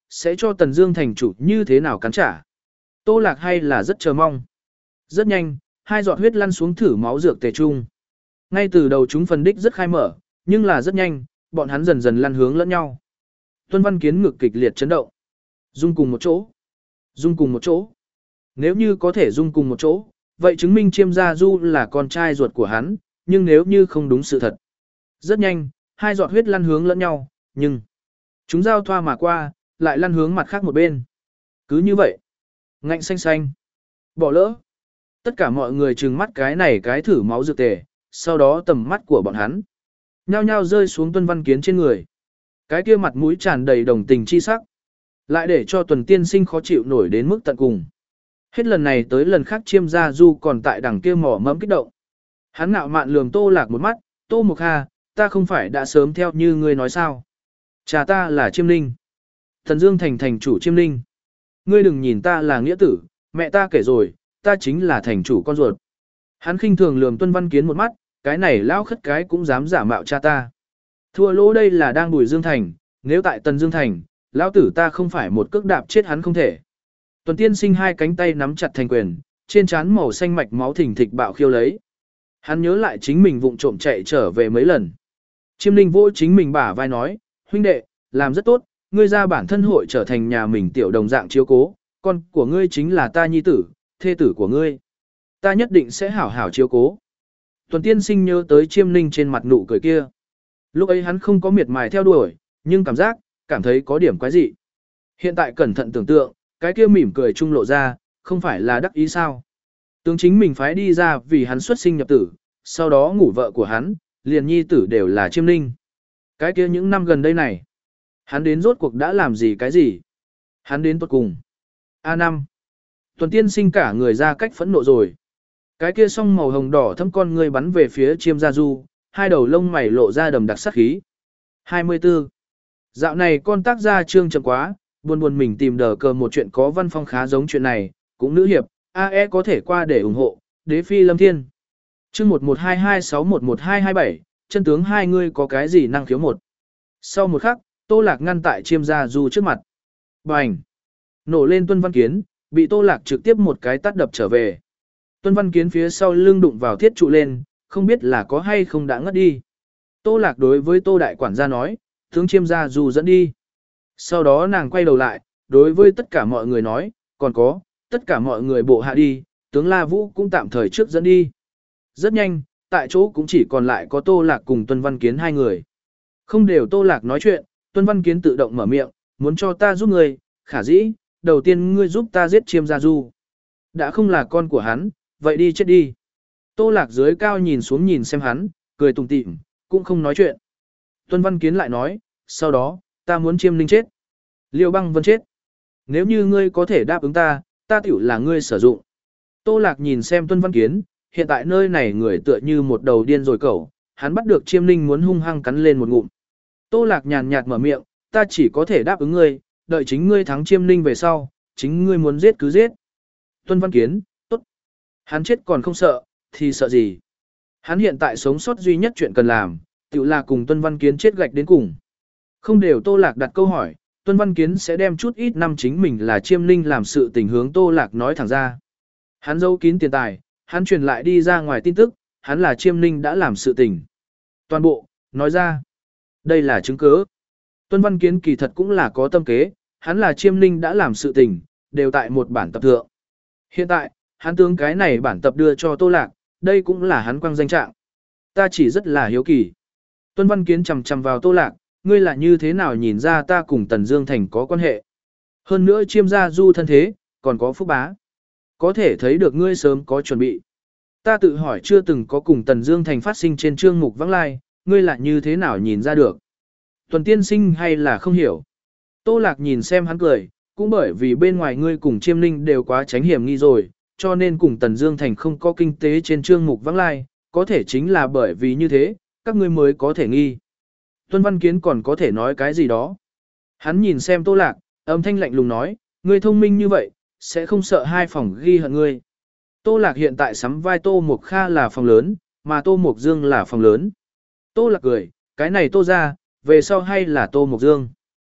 sẽ cho Tần Dương thành chủ như thế nào cắn trả. Tô Lạc hay là rất chờ mong. Rất nhanh, hai giọt huyết lăn xuống thử máu dược tề chung. Ngay từ đầu chúng phần đích rất khai mở, nhưng là rất nhanh, bọn hắn dần dần lăn hướng lẫn nhau. Tuân Văn Kiến ngực kịch liệt chấn động. Dung cùng một chỗ. Dung cùng một chỗ. Nếu như có thể dung cùng một chỗ, vậy chứng minh Chiêm Gia Du là con trai ruột của hắn, nhưng nếu như không đúng sự thật. Rất nhanh, hai giọt huyết lăn hướng lẫn nhau, nhưng chúng giao thoa mà qua, lại lăn hướng mặt khác một bên. Cứ như vậy, ngạnh xanh xanh, bỏ lỡ. Tất cả mọi người trừng mắt cái này cái thử máu dược tề, sau đó tầm mắt của bọn hắn nhao nhao rơi xuống Tuân Văn Kiến trên người. Cái kia mặt mũi tràn đầy đồng tình chi sắc, lại để cho Tuần Tiên Sinh khó chịu nổi đến mức tận cùng. Hết lần này tới lần khác Chiêm Gia Du còn tại đằng kia mỏ mẫm kích động. Hắn ngạo mạn lườm Tô Lạc một mắt, Tô Mục Hà, ta không phải đã sớm theo như ngươi nói sao. Cha ta là Chiêm Ninh. Thần Dương thành thành chủ Chiêm Ninh. Ngươi đừng nhìn ta là nghĩa tử, mẹ ta kể rồi, ta chính là thành chủ con ruột. Hắn khinh thường lườm Tuân Văn Kiến một mắt, cái này lão khất cái cũng dám giả mạo cha ta. Thua lỗ đây là đang Bùi Dương thành, nếu tại Tần Dương thành, lão tử ta không phải một cước đạp chết hắn không thể. Tuần Tiên Sinh hai cánh tay nắm chặt thành quyền, trên trán màu xanh mạch máu thình thịch bạo khiêu lấy. Hắn nhớ lại chính mình vụng trộm chạy trở về mấy lần. Chiêm Ninh vỗ chính mình bả vai nói, huynh đệ, làm rất tốt, ngươi ra bản thân hội trở thành nhà mình tiểu đồng dạng chiếu cố, con của ngươi chính là ta nhi tử, thê tử của ngươi. Ta nhất định sẽ hảo hảo chiếu cố. Tuần Tiên Sinh nhớ tới Chiêm Ninh trên mặt nụ cười kia. Lúc ấy hắn không có miệt mài theo đuổi, nhưng cảm giác, cảm thấy có điểm quái dị. Hiện tại cẩn thận tưởng tượng, cái kia mỉm cười trung lộ ra, không phải là đắc ý sao. Tướng chính mình phái đi ra vì hắn xuất sinh nhập tử, sau đó ngủ vợ của hắn, liền nhi tử đều là Chiêm Ninh. Cái kia những năm gần đây này, hắn đến rốt cuộc đã làm gì cái gì? Hắn đến tuột cùng. a năm. Tuần Tiên Sinh cả người ra cách phẫn nộ rồi. Cái kia song màu hồng đỏ thâm con người bắn về phía Chiêm Gia Du, hai đầu lông mày lộ ra đầm đặc sát khí. hai mươi tư. Dạo này con tác gia trương chậm quá, buồn buồn mình tìm đờ cờ một chuyện có văn phong khá giống chuyện này, cũng nữ hiệp, a e có thể qua để ủng hộ, đế phi lâm thiên. Chương một một hai hai sáu một một hai hai bảy, chân tướng hai ngươi có cái gì năng khiếu một. Sau một khắc, Tô Lạc ngăn tại Chiêm Gia Du trước mặt. Bành! Nổ lên Tuân Văn Kiến, bị Tô Lạc trực tiếp một cái tát đập trở về. Tuân Văn Kiến phía sau lưng đụng vào thiết trụ lên, không biết là có hay không đã ngất đi. Tô Lạc đối với Tô Đại Quản gia nói, tướng Chiêm Gia Du dẫn đi. Sau đó nàng quay đầu lại, đối với tất cả mọi người nói, còn có, tất cả mọi người bộ hạ đi, tướng La Vũ cũng tạm thời trước dẫn đi. Rất nhanh, tại chỗ cũng chỉ còn lại có Tô Lạc cùng Tuân Văn Kiến hai người. Không đều Tô Lạc nói chuyện, Tuân Văn Kiến tự động mở miệng, muốn cho ta giúp ngươi, khả dĩ, đầu tiên ngươi giúp ta giết Chiêm Gia Du. Đã không là con của hắn, vậy đi chết đi. Tô Lạc dưới cao nhìn xuống nhìn xem hắn, cười tủm tỉm, cũng không nói chuyện. Tuân Văn Kiến lại nói, sau đó, ta muốn Chiêm Ninh chết. Liêu Băng Vân chết. Nếu như ngươi có thể đáp ứng ta, ta tiểu là ngươi sử dụng. Tô Lạc nhìn xem Tuân Văn Kiến, hiện tại nơi này người tựa như một đầu điên rồi cẩu, hắn bắt được Chiêm Ninh muốn hung hăng cắn lên một ngụm. Tô Lạc nhàn nhạt mở miệng, ta chỉ có thể đáp ứng ngươi, đợi chính ngươi thắng Chiêm Ninh về sau, chính ngươi muốn giết cứ giết. Tuân Văn Kiến, tốt. Hắn chết còn không sợ, thì sợ gì? Hắn hiện tại sống sót duy nhất chuyện cần làm, tự là cùng Tuân Văn Kiến chết gạch đến cùng. Không đều Tô Lạc đặt câu hỏi, Tuân Văn Kiến sẽ đem chút ít năm chính mình là Chiêm Ninh làm sự tình hướng Tô Lạc nói thẳng ra. Hắn giấu kín tiền tài, hắn truyền lại đi ra ngoài tin tức, hắn là Chiêm Ninh đã làm sự tình. Toàn bộ, nói ra. Đây là chứng cứ. Tuân Văn Kiến kỳ thật cũng là có tâm kế, hắn là Chiêm Ninh đã làm sự tình, đều tại một bản tập thượng. Hiện tại, hắn tướng cái này bản tập đưa cho Tô Lạc, đây cũng là hắn quang danh trạng. Ta chỉ rất là hiếu kỳ. Tuân Văn Kiến chằm chằm vào Tô Lạc, ngươi là như thế nào nhìn ra ta cùng Tần Dương Thành có quan hệ? Hơn nữa Chiêm Gia Du thân thế, còn có phúc bá. Có thể thấy được ngươi sớm có chuẩn bị. Ta tự hỏi chưa từng có cùng Tần Dương Thành phát sinh trên chương mục vãng lai, ngươi là như thế nào nhìn ra được? Tuần Tiên Sinh hay là không hiểu? Tô Lạc nhìn xem hắn cười, cũng bởi vì bên ngoài ngươi cùng Chiêm Ninh đều quá tránh hiểm nghi rồi, cho nên cùng Tần Dương Thành không có kinh tế trên chương mục vãng lai, có thể chính là bởi vì như thế, các ngươi mới có thể nghi. Tuân Văn Kiến còn có thể nói cái gì đó. Hắn nhìn xem Tô Lạc, âm thanh lạnh lùng nói, ngươi thông minh như vậy, sẽ không sợ hai phòng ghi hận ngươi. Tô Lạc hiện tại sắm vai Tô Mộc Kha là phòng lớn, mà Tô Mộc Dương là phòng lớn. Tô Lạc cười, cái này Tô ra, về sau hay là Tô Mộc Dương.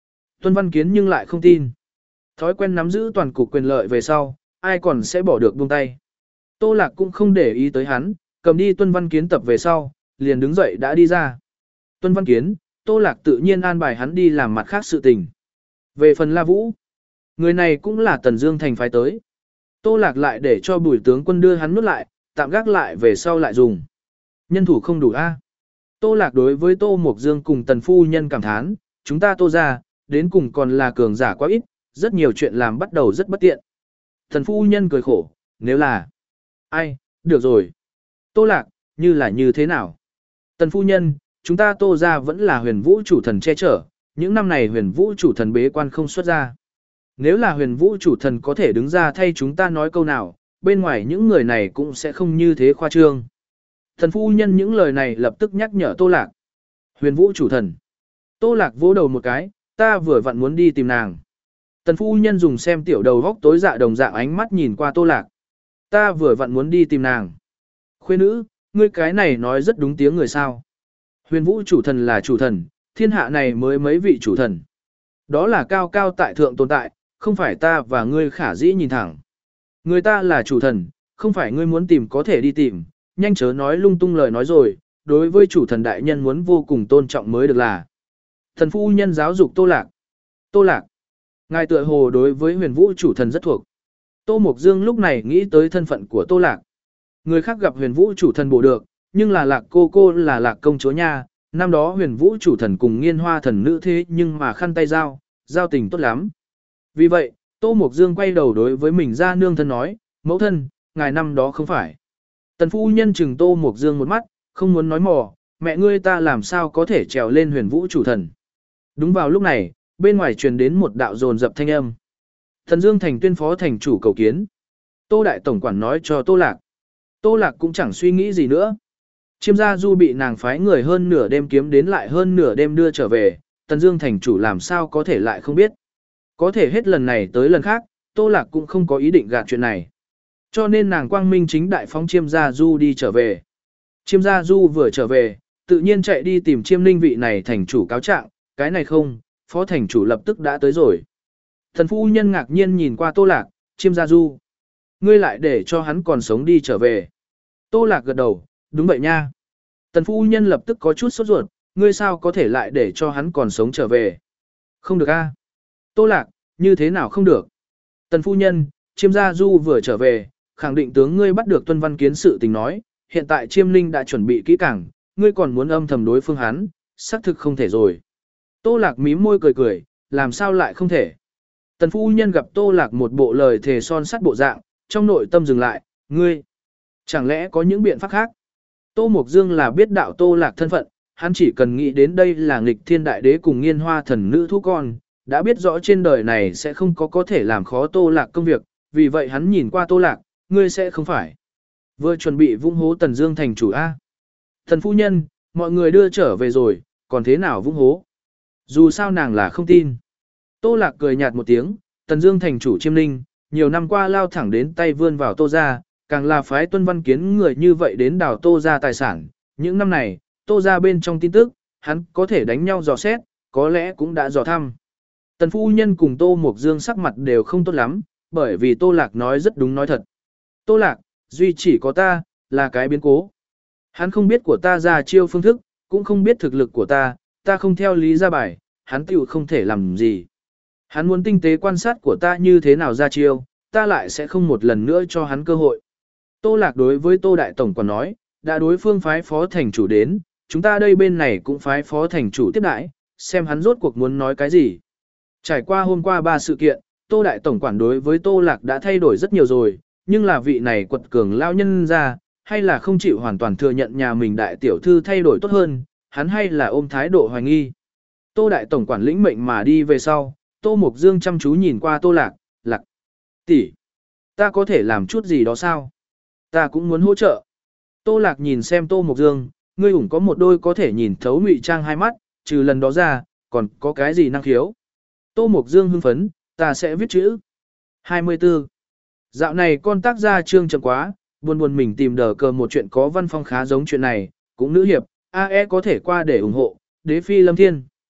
Tuân Văn Kiến nhưng lại không tin. Thói quen nắm giữ toàn cục quyền lợi về sau, ai còn sẽ bỏ được buông tay. Tô Lạc cũng không để ý tới hắn, cầm đi Tuân Văn Kiến tập về sau, liền đứng dậy đã đi ra. Tuân Văn Kiến, Tô Lạc tự nhiên an bài hắn đi làm mặt khác sự tình. Về phần La Vũ, người này cũng là Tần Dương Thành phái tới. Tô Lạc lại để cho Bùi tướng quân đưa hắn nuốt lại, tạm gác lại về sau lại dùng. Nhân thủ không đủ a. Tô Lạc đối với Tô Mộc Dương cùng Tần phu nhân cảm thán, chúng ta Tô gia, đến cùng còn là cường giả quá ít, rất nhiều chuyện làm bắt đầu rất bất tiện. Tần phu nhân cười khổ, nếu là ai, được rồi. Tô Lạc, như là như thế nào? Tần phu nhân, chúng ta Tô gia vẫn là Huyền Vũ chủ thần che chở, những năm này Huyền Vũ chủ thần bế quan không xuất ra. Nếu là Huyền Vũ chủ thần có thể đứng ra thay chúng ta nói câu nào, bên ngoài những người này cũng sẽ không như thế khoa trương. Thần phu nhân những lời này lập tức nhắc nhở Tô Lạc. Huyền Vũ chủ thần. Tô Lạc vỗ đầu một cái, ta vừa vặn muốn đi tìm nàng. Tần phu nhân dùng xem tiểu đầu góc tối dạ đồng dạng ánh mắt nhìn qua Tô Lạc. Ta vừa vặn muốn đi tìm nàng. Khuê nữ, ngươi cái này nói rất đúng tiếng người sao. Huyền Vũ chủ thần là chủ thần, thiên hạ này mới mấy vị chủ thần. Đó là cao cao tại thượng tồn tại, không phải ta và ngươi khả dĩ nhìn thẳng. Người ta là chủ thần, không phải ngươi muốn tìm có thể đi tìm, nhanh chớ nói lung tung lời nói rồi, đối với chủ thần đại nhân muốn vô cùng tôn trọng mới được là. Thần phu nhân giáo dục Tô Lạc. Tô Lạc, ngài tựa hồ đối với huyền vũ chủ thần rất thuộc. Tô Mộc Dương lúc này nghĩ tới thân phận của Tô Lạc. Người khác gặp huyền vũ chủ thần bổ được, nhưng là Lạc cô cô là Lạc công chúa nha, năm đó huyền vũ chủ thần cùng nghiên hoa thần nữ thế nhưng mà khăn tay giao, giao tình tốt lắm. Vì vậy, Tô Mộc Dương quay đầu đối với mình ra nương thân nói, mẫu thân, ngài năm đó không phải. Tần phu nhân chừng Tô Mộc Dương một mắt, không muốn nói mò, mẹ ngươi ta làm sao có thể trèo lên huyền vũ chủ thần. Đúng vào lúc này, bên ngoài truyền đến một đạo dồn dập thanh âm. Thần Dương Thành tuyên phó thành chủ cầu kiến. Tô Đại Tổng quản nói cho Tô Lạc. Tô Lạc cũng chẳng suy nghĩ gì nữa. Chiêm gia du bị nàng phái người hơn nửa đêm kiếm đến lại hơn nửa đêm đưa trở về, Tần Dương Thành chủ làm sao có thể lại không biết. Có thể hết lần này tới lần khác, Tô Lạc cũng không có ý định gạt chuyện này. Cho nên nàng quang minh chính đại phóng Chiêm gia du đi trở về. Chiêm gia du vừa trở về, tự nhiên chạy đi tìm Chiêm Ninh vị này thành chủ cáo trạng, cái này không, phó thành chủ lập tức đã tới rồi. Thần phu nhân ngạc nhiên nhìn qua Tô Lạc, Chiêm gia du. Ngươi lại để cho hắn còn sống đi trở về. Tô Lạc gật đầu, đúng vậy nha. Tần phu nhân lập tức có chút sốt ruột, ngươi sao có thể lại để cho hắn còn sống trở về. Không được a. Tô Lạc, như thế nào không được. Tần phu nhân, Chiêm gia du vừa trở về, khẳng định tướng ngươi bắt được Tuân Văn Kiến sự tình nói, hiện tại Chiêm Ninh đã chuẩn bị kỹ càng, ngươi còn muốn âm thầm đối phương hắn, xác thực không thể rồi. Tô Lạc mím môi cười cười, làm sao lại không thể. Tần phu nhân gặp Tô Lạc một bộ lời thề son sắt bộ dạng, trong nội tâm dừng lại, ngươi, chẳng lẽ có những biện pháp khác? Tô Mộc Dương là biết đạo Tô Lạc thân phận, hắn chỉ cần nghĩ đến đây là nghịch thiên đại đế cùng nghiên hoa thần nữ thú con, đã biết rõ trên đời này sẽ không có có thể làm khó Tô Lạc công việc, vì vậy hắn nhìn qua Tô Lạc, ngươi sẽ không phải. Vừa chuẩn bị vung hố Tần Dương thành chủ A. Thần phu nhân, mọi người đưa trở về rồi, còn thế nào vung hố? Dù sao nàng là không tin. Tô Lạc cười nhạt một tiếng, Tần Dương thành chủ Chiêm Ninh, nhiều năm qua lao thẳng đến tay vươn vào Tô gia, càng là phái Tuân Văn Kiến người như vậy đến đào Tô gia tài sản. Những năm này, Tô gia bên trong tin tức, hắn có thể đánh nhau dò xét, có lẽ cũng đã dò thăm. Tần phu nhân cùng Tô Mộc Dương sắc mặt đều không tốt lắm, bởi vì Tô Lạc nói rất đúng nói thật. Tô Lạc, duy chỉ có ta, là cái biến cố. Hắn không biết của ta ra chiêu phương thức, cũng không biết thực lực của ta, ta không theo lý ra bài, hắn tiểu không thể làm gì. Hắn muốn tinh tế quan sát của ta như thế nào ra chiêu, ta lại sẽ không một lần nữa cho hắn cơ hội. Tô Lạc đối với Tô Đại Tổng còn nói, đã đối phương phái phó thành chủ đến, chúng ta đây bên này cũng phái phó thành chủ tiếp đãi, xem hắn rốt cuộc muốn nói cái gì. Trải qua hôm qua ba sự kiện, Tô Đại Tổng quản đối với Tô Lạc đã thay đổi rất nhiều rồi, nhưng là vị này quật cường lao nhân ra, hay là không chịu hoàn toàn thừa nhận nhà mình đại tiểu thư thay đổi tốt hơn, hắn hay là ôm thái độ hoài nghi. Tô Đại Tổng quản lĩnh mệnh mà đi về sau, Tô Mộc Dương chăm chú nhìn qua Tô Lạc, Lạc, tỷ, ta có thể làm chút gì đó sao? Ta cũng muốn hỗ trợ. Tô Lạc nhìn xem Tô Mộc Dương, ngươi ủng có một đôi có thể nhìn thấu ngụy trang hai mắt, trừ lần đó ra, còn có cái gì năng khiếu? Tô Mộc Dương hưng phấn, ta sẽ viết chữ. hai mươi tư. Dạo này con tác gia trương chậm quá, buồn buồn mình tìm đờ cờ một chuyện có văn phong khá giống chuyện này, cũng nữ hiệp, a e có thể qua để ủng hộ, đế phi lâm thiên.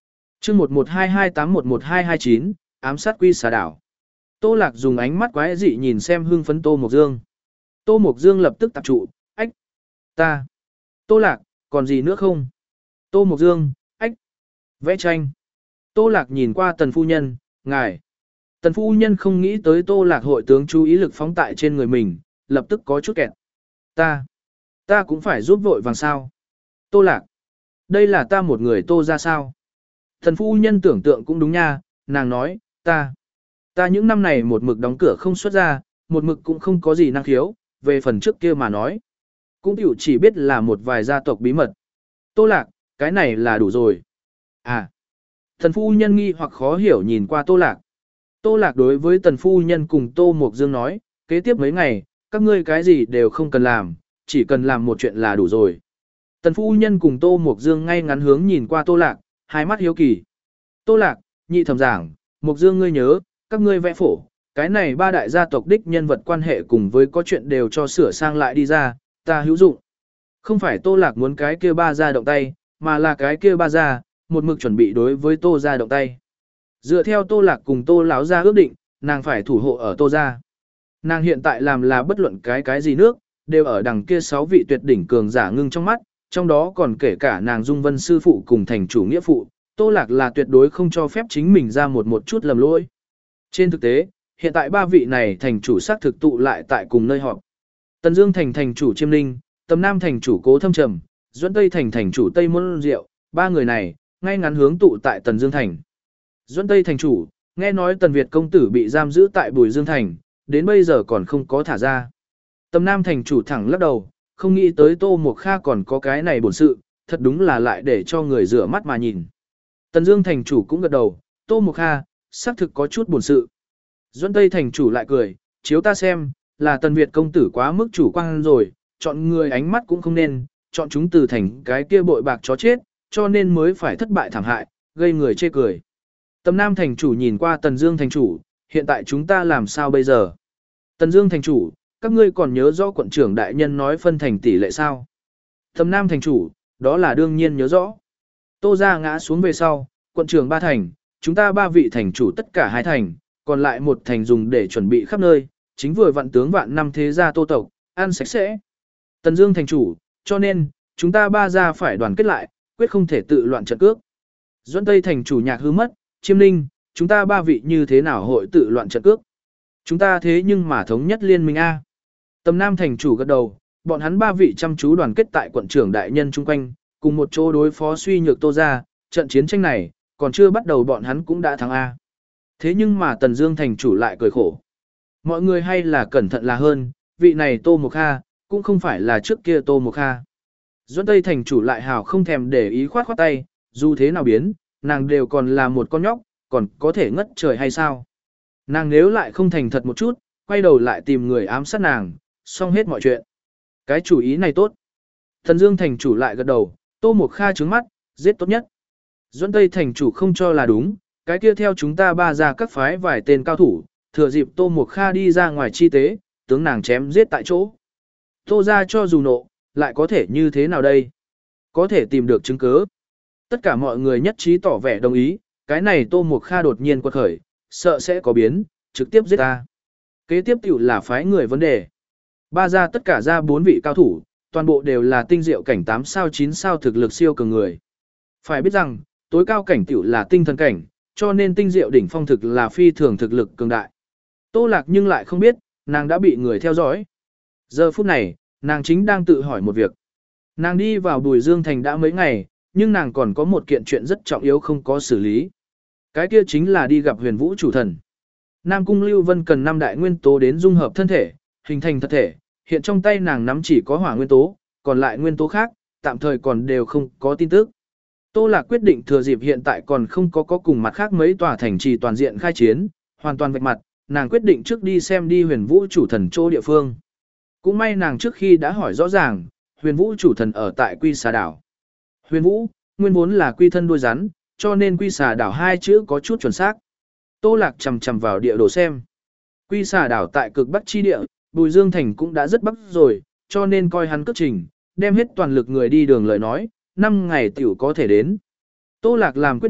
chương một một hai hai tám một một hai hai chín, ám sát quy xà đảo. Tô Lạc dùng ánh mắt quái dị nhìn xem hưng phấn Tô Mộc Dương. Tô Mộc Dương lập tức tập trụ, ách, ta, Tô Lạc, còn gì nữa không? Tô Mộc Dương, ách, vẽ tranh. Tô Lạc nhìn qua tần phu nhân, ngài. Tần phu nhân không nghĩ tới Tô Lạc hội tướng chú ý lực phóng tại trên người mình, lập tức có chút kẹt. Ta, ta cũng phải giúp vội vàng sao. Tô Lạc, đây là ta một người Tô ra sao? Tần phu nhân tưởng tượng cũng đúng nha, nàng nói, ta, ta những năm này một mực đóng cửa không xuất ra, một mực cũng không có gì năng khiếu, về phần trước kia mà nói. Cũng tiểu chỉ biết là một vài gia tộc bí mật. Tô Lạc, cái này là đủ rồi. À, thần phu nhân nghi hoặc khó hiểu nhìn qua Tô Lạc. Tô Lạc đối với tần phu nhân cùng Tô Mộc Dương nói, kế tiếp mấy ngày, các ngươi cái gì đều không cần làm, chỉ cần làm một chuyện là đủ rồi. Tần phu nhân cùng Tô Mộc Dương ngay ngắn hướng nhìn qua Tô Lạc, hai mắt hiếu kỳ. Tô Lạc, nhị thẩm giảng, Mộc Dương ngươi nhớ, các ngươi vẽ phổ, cái này ba đại gia tộc đích nhân vật quan hệ cùng với có chuyện đều cho sửa sang lại đi ra, ta hữu dụng. Không phải Tô Lạc muốn cái kia ba gia động tay, mà là cái kia ba gia, một mực chuẩn bị đối với Tô gia động tay. Dựa theo Tô Lạc cùng Tô lão gia ước định, nàng phải thủ hộ ở Tô gia. Nàng hiện tại làm là bất luận cái cái gì nước, đều ở đằng kia sáu vị tuyệt đỉnh cường giả ngưng trong mắt, trong đó còn kể cả nàng Dung Vân sư phụ cùng thành chủ nghĩa phụ, Tô Lạc là tuyệt đối không cho phép chính mình ra một một chút lầm lỗi. Trên thực tế, hiện tại ba vị này thành chủ xác thực tụ lại tại cùng nơi họp. Tần Dương thành thành chủ Chiêm Ninh, Tầm Nam thành chủ Cố Thâm Trầm, Duẫn Tây thành thành chủ Tây Môn Diệu, ba người này ngay ngắn hướng tụ tại Tần Dương thành. Duẫn Tây thành chủ, nghe nói Tần Việt công tử bị giam giữ tại Bùi Dương thành, đến bây giờ còn không có thả ra. Tầm Nam thành chủ thẳng lắc đầu, không nghĩ tới Tô Mộc Kha còn có cái này bổn sự, thật đúng là lại để cho người rửa mắt mà nhìn. Tần Dương thành chủ cũng gật đầu, Tô Mộc Kha, xác thực có chút bổn sự. Duẫn Tây thành chủ lại cười, chiếu ta xem, là Tần Việt công tử quá mức chủ quan rồi, chọn người ánh mắt cũng không nên, chọn chúng từ thành cái kia bội bạc chó chết, cho nên mới phải thất bại thảm hại, gây người chê cười. Tầm Nam thành chủ nhìn qua Tần Dương thành chủ, hiện tại chúng ta làm sao bây giờ? Tần Dương thành chủ, các ngươi còn nhớ rõ quận trưởng đại nhân nói phân thành tỷ lệ sao? Tầm Nam thành chủ, đó là đương nhiên nhớ rõ. Tô gia ngã xuống về sau, quận trưởng ba thành, chúng ta ba vị thành chủ tất cả hai thành, còn lại một thành dùng để chuẩn bị khắp nơi, chính vừa vạn tướng vạn năm thế gia Tô tộc, ăn sạch sẽ. Tần Dương thành chủ, cho nên, chúng ta ba gia phải đoàn kết lại, quyết không thể tự loạn trận cước. Duẫn Tây thành chủ Nhạc hư mất, Chiêm Ninh, chúng ta ba vị như thế nào hội tự loạn trận cước? Chúng ta thế nhưng mà thống nhất liên minh a. Tầm Nam thành chủ gật đầu, bọn hắn ba vị chăm chú đoàn kết tại quận trưởng đại nhân chung quanh, cùng một chỗ đối phó suy nhược Tô gia, trận chiến tranh này, còn chưa bắt đầu bọn hắn cũng đã thắng a. Thế nhưng mà Tần Dương thành chủ lại cười khổ. Mọi người hay là cẩn thận là hơn, vị này Tô Mộc Kha, cũng không phải là trước kia Tô Mộc Kha. Duẫn Tây thành chủ lại hào không thèm để ý khoát khoát tay, dù thế nào biến, nàng đều còn là một con nhóc, còn có thể ngất trời hay sao? Nàng nếu lại không thành thật một chút, quay đầu lại tìm người ám sát nàng, xong hết mọi chuyện. Cái chủ ý này tốt. Thần Dương thành chủ lại gật đầu, Tô Mộc Kha trướng mắt, giết tốt nhất. Duẫn Tây thành chủ không cho là đúng, cái kia theo chúng ta ba ra các phái vài tên cao thủ, thừa dịp Tô Mộc Kha đi ra ngoài chi tế, tướng nàng chém giết tại chỗ. Tô ra cho dù nộ, lại có thể như thế nào đây? Có thể tìm được chứng cứ. Tất cả mọi người nhất trí tỏ vẻ đồng ý, cái này Tô Mộc Kha đột nhiên quật khởi, sợ sẽ có biến, trực tiếp giết ta. Kế tiếp tiểu là phái người vấn đề. Ba ra tất cả ra bốn vị cao thủ, toàn bộ đều là tinh diệu cảnh tám sao chín sao thực lực siêu cường người. Phải biết rằng, tối cao cảnh tiểu là tinh thần cảnh, cho nên tinh diệu đỉnh phong thực là phi thường thực lực cường đại. Tô Lạc nhưng lại không biết, nàng đã bị người theo dõi. Giờ phút này, nàng chính đang tự hỏi một việc. Nàng đi vào Bùi Dương Thành đã mấy ngày, nhưng nàng còn có một kiện chuyện rất trọng yếu không có xử lý. Cái kia chính là đi gặp Huyền Vũ chủ thần. Nam Cung Lưu Vân cần năm đại nguyên tố đến dung hợp thân thể, hình thành thật thể, hiện trong tay nàng nắm chỉ có hỏa nguyên tố, còn lại nguyên tố khác, tạm thời còn đều không có tin tức. Tô Lạc quyết định thừa dịp hiện tại còn không có có cùng mặt khác mấy tòa thành trì toàn diện khai chiến, hoàn toàn vạch mặt, nàng quyết định trước đi xem đi Huyền Vũ chủ thần chỗ địa phương. Cũng may nàng trước khi đã hỏi rõ ràng, Huyền Vũ chủ thần ở tại Quy Xà đảo. Huyền Vũ, nguyên vốn là quy thân đuôi rắn, cho nên Quy Xà đảo hai chữ có chút chuẩn xác. Tô Lạc chằm chằm vào địa đồ xem. Quy Xà đảo tại cực bắc chi địa, Bùi Dương Thành cũng đã rất bắc rồi, cho nên coi hắn cất trình, đem hết toàn lực người đi đường lời nói, năm ngày tiểu có thể đến. Tô Lạc làm quyết định,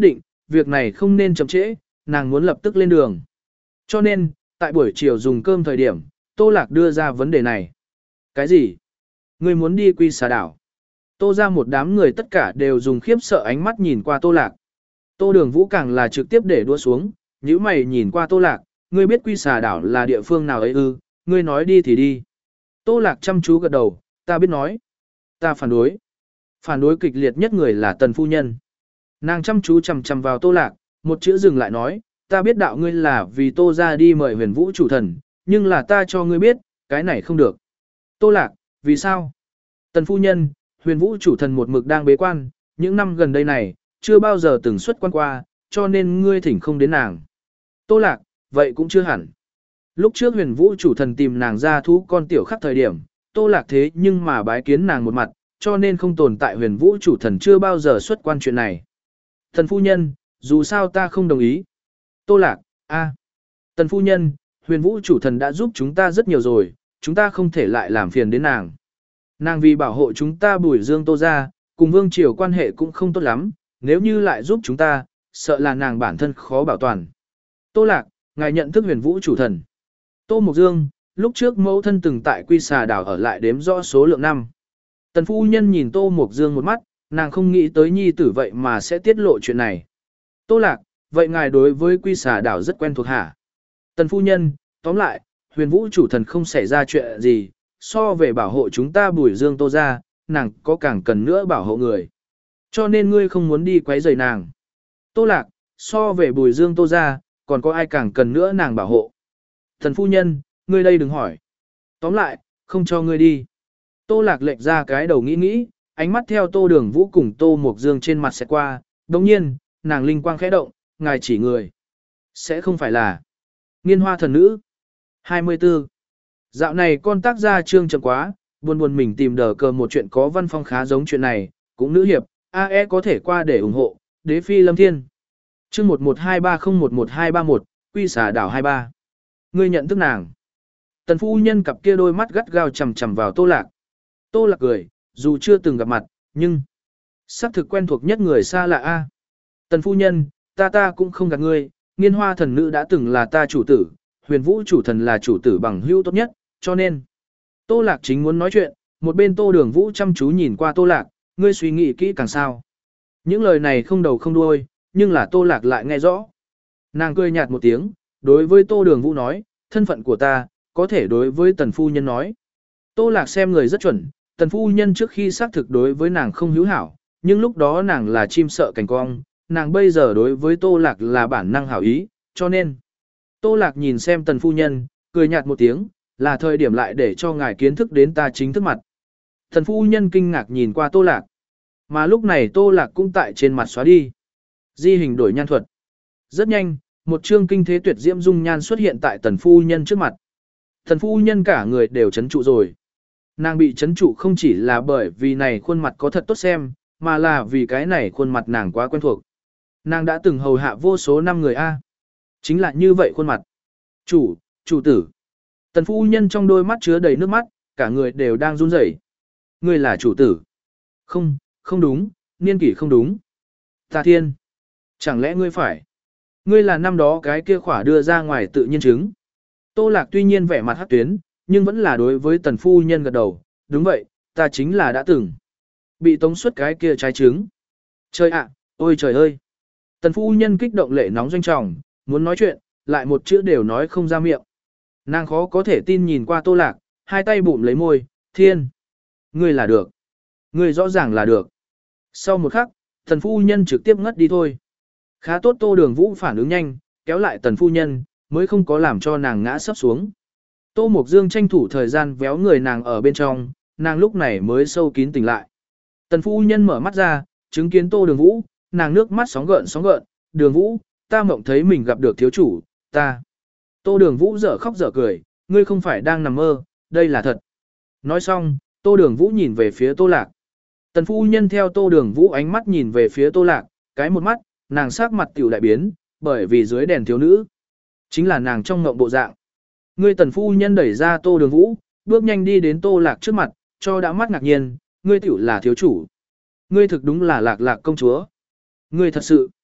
việc này không nên chậm trễ, nàng muốn lập tức lên đường. Cho nên, tại buổi chiều dùng cơm thời điểm, Tô Lạc đưa ra vấn đề này. Cái gì? Ngươi muốn đi Quy Xà đảo? Tô ra một đám người tất cả đều dùng khiếp sợ ánh mắt nhìn qua Tô Lạc. Tô Đường Vũ càng là trực tiếp để đua xuống, nhíu mày nhìn qua Tô Lạc, ngươi biết Quy Xà đảo là địa phương nào ấy ư, ngươi nói đi thì đi. Tô Lạc chăm chú gật đầu, ta biết nói. Ta phản đối. Phản đối kịch liệt nhất người là Tần phu nhân. Nàng chăm chú chằm chằm vào Tô Lạc, một chữ dừng lại nói, ta biết đạo ngươi là vì Tô ra đi mời huyền vũ chủ thần, nhưng là ta cho ngươi biết, cái này không được. Tô Lạc, vì sao? Tần phu nhân, huyền vũ chủ thần một mực đang bế quan, những năm gần đây này, chưa bao giờ từng xuất quan qua, cho nên ngươi thỉnh không đến nàng. Tô Lạc, vậy cũng chưa hẳn. Lúc trước huyền vũ chủ thần tìm nàng ra thú con tiểu khắc thời điểm, Tô Lạc thế nhưng mà bái kiến nàng một mặt, cho nên không tồn tại huyền vũ chủ thần chưa bao giờ xuất quan chuyện này. Thần phu nhân, dù sao ta không đồng ý. Tô Lạc, a, Tần phu nhân, huyền vũ chủ thần đã giúp chúng ta rất nhiều rồi, chúng ta không thể lại làm phiền đến nàng. Nàng vì bảo hộ chúng ta Bùi Dương Tô ra, cùng vương triều quan hệ cũng không tốt lắm, nếu như lại giúp chúng ta, sợ là nàng bản thân khó bảo toàn. Tô Lạc, ngài nhận thức huyền vũ chủ thần. Tô Mộc Dương, lúc trước mẫu thân từng tại Quy Xà đảo ở lại đếm rõ số lượng năm. Tần phu nhân nhìn Tô Mộc Dương một mắt, nàng không nghĩ tới nhi tử vậy mà sẽ tiết lộ chuyện này. Tô Lạc, vậy ngài đối với Quy Xà đảo rất quen thuộc hả? Tần phu nhân, tóm lại, huyền vũ chủ thần không xảy ra chuyện gì, so về bảo hộ chúng ta Bùi Dương Tô ra, nàng có càng cần nữa bảo hộ người. Cho nên ngươi không muốn đi quấy rầy nàng. Tô Lạc, so về Bùi Dương Tô ra, còn có ai càng cần nữa nàng bảo hộ. Tần phu nhân, ngươi đây đừng hỏi. Tóm lại, không cho ngươi đi. Tô Lạc lệch ra cái đầu nghĩ nghĩ, ánh mắt theo Tô Đường Vũ cùng Tô Mộc Dương trên mặt sẽ qua, đồng nhiên, nàng linh quang khẽ động, ngài chỉ người. Sẽ không phải là Nghiên Hoa thần nữ. hai mươi tư. Dạo này con tác gia trương chậm quá, buồn buồn mình tìm đờ cờ một chuyện có văn phong khá giống chuyện này, cũng nữ hiệp, a e có thể qua để ủng hộ, đế phi lâm thiên. Chương một một hai ba không một một hai ba một, Quy Xà đảo hai ba. Ngươi nhận thức nàng. Tần phu nhân cặp kia đôi mắt gắt gao chằm chằm vào Tô Lạc. Tô Lạc cười, dù chưa từng gặp mặt, nhưng xác thực quen thuộc nhất người xa lạ a. Tần phu nhân, ta ta cũng không gạt ngươi, Nghiên Hoa thần nữ đã từng là ta chủ tử, huyền vũ chủ thần là chủ tử bằng hữu tốt nhất, cho nên. Tô Lạc chính muốn nói chuyện, một bên Tô Đường Vũ chăm chú nhìn qua Tô Lạc, ngươi suy nghĩ kỹ càng sao. Những lời này không đầu không đuôi, nhưng là Tô Lạc lại nghe rõ. Nàng cười nhạt một tiếng, đối với Tô Đường Vũ nói, thân phận của ta, có thể đối với Tần phu nhân nói. Tô Lạc xem người rất chuẩn, Tần phu nhân trước khi xác thực đối với nàng không hữu hảo, nhưng lúc đó nàng là chim sợ cảnh cong, nàng bây giờ đối với Tô Lạc là bản năng hảo ý, cho nên. Tô Lạc nhìn xem Tần phu nhân, cười nhạt một tiếng, là thời điểm lại để cho ngài kiến thức đến ta chính thức mặt. Tần phu nhân kinh ngạc nhìn qua Tô Lạc, mà lúc này Tô Lạc cũng tại trên mặt xóa đi. Di hình đổi nhan thuật. Rất nhanh, một chương kinh thế tuyệt diễm dung nhan xuất hiện tại Tần phu nhân trước mặt. Tần phu nhân cả người đều chấn trụ rồi. Nàng bị chấn trụ không chỉ là bởi vì này khuôn mặt có thật tốt xem, mà là vì cái này khuôn mặt nàng quá quen thuộc. Nàng đã từng hầu hạ vô số năm người A. Chính là như vậy khuôn mặt. Chủ, chủ tử. Tần phu nhân trong đôi mắt chứa đầy nước mắt, cả người đều đang run rẩy. Ngươi là chủ tử. Không, không đúng, niên kỷ không đúng. Ta thiên. Chẳng lẽ ngươi phải. Ngươi là năm đó cái kia khỏa đưa ra ngoài tự nhiên chứng. Tô Lạc tuy nhiên vẻ mặt hắc tuyến, nhưng vẫn là đối với tần phu nhân gật đầu. Đúng vậy, ta chính là đã từng bị tống xuất cái kia trái trứng. Trời ạ, ôi trời ơi. Tần phu nhân kích động lệ nóng doanh trọng, muốn nói chuyện, lại một chữ đều nói không ra miệng. Nàng khó có thể tin nhìn qua Tô Lạc, hai tay bụm lấy môi, thiên. Ngươi là được. Ngươi rõ ràng là được. Sau một khắc, tần phu nhân trực tiếp ngất đi thôi. Khá tốt Tô Đường Vũ phản ứng nhanh, kéo lại tần phu nhân, mới không có làm cho nàng ngã sấp xuống. Tô Mộc Dương tranh thủ thời gian véo người nàng ở bên trong, nàng lúc này mới sâu kín tỉnh lại. Tần phu nhân mở mắt ra, chứng kiến Tô Đường Vũ, nàng nước mắt sóng gợn sóng gợn, Đường Vũ, ta mộng thấy mình gặp được thiếu chủ, ta. Tô Đường Vũ dở khóc dở cười, ngươi không phải đang nằm mơ, đây là thật. Nói xong, Tô Đường Vũ nhìn về phía Tô Lạc. Tần phu nhân theo Tô Đường Vũ ánh mắt nhìn về phía Tô Lạc, cái một mắt, nàng sắc mặt tiểu đại biến, bởi vì dưới đèn thiếu nữ. Chính là nàng trong ngộng bộ dạng. Ngươi tần phu nhân đẩy ra Tô Đường Vũ, bước nhanh đi đến Tô Lạc trước mặt, cho đã mắt ngạc nhiên, ngươi tiểu là thiếu chủ. Ngươi thực đúng là Lạc Lạc công chúa. Ngươi thật sự.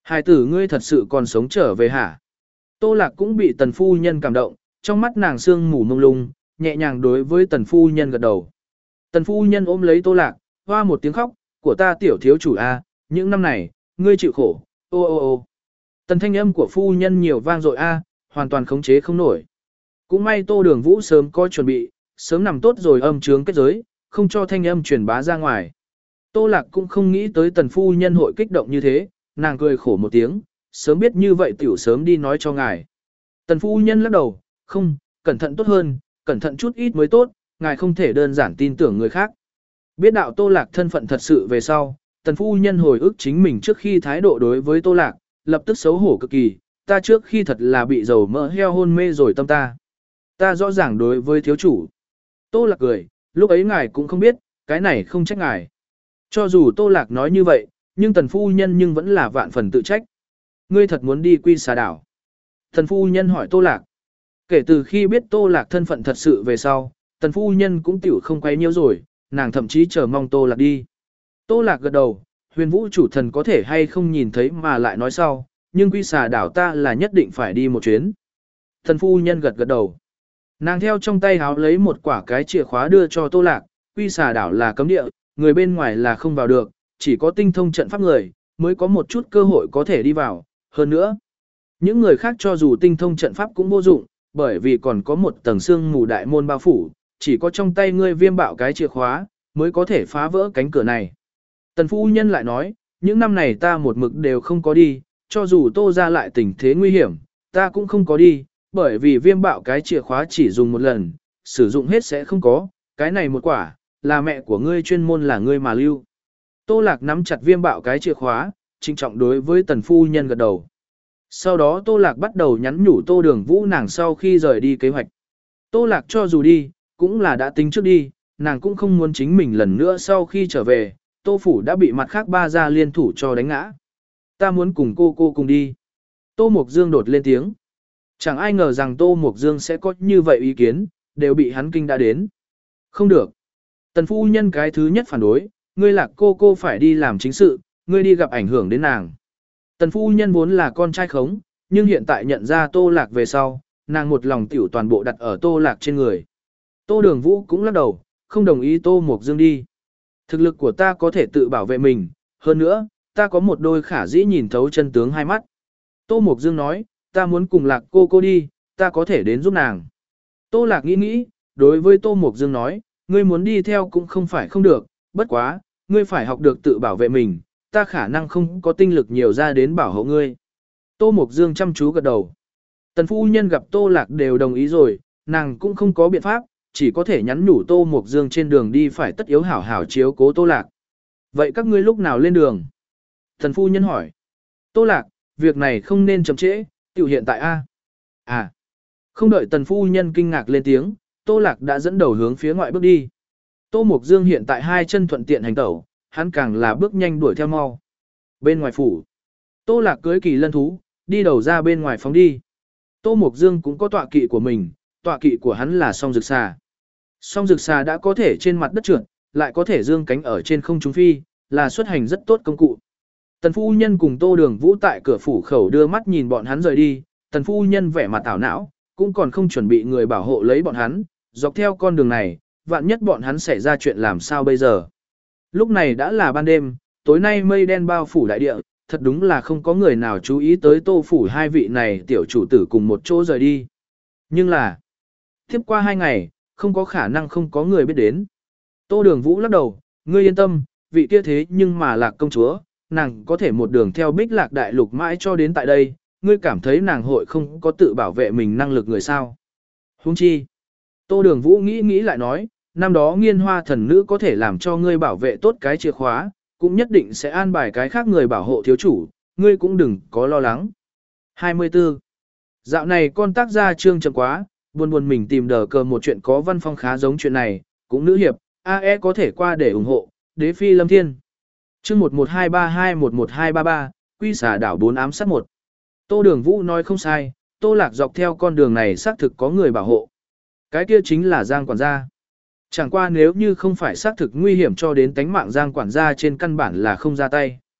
Hài tử ngươi thật sự còn sống trở về hả? Tô Lạc cũng bị tần phu nhân cảm động, trong mắt nàng sương mù mông lung, nhẹ nhàng đối với tần phu nhân gật đầu. Tần phu nhân ôm lấy Tô Lạc, hoa một tiếng khóc, của ta tiểu thiếu chủ a, những năm này, ngươi chịu khổ, ô ô ô. Tần thanh âm của phu nhân nhiều vang dội a, hoàn toàn khống chế không nổi. Cũng may Tô Đường Vũ sớm có chuẩn bị, sớm nằm tốt rồi âm chướng kết giới, không cho thanh âm truyền bá ra ngoài. Tô Lạc cũng không nghĩ tới tần phu nhân hội kích động như thế, nàng cười khổ một tiếng, sớm biết như vậy tiểu sớm đi nói cho ngài. Tần phu nhân lắc đầu, không, cẩn thận tốt hơn, cẩn thận chút ít mới tốt, ngài không thể đơn giản tin tưởng người khác. Biết đạo Tô Lạc thân phận thật sự về sau, tần phu nhân hồi ức chính mình trước khi thái độ đối với Tô Lạc, lập tức xấu hổ cực kỳ, ta trước khi thật là bị dầu mỡ heo hôn mê rồi tâm ta. Ta rõ ràng đối với thiếu chủ. Tô Lạc cười, lúc ấy ngài cũng không biết, cái này không trách ngài. Cho dù Tô Lạc nói như vậy, nhưng tần phu nhân nhưng vẫn là vạn phần tự trách. Ngươi thật muốn đi Quy Xà đảo. Tần phu nhân hỏi Tô Lạc. Kể từ khi biết Tô Lạc thân phận thật sự về sau, tần phu nhân cũng tiểu không quay nhiêu rồi, nàng thậm chí chờ mong Tô Lạc đi. Tô Lạc gật đầu, huyền vũ chủ thần có thể hay không nhìn thấy mà lại nói sau, nhưng Quy Xà đảo ta là nhất định phải đi một chuyến. Tần phu nhân gật gật đầu. Nàng theo trong tay háo lấy một quả cái chìa khóa đưa cho Tô Lạc, Quy Xà đảo là cấm địa, người bên ngoài là không vào được, chỉ có tinh thông trận pháp người, mới có một chút cơ hội có thể đi vào. Hơn nữa, những người khác cho dù tinh thông trận pháp cũng vô dụng, bởi vì còn có một tầng xương mù đại môn bao phủ, chỉ có trong tay ngươi viêm bạo cái chìa khóa, mới có thể phá vỡ cánh cửa này. Tần phu nhân lại nói, những năm này ta một mực đều không có đi, cho dù Tô ra lại tình thế nguy hiểm, ta cũng không có đi, bởi vì viêm bạo cái chìa khóa chỉ dùng một lần, sử dụng hết sẽ không có, cái này một quả, là mẹ của ngươi chuyên môn là ngươi mà lưu. Tô Lạc nắm chặt viêm bạo cái chìa khóa, trinh trọng đối với tần phu nhân gật đầu. Sau đó Tô Lạc bắt đầu nhắn nhủ Tô Đường Vũ nàng sau khi rời đi kế hoạch. Tô Lạc cho dù đi, cũng là đã tính trước đi, nàng cũng không muốn chính mình lần nữa sau khi trở về, Tô Phủ đã bị mặt khác ba gia liên thủ cho đánh ngã. Ta muốn cùng cô cô cùng đi. Tô Mộc Dương đột lên tiếng. Chẳng ai ngờ rằng Tô Mộc Dương sẽ có như vậy ý kiến, đều bị hắn kinh đã đến. Không được. Tần phu nhân cái thứ nhất phản đối, ngươi Lạc cô cô phải đi làm chính sự, ngươi đi gặp ảnh hưởng đến nàng. Tần phu nhân vốn là con trai khống, nhưng hiện tại nhận ra Tô Lạc về sau, nàng một lòng tiểu toàn bộ đặt ở Tô Lạc trên người. Tô Đường Vũ cũng lắc đầu, không đồng ý Tô Mộc Dương đi. Thực lực của ta có thể tự bảo vệ mình, hơn nữa, ta có một đôi khả dĩ nhìn thấu chân tướng hai mắt. Tô Mộc Dương nói, ta muốn cùng Lạc cô cô đi, ta có thể đến giúp nàng. Tô Lạc nghĩ nghĩ, đối với Tô Mộc Dương nói, ngươi muốn đi theo cũng không phải không được, bất quá, ngươi phải học được tự bảo vệ mình, ta khả năng không có tinh lực nhiều ra đến bảo hộ ngươi. Tô Mộc Dương chăm chú gật đầu. Tần phu nhân gặp Tô Lạc đều đồng ý rồi, nàng cũng không có biện pháp, chỉ có thể nhắn nhủ Tô Mộc Dương trên đường đi phải tất yếu hảo hảo chiếu cố Tô Lạc. Vậy các ngươi lúc nào lên đường? Tần phu nhân hỏi. Tô Lạc, việc này không nên chậm trễ, tiểu hiện tại A. À. Không đợi tần phu nhân kinh ngạc lên tiếng, Tô Lạc đã dẫn đầu hướng phía ngoại bước đi. Tô Mộc Dương hiện tại hai chân thuận tiện hành tẩu, hắn càng là bước nhanh đuổi theo mau. Bên ngoài phủ, Tô Lạc cưới kỳ lân thú, đi đầu ra bên ngoài phóng đi. Tô Mộc Dương cũng có tọa kỵ của mình, tọa kỵ của hắn là song rực xà. Song rực xà đã có thể trên mặt đất trượt, lại có thể dương cánh ở trên không trung phi, là xuất hành rất tốt công cụ. Tần phu nhân cùng Tô Đường Vũ tại cửa phủ khẩu đưa mắt nhìn bọn hắn rời đi, tần phu nhân vẻ mặt ảo não, cũng còn không chuẩn bị người bảo hộ lấy bọn hắn, dọc theo con đường này, vạn nhất bọn hắn xảy ra chuyện làm sao bây giờ. Lúc này đã là ban đêm, tối nay mây đen bao phủ đại địa, thật đúng là không có người nào chú ý tới Tô Phủ hai vị này tiểu chủ tử cùng một chỗ rời đi. Nhưng là, tiếp qua hai ngày, không có khả năng không có người biết đến. Tô Đường Vũ lắc đầu, ngươi yên tâm, vị kia thế nhưng mà Lạc công chúa, nàng có thể một đường theo Bích Lạc đại lục mãi cho đến tại đây, ngươi cảm thấy nàng hội không có tự bảo vệ mình năng lực người sao. Huống chi. Tô Đường Vũ nghĩ nghĩ lại nói, năm đó nghiên hoa thần nữ có thể làm cho ngươi bảo vệ tốt cái chìa khóa, cũng nhất định sẽ an bài cái khác người bảo hộ thiếu chủ, ngươi cũng đừng có lo lắng. hai mươi tư. Dạo này con tác gia trương chậm quá, buồn buồn mình tìm đờ cờ một chuyện có văn phong khá giống chuyện này, cũng nữ hiệp, a e có thể qua để ủng hộ, đế phi lâm thiên. Chương một một hai ba hai một một hai ba ba, quy xà đảo bốn ám sát một. Tô Đường Vũ nói không sai, Tô Lạc dọc theo con đường này xác thực có người bảo hộ. Cái kia chính là Giang quản gia. Chẳng qua nếu như không phải xác thực nguy hiểm cho đến tánh mạng Giang quản gia trên căn bản là không ra tay.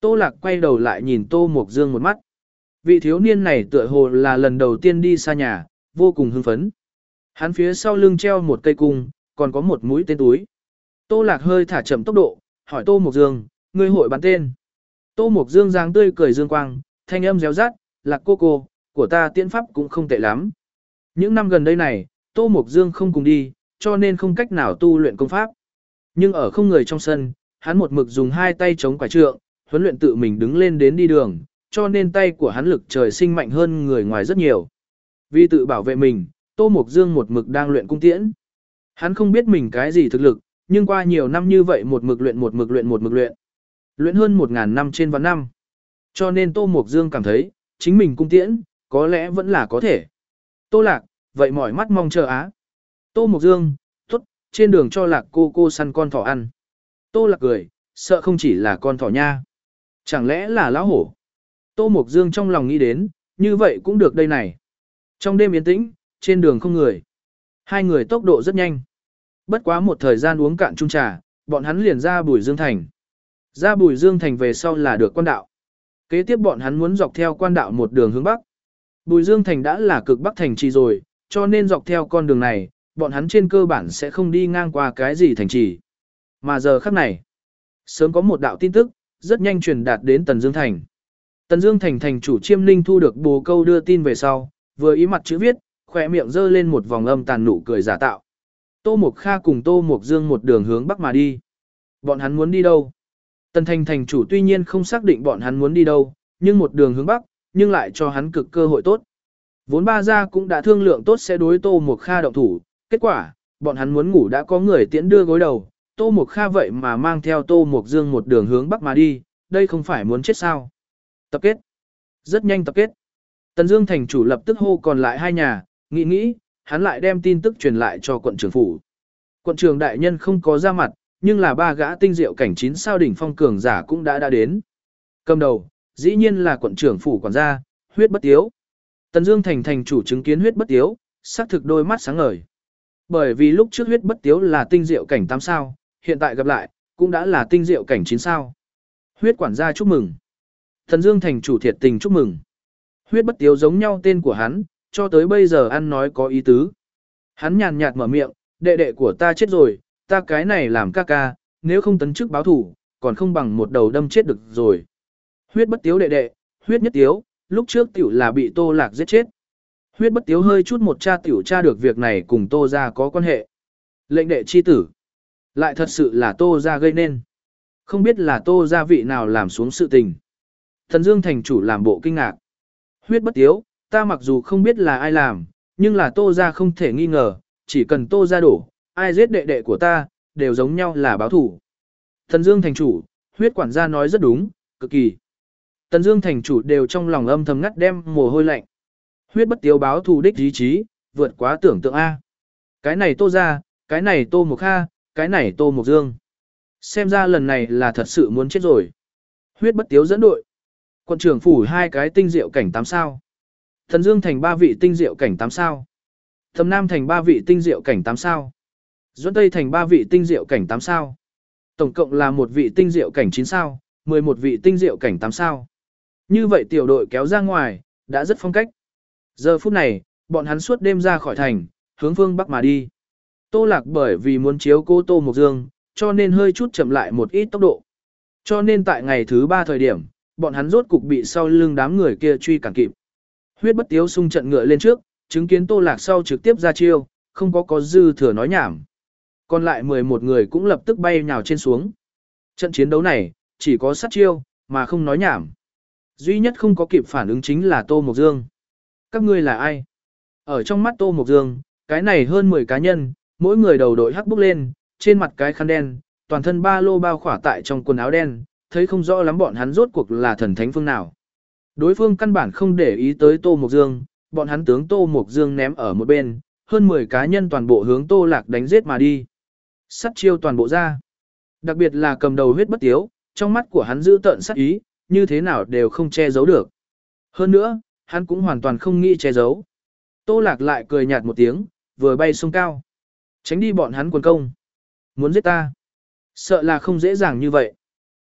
Tô Lạc quay đầu lại nhìn Tô Mộc Dương một mắt. Vị thiếu niên này tựa hồ là lần đầu tiên đi xa nhà, vô cùng hưng phấn. Hắn phía sau lưng treo một cây cung, còn có một mũi tên túi. Tô Lạc hơi thả chậm tốc độ, hỏi Tô Mộc Dương, ngươi hội bắn tên. Tô Mộc Dương dáng tươi cười dương quang, thanh âm réo rát, Lạc cô cô, của ta tiễn pháp cũng không tệ lắm. Những năm gần đây này, Tô Mộc Dương không cùng đi, cho nên không cách nào tu luyện công pháp. Nhưng ở không người trong sân, hắn một mực dùng hai tay chống quả trượng, huấn luyện tự mình đứng lên đến đi đường, cho nên tay của hắn lực trời sinh mạnh hơn người ngoài rất nhiều. Vì tự bảo vệ mình, Tô Mộc Dương một mực đang luyện cung tiễn. Hắn không biết mình cái gì thực lực, nhưng qua nhiều năm như vậy một mực luyện một mực luyện một mực luyện. Luyện hơn một ngàn năm trên vạn năm. Cho nên Tô Mộc Dương cảm thấy, chính mình cung tiễn, có lẽ vẫn là có thể. Tô Lạc, vậy mỏi mắt mong chờ á. Tô Mộc Dương, tốt, trên đường cho Lạc cô cô săn con thỏ ăn. Tô Lạc cười, sợ không chỉ là con thỏ nha. Chẳng lẽ là lão hổ? Tô Mộc Dương trong lòng nghĩ đến, như vậy cũng được đây này. Trong đêm yên tĩnh, trên đường không người. Hai người tốc độ rất nhanh. Bất quá một thời gian uống cạn chung trà, bọn hắn liền ra Bùi Dương Thành. Ra Bùi Dương Thành về sau là được quan đạo. Kế tiếp bọn hắn muốn dọc theo quan đạo một đường hướng Bắc. Bùi Dương Thành đã là cực Bắc thành trì rồi, cho nên dọc theo con đường này, bọn hắn trên cơ bản sẽ không đi ngang qua cái gì thành trì. Mà giờ khắc này, sớm có một đạo tin tức, rất nhanh truyền đạt đến Tần Dương Thành. Tần Dương Thành thành chủ Chiêm Ninh thu được bồ câu đưa tin về sau, vừa ý mặt chữ viết, khỏe miệng giơ lên một vòng âm tàn nụ cười giả tạo. Tô Mộc Kha cùng Tô Mộc Dương một đường hướng Bắc mà đi. Bọn hắn muốn đi đâu? Tần Thành thành chủ tuy nhiên không xác định bọn hắn muốn đi đâu, nhưng một đường hướng Bắc, nhưng lại cho hắn cực cơ hội tốt. Vốn ba gia cũng đã thương lượng tốt sẽ đối Tô Mộc Kha động thủ, kết quả, bọn hắn muốn ngủ đã có người tiễn đưa gối đầu, Tô Mộc Kha vậy mà mang theo Tô Mộc Dương một đường hướng Bắc mà đi, đây không phải muốn chết sao? Tập kết. Rất nhanh tập kết. Tần Dương thành chủ lập tức hô còn lại hai nhà, nghĩ nghĩ, hắn lại đem tin tức truyền lại cho quận trưởng phủ. Quận trưởng đại nhân không có ra mặt, nhưng là ba gã tinh diệu cảnh chín sao đỉnh phong cường giả cũng đã đã đến. Cầm đầu, dĩ nhiên là quận trưởng phủ quản gia, Huyết Bất Tiếu. Tần Dương thành thành chủ chứng kiến Huyết Bất Tiếu, sắc thực đôi mắt sáng ngời. Bởi vì lúc trước Huyết Bất Tiếu là tinh diệu cảnh tám sao, hiện tại gặp lại, cũng đã là tinh diệu cảnh chín sao. Huyết quản gia chúc mừng. Tần Dương thành chủ thiệt tình chúc mừng. Huyết Bất Tiếu giống nhau tên của hắn, cho tới bây giờ ăn nói có ý tứ. Hắn nhàn nhạt mở miệng, đệ đệ của ta chết rồi, ta cái này làm ca ca, nếu không tấn chức báo thủ, còn không bằng một đầu đâm chết được rồi. Huyết Bất Tiếu đệ đệ, Huyết Nhất Tiếu, lúc trước tiểu là bị Tô Lạc giết chết. Huyết Bất Tiếu hơi chút một cha tiểu tra được việc này cùng Tô gia có quan hệ. Lệnh đệ chi tử, lại thật sự là Tô gia gây nên. Không biết là Tô gia vị nào làm xuống sự tình. Thần Dương thành chủ làm bộ kinh ngạc. Huyết Bất Tiếu, ta mặc dù không biết là ai làm, nhưng là Tô gia không thể nghi ngờ, chỉ cần Tô gia đổ, ai giết đệ đệ của ta, đều giống nhau là báo thủ. Thần Dương thành chủ, Huyết quản gia nói rất đúng, cực kỳ. Tần Dương thành chủ đều trong lòng âm thầm ngắt đem mồ hôi lạnh. Huyết Bất Tiếu báo thù đích ý chí, vượt quá tưởng tượng a. Cái này Tô gia, cái này Tô Mộc Kha, cái này Tô Mộc Dương. Xem ra lần này là thật sự muốn chết rồi. Huyết Bất Tiếu dẫn đội. Quận trưởng phủ hai cái tinh diệu cảnh tám sao. Thần Dương thành ba vị tinh diệu cảnh tám sao. Thâm Nam thành ba vị tinh diệu cảnh tám sao. Duẫn Tây thành ba vị tinh diệu cảnh tám sao. Tổng cộng là một vị tinh diệu cảnh chín sao, mười một vị tinh diệu cảnh tám sao. Như vậy tiểu đội kéo ra ngoài, đã rất phong cách. Giờ phút này, bọn hắn suốt đêm ra khỏi thành, hướng phương Bắc mà đi. Tô Lạc bởi vì muốn chiếu cố Tô Mộc Dương, cho nên hơi chút chậm lại một ít tốc độ. Cho nên tại ngày thứ ba thời điểm, bọn hắn rốt cục bị sau lưng đám người kia truy cản kịp. Huyết Bất Tiếu xung trận ngựa lên trước, chứng kiến Tô Lạc sau trực tiếp ra chiêu, không có có dư thừa nói nhảm. Còn lại mười một người cũng lập tức bay nhào trên xuống. Trận chiến đấu này, chỉ có sát chiêu, mà không nói nhảm. Duy nhất không có kịp phản ứng chính là Tô Mộc Dương. Các ngươi là ai? Ở trong mắt Tô Mộc Dương, cái này hơn mười cá nhân, mỗi người đầu đội hắc bốc lên, trên mặt cái khăn đen, toàn thân ba lô bao khỏa tại trong quần áo đen, thấy không rõ lắm bọn hắn rốt cuộc là thần thánh phương nào. Đối phương căn bản không để ý tới Tô Mộc Dương, bọn hắn tướng Tô Mộc Dương ném ở một bên, hơn mười cá nhân toàn bộ hướng Tô Lạc đánh giết mà đi. Sắt chiêu toàn bộ ra. Đặc biệt là cầm đầu Huyết Bất Tiếu, trong mắt của hắn giữ tợn sát ý, như thế nào đều không che giấu được. Hơn nữa, hắn cũng hoàn toàn không nghĩ che giấu. Tô Lạc lại cười nhạt một tiếng, vừa bay sông cao. Tránh đi bọn hắn quần công. Muốn giết ta. Sợ là không dễ dàng như vậy.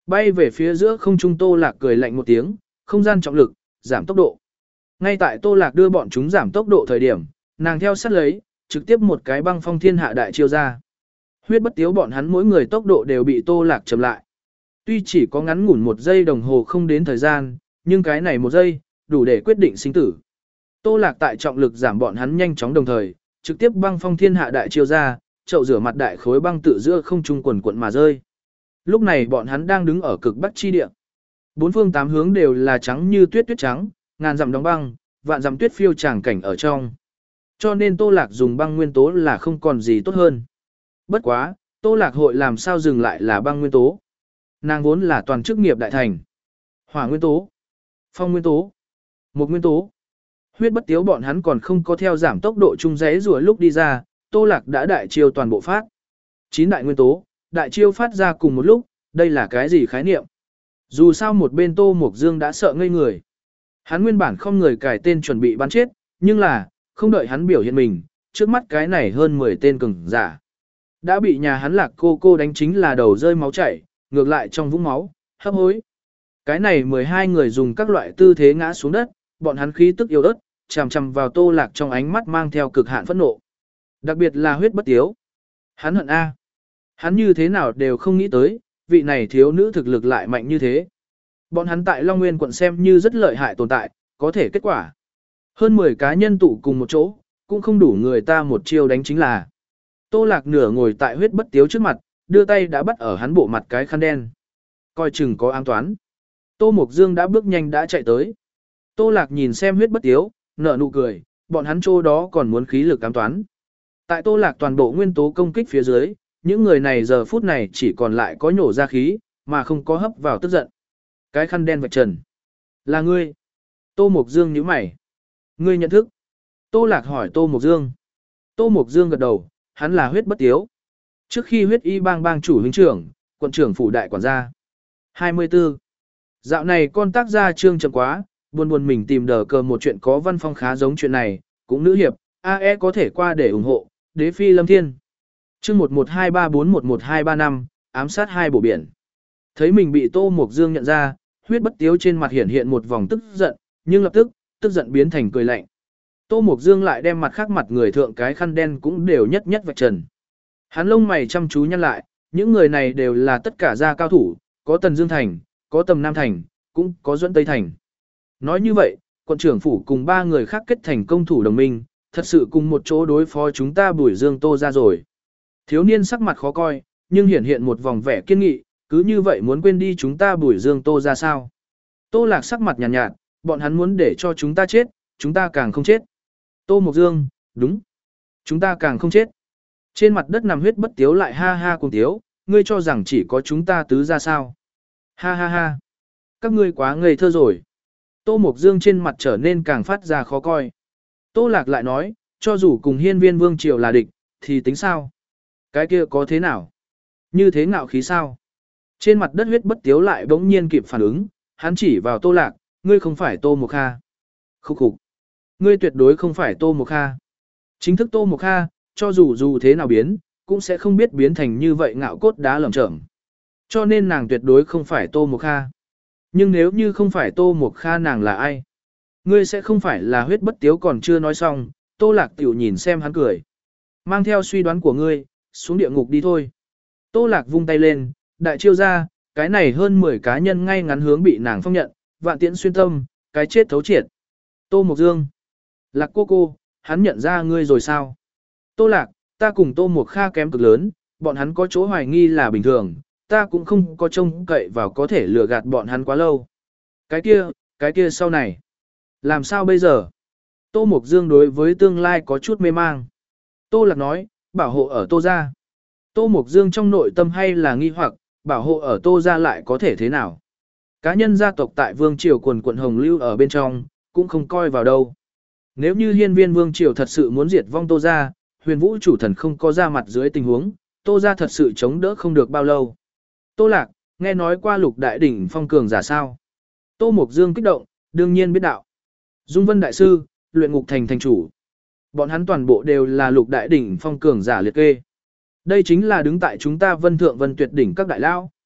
Bay về phía giữa không trung Tô Lạc cười lạnh một tiếng, không gian trọng lực, giảm tốc độ. Ngay tại Tô Lạc đưa bọn chúng giảm tốc độ thời điểm, nàng theo sát lấy, trực tiếp một cái băng phong thiên hạ đại chiêu ra. Huyết bất tiếu bọn hắn mỗi người tốc độ đều bị Tô Lạc chậm lại. Tuy chỉ có ngắn ngủn một giây đồng hồ không đến thời gian, nhưng cái này một giây, đủ để quyết định sinh tử. Tô Lạc tại trọng lực giảm bọn hắn nhanh chóng đồng thời, trực tiếp băng phong thiên hạ đại chiêu ra, chậu rửa mặt đại khối băng tự giữa không trung quần quận mà rơi. Lúc này bọn hắn đang đứng ở cực bắc chi địa. Bốn phương tám hướng đều là trắng như tuyết tuyết trắng, ngàn dặm đóng băng, vạn dặm tuyết phiêu tràng cảnh ở trong. Cho nên Tô Lạc dùng băng nguyên tố là không còn gì tốt hơn. Bất quá, Tô Lạc hội làm sao dừng lại là băng nguyên tố. Nàng vốn là toàn chức nghiệp đại thành. Hỏa nguyên tố, phong nguyên tố, mộc nguyên tố. Huyết bất tiếu bọn hắn còn không có theo giảm tốc độ chung rẽ rùa lúc đi ra, Tô Lạc đã đại chiêu toàn bộ phát. Chín đại nguyên tố, đại chiêu phát ra cùng một lúc, đây là cái gì khái niệm? Dù sao một bên Tô Mộc Dương đã sợ ngây người. Hắn nguyên bản không người cải tên chuẩn bị bắn chết, nhưng là, không đợi hắn biểu hiện mình, trước mắt cái này hơn mười tên cường giả. Đã bị nhà hắn Lạc cô cô đánh chính là đầu rơi máu chảy, ngược lại trong vũng máu, hấp hối. Cái này mười hai người dùng các loại tư thế ngã xuống đất, bọn hắn khí tức yếu ớt, chằm chằm vào Tô Lạc trong ánh mắt mang theo cực hạn phẫn nộ. Đặc biệt là huyết bất tiếu. Hắn hận A. Hắn như thế nào đều không nghĩ tới, vị này thiếu nữ thực lực lại mạnh như thế. Bọn hắn tại Long Nguyên quận xem như rất lợi hại tồn tại, có thể kết quả. Hơn mười cá nhân tụ cùng một chỗ, cũng không đủ người ta một chiêu đánh chính là. Tô Lạc nửa ngồi tại huyết bất tiếu trước mặt, đưa tay đã bắt ở hắn bộ mặt cái khăn đen. Coi chừng có ám toán. Tô Mộc Dương đã bước nhanh đã chạy tới. Tô Lạc nhìn xem huyết bất tiếu, nở nụ cười, bọn hắn chỗ đó còn muốn khí lực ám toán. Tại Tô Lạc toàn bộ nguyên tố công kích phía dưới, những người này giờ phút này chỉ còn lại có nhổ ra khí, mà không có hấp vào tức giận. Cái khăn đen vạch trần. Là ngươi. Tô Mộc Dương nhíu mày. Ngươi nhận thức. Tô Lạc hỏi Tô Mộc Dương. Tô Mộc Dương gật đầu, hắn là huyết bất tiếu. Trước khi huyết y bang bang chủ huynh trưởng, quận trưởng phủ đại quản gia. hai mươi tư. Dạo này con tác gia trương chậm quá, buồn buồn mình tìm đờ cờ một chuyện có văn phong khá giống chuyện này, cũng nữ hiệp, a e có thể qua để ủng hộ, đế phi lâm thiên. Chương một một hai ba bốn một một hai ba năm, ám sát hai bổ biển. Thấy mình bị Tô Mộc Dương nhận ra, huyết bất tiếu trên mặt hiện hiện một vòng tức giận, nhưng lập tức, tức giận biến thành cười lạnh. Tô Mộc Dương lại đem mặt khác mặt người thượng cái khăn đen cũng đều nhất nhất vạch trần. Hắn lông mày chăm chú nhăn lại, những người này đều là tất cả gia cao thủ, có Tần Dương Thành, có Tầm Nam Thành, cũng có Duẫn Tây Thành. Nói như vậy, quận trưởng phủ cùng ba người khác kết thành công thủ đồng minh, thật sự cùng một chỗ đối phó chúng ta Bùi Dương Tô ra rồi. Thiếu niên sắc mặt khó coi, nhưng hiển hiện một vòng vẻ kiên nghị, cứ như vậy muốn quên đi chúng ta Bùi Dương Tô ra sao. Tô Lạc sắc mặt nhàn nhạt, nhạt, bọn hắn muốn để cho chúng ta chết, chúng ta càng không chết. Tô Mộc Dương, đúng. Chúng ta càng không chết. Trên mặt đất nằm huyết bất tiếu lại ha ha cùng tiếu, ngươi cho rằng chỉ có chúng ta tứ ra sao. Ha ha ha. Các ngươi quá ngây thơ rồi. Tô Mộc Dương trên mặt trở nên càng phát ra khó coi. Tô Lạc lại nói, cho dù cùng hiên viên vương triều là địch, thì tính sao? Cái kia có thế nào? Như thế ngạo khí sao? Trên mặt đất huyết bất tiếu lại bỗng nhiên kịp phản ứng, hắn chỉ vào Tô Lạc, ngươi không phải Tô Mộc Kha. Khúc khục. Ngươi tuyệt đối không phải Tô Mộc Kha. Chính thức Tô Mộc Kha, cho dù dù thế nào biến, cũng sẽ không biết biến thành như vậy ngạo cốt đá lởm chởm. Cho nên nàng tuyệt đối không phải Tô Mộc Kha. Nhưng nếu như không phải Tô Mộc Kha nàng là ai? Ngươi sẽ không phải là huyết bất tiếu còn chưa nói xong, Tô Lạc tiểu nhìn xem hắn cười. Mang theo suy đoán của ngươi, xuống địa ngục đi thôi. Tô Lạc vung tay lên, đại chiêu ra, cái này hơn mười cá nhân ngay ngắn hướng bị nàng phong nhận, vạn tiễn xuyên tâm, cái chết thấu triệt. Tô Mộc Dương. Lạc cô cô, hắn nhận ra ngươi rồi sao? Tô Lạc, ta cùng Tô Mộc Kha kém cực lớn, bọn hắn có chỗ hoài nghi là bình thường, ta cũng không có trông cậy vào có thể lừa gạt bọn hắn quá lâu. Cái kia, cái kia sau này. Làm sao bây giờ? Tô Mộc Dương đối với tương lai có chút mê mang. Tô Lạc nói, bảo hộ ở Tô gia. Tô Mộc Dương trong nội tâm hay là nghi hoặc, bảo hộ ở Tô gia lại có thể thế nào? Cá nhân gia tộc tại Vương Triều quần quận Hồng Lưu ở bên trong, cũng không coi vào đâu. Nếu như hiên viên Vương Triều thật sự muốn diệt vong Tô gia, huyền vũ chủ thần không có ra mặt dưới tình huống, Tô gia thật sự chống đỡ không được bao lâu. Tô Lạc, nghe nói qua lục đại đỉnh phong cường giả sao? Tô Mộc Dương kích động, đương nhiên biết đạo. Dung Vân Đại Sư, luyện ngục thành thành chủ. Bọn hắn toàn bộ đều là lục đại đỉnh phong cường giả liệt kê. Đây chính là đứng tại chúng ta vân thượng vân tuyệt đỉnh các đại lao.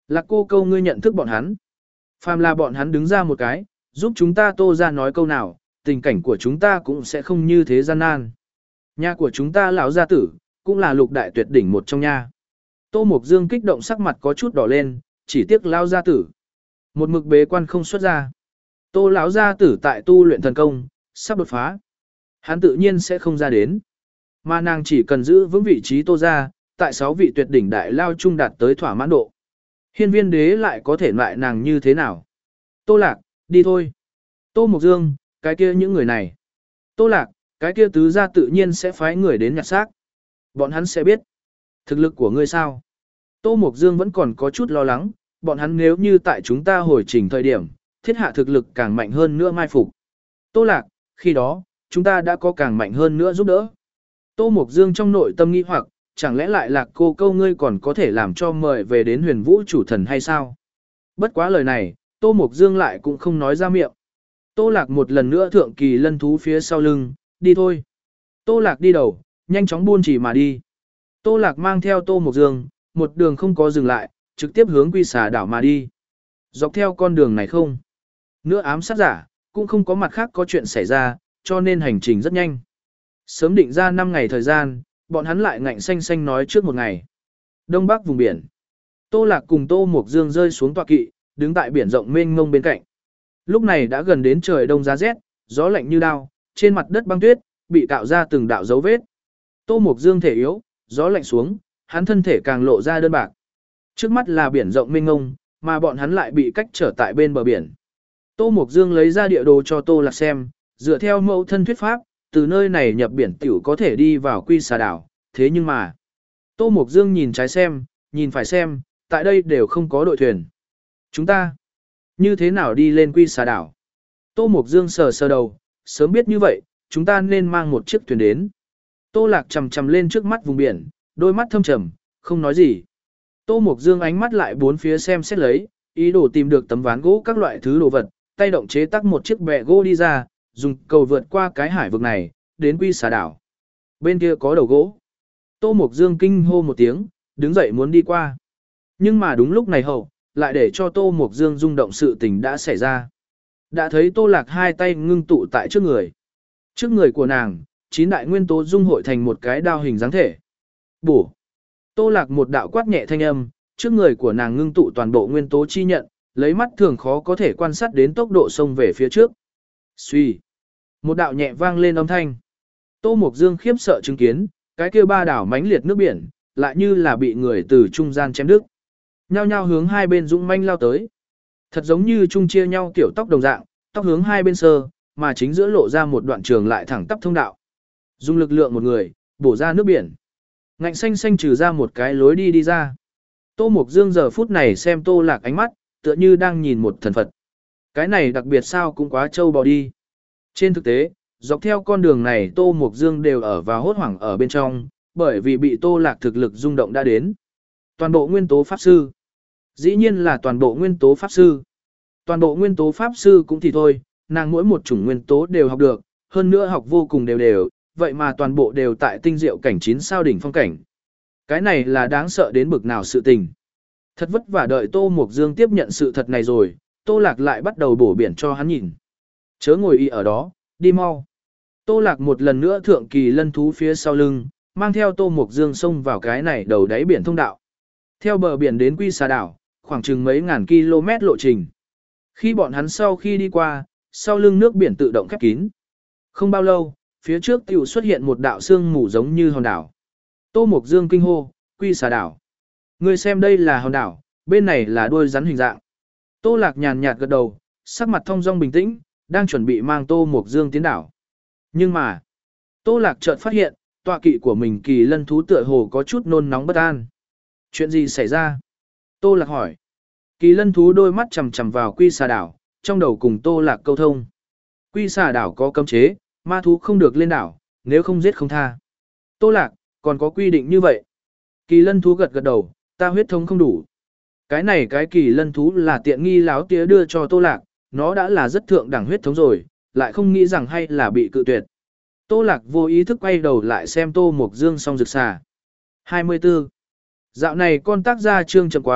Lạc cô câu ngươi nhận thức bọn hắn. Phàm là bọn hắn đứng ra một cái, giúp chúng ta Tô ra nói câu nào, tình cảnh của chúng ta cũng sẽ không như thế gian nan. Nhà của chúng ta lão gia tử, cũng là lục đại tuyệt đỉnh một trong nha. Tô Mục Dương kích động sắc mặt có chút đỏ lên, chỉ tiếc lão gia tử. Một mực bế quan không xuất ra. Tô lão gia tử tại tu luyện thần công, sắp đột phá. Hắn tự nhiên sẽ không ra đến. Mà nàng chỉ cần giữ vững vị trí Tô ra, tại sáu vị tuyệt đỉnh đại lao trung đạt tới thỏa mãn độ. Hiên viên đế lại có thể loại nàng như thế nào? Tô Lạc, đi thôi. Tô Mục Dương, cái kia những người này. Tô Lạc, cái kia tứ gia tự nhiên sẽ phái người đến nhặt xác. Bọn hắn sẽ biết. Thực lực của ngươi sao? Tô Mục Dương vẫn còn có chút lo lắng, bọn hắn nếu như tại chúng ta hồi trình thời điểm, thiết hạ thực lực càng mạnh hơn nữa mai phục. Tô Lạc, khi đó, chúng ta đã có càng mạnh hơn nữa giúp đỡ. Tô Mục Dương trong nội tâm nghi hoặc, chẳng lẽ lại Lạc cô câu ngươi còn có thể làm cho mời về đến huyền vũ chủ thần hay sao? Bất quá lời này, Tô Mục Dương lại cũng không nói ra miệng. Tô Lạc một lần nữa thượng kỳ lân thú phía sau lưng, đi thôi. Tô Lạc đi đầu, nhanh chóng buôn chỉ mà đi. Tô Lạc mang theo Tô Mục Dương, một đường không có dừng lại, trực tiếp hướng Quy Xà đảo mà đi. Dọc theo con đường này không. Nữa ám sát giả, cũng không có mặt khác có chuyện xảy ra, cho nên hành trình rất nhanh. Sớm định ra năm ngày thời gian, bọn hắn lại ngạnh xanh xanh nói trước một ngày. Đông Bắc vùng biển. Tô Lạc cùng Tô Mục Dương rơi xuống tọa kỵ, đứng tại biển rộng mênh mông bên cạnh. Lúc này đã gần đến trời đông giá rét, gió lạnh như đao, trên mặt đất băng tuyết, bị cạo ra từng đạo dấu vết. Tô Mục Dương thể yếu, gió lạnh xuống, hắn thân thể càng lộ ra đơn bạc. Trước mắt là biển rộng mênh mông, mà bọn hắn lại bị cách trở tại bên bờ biển. Tô Mục Dương lấy ra địa đồ cho Tô Lạc xem, dựa theo mẫu thân thuyết pháp, từ nơi này nhập biển tiểu có thể đi vào Quy Xà đảo, thế nhưng mà... Tô Mục Dương nhìn trái xem, nhìn phải xem, tại đây đều không có đội thuyền. Chúng ta, như thế nào đi lên Quy Xà đảo? Tô Mục Dương sờ sờ đầu, sớm biết như vậy, chúng ta nên mang một chiếc thuyền đến. Tô Lạc chầm chầm lên trước mắt vùng biển, đôi mắt thâm trầm, không nói gì. Tô Mục Dương ánh mắt lại bốn phía xem xét lấy, ý đồ tìm được tấm ván gỗ các loại thứ đồ vật, tay động chế tác một chiếc bè gỗ đi ra, dùng cầu vượt qua cái hải vực này, đến Quy Xà đảo. Bên kia có đầu gỗ. Tô Mục Dương kinh hô một tiếng, đứng dậy muốn đi qua. Nhưng mà đúng lúc này hậu, lại để cho Tô Mục Dương rung động sự tình đã xảy ra. Đã thấy Tô Lạc hai tay ngưng tụ tại trước người. Trước người của nàng, chín đại nguyên tố dung hội thành một cái đao hình dáng thể. Bổ. Tô Lạc một đạo quát nhẹ thanh âm, trước người của nàng ngưng tụ toàn bộ nguyên tố chi nhận, lấy mắt thường khó có thể quan sát đến tốc độ xông về phía trước. Xuy. Một đạo nhẹ vang lên âm thanh. Tô Mục Dương khiếp sợ chứng kiến, cái kia ba đảo mãnh liệt nước biển, lại như là bị người từ trung gian chém đứt. Nhao nhao hướng hai bên dũng manh lao tới. Thật giống như chung chia nhau kiểu tóc đồng dạng, tóc hướng hai bên sơ, mà chính giữa lộ ra một đoạn trường lại thẳng tắp thông đạo. Dùng lực lượng một người, bổ ra nước biển. Ngạnh xanh xanh trừ ra một cái lối đi đi ra. Tô Mục Dương giờ phút này xem Tô Lạc ánh mắt, tựa như đang nhìn một thần Phật. Cái này đặc biệt sao cũng quá trâu bò đi. Trên thực tế, dọc theo con đường này Tô Mục Dương đều ở và hốt hoảng ở bên trong, bởi vì bị Tô Lạc thực lực rung động đã đến. Toàn bộ nguyên tố pháp sư. Dĩ nhiên là toàn bộ nguyên tố pháp sư. Toàn bộ nguyên tố pháp sư cũng thì thôi, nàng mỗi một chủng nguyên tố đều học được, hơn nữa học vô cùng đều đều, vậy mà toàn bộ đều tại tinh diệu cảnh chín sao đỉnh phong cảnh. Cái này là đáng sợ đến bực nào sự tình. Thật vất vả đợi Tô Mục Dương tiếp nhận sự thật này rồi, Tô Lạc lại bắt đầu bổ biển cho hắn nhìn. Chớ ngồi y ở đó, đi mau. Tô Lạc một lần nữa thượng kỳ lân thú phía sau lưng, mang theo Tô Mục Dương xông vào cái này đầu đáy biển thông đạo. Theo bờ biển đến Quy Xà đảo, khoảng chừng mấy ngàn km lộ trình. Khi bọn hắn sau khi đi qua, sau lưng nước biển tự động khép kín. Không bao lâu, phía trước tiểu xuất hiện một đạo sương mù giống như hòn đảo. Tô Mục Dương kinh hô, Quy Xà đảo. Người xem đây là hòn đảo, bên này là đuôi rắn hình dạng. Tô Lạc nhàn nhạt gật đầu, sắc mặt thong dong bình tĩnh, đang chuẩn bị mang Tô Mục Dương tiến đảo. Nhưng mà, Tô Lạc chợt phát hiện, tọa kỵ của mình kỳ lân thú tựa hồ có chút nôn nóng bất an. Chuyện gì xảy ra? Tô Lạc hỏi. Kỳ lân thú đôi mắt chằm chằm vào Quy Xà đảo, trong đầu cùng Tô Lạc câu thông. Quy Xà đảo có cấm chế, ma thú không được lên đảo, nếu không giết không tha. Tô Lạc, còn có quy định như vậy. Kỳ lân thú gật gật đầu, ta huyết thống không đủ. Cái này cái kỳ lân thú là tiện nghi láo tía đưa cho Tô Lạc, nó đã là rất thượng đẳng huyết thống rồi, lại không nghĩ rằng hay là bị cự tuyệt. Tô Lạc vô ý thức quay đầu lại xem Tô Mục Dương song rực xà. hai mươi tư. Dạo này con tác gia trương chậm quá,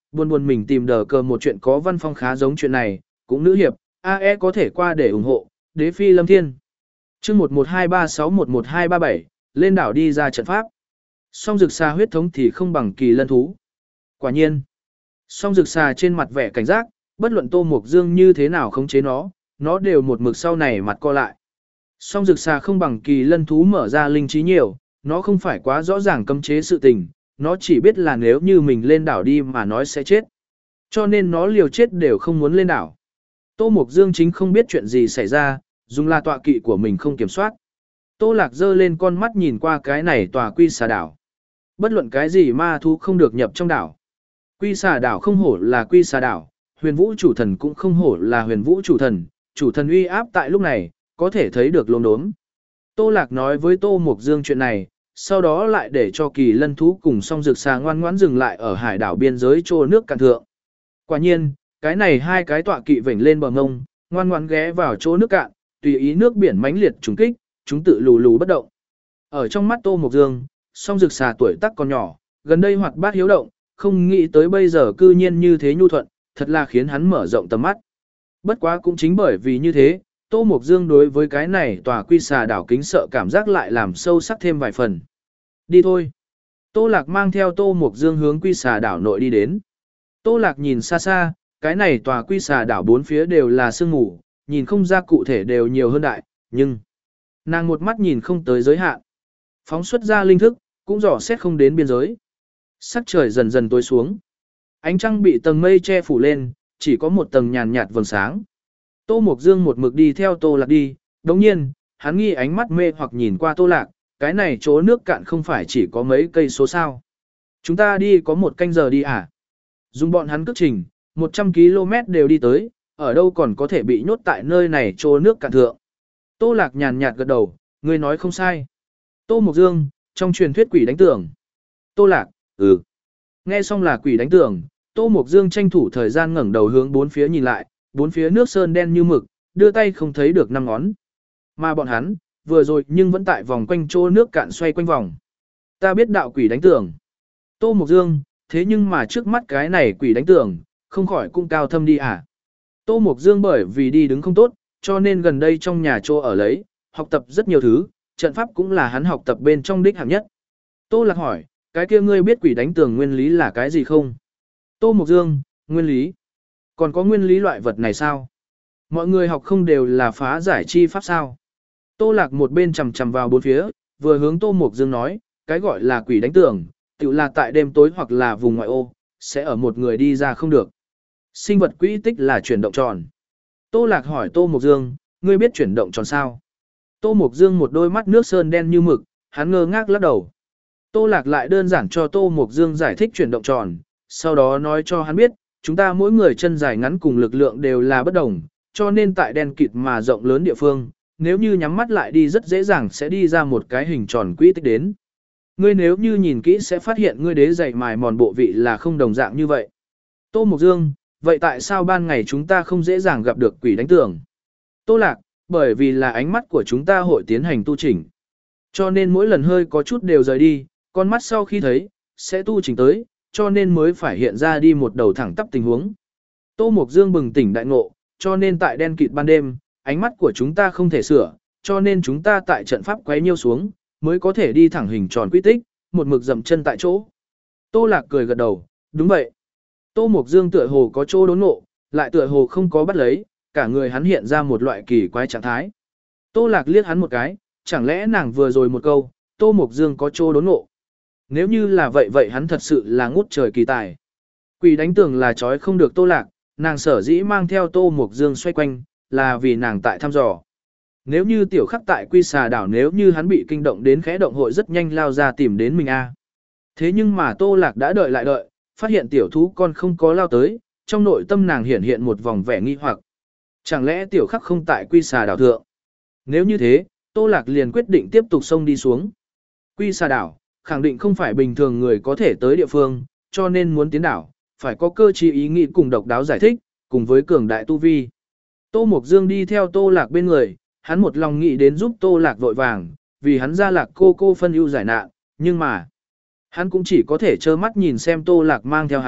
buồn buồn mình tìm đờ cờ một chuyện có văn phong khá giống chuyện này, cũng nữ hiệp, a e có thể qua để ủng hộ, đế phi lâm thiên. chương một một hai ba sáu một một hai ba bảy, lên đảo đi ra trận pháp. Song rực xà huyết thống thì không bằng kỳ lân thú. Quả nhiên, song rực xà trên mặt vẻ cảnh giác, bất luận Tô Mục Dương như thế nào khống chế nó, nó đều một mực sau này mặt co lại. Song rực xà không bằng kỳ lân thú mở ra linh trí nhiều, nó không phải quá rõ ràng cấm chế sự tình, nó chỉ biết là nếu như mình lên đảo đi mà nói sẽ chết. Cho nên nó liều chết đều không muốn lên đảo. Tô Mục Dương chính không biết chuyện gì xảy ra, dùng là tọa kỵ của mình không kiểm soát. Tô Lạc giơ lên con mắt nhìn qua cái này tòa quy xà đảo. Bất luận cái gì ma thú không được nhập trong đảo. Quy xà đảo không hổ là quy xà đảo, huyền vũ chủ thần cũng không hổ là huyền vũ chủ thần, chủ thần uy áp tại lúc này, có thể thấy được lốm đốm. Tô Lạc nói với Tô Mục Dương chuyện này, sau đó lại để cho kỳ lân thú cùng song rực xà ngoan ngoãn dừng lại ở hải đảo biên giới trô nước cạn thượng. Quả nhiên, cái này hai cái tọa kỵ vểnh lên bờ ngông, ngoan ngoãn ghé vào chỗ nước cạn, tùy ý nước biển mãnh liệt trùng kích, chúng tự lù lù bất động. Ở trong mắt Tô Mục Dương, song rực xà tuổi tác còn nhỏ, gần đây hoạt bát hiếu động, không nghĩ tới bây giờ cư nhiên như thế nhu thuận, thật là khiến hắn mở rộng tầm mắt. Bất quá cũng chính bởi vì như thế, Tô Mục Dương đối với cái này tòa quy xà đảo kính sợ cảm giác lại làm sâu sắc thêm vài phần. Đi thôi. Tô Lạc mang theo Tô Mục Dương hướng quy xà đảo nội đi đến. Tô Lạc nhìn xa xa, cái này tòa quy xà đảo bốn phía đều là sương mù, nhìn không ra cụ thể đều nhiều hơn đại, nhưng nàng một mắt nhìn không tới giới hạn. Phóng xuất ra linh thức, cũng dò xét không đến biên giới. Sắc trời dần dần tối xuống. Ánh trăng bị tầng mây che phủ lên, chỉ có một tầng nhàn nhạt vầng sáng. Tô Mục Dương một mực đi theo Tô Lạc đi, đồng nhiên, hắn nghi ánh mắt mê hoặc nhìn qua Tô Lạc, cái này chỗ nước cạn không phải chỉ có mấy cây số sao. Chúng ta đi có một canh giờ đi à? Dùng bọn hắn cước trình, một trăm ki lô mét đều đi tới, ở đâu còn có thể bị nhốt tại nơi này chỗ nước cạn thượng. Tô Lạc nhàn nhạt gật đầu, ngươi nói không sai. Tô Mục Dương, trong truyền thuyết quỷ đánh tường. Tô Lạc, ừ. Nghe xong là quỷ đánh tường, Tô Mục Dương tranh thủ thời gian ngẩng đầu hướng bốn phía nhìn lại, bốn phía nước sơn đen như mực, đưa tay không thấy được năm ngón. Mà bọn hắn, vừa rồi nhưng vẫn tại vòng quanh chỗ nước cạn xoay quanh vòng. Ta biết đạo quỷ đánh tường. Tô Mục Dương, thế nhưng mà trước mắt cái này quỷ đánh tường, không khỏi cũng cao thâm đi à. Tô Mục Dương bởi vì đi đứng không tốt, cho nên gần đây trong nhà chỗ ở lấy, học tập rất nhiều thứ, trận pháp cũng là hắn học tập bên trong đích hạng nhất. Tô Lạc hỏi, cái kia ngươi biết quỷ đánh tường nguyên lý là cái gì không? Tô Mục Dương, nguyên lý. Còn có nguyên lý loại vật này sao? Mọi người học không đều là phá giải chi pháp sao? Tô Lạc một bên chằm chằm vào bốn phía, vừa hướng Tô Mục Dương nói, cái gọi là quỷ đánh tường, tự là tại đêm tối hoặc là vùng ngoại ô, sẽ ở một người đi ra không được. Sinh vật quỹ tích là chuyển động tròn. Tô Lạc hỏi Tô Mục Dương, ngươi biết chuyển động tròn sao? Tô Mục Dương một đôi mắt nước sơn đen như mực, hắn ngơ ngác lắc đầu. Tô Lạc lại đơn giản cho Tô Mục Dương giải thích chuyển động tròn, sau đó nói cho hắn biết, chúng ta mỗi người chân dài ngắn cùng lực lượng đều là bất đồng, cho nên tại đen kịt mà rộng lớn địa phương, nếu như nhắm mắt lại đi rất dễ dàng sẽ đi ra một cái hình tròn quỹ tích đến. Ngươi nếu như nhìn kỹ sẽ phát hiện ngươi đế dày mài mòn bộ vị là không đồng dạng như vậy. Tô Mục Dương, vậy tại sao ban ngày chúng ta không dễ dàng gặp được quỷ đánh tường? Tô Lạc, bởi vì là ánh mắt của chúng ta hội tiến hành tu chỉnh. Cho nên mỗi lần hơi có chút đều rời đi, con mắt sau khi thấy, sẽ tu chỉnh tới, cho nên mới phải hiện ra đi một đầu thẳng tắp tình huống. Tô Mục Dương bừng tỉnh đại ngộ, cho nên tại đen kịt ban đêm, ánh mắt của chúng ta không thể sửa, cho nên chúng ta tại trận pháp quấy nhiêu xuống, mới có thể đi thẳng hình tròn quy tích, một mực dậm chân tại chỗ. Tô Lạc cười gật đầu, đúng vậy. Tô Mục Dương tựa hồ có chỗ đốn ngộ, lại tựa hồ không có bắt lấy, cả người hắn hiện ra một loại kỳ quái trạng thái. Tô Lạc liếc hắn một cái, chẳng lẽ nàng vừa rồi một câu, Tô Mục Dương có chỗ đốn ngộ. Nếu như là vậy vậy hắn thật sự là ngút trời kỳ tài. Quỷ đánh tường là trói không được Tô Lạc, nàng sở dĩ mang theo Tô Mục Dương xoay quanh, là vì nàng tại thăm dò. Nếu như tiểu khắc tại quy xà đảo nếu như hắn bị kinh động đến khẽ động hội rất nhanh lao ra tìm đến mình a. Thế nhưng mà Tô Lạc đã đợi lại đợi, phát hiện tiểu thú con không có lao tới, trong nội tâm nàng hiện hiện một vòng vẻ nghi hoặc. Chẳng lẽ tiểu khắc không tại quy xà đảo thượng? Nếu như thế, Tô Lạc liền quyết định tiếp tục xông đi xuống. Quy xà đảo, khẳng định không phải bình thường người có thể tới địa phương, cho nên muốn tiến đảo, phải có cơ trí ý nghĩ cùng độc đáo giải thích, cùng với cường đại tu vi. Tô Mục Dương đi theo Tô Lạc bên người, hắn một lòng nghĩ đến giúp Tô Lạc vội vàng, vì hắn ra Lạc cô cô phân ưu giải nạn, nhưng mà hắn cũng chỉ có thể trơ mắt nhìn xem Tô Lạc mang theo hắn,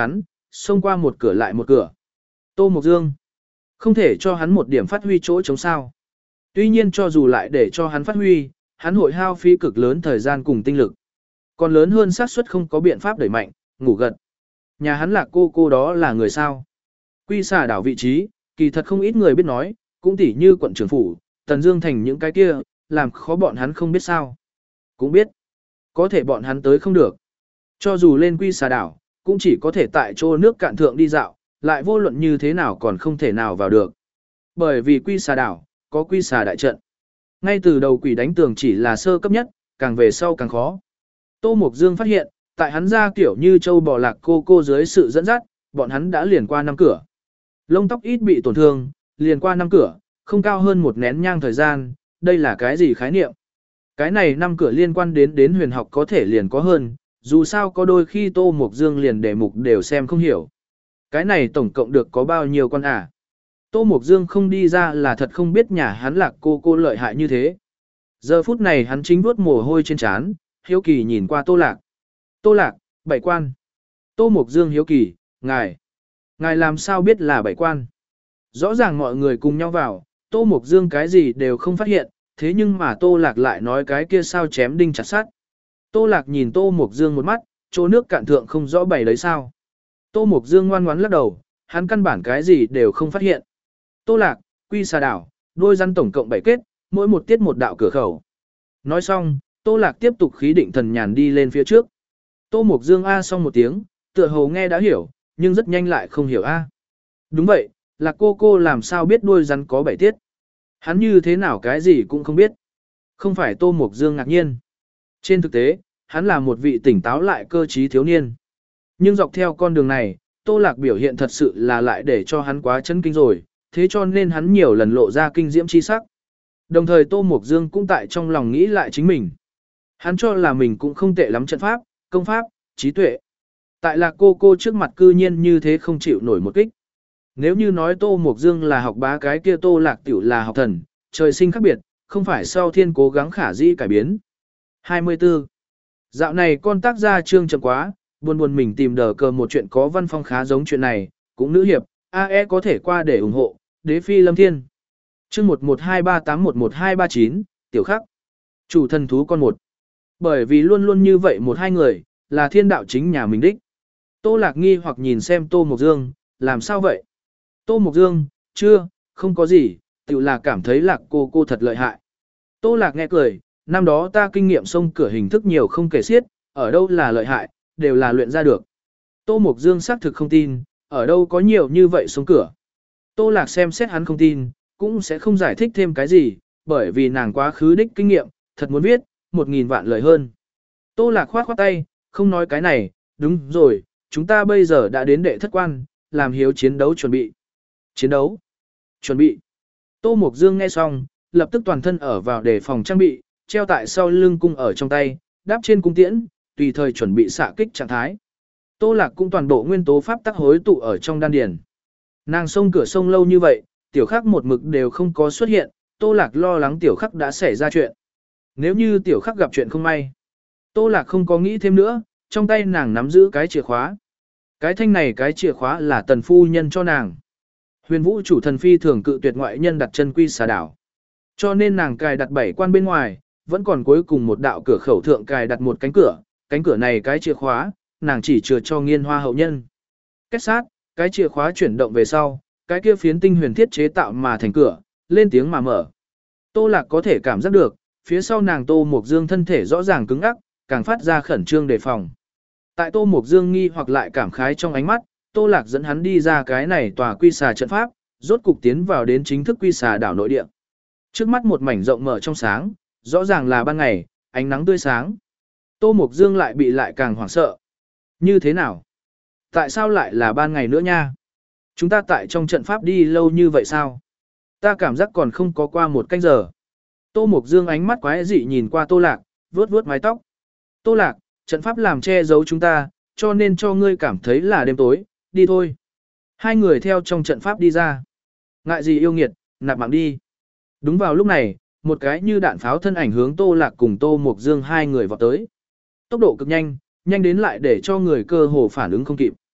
xông qua một cửa lại một cửa. Tô Mộc Dương, không thể cho hắn một điểm phát huy chỗ chống sao. Tuy nhiên cho dù lại để cho hắn phát huy, hắn hội hao phí cực lớn thời gian cùng tinh lực. Còn lớn hơn xác suất không có biện pháp đẩy mạnh, ngủ gật. Nhà hắn là cô cô đó là người sao. Quy xà đảo vị trí, kỳ thật không ít người biết nói, cũng tỉ như quận trưởng phủ, Tần Dương Thành những cái kia, làm khó bọn hắn không biết sao. Cũng biết, có thể bọn hắn tới không được. Cho dù lên Quy xà đảo, cũng chỉ có thể tại chỗ nước cạn thượng đi dạo, lại vô luận như thế nào còn không thể nào vào được. Bởi vì Quy xà đảo, có Quy xà đại trận. Ngay từ đầu quỷ đánh tường chỉ là sơ cấp nhất, càng về sau càng khó. Tô Mộc Dương phát hiện, tại hắn ra kiểu như châu bò lạc cô cô dưới sự dẫn dắt, bọn hắn đã liền qua năm cửa. Lông tóc ít bị tổn thương, liền qua năm cửa, không cao hơn một nén nhang thời gian, đây là cái gì khái niệm? Cái này năm cửa liên quan đến đến huyền học có thể liền có hơn, dù sao có đôi khi Tô Mộc Dương liền đề mục đều xem không hiểu. Cái này tổng cộng được có bao nhiêu con à? Tô Mộc Dương không đi ra là thật không biết nhà hắn lạc cô cô lợi hại như thế. Giờ phút này hắn chính vuốt mồ hôi trên trán, hiếu kỳ nhìn qua Tô Lạc. Tô Lạc, bảy quan. Tô Mộc Dương hiếu kỳ, ngài. Ngài làm sao biết là bảy quan? Rõ ràng mọi người cùng nhau vào, Tô Mộc Dương cái gì đều không phát hiện, thế nhưng mà Tô Lạc lại nói cái kia sao chém đinh chặt sắt. Tô Lạc nhìn Tô Mộc Dương một mắt, chỗ nước cạn thượng không rõ bày đấy sao. Tô Mộc Dương ngoan ngoãn lắc đầu, hắn căn bản cái gì đều không phát hiện. Tô Lạc, Quy xà đảo, đôi rắn tổng cộng bảy kết, mỗi một tiết một đạo cửa khẩu. Nói xong, Tô Lạc tiếp tục khí định thần nhàn đi lên phía trước. Tô Mộc Dương a xong một tiếng, tựa hồ nghe đã hiểu, nhưng rất nhanh lại không hiểu a. Đúng vậy, Lạc cô cô làm sao biết đuôi rắn có bảy tiết. Hắn như thế nào cái gì cũng không biết. Không phải Tô Mộc Dương ngạc nhiên. Trên thực tế, hắn là một vị tỉnh táo lại cơ trí thiếu niên. Nhưng dọc theo con đường này, Tô Lạc biểu hiện thật sự là lại để cho hắn quá chấn kinh rồi, thế cho nên hắn nhiều lần lộ ra kinh diễm chi sắc. Đồng thời Tô Mộc Dương cũng tại trong lòng nghĩ lại chính mình. Hắn cho là mình cũng không tệ lắm trận pháp, công pháp, trí tuệ. Tại Lạc cô cô trước mặt cư nhiên như thế không chịu nổi một kích. Nếu như nói Tô Mộc Dương là học bá cái kia Tô Lạc tiểu là học thần, trời sinh khác biệt, không phải sau thiên cố gắng khả dĩ cải biến. hai mươi tư. Dạo này con tác gia trương chậm quá, buồn buồn mình tìm đờ cờ một chuyện có văn phong khá giống chuyện này, cũng nữ hiệp, a e có thể qua để ủng hộ, đế phi lâm thiên. Chương một một hai ba tám một một hai ba chín, tiểu khắc. Chủ thần thú con một. Bởi vì luôn luôn như vậy một hai người, là thiên đạo chính nhà mình đích. Tô Lạc nghi hoặc nhìn xem Tô Mộc Dương, làm sao vậy? Tô Mộc Dương, chưa, không có gì, tự là cảm thấy Lạc cô cô thật lợi hại. Tô Lạc nghe cười, năm đó ta kinh nghiệm xông cửa hình thức nhiều không kể xiết, ở đâu là lợi hại, đều là luyện ra được. Tô Mộc Dương xác thực không tin, ở đâu có nhiều như vậy xông cửa. Tô Lạc xem xét hắn không tin, cũng sẽ không giải thích thêm cái gì, bởi vì nàng quá khứ đích kinh nghiệm, thật muốn viết, một nghìn vạn lời hơn. Tô Lạc khoát khoát tay, không nói cái này, đúng rồi, chúng ta bây giờ đã đến đệ thất quan, làm hiếu chiến đấu chuẩn bị. Chiến đấu? Chuẩn bị. Tô Mộc Dương nghe xong, lập tức toàn thân ở vào để phòng trang bị, treo tại sau lưng cung ở trong tay, đáp trên cung tiễn, tùy thời chuẩn bị xạ kích trạng thái. Tô Lạc cũng toàn bộ nguyên tố pháp tắc hối tụ ở trong đan điền. Nàng xông cửa sông lâu như vậy, tiểu khắc một mực đều không có xuất hiện, Tô Lạc lo lắng tiểu khắc đã xảy ra chuyện. Nếu như tiểu khắc gặp chuyện không may, Tô Lạc không có nghĩ thêm nữa, trong tay nàng nắm giữ cái chìa khóa. Cái thanh này cái chìa khóa là tần phu nhân cho nàng. Huyền vũ chủ thần phi thường cự tuyệt ngoại nhân đặt chân Quy xà đảo. Cho nên nàng cài đặt bảy quan bên ngoài, vẫn còn cuối cùng một đạo cửa khẩu thượng cài đặt một cánh cửa, cánh cửa này cái chìa khóa, nàng chỉ chừa cho nghiên hoa hậu nhân. Kết sát, cái chìa khóa chuyển động về sau, cái kia phiến tinh huyền thiết chế tạo mà thành cửa, lên tiếng mà mở. Tô Lạc có thể cảm giác được, phía sau nàng Tô Mộc Dương thân thể rõ ràng cứng ngắc, càng phát ra khẩn trương đề phòng. Tại Tô Mộc Dương nghi hoặc lại cảm khái trong ánh mắt, Tô Lạc dẫn hắn đi ra cái này tòa quy xà trận pháp, rốt cục tiến vào đến chính thức quy xà đảo nội địa. Trước mắt một mảnh rộng mở trong sáng, rõ ràng là ban ngày, ánh nắng tươi sáng. Tô Mộc Dương lại bị lại càng hoảng sợ. Như thế nào? Tại sao lại là ban ngày nữa nha? Chúng ta tại trong trận pháp đi lâu như vậy sao? Ta cảm giác còn không có qua một canh giờ. Tô Mộc Dương ánh mắt quái dị nhìn qua Tô Lạc, vuốt vuốt mái tóc. Tô Lạc, trận pháp làm che giấu chúng ta, cho nên cho ngươi cảm thấy là đêm tối, đi thôi. Hai người theo trong trận pháp đi ra. Ngại gì yêu nghiệt, nạp mạng đi. Đúng vào lúc này, một cái như đạn pháo thân ảnh hướng Tô Lạc cùng Tô Mộc Dương hai người vọt tới. Tốc độ cực nhanh, nhanh đến lại để cho người cơ hồ phản ứng không kịp.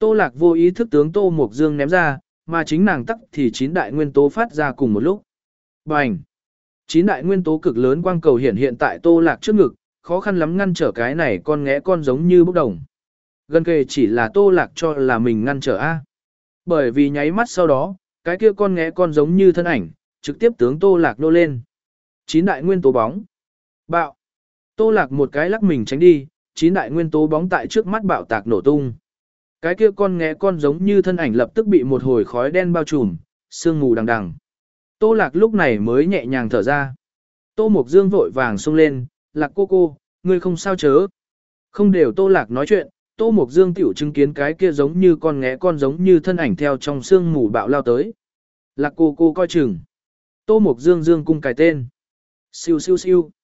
Tô Lạc vô ý thức tướng Tô Mộc Dương ném ra, mà chính nàng tắc thì chín đại nguyên tố phát ra cùng một lúc. Bành! Chín đại nguyên tố cực lớn quang cầu hiện hiện tại Tô Lạc trước ngực, khó khăn lắm ngăn trở cái này con ngẽ con giống như bốc đồng. Gần kề chỉ là Tô Lạc cho là mình ngăn trở A. Bởi vì nháy mắt sau đó, cái kia con ngẽ con giống như thân ảnh, trực tiếp tướng Tô Lạc nô lên. Chín đại nguyên tố bóng. Bạo! Tô Lạc một cái lắc mình tránh đi, chín đại nguyên tố bóng tại trước mắt bạo tạc nổ tung. Cái kia con ngẽ con giống như thân ảnh lập tức bị một hồi khói đen bao trùm, sương mù đằng đằng. Tô Lạc lúc này mới nhẹ nhàng thở ra. Tô Mộc Dương vội vàng xông lên, Lạc cô cô, ngươi không sao chớ. Không đều Tô Lạc nói chuyện, Tô Mộc Dương tiểu chứng kiến cái kia giống như con ngẽ con giống như thân ảnh theo trong sương mù bạo lao tới. Lạc cô cô coi chừng. Tô Mộc Dương dương cung cài tên. Siêu siêu siêu.